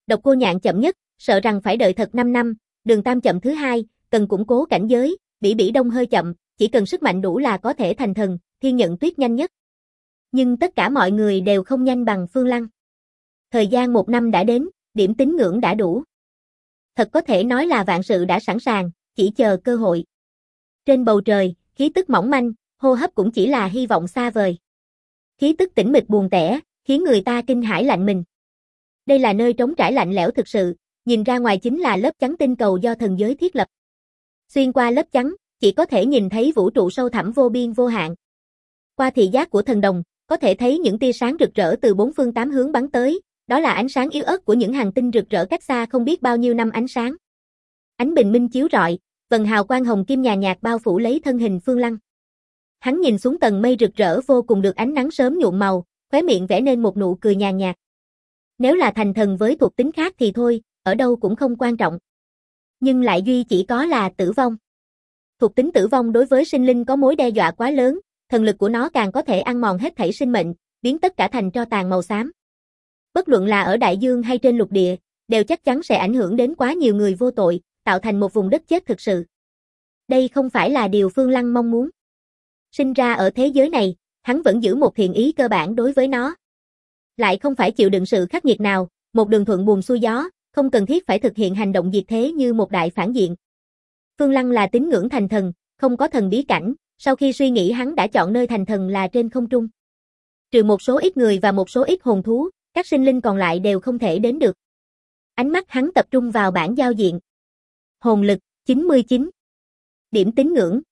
Độc Cô Nhạn chậm nhất, sợ rằng phải đợi thật 5 năm, Đường Tam chậm thứ hai, cần củng cố cảnh giới, Bỉ Bỉ Đông hơi chậm, chỉ cần sức mạnh đủ là có thể thành thần, Thiên Nhận Tuyết nhanh nhất. Nhưng tất cả mọi người đều không nhanh bằng Phương Lăng. Thời gian 1 năm đã đến, điểm tín ngưỡng đã đủ. Thật có thể nói là vạn sự đã sẵn sàng, chỉ chờ cơ hội. Trên bầu trời, khí tức mỏng manh, hô hấp cũng chỉ là hy vọng xa vời. Khí tức tĩnh mịch buồn tẻ, khiến người ta kinh hãi lạnh mình. Đây là nơi trống trải lạnh lẽo thực sự, nhìn ra ngoài chính là lớp chắn tinh cầu do thần giới thiết lập. Xuyên qua lớp chắn, chỉ có thể nhìn thấy vũ trụ sâu thẳm vô biên vô hạn. Qua thị giác của thần đồng, có thể thấy những tia sáng rực rỡ từ 4 phương 8 hướng bắn tới, đó là ánh sáng yếu ớt của những hành tinh rực rỡ cách xa không biết bao nhiêu năm ánh sáng. Ánh bình minh chiếu rọi, vầng hào quang hồng kim nhàn nhạt bao phủ lấy thân hình Phương Lăng. Hắn nhìn xuống tầng mây rực rỡ vô cùng được ánh nắng sớm nhuộm màu, khóe miệng vẽ nên một nụ cười nhàn nhạt. Nếu là thành thần với thuộc tính khác thì thôi, ở đâu cũng không quan trọng. Nhưng lại duy chỉ có là tử vong. Thuộc tính tử vong đối với sinh linh có mối đe dọa quá lớn, thần lực của nó càng có thể ăn mòn hết thảy sinh mệnh, biến tất cả thành tro tàn màu xám. Bất luận là ở đại dương hay trên lục địa, đều chắc chắn sẽ ảnh hưởng đến quá nhiều người vô tội, tạo thành một vùng đất chết thực sự. Đây không phải là điều Phương Lăng mong muốn. Sinh ra ở thế giới này, hắn vẫn giữ một thiện ý cơ bản đối với nó. Lại không phải chịu đựng sự khắc nghiệt nào, một đường thuận buồm xuôi gió, không cần thiết phải thực hiện hành động diệt thế như một đại phản diện. Phương Lăng là tín ngưỡng thành thần, không có thần bí cảnh, sau khi suy nghĩ hắn đã chọn nơi thành thần là trên không trung. Trừ một số ít người và một số ít hồn thú, các sinh linh còn lại đều không thể đến được. Ánh mắt hắn tập trung vào bảng giao diện. Hồn lực, 99. Điểm tín ngưỡng,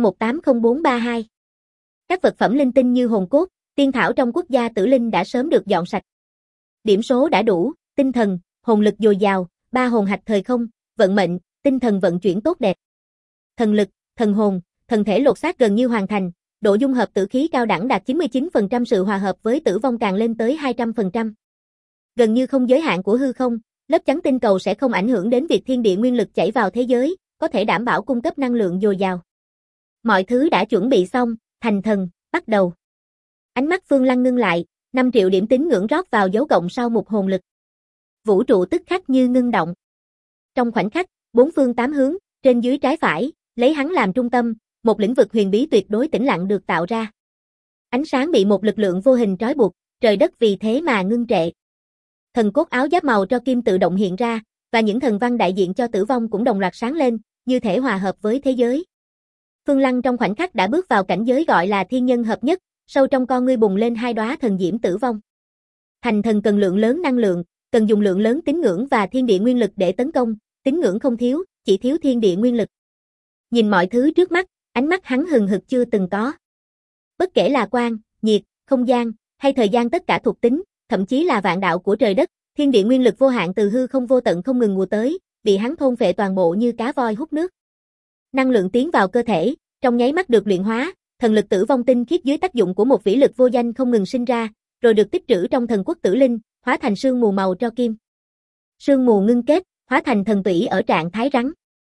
5180432. Các vật phẩm linh tinh như hồn cốt, tiên thảo trong quốc gia tử linh đã sớm được dọn sạch. Điểm số đã đủ, tinh thần, hồn lực dồi dào, 3 hồn hạch thời không, vận mệnh, tinh thần vận chuyển tốt đẹp. Thần lực, thần hồn, thần thể lột xác gần như hoàn thành, độ dung hợp tử khí cao đẳng đạt 99%, sự hòa hợp với tử vong càng lên tới 200%. Gần như không giới hạn của hư không, lớp chắn tinh cầu sẽ không ảnh hưởng đến việc thiên địa nguyên lực chảy vào thế giới, có thể đảm bảo cung cấp năng lượng dồi dào. Mọi thứ đã chuẩn bị xong, thành thần, bắt đầu. Ánh mắt Phương Lăng ngưng lại, 5 triệu điểm tín ngưỡng rót vào dấu cộng sau một hồn lực. Vũ trụ tức khắc như ngưng động. Trong khoảnh khắc, 4 phương 8 hướng, trên dưới trái phải, lấy hắn làm trung tâm, một lĩnh vực huyền bí tuyệt đối tĩnh lặng được tạo ra. Ánh sáng bị một lực lượng vô hình trói buộc, trời đất vì thế mà ngưng trệ. Thần cốt áo giáp màu tro kim tự động hiện ra, và những thần văn đại diện cho tử vong cũng đồng loạt sáng lên, như thể hòa hợp với thế giới. Phương Lăng trong khoảnh khắc đã bước vào cảnh giới gọi là thiên nhân hợp nhất, sâu trong con ngươi bùng lên 2 đóa thần diễm tử vong. Thành thần cần lượng lớn năng lượng, cần dùng lượng lớn tín ngưỡng và thiên địa nguyên lực để tấn công, tín ngưỡng không thiếu, chỉ thiếu thiên địa nguyên lực. Nhìn mọi thứ trước mắt, ánh mắt hắn hừng hực chưa từng có. Bất kể là quang, nhiệt, không gian, hay thời gian, tất cả thuộc tính, thậm chí là vạn đạo của trời đất, thiên địa nguyên lực vô hạn từ hư không vô tận không ngừng ùa tới, bị hắn thôn phệ toàn bộ như cá voi hút nước. Năng lượng tiến vào cơ thể, trong nháy mắt được luyện hóa, thần lực tử vong tinh khiết dưới tác dụng của một vĩ lực vô danh không ngừng sinh ra, rồi được tích trữ trong thần quốc tử linh, hóa thành sương mù màu tro kim. Sương mù ngưng kết, hóa thành thần tủy ở trạng thái rắn.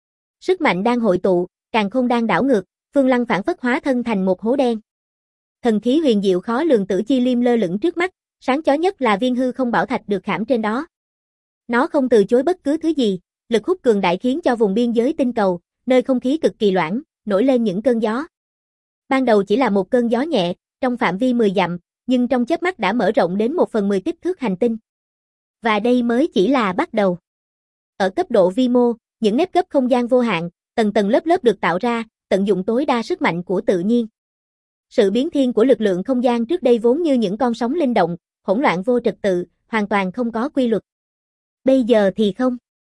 Sức mạnh đang hội tụ, càn khôn đang đảo ngược, Phương Lăng phản phất hóa thân thành một hố đen. Thần khí huyền diệu khó lường tử chi liêm lơ lửng trước mắt, sáng chói nhất là viên hư không bảo thạch được khảm trên đó. Nó không từ chối bất cứ thứ gì, lực hút cường đại khiến cho vùng biên giới tinh cầu, nơi không khí cực kỳ loãng, nổi lên những cơn gió. Ban đầu chỉ là một cơn gió nhẹ, trong phạm vi 10 dặm, nhưng trong chớp mắt đã mở rộng đến 1/10 kích thước hành tinh. Và đây mới chỉ là bắt đầu. Ở cấp độ vi mô, những nếp gấp không gian vô hạn, tầng tầng lớp lớp được tạo ra, tận dụng tối đa sức mạnh của tự nhiên. Sự biến thiên của lực lượng không gian trước đây vốn như những con sóng linh động, hỗn loạn vô trật tự, hoàn toàn không có quy luật. Bây giờ thì không.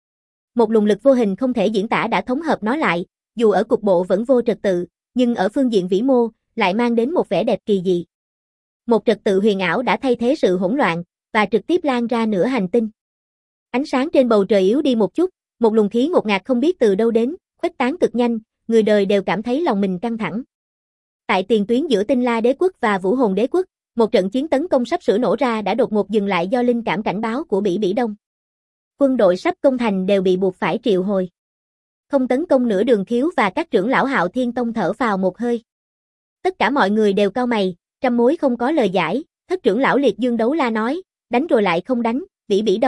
Một luồng lực vô hình không thể diễn tả đã thống hợp nó lại, dù ở cục bộ vẫn vô trật tự, nhưng ở phương diện vĩ mô, lại mang đến một vẻ đẹp kỳ dị. Một trật tự huyền ảo đã thay thế sự hỗn loạn, và trực tiếp lan ra nửa hành tinh. Ánh sáng trên bầu trời yếu đi một chút, một luồng khí ngột ngạt không biết từ đâu đến, khuếch tán cực nhanh, người đời đều cảm thấy lòng mình căng thẳng. Tại tiền tuyến giữa Tinh La Đế quốc và Vũ Hồn Đế quốc, một trận chiến tấn công sắp sửa nổ ra đã đột ngột dừng lại do linh cảm cảnh báo của Bỉ Bỉ Đông. Quân đội sắp công thành đều bị buộc phải triệu hồi. Không tấn công nửa Đường Khiếu và các trưởng lão Hạo Thiên Tông thở phào một hơi. Tất cả mọi người đều cau mày, trăm mối không có lời giải. Thất trưởng lão Liệt Dương Đấu La nói, đánh rồi lại không đánh, Bỉ Bỉ Đông,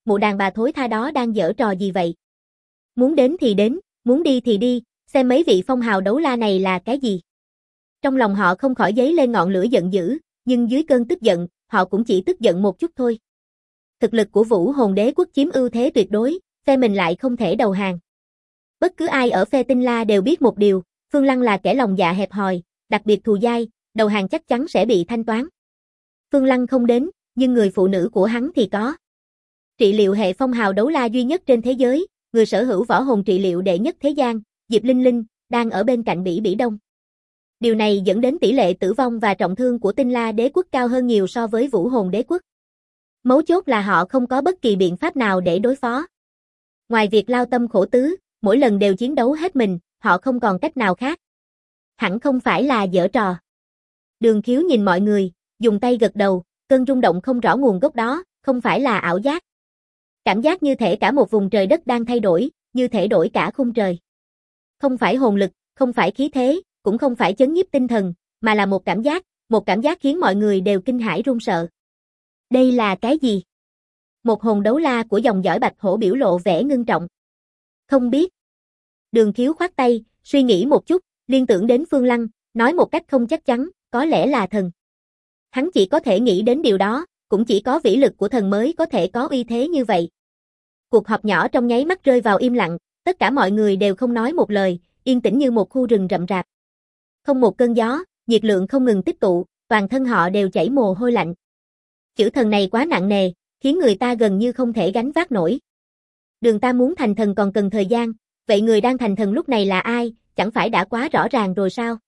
mụ đàn bà thối tha đó đang giở trò gì vậy? Muốn đến thì đến, muốn đi thì đi, xem mấy vị phong hào đấu la này là cái gì? Trong lòng họ không khỏi dấy lên ngọn lửa giận dữ, nhưng dưới cơn tức giận, họ cũng chỉ tức giận một chút thôi. Thực lực của Vũ Hồn Đế quốc chiếm ưu thế tuyệt đối, phe mình lại không thể đầu hàng. Bất cứ ai ở phe Tinh La đều biết một điều, Phương Lăng là kẻ lòng dạ hẹp hòi, đặc biệt thù dai, đầu hàng chắc chắn sẽ bị thanh toán. Phương Lăng không đến, nhưng người phụ nữ của hắn thì có. Trị liệu hệ phong hào đấu la duy nhất trên thế giới, người sở hữu võ hồn trị liệu đệ nhất thế gian, Diệp Linh Linh, đang ở bên cạnh Bỉ Bỉ Đông. Điều này dẫn đến tỷ lệ tử vong và trọng thương của Tinh La đế quốc cao hơn nhiều so với Vũ Hồn đế quốc. Mấu chốt là họ không có bất kỳ biện pháp nào để đối phó. Ngoài việc lao tâm khổ tứ, mỗi lần đều chiến đấu hết mình, họ không còn cách nào khác. Hẳn không phải là giở trò. Đường Khiếu nhìn mọi người, dùng tay gật đầu, cơn rung động không rõ nguồn gốc đó, không phải là ảo giác. Cảm giác như thể cả một vùng trời đất đang thay đổi, như thể đổi cả khung trời. Không phải hồn lực, không phải khí thế, cũng không phải chấn nhiếp tinh thần, mà là một cảm giác khiến mọi người đều kinh hãi run sợ. Đây là cái gì? Một hồn đấu la của dòng dõi Bạch Hổ biểu lộ vẻ ngưng trọng. Không biết. Đường Khiếu khoát tay, suy nghĩ một chút, liên tưởng đến Phương Lăng, nói một cách không chắc chắn, có lẽ là thần. Hắn chỉ có thể nghĩ đến điều đó, cũng chỉ có vĩ lực của thần mới có thể có uy thế như vậy. Cuộc họp nhỏ trong nháy mắt rơi vào im lặng, tất cả mọi người đều không nói một lời, yên tĩnh như một khu rừng rậm rạp. Không một cơn gió, nhiệt lượng không ngừng tích tụ, toàn thân họ đều chảy mồ hôi lạnh. Chữ thần này quá nặng nề, khiến người ta gần như không thể gánh vác nổi. Đường ta muốn thành thần còn cần thời gian, vậy người đang thành thần lúc này là ai, chẳng phải đã quá rõ ràng rồi sao?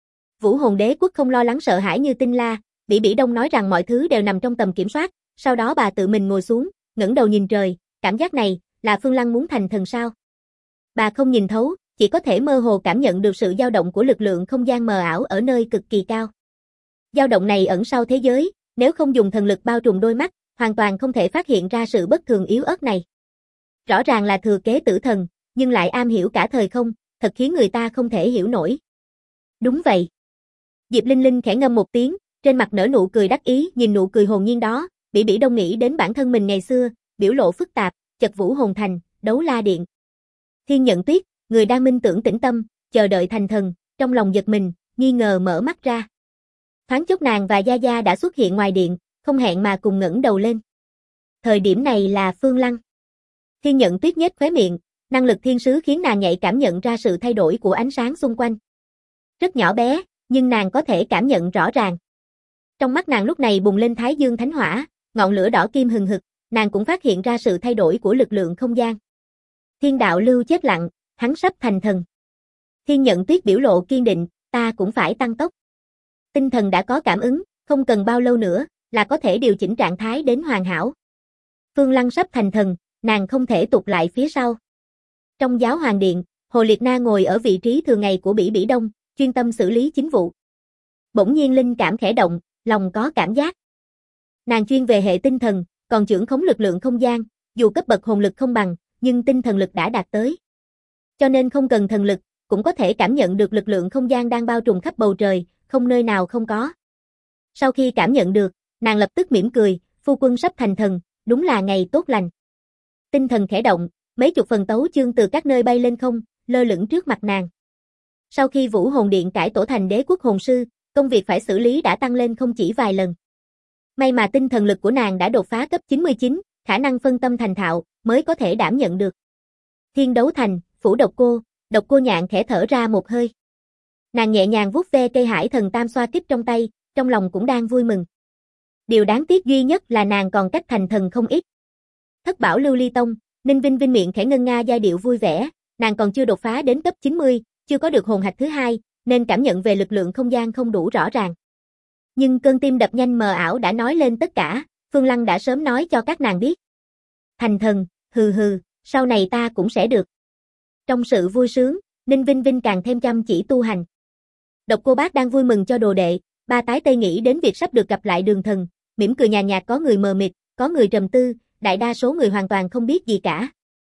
Vũ Hồn đế quốc không lo lắng sợ hãi như Tinh La, Bỉ Bỉ Đông nói rằng mọi thứ đều nằm trong tầm kiểm soát, sau đó bà tự mình ngồi xuống, ngẩng đầu nhìn trời, cảm giác này, là Phương Lăng muốn thành thần sao? Bà không nhìn thấu, chỉ có thể mơ hồ cảm nhận được sự dao động của lực lượng không gian mờ ảo ở nơi cực kỳ cao. Dao động này ẩn sau thế giới, nếu không dùng thần lực bao trùm đôi mắt, hoàn toàn không thể phát hiện ra sự bất thường yếu ớt này. Rõ ràng là thừa kế tử thần, nhưng lại am hiểu cả thời không, thật khiến người ta không thể hiểu nổi. Đúng vậy. Diệp Linh Linh khẽ ngâm một tiếng, trên mặt nở nụ cười đắc ý, nhìn nụ cười hồn nhiên đó, Bỉ Bỉ Đông nghĩ đến bản thân mình ngày xưa, biểu lộ phức tạp, chật Vũ Hồn Thành, Đấu La Điện. Thiên Nhận Tuyết, người đang minh tưởng tĩnh tâm, chờ đợi thành thần, trong lòng giật mình, nghi ngờ mở mắt ra. Thoáng chốc nàng và Gia Gia đã xuất hiện ngoài điện, không hẹn mà cùng ngẩng đầu lên. Thời điểm này là Phương Lăng. Thiên Nhận Tuyết nhếch khóe miệng, năng lực thiên sứ khiến nàng nhạy cảm nhận ra sự thay đổi của ánh sáng xung quanh. Rất nhỏ bé, nhưng nàng có thể cảm nhận rõ ràng. Trong mắt nàng lúc này bùng lên Thái Dương Thánh Hỏa, ngọn lửa đỏ kim hừng hực, nàng cũng phát hiện ra sự thay đổi của lực lượng không gian. Thiên đạo lưu chết lặng, hắn sắp thành thần. Thiên Nhận Tuyết biểu lộ kiên định, ta cũng phải tăng tốc. Tinh thần đã có cảm ứng, không cần bao lâu nữa, là có thể điều chỉnh trạng thái đến hoàn hảo. Phương Lăng sắp thành thần, nàng không thể tụt lại phía sau. Trong giáo hoàng điện, Hồ Liệt Na ngồi ở vị trí thường ngày của Bỉ Bỉ Đông, chuyên tâm xử lý chính vụ. Bỗng nhiên linh cảm khẽ động, lòng có cảm giác. Nàng chuyên về hệ tinh thần, còn trưởng khống lực lượng không gian, dù cấp bậc hồn lực không bằng, nhưng tinh thần lực đã đạt tới. Cho nên không cần thần lực, cũng có thể cảm nhận được lực lượng không gian đang bao trùm khắp bầu trời, không nơi nào không có. Sau khi cảm nhận được, nàng lập tức mỉm cười, phu quân sắp thành thần, đúng là ngày tốt lành. Tinh thần khẽ động, mấy chục phần tấu chương từ các nơi bay lên không, lơ lửng trước mặt nàng. Sau khi Vũ Hồn Điện cải tổ thành đế quốc hồn sư, công việc phải xử lý đã tăng lên không chỉ vài lần. May mà tinh thần lực của nàng đã đột phá cấp 99, khả năng phân tâm thành thạo, mới có thể đảm nhận được. Thiên Đấu Thành, phủ Độc Cô Nhạn khẽ thở ra một hơi. Nàng nhẹ nhàng vuốt ve cây hải thần tam xoa kích trong tay, trong lòng cũng đang vui mừng. Điều đáng tiếc duy nhất là nàng còn cách thành thần không ít. Thất bảo lưu ly tông, Ninh Vinh Vinh miệng khẽ ngân nga giai điệu vui vẻ, nàng còn chưa đột phá đến cấp 90, chưa có được hồn hạch thứ hai, nên cảm nhận về lực lượng không gian không đủ rõ ràng. Nhưng cơn tim đập nhanh mờ ảo đã nói lên tất cả, Phương Lăng đã sớm nói cho các nàng biết. Thành thần, hừ hừ, sau này ta cũng sẽ được. Trong sự vui sướng, Ninh Vinh Vinh càng thêm chăm chỉ tu hành. Độc Cô Bác đang vui mừng cho đồ đệ, ba tái tây nghĩ đến việc sắp được gặp lại Đường Thần, mỉm cười nhàn nhạt, có người mờ mịt, có người trầm tư, đại đa số người hoàn toàn không biết gì cả.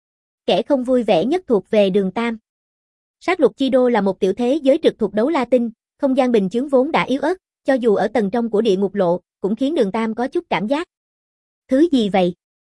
Kẻ không vui vẻ nhất thuộc về Đường Tam. Sát lục chi đô là một tiểu thế giới trực thuộc Đấu La Tinh, không gian bình chướng vốn đã yếu ớt, cho dù ở tầng trong của địa ngục lộ, cũng khiến Đường Tam có chút cảm giác. Thứ gì vậy?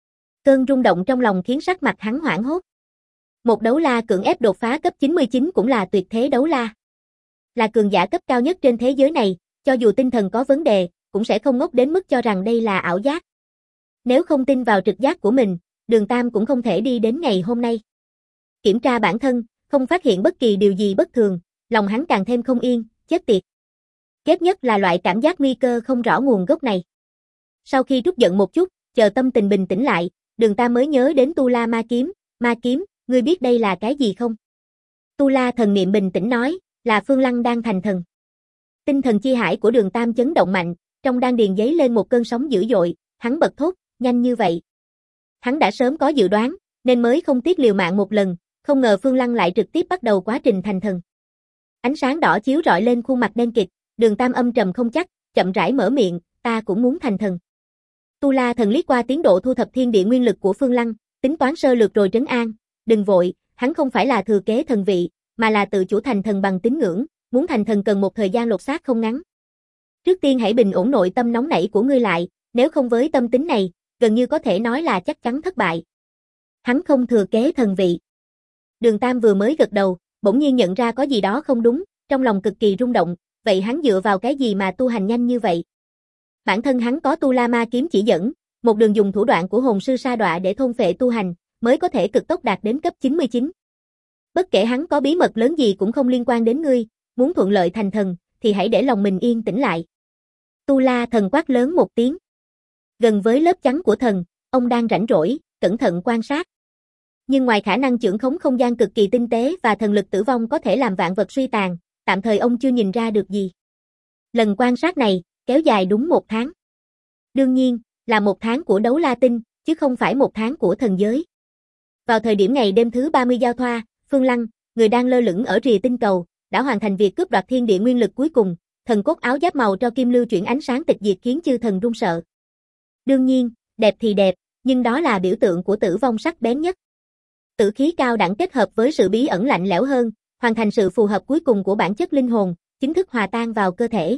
Cơn rung động trong lòng khiến sắc mặt hắn hoảng hốt. Một đấu la cưỡng ép đột phá cấp 99 cũng là tuyệt thế đấu la. Là cường giả cấp cao nhất trên thế giới này, cho dù tinh thần có vấn đề, cũng sẽ không ngốc đến mức cho rằng đây là ảo giác. Nếu không tin vào trực giác của mình, Đường Tam cũng không thể đi đến ngày hôm nay. Kiểm tra bản thân, không phát hiện bất kỳ điều gì bất thường, lòng hắn càng thêm không yên, chết tiệt. Ghét nhất là loại cảm giác nguy cơ không rõ nguồn gốc này. Sau khi trút giận một chút, chờ tâm tình bình tĩnh lại, Đường Tam mới nhớ đến Tu La Ma kiếm, ngươi biết đây là cái gì không? Tu La thần niệm bình tĩnh nói, là Phương Lăng đang thành thần. Tinh thần chi hải của Đường Tam chấn động mạnh, trong đan điền giấy lên một cơn sóng dữ dội, hắn bật thốt, nhanh như vậy. Hắn đã sớm có dự đoán, nên mới không tiếc liều mạng một lần, không ngờ Phương Lăng lại trực tiếp bắt đầu quá trình thành thần. Ánh sáng đỏ chiếu rọi lên khuôn mặt đen kịt, Đường Tam âm trầm không chắc, chậm rãi mở miệng, ta cũng muốn thành thần. Tu La thần liếc qua tiến độ thu thập thiên địa nguyên lực của Phương Lăng, tính toán sơ lược rồi trấn an, đừng vội, hắn không phải là thừa kế thần vị, mà là tự chủ thành thần bằng tín ngưỡng, muốn thành thần cần một thời gian lột xác không ngắn. Trước tiên hãy bình ổn nội tâm nóng nảy của ngươi lại, nếu không với tâm tính này, gần như có thể nói là chắc chắn thất bại. Hắn không thừa kế thần vị. Đường Tam vừa mới gật đầu, bỗng nhiên nhận ra có gì đó không đúng, trong lòng cực kỳ rung động, vậy hắn dựa vào cái gì mà tu hành nhanh như vậy? Bản thân hắn có Tu La Ma kiếm chỉ dẫn, một đường dùng thủ đoạn của hồn sư sa đọa để thôn phệ tu hành, mới có thể cực tốc đạt đến cấp 99. Bất kể hắn có bí mật lớn gì cũng không liên quan đến ngươi, muốn thuận lợi thành thần, thì hãy để lòng mình yên tĩnh lại. Tu La thần quát lớn một tiếng. Gần với lớp chắn của thần, ông đang rảnh rỗi, cẩn thận quan sát. Nhưng ngoài khả năng chưởng khống không gian cực kỳ tinh tế và thần lực tử vong có thể làm vạn vật suy tàn, tạm thời ông chưa nhìn ra được gì. Lần quan sát này, kéo dài đúng 1 tháng. Đương nhiên, là 1 tháng của đấu la tinh, chứ không phải 1 tháng của thần giới. Vào thời điểm ngày đêm thứ 30 giao thoa, Phương Lăng, người đang lơ lửng ở rìa tinh cầu, đã hoàn thành việc cướp đoạt thiên địa nguyên lực cuối cùng, thần cốt áo giáp màu cho kim lưu chuyển ánh sáng tịch diệt khiến chư thần run sợ. Đương nhiên, đẹp thì đẹp, nhưng đó là biểu tượng của tử vong sắc bén nhất. Tử khí cao đẳng kết hợp với sự bí ẩn lạnh lẽo hơn, hoàn thành sự phù hợp cuối cùng của bản chất linh hồn, chính thức hòa tan vào cơ thể.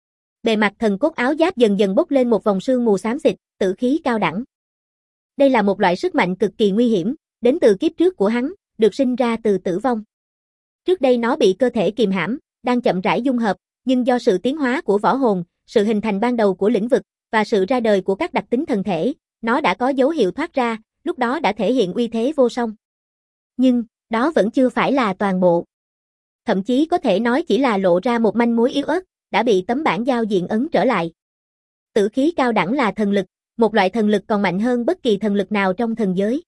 Bề mặt thần cốt áo giáp dần dần bốc lên một vòng sương mù xám xịt, tử khí cao đẳng. Đây là một loại sức mạnh cực kỳ nguy hiểm, đến từ kiếp trước của hắn, được sinh ra từ tử vong. Trước đây nó bị cơ thể kìm hãm, đang chậm rãi dung hợp, nhưng do sự tiến hóa của võ hồn, sự hình thành ban đầu của lĩnh vực, và sự ra đời của các đặc tính thần thể, nó đã có dấu hiệu thoát ra, lúc đó đã thể hiện uy thế vô song. Nhưng, đó vẫn chưa phải là toàn bộ. Thậm chí có thể nói chỉ là lộ ra một manh mối yếu ớt, đã bị tấm bản giao diện ấn trở lại. Tử khí cao đẳng là thần lực, một loại thần lực còn mạnh hơn bất kỳ thần lực nào trong thần giới.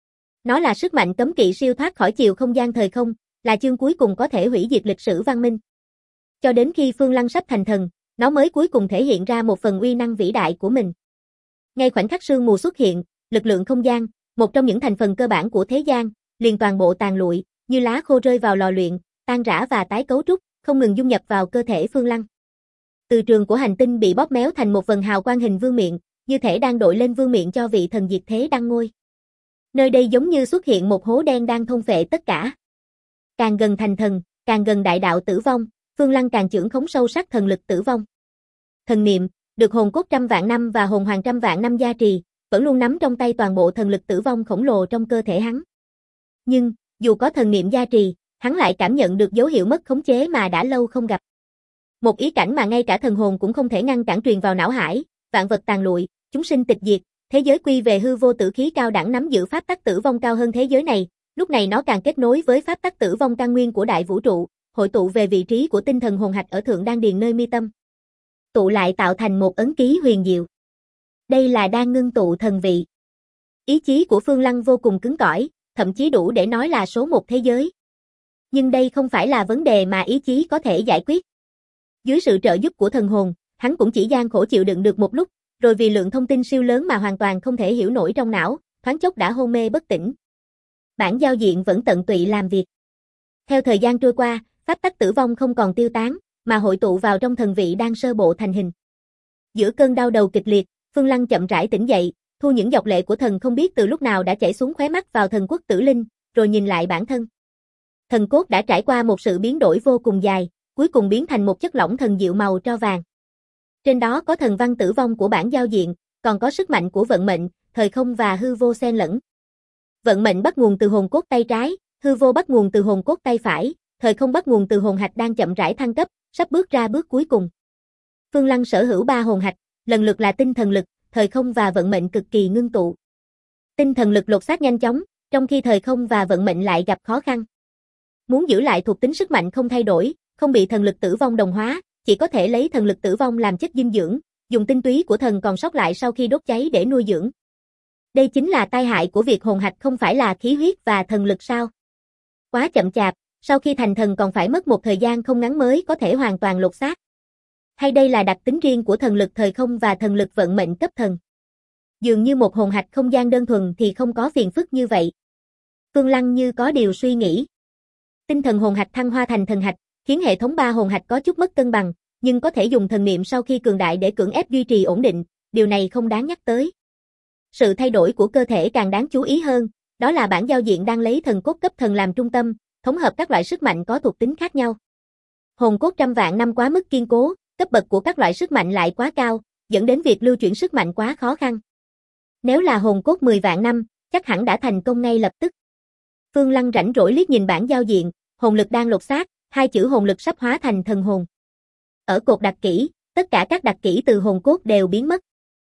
Nó là sức mạnh cấm kỵ siêu thoát khỏi chiều không gian thời không, là chương cuối cùng có thể hủy diệt lịch sử văn minh. Cho đến khi Phương Lăng sắp thành thần, nó mới cuối cùng thể hiện ra một phần uy năng vĩ đại của mình. Ngay khoảnh khắc sương mù xuất hiện, lực lượng không gian, một trong những thành phần cơ bản của thế gian, liền toàn bộ tàn lụi, như lá khô rơi vào lò luyện, tan rã và tái cấu trúc, không ngừng dung nhập vào cơ thể Phương Lăng. Từ trường của hành tinh bị bóp méo thành một vần hào quang hình vương miện, như thể đang đội lên vương miện cho vị thần diệt thế đăng ngôi. Nơi đây giống như xuất hiện một hố đen đang thôn phệ tất cả. Càng gần thành thần, càng gần đại đạo tử vong, Phương Lăng càng chưởng khống sâu sắc thần lực tử vong. Thần niệm, được hồn cốt 100.000 năm và hồn hoàng 100.000 năm gia trì, vẫn luôn nắm trong tay toàn bộ thần lực tử vong khổng lồ trong cơ thể hắn. Nhưng, dù có thần niệm gia trì, hắn lại cảm nhận được dấu hiệu mất khống chế mà đã lâu không gặp. Một ý cảnh mà ngay cả thần hồn cũng không thể ngăn cản truyền vào não hải, vạn vật tàn lụi, chúng sinh tịch diệt, thế giới quy về hư vô tử khí cao đẳng nắm giữ pháp tắc tử vong cao hơn thế giới này, lúc này nó càng kết nối với pháp tắc tử vong căn nguyên của đại vũ trụ, hội tụ về vị trí của tinh thần hồn hạch ở thượng đan điền nơi mi tâm. Tụ lại tạo thành một ấn ký huyền diệu. Đây là đang ngưng tụ thần vị. Ý chí của Phương Lăng vô cùng cứng cỏi, thậm chí đủ để nói là số một thế giới. Nhưng đây không phải là vấn đề mà ý chí có thể giải quyết. Dưới sự trợ giúp của thần hồn, hắn cũng chỉ gian khổ chịu đựng được một lúc, rồi vì lượng thông tin siêu lớn mà hoàn toàn không thể hiểu nổi trong não, thoáng chốc đã hôn mê bất tỉnh. Bản giao diện vẫn tận tụy làm việc. Theo thời gian trôi qua, pháp tắc tử vong không còn tiêu tán, mà hội tụ vào trong thần vị đang sơ bộ thành hình. Giữa cơn đau đầu kịch liệt, Phương Lăng chậm rãi tỉnh dậy, thu những giọt lệ của thần không biết từ lúc nào đã chảy xuống khóe mắt vào thần quốc tử linh, rồi nhìn lại bản thân. Thần cốt đã trải qua một sự biến đổi vô cùng dài, cuối cùng biến thành một chất lỏng thần diệu màu tro vàng. Trên đó có thần văn tử vong của bản giao diện, còn có sức mạnh của vận mệnh, thời không và hư vô xen lẫn. Vận mệnh bắt nguồn từ hồn cốt tay trái, hư vô bắt nguồn từ hồn cốt tay phải, thời không bắt nguồn từ hồn hạch đang chậm rãi thăng cấp, sắp bước ra bước cuối cùng. Phương Lăng sở hữu 3 hồn hạch, lần lượt là tinh thần lực, thời không và vận mệnh cực kỳ ngưng tụ. Tinh thần lực lột xác nhanh chóng, trong khi thời không và vận mệnh lại gặp khó khăn. Muốn giữ lại thuộc tính sức mạnh không thay đổi, không bị thần lực tử vong đồng hóa, chỉ có thể lấy thần lực tử vong làm chất dinh dưỡng, dùng tinh túy của thần còn sót lại sau khi đốt cháy để nuôi dưỡng. Đây chính là tai hại của việc hồn hạch không phải là khí huyết và thần lực sao? Quá chậm chạp, sau khi thành thần còn phải mất một thời gian không ngắn mới có thể hoàn toàn lột xác. Hay đây là đặc tính riêng của thần lực thời không và thần lực vận mệnh cấp thần? Dường như một hồn hạch không gian đơn thuần thì không có phiền phức như vậy. Phương Lăng như có điều suy nghĩ. Tinh thần hồn hạch thăng hoa thành thần hạch, khiến hệ thống 3 hồn hạch có chút mất cân bằng, nhưng có thể dùng thần niệm sau khi cường đại để cưỡng ép duy trì ổn định, điều này không đáng nhắc tới. Sự thay đổi của cơ thể càng đáng chú ý hơn, đó là bản giao diện đang lấy thần cốt cấp thần làm trung tâm, thống hợp các loại sức mạnh có thuộc tính khác nhau. Hồn cốt trăm vạn năm quá mức kiên cố, cấp bậc của các loại sức mạnh lại quá cao, dẫn đến việc lưu chuyển sức mạnh quá khó khăn. Nếu là hồn cốt 10 vạn năm, chắc hẳn đã thành công ngay lập tức. Phương Lăng rảnh rỗi liếc nhìn bản giao diện, hồn lực đang lột xác, 2 chữ hồn lực sắp hóa thành thần hồn. Ở cột đặc kỹ, tất cả các đặc kỹ từ hồn cốt đều biến mất.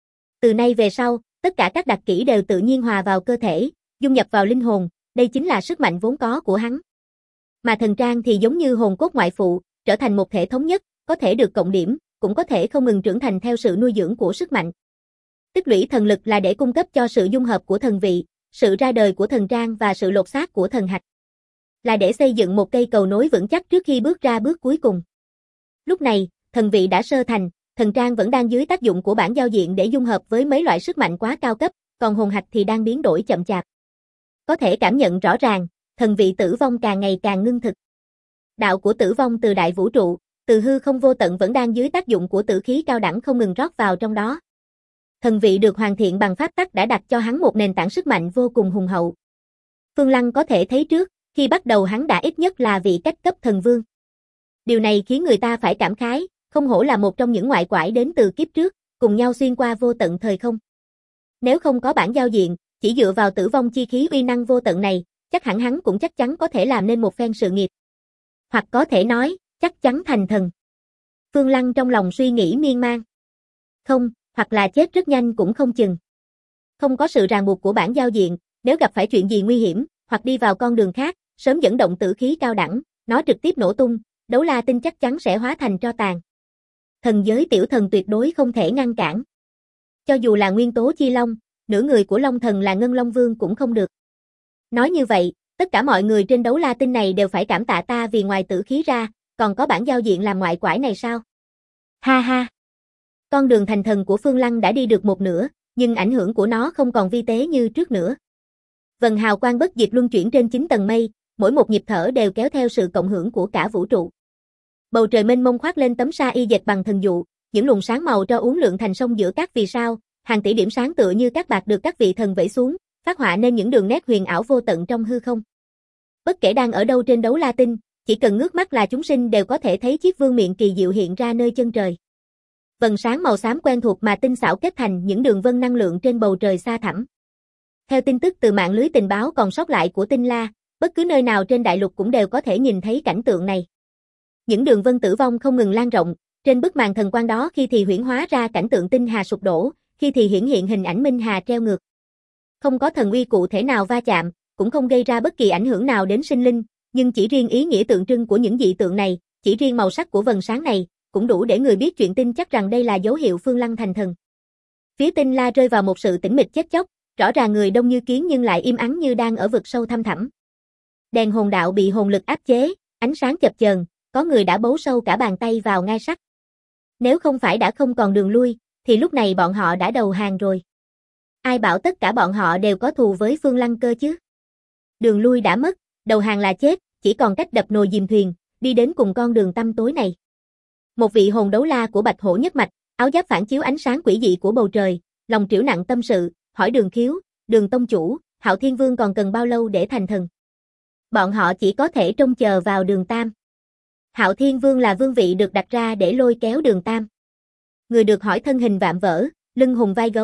Từ nay về sau, tất cả các đặc kỹ đều tự nhiên hòa vào cơ thể, dung nhập vào linh hồn, đây chính là sức mạnh vốn có của hắn. Mà thần trang thì giống như hồn cốt ngoại phụ, trở thành một thể thống nhất, có thể được cộng điểm, cũng có thể không ngừng trưởng thành theo sự nuôi dưỡng của sức mạnh. Tích lũy thần lực là để cung cấp cho sự dung hợp của thần vị, sự ra đời của thần trang và sự lột xác của thần hạch. Là để xây dựng một cây cầu nối vững chắc trước khi bước ra bước cuối cùng. Lúc này, thần vị đã sơ thành, thần trang vẫn đang dưới tác dụng của bản giao diện để dung hợp với mấy loại sức mạnh quá cao cấp, còn hồn hạch thì đang biến đổi chậm chạp. Có thể cảm nhận rõ ràng, thần vị tử vong càng ngày càng ngưng thực. Đạo của tử vong từ đại vũ trụ, từ hư không vô tận vẫn đang dưới tác dụng của tử khí cao đẳng không ngừng rót vào trong đó. Thần vị được hoàn thiện bằng pháp tắc đã đặt cho hắn một nền tảng sức mạnh vô cùng hùng hậu. Phương Lăng có thể thấy trước, khi bắt đầu hắn đã ít nhất là vị cách cấp thần vương. Điều này khiến người ta phải cảm khái, không hổ là một trong những ngoại quải đến từ kiếp trước, cùng nhau xuyên qua vô tận thời không. Nếu không có bản giao diện, chỉ dựa vào tử vong chi khí uy năng vô tận này, chắc hẳn hắn cũng chắc chắn có thể làm nên một phen sự nghiệp. Hoặc có thể nói, chắc chắn thành thần. Phương Lăng trong lòng suy nghĩ miên man. Không, hoặc là chết rất nhanh cũng không chừng. Không có sự ràng buộc của bản giao diện, nếu gặp phải chuyện gì nguy hiểm, hoặc đi vào con đường khác, sớm dẫn động tử khí cao đẳng, nó trực tiếp nổ tung, Đấu La Tinh chắc chắn sẽ hóa thành tro tàn. Thần giới tiểu thần tuyệt đối không thể ngăn cản. Cho dù là nguyên tố chi long, nửa người của Long Thần là Ngân Long Vương cũng không được. Nói như vậy, tất cả mọi người trên Đấu La Tinh này đều phải cảm tạ ta vì ngoài tử khí ra, còn có bản giao diện làm ngoại quải này sao? Ha ha! Con đường thành thần của Phương Lăng đã đi được một nửa, nhưng ảnh hưởng của nó không còn vi tế như trước nữa. Vần hào quang bất diệt luân chuyển trên 9 tầng mây, mỗi một nhịp thở đều kéo theo sự cộng hưởng của cả vũ trụ. Bầu trời mênh mông khoác lên tấm sa y dệt bằng thần dụ, những luồng sáng màu tro uốn lượn thành sông giữa các vì sao, hàng tỷ điểm sáng tựa như các bạc được các vị thần vẫy xuống, phát họa nên những đường nét huyền ảo vô tận trong hư không. Bất kể đang ở đâu trên Đấu La Tinh, chỉ cần ngước mắt là chúng sinh đều có thể thấy chiếc vương miện kỳ diệu hiện ra nơi chân trời. Vầng sáng màu xám quen thuộc mà tinh xảo kết thành những đường vân năng lượng trên bầu trời xa thẳm. Theo tin tức từ mạng lưới tình báo còn sót lại của Tinh La, bất cứ nơi nào trên đại lục cũng đều có thể nhìn thấy cảnh tượng này. Những đường vân tử vong không ngừng lan rộng, trên bức màn thần quang đó khi thì huyễn hóa ra cảnh tượng tinh hà sụp đổ, khi thì hiển hiện hình ảnh minh hà treo ngược. Không có thần uy cụ thể nào va chạm, cũng không gây ra bất kỳ ảnh hưởng nào đến sinh linh, nhưng chỉ riêng ý nghĩa tượng trưng của những dị tượng này, chỉ riêng màu sắc của vầng sáng này, cũng đủ để người biết chuyện tin chắc rằng đây là dấu hiệu Phương Lăng thành thần. Phía Tinh La rơi vào một sự tĩnh mịch chết chóc, rõ ràng người đông như kiến nhưng lại im ắng như đang ở vực sâu thăm thẳm. Đèn hồn đạo bị hồn lực áp chế, ánh sáng chập chờn, có người đã bấu sâu cả bàn tay vào ngai sắt. Nếu không phải đã không còn đường lui, thì lúc này bọn họ đã đầu hàng rồi. Ai bảo tất cả bọn họ đều có thù với Phương Lăng cơ chứ? Đường lui đã mất, đầu hàng là chết, chỉ còn cách đập nồi dìm thuyền, đi đến cùng con đường tăm tối này. Một vị hồn đấu la của Bạch Hổ nhất mạch, áo giáp phản chiếu ánh sáng quỷ dị của bầu trời, lòng trĩu nặng tâm sự, hỏi Đường Khiếu, Đường tông chủ, Hạo Thiên Vương còn cần bao lâu để thành thần? Bọn họ chỉ có thể trông chờ vào Đường Tam. Hạo Thiên Vương là vương vị được đặt ra để lôi kéo Đường Tam. Người được hỏi thân hình vạm vỡ, lưng hùng vai gấu,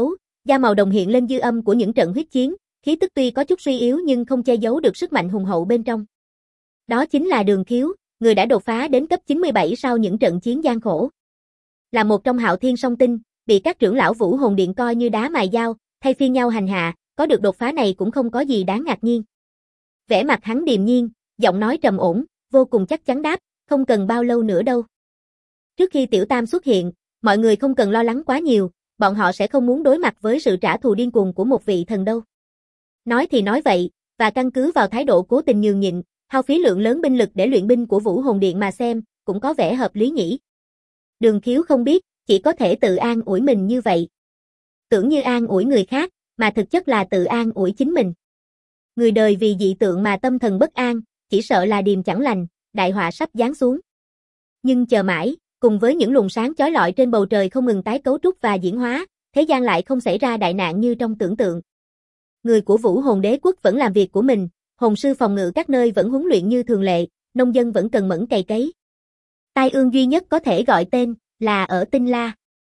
Da màu đồng hiện lên dư âm của những trận huyết chiến, khí tức tuy có chút suy yếu nhưng không che giấu được sức mạnh hùng hậu bên trong. Đó chính là Đường Khiếu, người đã đột phá đến cấp 97 sau những trận chiến gian khổ. Là một trong Hạo Thiên Song Tinh, bị các trưởng lão Vũ Hồn Điện coi như đá mài dao, thay phiên nhau hành hạ, có được đột phá này cũng không có gì đáng ngạc nhiên. Vẻ mặt hắn điềm nhiên, giọng nói trầm ổn, vô cùng chắc chắn đáp, không cần bao lâu nữa đâu. Trước khi Tiểu Tam xuất hiện, mọi người không cần lo lắng quá nhiều, bọn họ sẽ không muốn đối mặt với sự trả thù điên cuồng của một vị thần đâu. Nói thì nói vậy, và căn cứ vào thái độ cố tình nhường nhịn, hao phí lượng lớn binh lực để luyện binh của Vũ Hồn Điện mà xem, cũng có vẻ hợp lý nhỉ. Đường Khiếu không biết, chỉ có thể tự an ủi mình như vậy. Tưởng như an ủi người khác, mà thực chất là tự an ủi chính mình. Người đời vì dị tượng mà tâm thần bất an, chỉ sợ là điềm chẳng lành, đại họa sắp giáng xuống. Nhưng chờ mãi, cùng với những luồng sáng chói lọi trên bầu trời không ngừng tái cấu trúc và diễn hóa, thế gian lại không xảy ra đại nạn như trong tưởng tượng. Người của Vũ Hồn Đế quốc vẫn làm việc của mình, hồn sư phòng ngự các nơi vẫn huấn luyện như thường lệ, nông dân vẫn cần mẫn cày cấy. Tai ương duy nhất có thể gọi tên là ở Tinh La.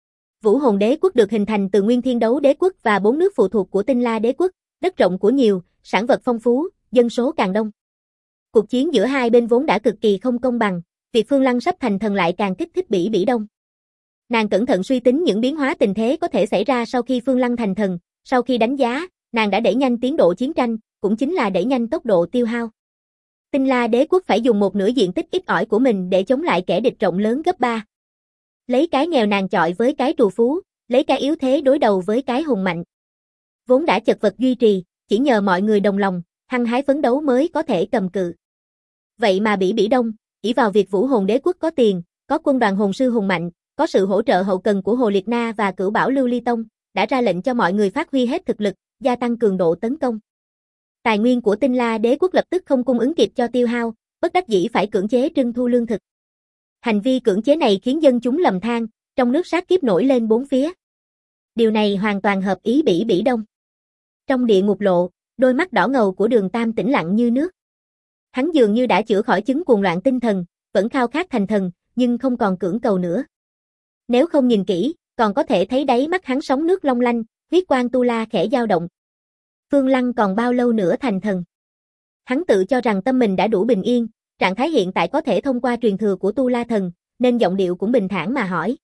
Vũ Hồn Đế quốc được hình thành từ Nguyên Thiên Đấu Đế quốc và 4 nước phụ thuộc của Tinh La Đế quốc, đất rộng của nhiều, sản vật phong phú, dân số càng đông. Cuộc chiến giữa hai bên vốn đã cực kỳ không công bằng, việc Phương Lăng sắp thành thần lại càng kích thích Bỉ Đông. Nàng cẩn thận suy tính những biến hóa tình thế có thể xảy ra sau khi Phương Lăng thành thần, sau khi đánh giá, nàng đã đẩy nhanh tiến độ chiến tranh, cũng chính là đẩy nhanh tốc độ tiêu hao. Tinh La Đế quốc phải dùng một nửa diện tích ít ỏi của mình để chống lại kẻ địch rộng lớn gấp 3. Lấy cái nghèo nàn chọi với cái trù phú, lấy cái yếu thế đối đầu với cái hùng mạnh. Vốn đã chật vật duy trì, chỉ nhờ mọi người đồng lòng, hăng hái phấn đấu mới có thể cầm cự. Vậy mà Bỉ Đông, ỷ vào việc Vũ Hồn Đế quốc có tiền, có quân đoàn hồn sư hùng mạnh, có sự hỗ trợ hậu cần của Hồ Liệt Na và Cửu Bảo Lưu Ly Tông, đã ra lệnh cho mọi người phát huy hết thực lực, gia tăng cường độ tấn công. Tài nguyên của Tinh La Đế quốc lập tức không cung ứng kịp cho tiêu hao, bất đắc dĩ phải cưỡng chế trưng thu lương thực. Hành vi cưỡng chế này khiến dân chúng lầm than, trong nước sát kiếp nổi lên bốn phía. Điều này hoàn toàn hợp ý Bỉ Đông. Trong địa ngục lộ, đôi mắt đỏ ngầu của Đường Tam tĩnh lặng như nước. Hắn dường như đã chữa khỏi chứng cuồng loạn tinh thần, vẫn khao khát thành thần, nhưng không còn cưỡng cầu nữa. Nếu không nhìn kỹ, còn có thể thấy đáy mắt hắn sóng nước long lanh, huyết quang tu la khẽ dao động. Phương Lăng còn bao lâu nữa thành thần? Hắn tự cho rằng tâm mình đã đủ bình yên, trạng thái hiện tại có thể thông qua truyền thừa của tu la thần, nên giọng điệu cũng bình thản mà hỏi.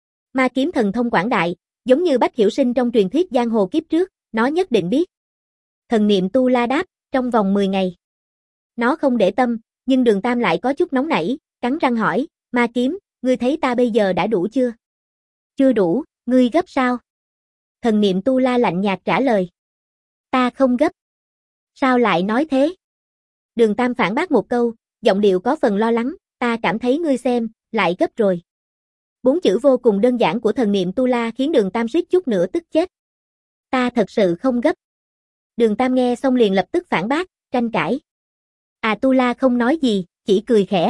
Ma kiếm thần thông quảng đại, giống như Bách Hiểu Sinh trong truyền thuyết giang hồ kiếp trước, nó nhất định biết. Thần niệm tu la đáp, trong vòng 10 ngày. Nó không để tâm, nhưng Đường Tam lại có chút nóng nảy, cắn răng hỏi, ma kiếm, ngươi thấy ta bây giờ đã đủ chưa? Chưa đủ, ngươi gấp sao? Thần niệm tu la lạnh nhạt trả lời. Ta không gấp. Sao lại nói thế? Đường Tam phản bác một câu, giọng điệu có phần lo lắng, ta cảm thấy ngươi xem, lại gấp rồi. 4 chữ vô cùng đơn giản của thần niệm tu la khiến Đường Tam suýt chút nữa tức chết. Ta thật sự không gấp. Đường Tam nghe xong liền lập tức phản bác, tranh cãi. Tu la không nói gì, chỉ cười khẽ.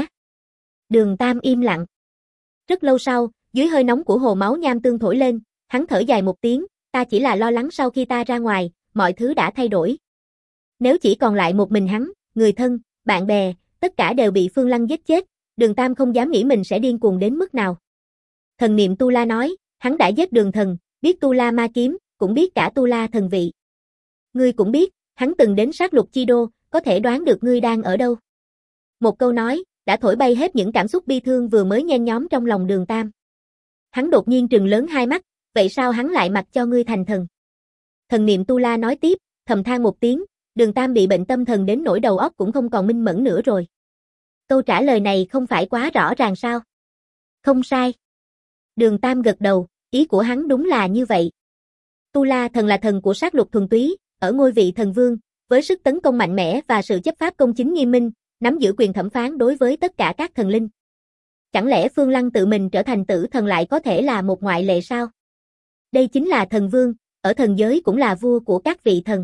Đường Tam im lặng. Rất lâu sau, dưới hơi nóng của hồ máu nham tương thổi lên, hắn thở dài một tiếng, ta chỉ là lo lắng sau khi ta ra ngoài, mọi thứ đã thay đổi. Nếu chỉ còn lại một mình hắn, người thân, bạn bè, tất cả đều bị Phương Lăng giết chết, Đường Tam không dám nghĩ mình sẽ điên cuồng đến mức nào. Thần niệm tu la nói, hắn đã giết Đường Thần, biết tu la ma kiếm, cũng biết cả tu la thần vị. Ngươi cũng biết, hắn từng đến sát lục chi đô, có thể đoán được ngươi đang ở đâu. Một câu nói, đã thổi bay hết những cảm xúc bi thương vừa mới nhen nhóm trong lòng Đường Tam. Hắn đột nhiên trừng lớn hai mắt, vậy sao hắn lại mặc cho ngươi thành thần? Thần niệm tu la nói tiếp, thầm than một tiếng, Đường Tam bị bệnh tâm thần đến nỗi đầu óc cũng không còn minh mẫn nữa rồi. Câu trả lời này không phải quá rõ ràng sao? Không sai. Đường Tam gật đầu, ý của hắn đúng là như vậy. Tu la thần là thần của sát lục thuần túy, ở ngôi vị thần vương, với sức tấn công mạnh mẽ và sự chấp pháp công chính nghiêm minh, nắm giữ quyền thẩm phán đối với tất cả các thần linh. Chẳng lẽ Phương Lăng tự mình trở thành tử thần lại có thể là một ngoại lệ sao? Đây chính là thần vương, ở thần giới cũng là vua của các vị thần.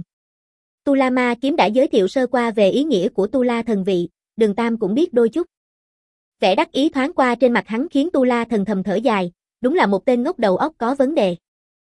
Tu La Ma kiếm đã giới thiệu sơ qua về ý nghĩa của Tu La thần vị, Đường Tam cũng biết đôi chút. Vẻ đắc ý thoáng qua trên mặt hắn khiến Tu La thần thầm thở dài, đúng là một tên ngốc đầu óc có vấn đề.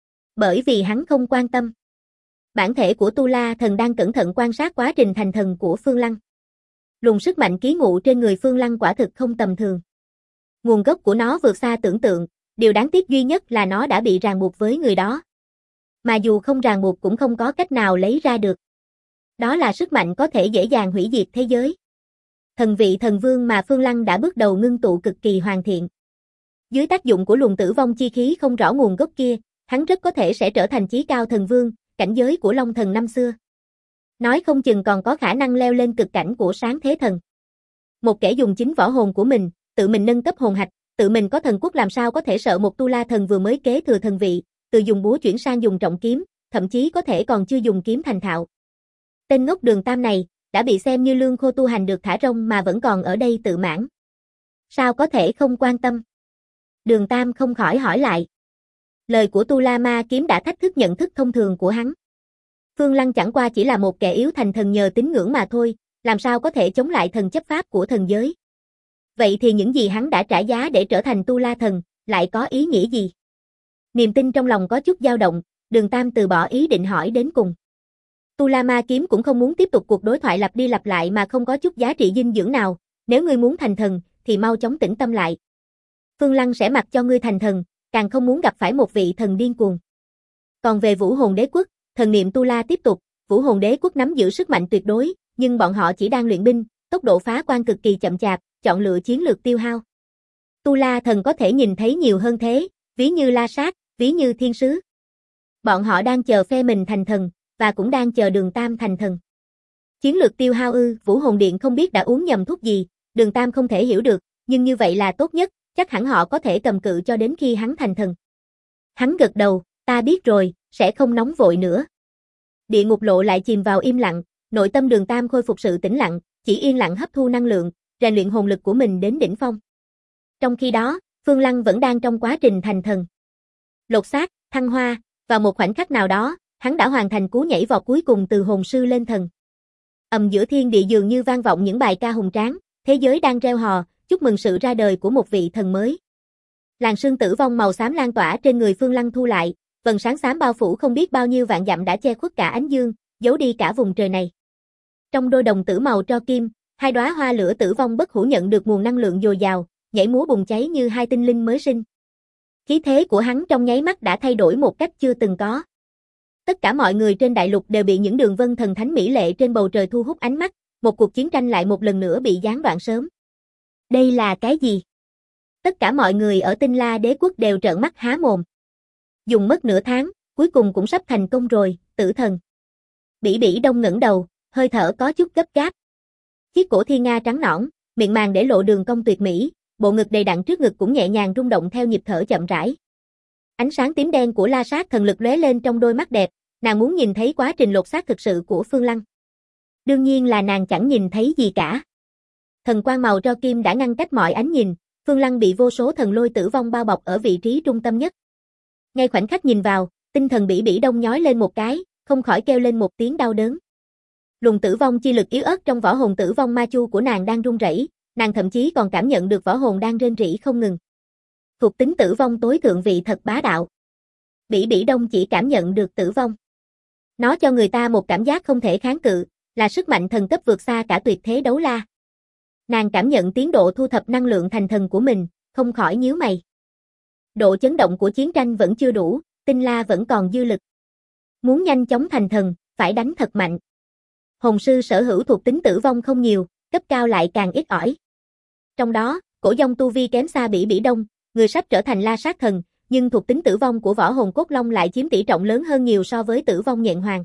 Bởi vì hắn không quan tâm. Bản thể của Tu La thần đang cẩn thận quan sát quá trình thành thần của Phương Lăng. Luồng sức mạnh ký ngụ trên người Phương Lăng quả thực không tầm thường. Nguồn gốc của nó vượt xa tưởng tượng, điều đáng tiếc duy nhất là nó đã bị ràng buộc với người đó. mà dù không ràng buộc cũng không có cách nào lấy ra được. Đó là sức mạnh có thể dễ dàng hủy diệt thế giới. Thần vị thần vương mà Phương Lăng đã bước đầu ngưng tụ cực kỳ hoàn thiện. Dưới tác dụng của luồng tử vong chi khí không rõ nguồn gốc kia, hắn rất có thể sẽ trở thành chí cao thần vương, cảnh giới của Long Thần năm xưa. Nói không chừng còn có khả năng leo lên cực cảnh của Sáng Thế Thần. Một kẻ dùng chính võ hồn của mình, tự mình nâng cấp hồn hạch, tự mình có thần quốc làm sao có thể sợ một Tu La Thần vừa mới kế thừa thần vị, từ dùng búa chuyển sang dùng trọng kiếm, thậm chí có thể còn chưa dùng kiếm thành thạo. Tên ngốc Đường Tam này, đã bị xem như lương khô tu hành được thả rông mà vẫn còn ở đây tự mãn. Sao có thể không quan tâm? Đường Tam không khỏi hỏi lại. Lời của Tu La Ma kiếm đã thách thức nhận thức thông thường của hắn. Phương Lăng chẳng qua chỉ là một kẻ yếu thành thần nhờ tín ngưỡng mà thôi, làm sao có thể chống lại thần chấp pháp của thần giới. Vậy thì những gì hắn đã trả giá để trở thành Tu La Thần, lại có ý nghĩa gì? Niềm tin trong lòng có chút dao động, Đường Tam từ bỏ ý định hỏi đến cùng. Tu La Ma kiếm cũng không muốn tiếp tục cuộc đối thoại lặp đi lặp lại mà không có chút giá trị dinh dưỡng nào, nếu ngươi muốn thành thần, thì mau chóng tĩnh tâm lại. Phương Lăng sẽ mặc cho ngươi thành thần, càng không muốn gặp phải một vị thần điên cuồng. Còn về Vũ Hồn Đế Quốc, thần niệm Tu La tiếp tục, Vũ Hồn Đế Quốc nắm giữ sức mạnh tuyệt đối, nhưng bọn họ chỉ đang luyện binh, tốc độ phá quan cực kỳ chậm chạp, chọn lựa chiến lược tiêu hao. Tu La Thần có thể nhìn thấy nhiều hơn thế, ví như La Sát, ví như Thiên Sứ. Bọn họ đang chờ phe mình thành thần, và cũng đang chờ Đường Tam thành thần. Chiến lược tiêu hao ư? Vũ Hồn Điện không biết đã uống nhầm thuốc gì, Đường Tam không thể hiểu được, nhưng như vậy là tốt nhất, chắc hẳn họ có thể cầm cự cho đến khi hắn thành thần. Hắn gật đầu, ta biết rồi, sẽ không nóng vội nữa. Địa ngục lộ lại chìm vào im lặng, nội tâm Đường Tam khôi phục sự tĩnh lặng, chỉ yên lặng hấp thu năng lượng, rèn luyện hồn lực của mình đến đỉnh phong. Trong khi đó, Phương Lăng vẫn đang trong quá trình thành thần. Lột xác, thăng hoa, vào một khoảnh khắc nào đó, hắn đã hoàn thành cú nhảy vọt cuối cùng từ hồn sư lên thần. Giữa thiên địa dường như vang vọng những bài ca hùng tráng, thế giới đang reo hò, chúc mừng sự ra đời của một vị thần mới. Làn sương tử vong màu xám lan tỏa trên người Phương Lăng thu lại, vầng sáng xám bao phủ không biết bao nhiêu vạn dặm đã che khuất cả ánh dương, giấu đi cả vùng trời này. Trong đôi đồng tử màu tro kim, hai đóa hoa lửa tử vong bất hủ nhận được nguồn năng lượng dồi dào, nhảy múa bùng cháy như hai tinh linh mới sinh. Khí thế của hắn trong nháy mắt đã thay đổi một cách chưa từng có. Tất cả mọi người trên đại lục đều bị những đường vân thần thánh mỹ lệ trên bầu trời thu hút ánh mắt, một cuộc chiến tranh lại một lần nữa bị gián đoạn sớm. Đây là cái gì? Tất cả mọi người ở Tinh La Đế Quốc đều trợn mắt há mồm. Dùng mất nửa tháng, cuối cùng cũng sắp thành công rồi, tử thần. Bỉ Bỉ Đông ngẩng đầu, hơi thở có chút gấp gáp. Chiếc cổ thiên nga trắng nõn, miệng màng để lộ đường cong tuyệt mỹ, bộ ngực đầy đặn trước ngực cũng nhẹ nhàng rung động theo nhịp thở chậm rãi. Ánh sáng tím đen của La Sát thần lực lóe lên trong đôi mắt đẹp, nàng muốn nhìn thấy quá trình lột xác thực sự của Phương Lăng. Đương nhiên là nàng chẳng nhìn thấy gì cả. Thần quang màu tro kim đã ngăn cách mọi ánh nhìn, Phương Lăng bị vô số thần lôi tử vong bao bọc ở vị trí trung tâm nhất. Ngay khoảnh khắc nhìn vào, tinh thần Bỉ Bỉ Đông nhói lên một cái, không khỏi kêu lên một tiếng đau đớn. Luồng tử vong chi lực yếu ớt trong võ hồn tử vong ma chu của nàng đang run rẩy, nàng thậm chí còn cảm nhận được võ hồn đang rên rỉ không ngừng. Thuộc tính tử vong tối thượng vị thật bá đạo. Bỉ Bỉ Đông chỉ cảm nhận được tử vong. Nó cho người ta một cảm giác không thể kháng cự, là sức mạnh thần cấp vượt xa cả tuyệt thế đấu la. Nàng cảm nhận tiến độ thu thập năng lượng thành thần của mình, không khỏi nhíu mày. Độ chấn động của chiến tranh vẫn chưa đủ, Tinh La vẫn còn dư lực. Muốn nhanh chóng thành thần, phải đánh thật mạnh. Hồn sư sở hữu thuộc tính tử vong không nhiều, cấp cao lại càng ít ỏi. Trong đó, Cổ Dông tu vi kém xa Bỉ Bỉ Đông, người sắp trở thành La Sát thần, nhưng thuộc tính tử vong của võ hồn cốt long lại chiếm tỷ trọng lớn hơn nhiều so với tử vong nhện hoàng.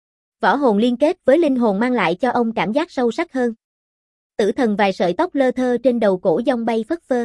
Võ hồn liên kết với linh hồn mang lại cho ông cảm giác sâu sắc hơn. Tử thần vài sợi tóc lơ thơ trên đầu Cổ Dông bay phất phơ.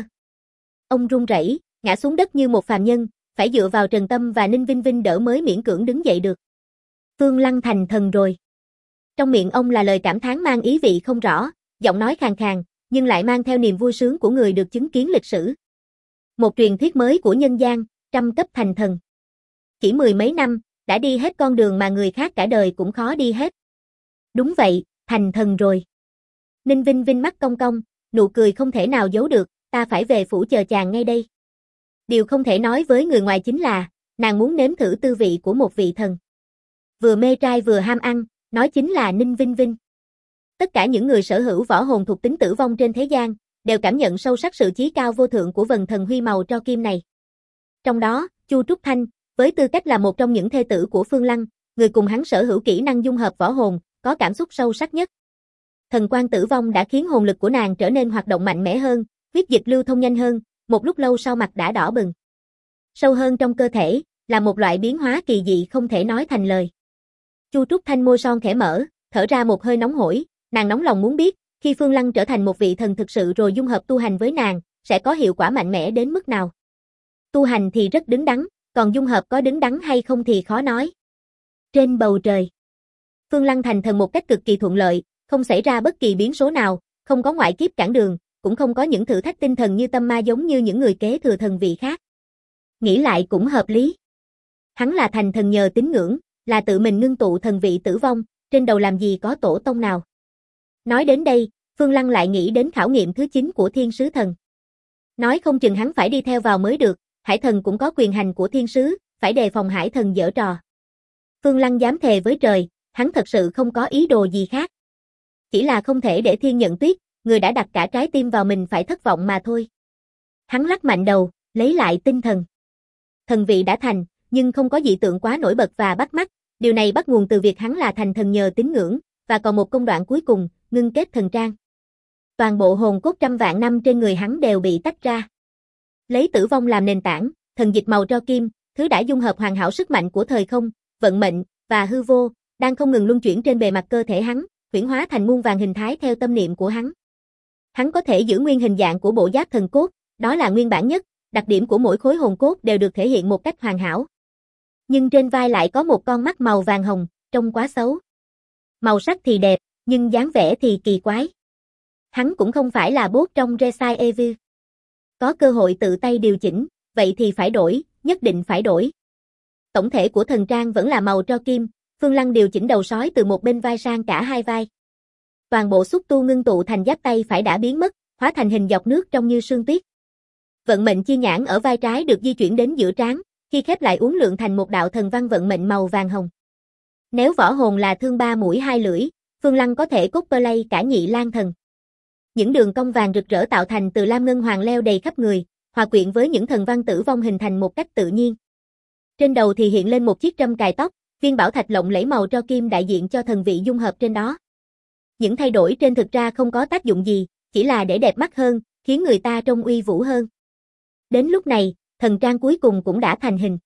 Ông run rẩy, ngã xuống đất như một phàm nhân, phải dựa vào Trần Tâm và Ninh Vinh Vinh đỡ mới miễn cưỡng đứng dậy được. Phương Lăng thành thần rồi. Trong miệng ông là lời cảm thán mang ý vị không rõ, giọng nói khàn khàn, nhưng lại mang theo niềm vui sướng của người được chứng kiến lịch sử. Một truyền thuyết mới của nhân gian, trăm cấp thành thần. Chỉ 10 mấy năm, đã đi hết con đường mà người khác cả đời cũng khó đi hết. Đúng vậy, thành thần rồi. Ninh Vinh Vinh mắt cong cong, nụ cười không thể nào giấu được, ta phải về phủ chờ chàng ngay đây. Điều không thể nói với người ngoài chính là, nàng muốn nếm thử tư vị của một vị thần. Vừa mê trai vừa ham ăn, nói chính là Ninh Vinh Vinh. Tất cả những người sở hữu võ hồn thuộc tính tử vong trên thế gian, đều cảm nhận sâu sắc sự chí cao vô thượng của vần thần huy màu tro kim này. Trong đó, Chu Trúc Thanh, Với tư cách là một trong những thê tử của Phương Lăng, người cùng hắn sở hữu kỹ năng dung hợp võ hồn, có cảm xúc sâu sắc nhất. Thần quang tử vong đã khiến hồn lực của nàng trở nên hoạt động mạnh mẽ hơn, huyết dịch lưu thông nhanh hơn, một lúc lâu sau mặt đã đỏ bừng. Sâu hơn trong cơ thể, là một loại biến hóa kỳ dị không thể nói thành lời. Chu Trúc Thanh môi son khẽ mở, thở ra một hơi nóng hổi, nàng nóng lòng muốn biết, khi Phương Lăng trở thành một vị thần thực sự rồi dung hợp tu hành với nàng, sẽ có hiệu quả mạnh mẽ đến mức nào. Tu hành thì rất đứng đắn, còn dung hợp có đứng đắn hay không thì khó nói. Trên bầu trời, Phương Lăng thành thần một cách cực kỳ thuận lợi, không xảy ra bất kỳ biến số nào, không có ngoại kiếp cản đường, cũng không có những thử thách tinh thần như tâm ma giống như những người kế thừa thần vị khác. Nghĩ lại cũng hợp lý. Hắn là thành thần nhờ tín ngưỡng, là tự mình ngưng tụ thần vị tử vong, trên đầu làm gì có tổ tông nào. Nói đến đây, Phương Lăng lại nghĩ đến khảo nghiệm thứ 9 của thiên sứ thần. Nói không chừng hắn phải đi theo vào mới được, hải thần cũng có quyền hành của thiên sứ, phải đề phòng hải thần giở trò. Phương Lăng dám thề với trời, hắn thật sự không có ý đồ gì khác. Chỉ là không thể để thiên nhận tuyết, người đã đặt cả trái tim vào mình phải thất vọng mà thôi. Hắn lắc mạnh đầu, lấy lại tinh thần. Thần vị đã thành, nhưng không có dị tượng quá nổi bật và bắt mắt, điều này bắt nguồn từ việc hắn là thành thần nhờ tín ngưỡng, và còn một công đoạn cuối cùng, ngưng kết thần trang. Toàn bộ hồn cốt trăm vạn năm trên người hắn đều bị tách ra. Lấy tử vong làm nền tảng, thần dịch màu tro kim, thứ đã dung hợp hoàn hảo sức mạnh của thời không, vận mệnh và hư vô, đang không ngừng luân chuyển trên bề mặt cơ thể hắn, huyễn hóa thành muôn vàn hình thái theo tâm niệm của hắn. Hắn có thể giữ nguyên hình dạng của bộ giáp thần cốt, đó là nguyên bản nhất, đặc điểm của mỗi khối hồn cốt đều được thể hiện một cách hoàn hảo. Nhưng trên vai lại có một con mắt màu vàng hồng, trông quá xấu. Màu sắc thì đẹp, nhưng dáng vẻ thì kỳ quái. Hắn cũng không phải là bốt trong Resident Evil. Có cơ hội tự tay điều chỉnh, vậy thì phải đổi, nhất định phải đổi. Tổng thể của thần trang vẫn là màu tro kim, Phương Lăng điều chỉnh đầu sói từ một bên vai sang cả hai vai. Toàn bộ xúc tu ngưng tụ thành giáp tay phải đã biến mất, hóa thành hình dọc nước trông như sương tuyết. Vận mệnh chi nhãn ở vai trái được di chuyển đến giữa trán, khi khép lại uốn lượn thành một đạo thần văn vận mệnh màu vàng hồng. Nếu võ hồn là thương ba mũi hai lưỡi, Phương Lăng có thể cosplay cả Nhị Lang Thần. Những đường cong vàng rực rỡ tạo thành từ lam ngân hoàng leo đầy khắp người, hòa quyện với những thần văn tử vong hình thành một cách tự nhiên. Trên đầu thì hiện lên một chiếc trâm cài tóc, viên bảo thạch lộng lẫy màu tro kim đại diện cho thần vị dung hợp trên đó. Những thay đổi trên thực ra không có tác dụng gì, chỉ là để đẹp mắt hơn, khiến người ta trông uy vũ hơn. Đến lúc này, thần trang cuối cùng cũng đã thành hình.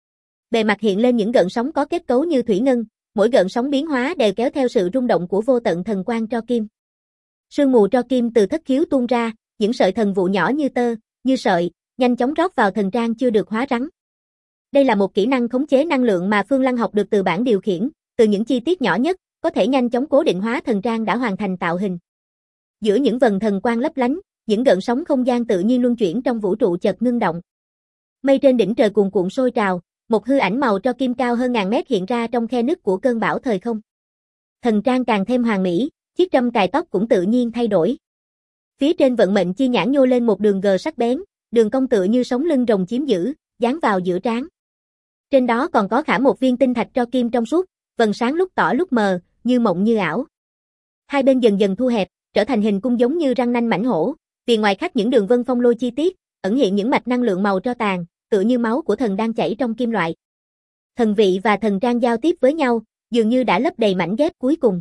Bề mặt hiện lên những gợn sóng có kết cấu như thủy ngân, mỗi gợn sóng biến hóa đều kéo theo sự rung động của vô tận thần quang tro kim. Sương mù tro kim từ thất khiếu tuôn ra, những sợi thần vụ nhỏ như tơ, như sợi, nhanh chóng rót vào thần trang chưa được hóa rắn. Đây là một kỹ năng khống chế năng lượng mà Phương Lăng học được từ bảng điều khiển, từ những chi tiết nhỏ nhất, có thể nhanh chóng cố định hóa thần trang đã hoàn thành tạo hình. Giữa những vần thần quang lấp lánh, những gợn sóng không gian tự nhiên luân chuyển trong vũ trụ chợt ngưng động. Mây trên đỉnh trời cuồn cuộn sôi trào, một hư ảnh màu tro kim cao hơn ngàn mét hiện ra trong khe nứt của cơn bão thời không. Thần trang càng thêm hoàn mỹ, chiếc trâm cài tóc cũng tự nhiên thay đổi. Phía trên vận mệnh chi nhãn nhô lên một đường gờ sắc bén, đường cong tựa như sống lưng rồng chiếm giữ, dán vào giữa trán. Trên đó còn có khảm một viên tinh thạch tro kim trong suốt, vầng sáng lúc tỏ lúc mờ, như mộng như ảo. Hai bên dần dần thu hẹp, trở thành hình cung giống như răng nanh mãnh hổ, vì ngoài khắc những đường vân phong lôi chi tiết, ẩn hiện những mạch năng lượng màu tro tàn, tựa như máu của thần đang chảy trong kim loại. Thần vị và thần trang giao tiếp với nhau, dường như đã lấp đầy mảnh ghép cuối cùng.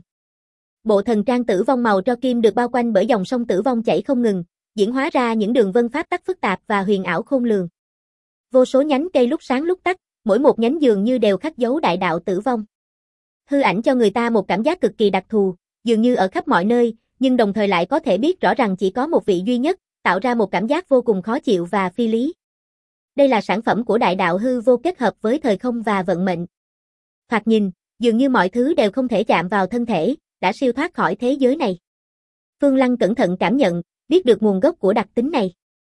Bộ thần trang tử vong màu tro kim được bao quanh bởi dòng sông tử vong chảy không ngừng, diễn hóa ra những đường vân pháp tắc phức tạp và huyền ảo khôn lường. Vô số nhánh cây lúc sáng lúc tắt, mỗi một nhánh dường như đều khắc dấu đại đạo tử vong. Hư ảnh cho người ta một cảm giác cực kỳ đặc thù, dường như ở khắp mọi nơi, nhưng đồng thời lại có thể biết rõ rằng chỉ có một vị duy nhất, tạo ra một cảm giác vô cùng khó chịu và phi lý. Đây là sản phẩm của đại đạo hư vô kết hợp với thời không và vận mệnh. Thoạt nhìn, dường như mọi thứ đều không thể chạm vào thân thể, đã siêu thoát khỏi thế giới này. Phương Lăng cẩn thận cảm nhận, biết được nguồn gốc của đặc tính này.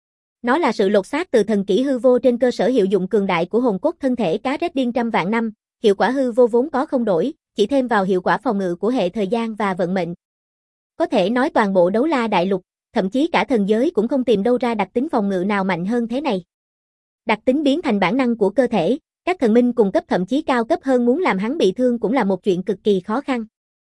Nó là sự lột xác từ thần kỹ hư vô trên cơ sở hiệu dụng cường đại của hồn cốt thân thể cá rét điên trăm vạn năm, hiệu quả hư vô vốn có không đổi, chỉ thêm vào hiệu quả phòng ngự của hệ thời gian và vận mệnh. Có thể nói toàn bộ Đấu La Đại Lục, thậm chí cả thần giới cũng không tìm đâu ra đặc tính phòng ngự nào mạnh hơn thế này. Đặc tính biến thành bản năng của cơ thể, các thần minh cùng cấp thậm chí cao cấp hơn muốn làm hắn bị thương cũng là một chuyện cực kỳ khó khăn.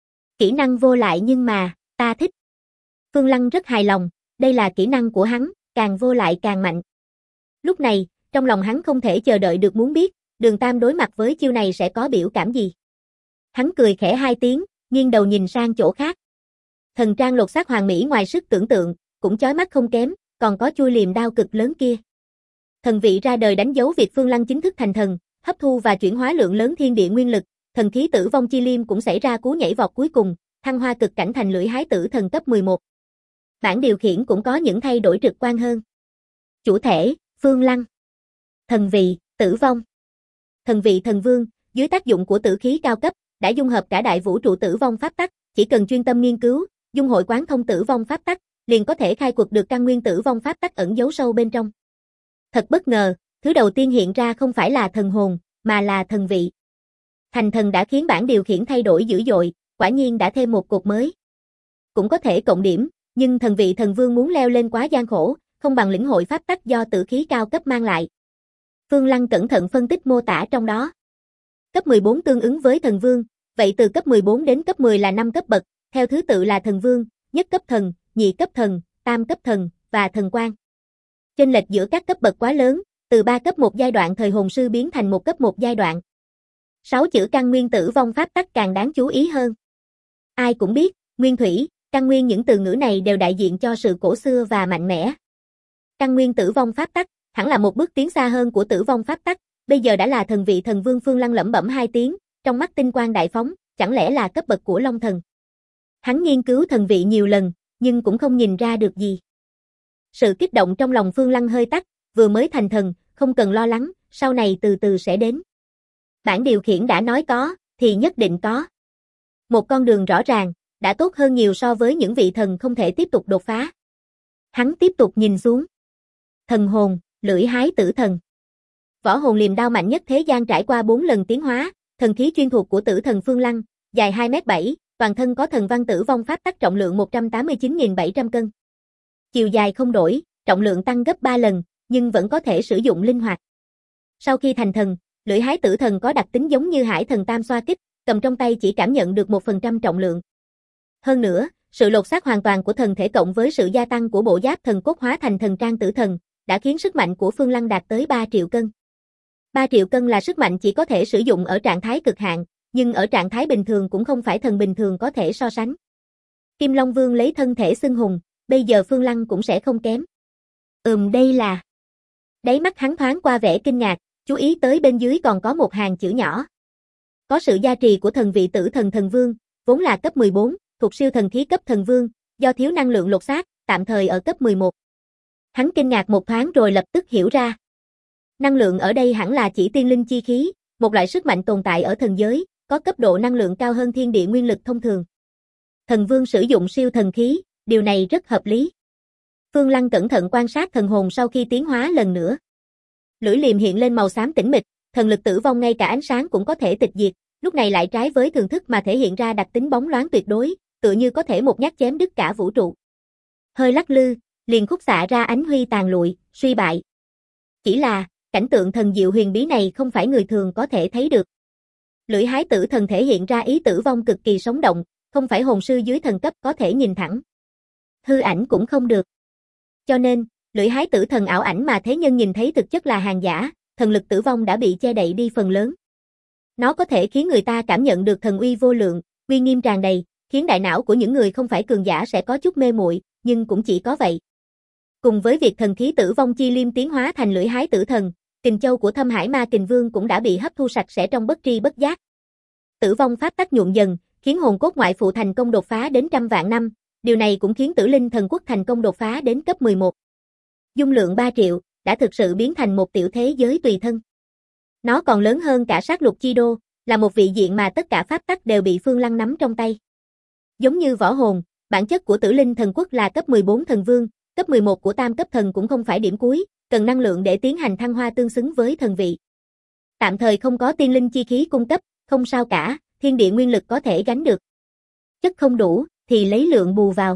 Kỹ năng vô lại nhưng mà, ta thích. Phương Lăng rất hài lòng, đây là kỹ năng của hắn, càng vô lại càng mạnh. Lúc này, trong lòng hắn không thể chờ đợi được muốn biết, Đường Tam đối mặt với chiêu này sẽ có biểu cảm gì? Hắn cười khẽ hai tiếng, nghiêng đầu nhìn sang chỗ khác. Thần trang lột xác hoàn mỹ ngoài sức tưởng tượng, cũng chói mắt không kém, còn có chui liềm đao cực lớn kia. Thần vị ra đời đánh dấu việc Phương Lăng chính thức thành thần, hấp thu và chuyển hóa lượng lớn thiên địa nguyên lực, thần khí tử vong chi liêm cũng xảy ra cú nhảy vọt cuối cùng, thăng hoa cực cảnh thành lưỡi hái tử thần cấp 11. Bảng điều khiển cũng có những thay đổi trực quan hơn. Chủ thể, Phương Lăng. Thần vị, tử vong. Thần vị thần vương, dưới tác dụng của tử khí cao cấp, đã dung hợp cả đại vũ trụ tử vong pháp tắc, chỉ cần chuyên tâm nghiên cứu, dung hội quán thông tử vong pháp tắc, liền có thể khai quật được căn nguyên tử vong pháp tắc ẩn giấu sâu bên trong. Thật bất ngờ, thứ đầu tiên hiện ra không phải là thần hồn, mà là thần vị. Thành thần đã khiến bảng điều khiển thay đổi dữ dội, quả nhiên đã thêm một cột mới. Cũng có thể cộng điểm, nhưng thần vị thần vương muốn leo lên quá gian khổ, không bằng lĩnh hội pháp tắc do tử khí cao cấp mang lại. Phương Lăng cẩn thận phân tích mô tả trong đó. Cấp 14 tương ứng với thần vương, vậy từ cấp 14 đến cấp 10 là 5 cấp bậc, theo thứ tự là thần vương, nhất cấp thần, nhị cấp thần, tam cấp thần, và thần quan. Chênh lệch giữa các cấp bậc quá lớn, từ 3 cấp một giai đoạn thời hồn sư biến thành 1 cấp 1 giai đoạn. 6 chữ căn nguyên tử vong pháp tắc càng đáng chú ý hơn. Ai cũng biết, nguyên thủy, căn nguyên những từ ngữ này đều đại diện cho sự cổ xưa và mạnh mẽ. Căn nguyên tử vong pháp tắc, hẳn là một bước tiến xa hơn của tử vong pháp tắc, bây giờ đã là thần vị thần vương. Phương Lăng lẩm bẩm hai tiếng, trong mắt tinh quang đại phóng, chẳng lẽ là cấp bậc của Long thần. Hắn nghiên cứu thần vị nhiều lần, nhưng cũng không nhìn ra được gì. Sự kích động trong lòng Phương Lăng hơi tắt, vừa mới thành thần, không cần lo lắng, sau này từ từ sẽ đến. Bảng điều khiển đã nói có, thì nhất định có. Một con đường rõ ràng, đã tốt hơn nhiều so với những vị thần không thể tiếp tục đột phá. Hắn tiếp tục nhìn xuống. Thần hồn, lưỡi hái tử thần. Võ hồn liềm đao mạnh nhất thế gian trải qua 4 lần tiến hóa, thần khí chuyên thuộc của tử thần Phương Lăng, dài 2m7, toàn thân có thần văn tử vong pháp tắc trọng lượng 189.700 cân. Chiều dài không đổi, trọng lượng tăng gấp 3 lần, nhưng vẫn có thể sử dụng linh hoạt. Sau khi thành thần, lưỡi hái tử thần có đặc tính giống như hải thần tam xoa kích, cầm trong tay chỉ cảm nhận được 1% trọng lượng. Hơn nữa, sự lột xác hoàn toàn của thần thể cộng với sự gia tăng của bộ giáp thần cốt hóa thành thần trang tử thần, đã khiến sức mạnh của Phương Lăng đạt tới 3 triệu cân. 3 triệu cân là sức mạnh chỉ có thể sử dụng ở trạng thái cực hạn, nhưng ở trạng thái bình thường cũng không phải thần bình thường có thể so sánh. Kim Long Vương lấy thân thể xưng hùng, bây giờ Phương Lăng cũng sẽ không kém. Đây là... Đáy mắt hắn thoáng qua vẻ kinh ngạc, chú ý tới bên dưới còn có một hàng chữ nhỏ. Có sự gia trì của thần vị tử thần thần vương, vốn là cấp 14, thuộc siêu thần khí cấp thần vương, do thiếu năng lượng lột xác, tạm thời ở cấp 11. Hắn kinh ngạc một thoáng rồi lập tức hiểu ra. Năng lượng ở đây hẳn là chỉ tiên linh chi khí, một loại sức mạnh tồn tại ở thần giới, có cấp độ năng lượng cao hơn thiên địa nguyên lực thông thường. Thần vương sử dụng siêu thần khí, điều này rất hợp lý. Phương Lăng cẩn thận quan sát thần hồn sau khi tiến hóa lần nữa. Lưỡi liềm hiện lên màu xám tĩnh mịch, thần lực tử vong ngay cả ánh sáng cũng có thể tịch diệt, lúc này lại trái với thường thức mà thể hiện ra đặc tính bóng loáng tuyệt đối, tựa như có thể một nhát chém đứt cả vũ trụ. Hơi lắc lư, liền khúc xạ ra ánh huy tàn lụi, suy bại. Chỉ là, cảnh tượng thần diệu huyền bí này không phải người thường có thể thấy được. Lưỡi hái tử thần thể hiện ra ý tử vong cực kỳ sống động, không phải hồn sư dưới thần cấp có thể nhìn thẳng. Hư ảnh cũng không được. Cho nên, lưỡi hái tử thần ảo ảnh mà thế nhân nhìn thấy thực chất là hàng giả, thần lực tử vong đã bị che đậy đi phần lớn. Nó có thể khiến người ta cảm nhận được thần uy vô lượng, uy nghiêm tràn đầy, khiến đại não của những người không phải cường giả sẽ có chút mê muội, nhưng cũng chỉ có vậy. Cùng với việc thần khí tử vong chi liêm tiến hóa thành lưỡi hái tử thần, kình châu của Thâm Hải Ma Kình Vương cũng đã bị hấp thu sạch sẽ trong bất tri bất giác. Tử vong pháp tắc nhuộm dần, khiến hồn cốt ngoại phụ thành công đột phá đến trăm vạn năm, điều này cũng khiến Tử Linh Thần Quốc thành công đột phá đến cấp 11. Dung lượng 3 triệu, đã thực sự biến thành một tiểu thế giới tùy thân. Nó còn lớn hơn cả sát lục chi đô, là một vị diện mà tất cả pháp tắc đều bị Phương Lăng nắm trong tay. Giống như võ hồn, bản chất của Tử Linh Thần Quốc là cấp 14 thần vương, cấp 11 của tam cấp thần cũng không phải điểm cuối, cần năng lượng để tiến hành thăng hoa tương xứng với thần vị. Tạm thời không có tiên linh chi khí cung cấp, không sao cả, thiên địa nguyên lực có thể gánh được. Chất không đủ, thì lấy lượng bù vào.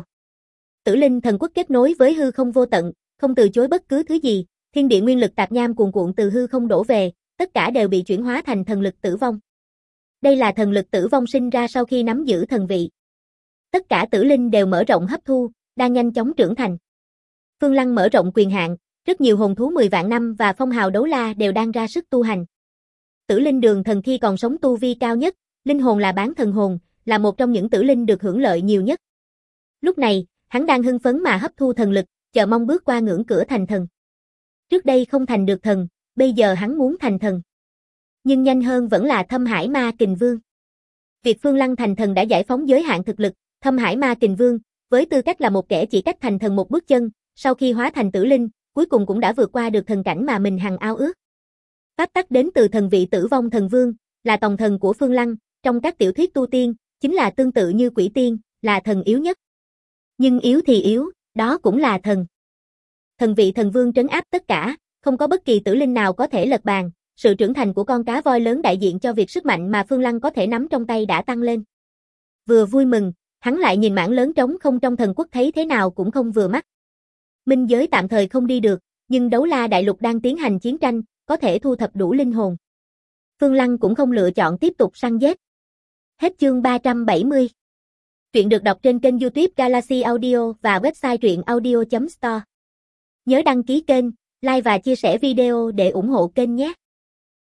Tử Linh Thần Quốc kết nối với hư không vô tận, không từ chối bất cứ thứ gì, thiên địa nguyên lực tạp nham cuồn cuộn từ hư không đổ về, tất cả đều bị chuyển hóa thành thần lực tử vong. Đây là thần lực tử vong sinh ra sau khi nắm giữ thần vị. Tất cả tử linh đều mở rộng hấp thu, đang nhanh chóng trưởng thành. Phương Lăng mở rộng quyền hạn, rất nhiều hồn thú 10 vạn năm và phong hào đấu la đều đang ra sức tu hành. Tử linh đường thần khi còn sống tu vi cao nhất, linh hồn là bán thần hồn, là một trong những tử linh được hưởng lợi nhiều nhất. Lúc này, hắn đang hưng phấn mà hấp thu thần lực, chờ mong bước qua ngưỡng cửa thành thần. Trước đây không thành được thần, bây giờ hắn muốn thành thần. Nhưng nhanh hơn vẫn là Thâm Hải Ma Kình Vương. Việc Phương Lăng thành thần đã giải phóng giới hạn thực lực, Thâm Hải Ma Kình Vương, với tư cách là một kẻ chỉ cách thành thần một bước chân, sau khi hóa thành tử linh, cuối cùng cũng đã vượt qua được thần cảnh mà mình hằng ao ước. Pháp tắc đến từ thần vị Tử Vong Thần Vương, là tòng thần của Phương Lăng, trong các tiểu thuyết tu tiên, chính là tương tự như Quỷ Tiên, là thần yếu nhất. Nhưng yếu thì yếu, đó cũng là thần. Thần vị thần vương trấn áp tất cả, không có bất kỳ tử linh nào có thể lật bàn, sự trưởng thành của con cá voi lớn đại diện cho việc sức mạnh mà Phương Lăng có thể nắm trong tay đã tăng lên. Vừa vui mừng, hắn lại nhìn mảng lớn trống không trong thần quốc thấy thế nào cũng không vừa mắt. Minh giới tạm thời không đi được, nhưng Đấu La Đại Lục đang tiến hành chiến tranh, có thể thu thập đủ linh hồn. Phương Lăng cũng không lựa chọn tiếp tục săn giết. Hết chương 370. Truyện được đọc trên kênh YouTube Galaxy Audio và website truyệnaudio.store. Nhớ đăng ký kênh, like và chia sẻ video để ủng hộ kênh nhé.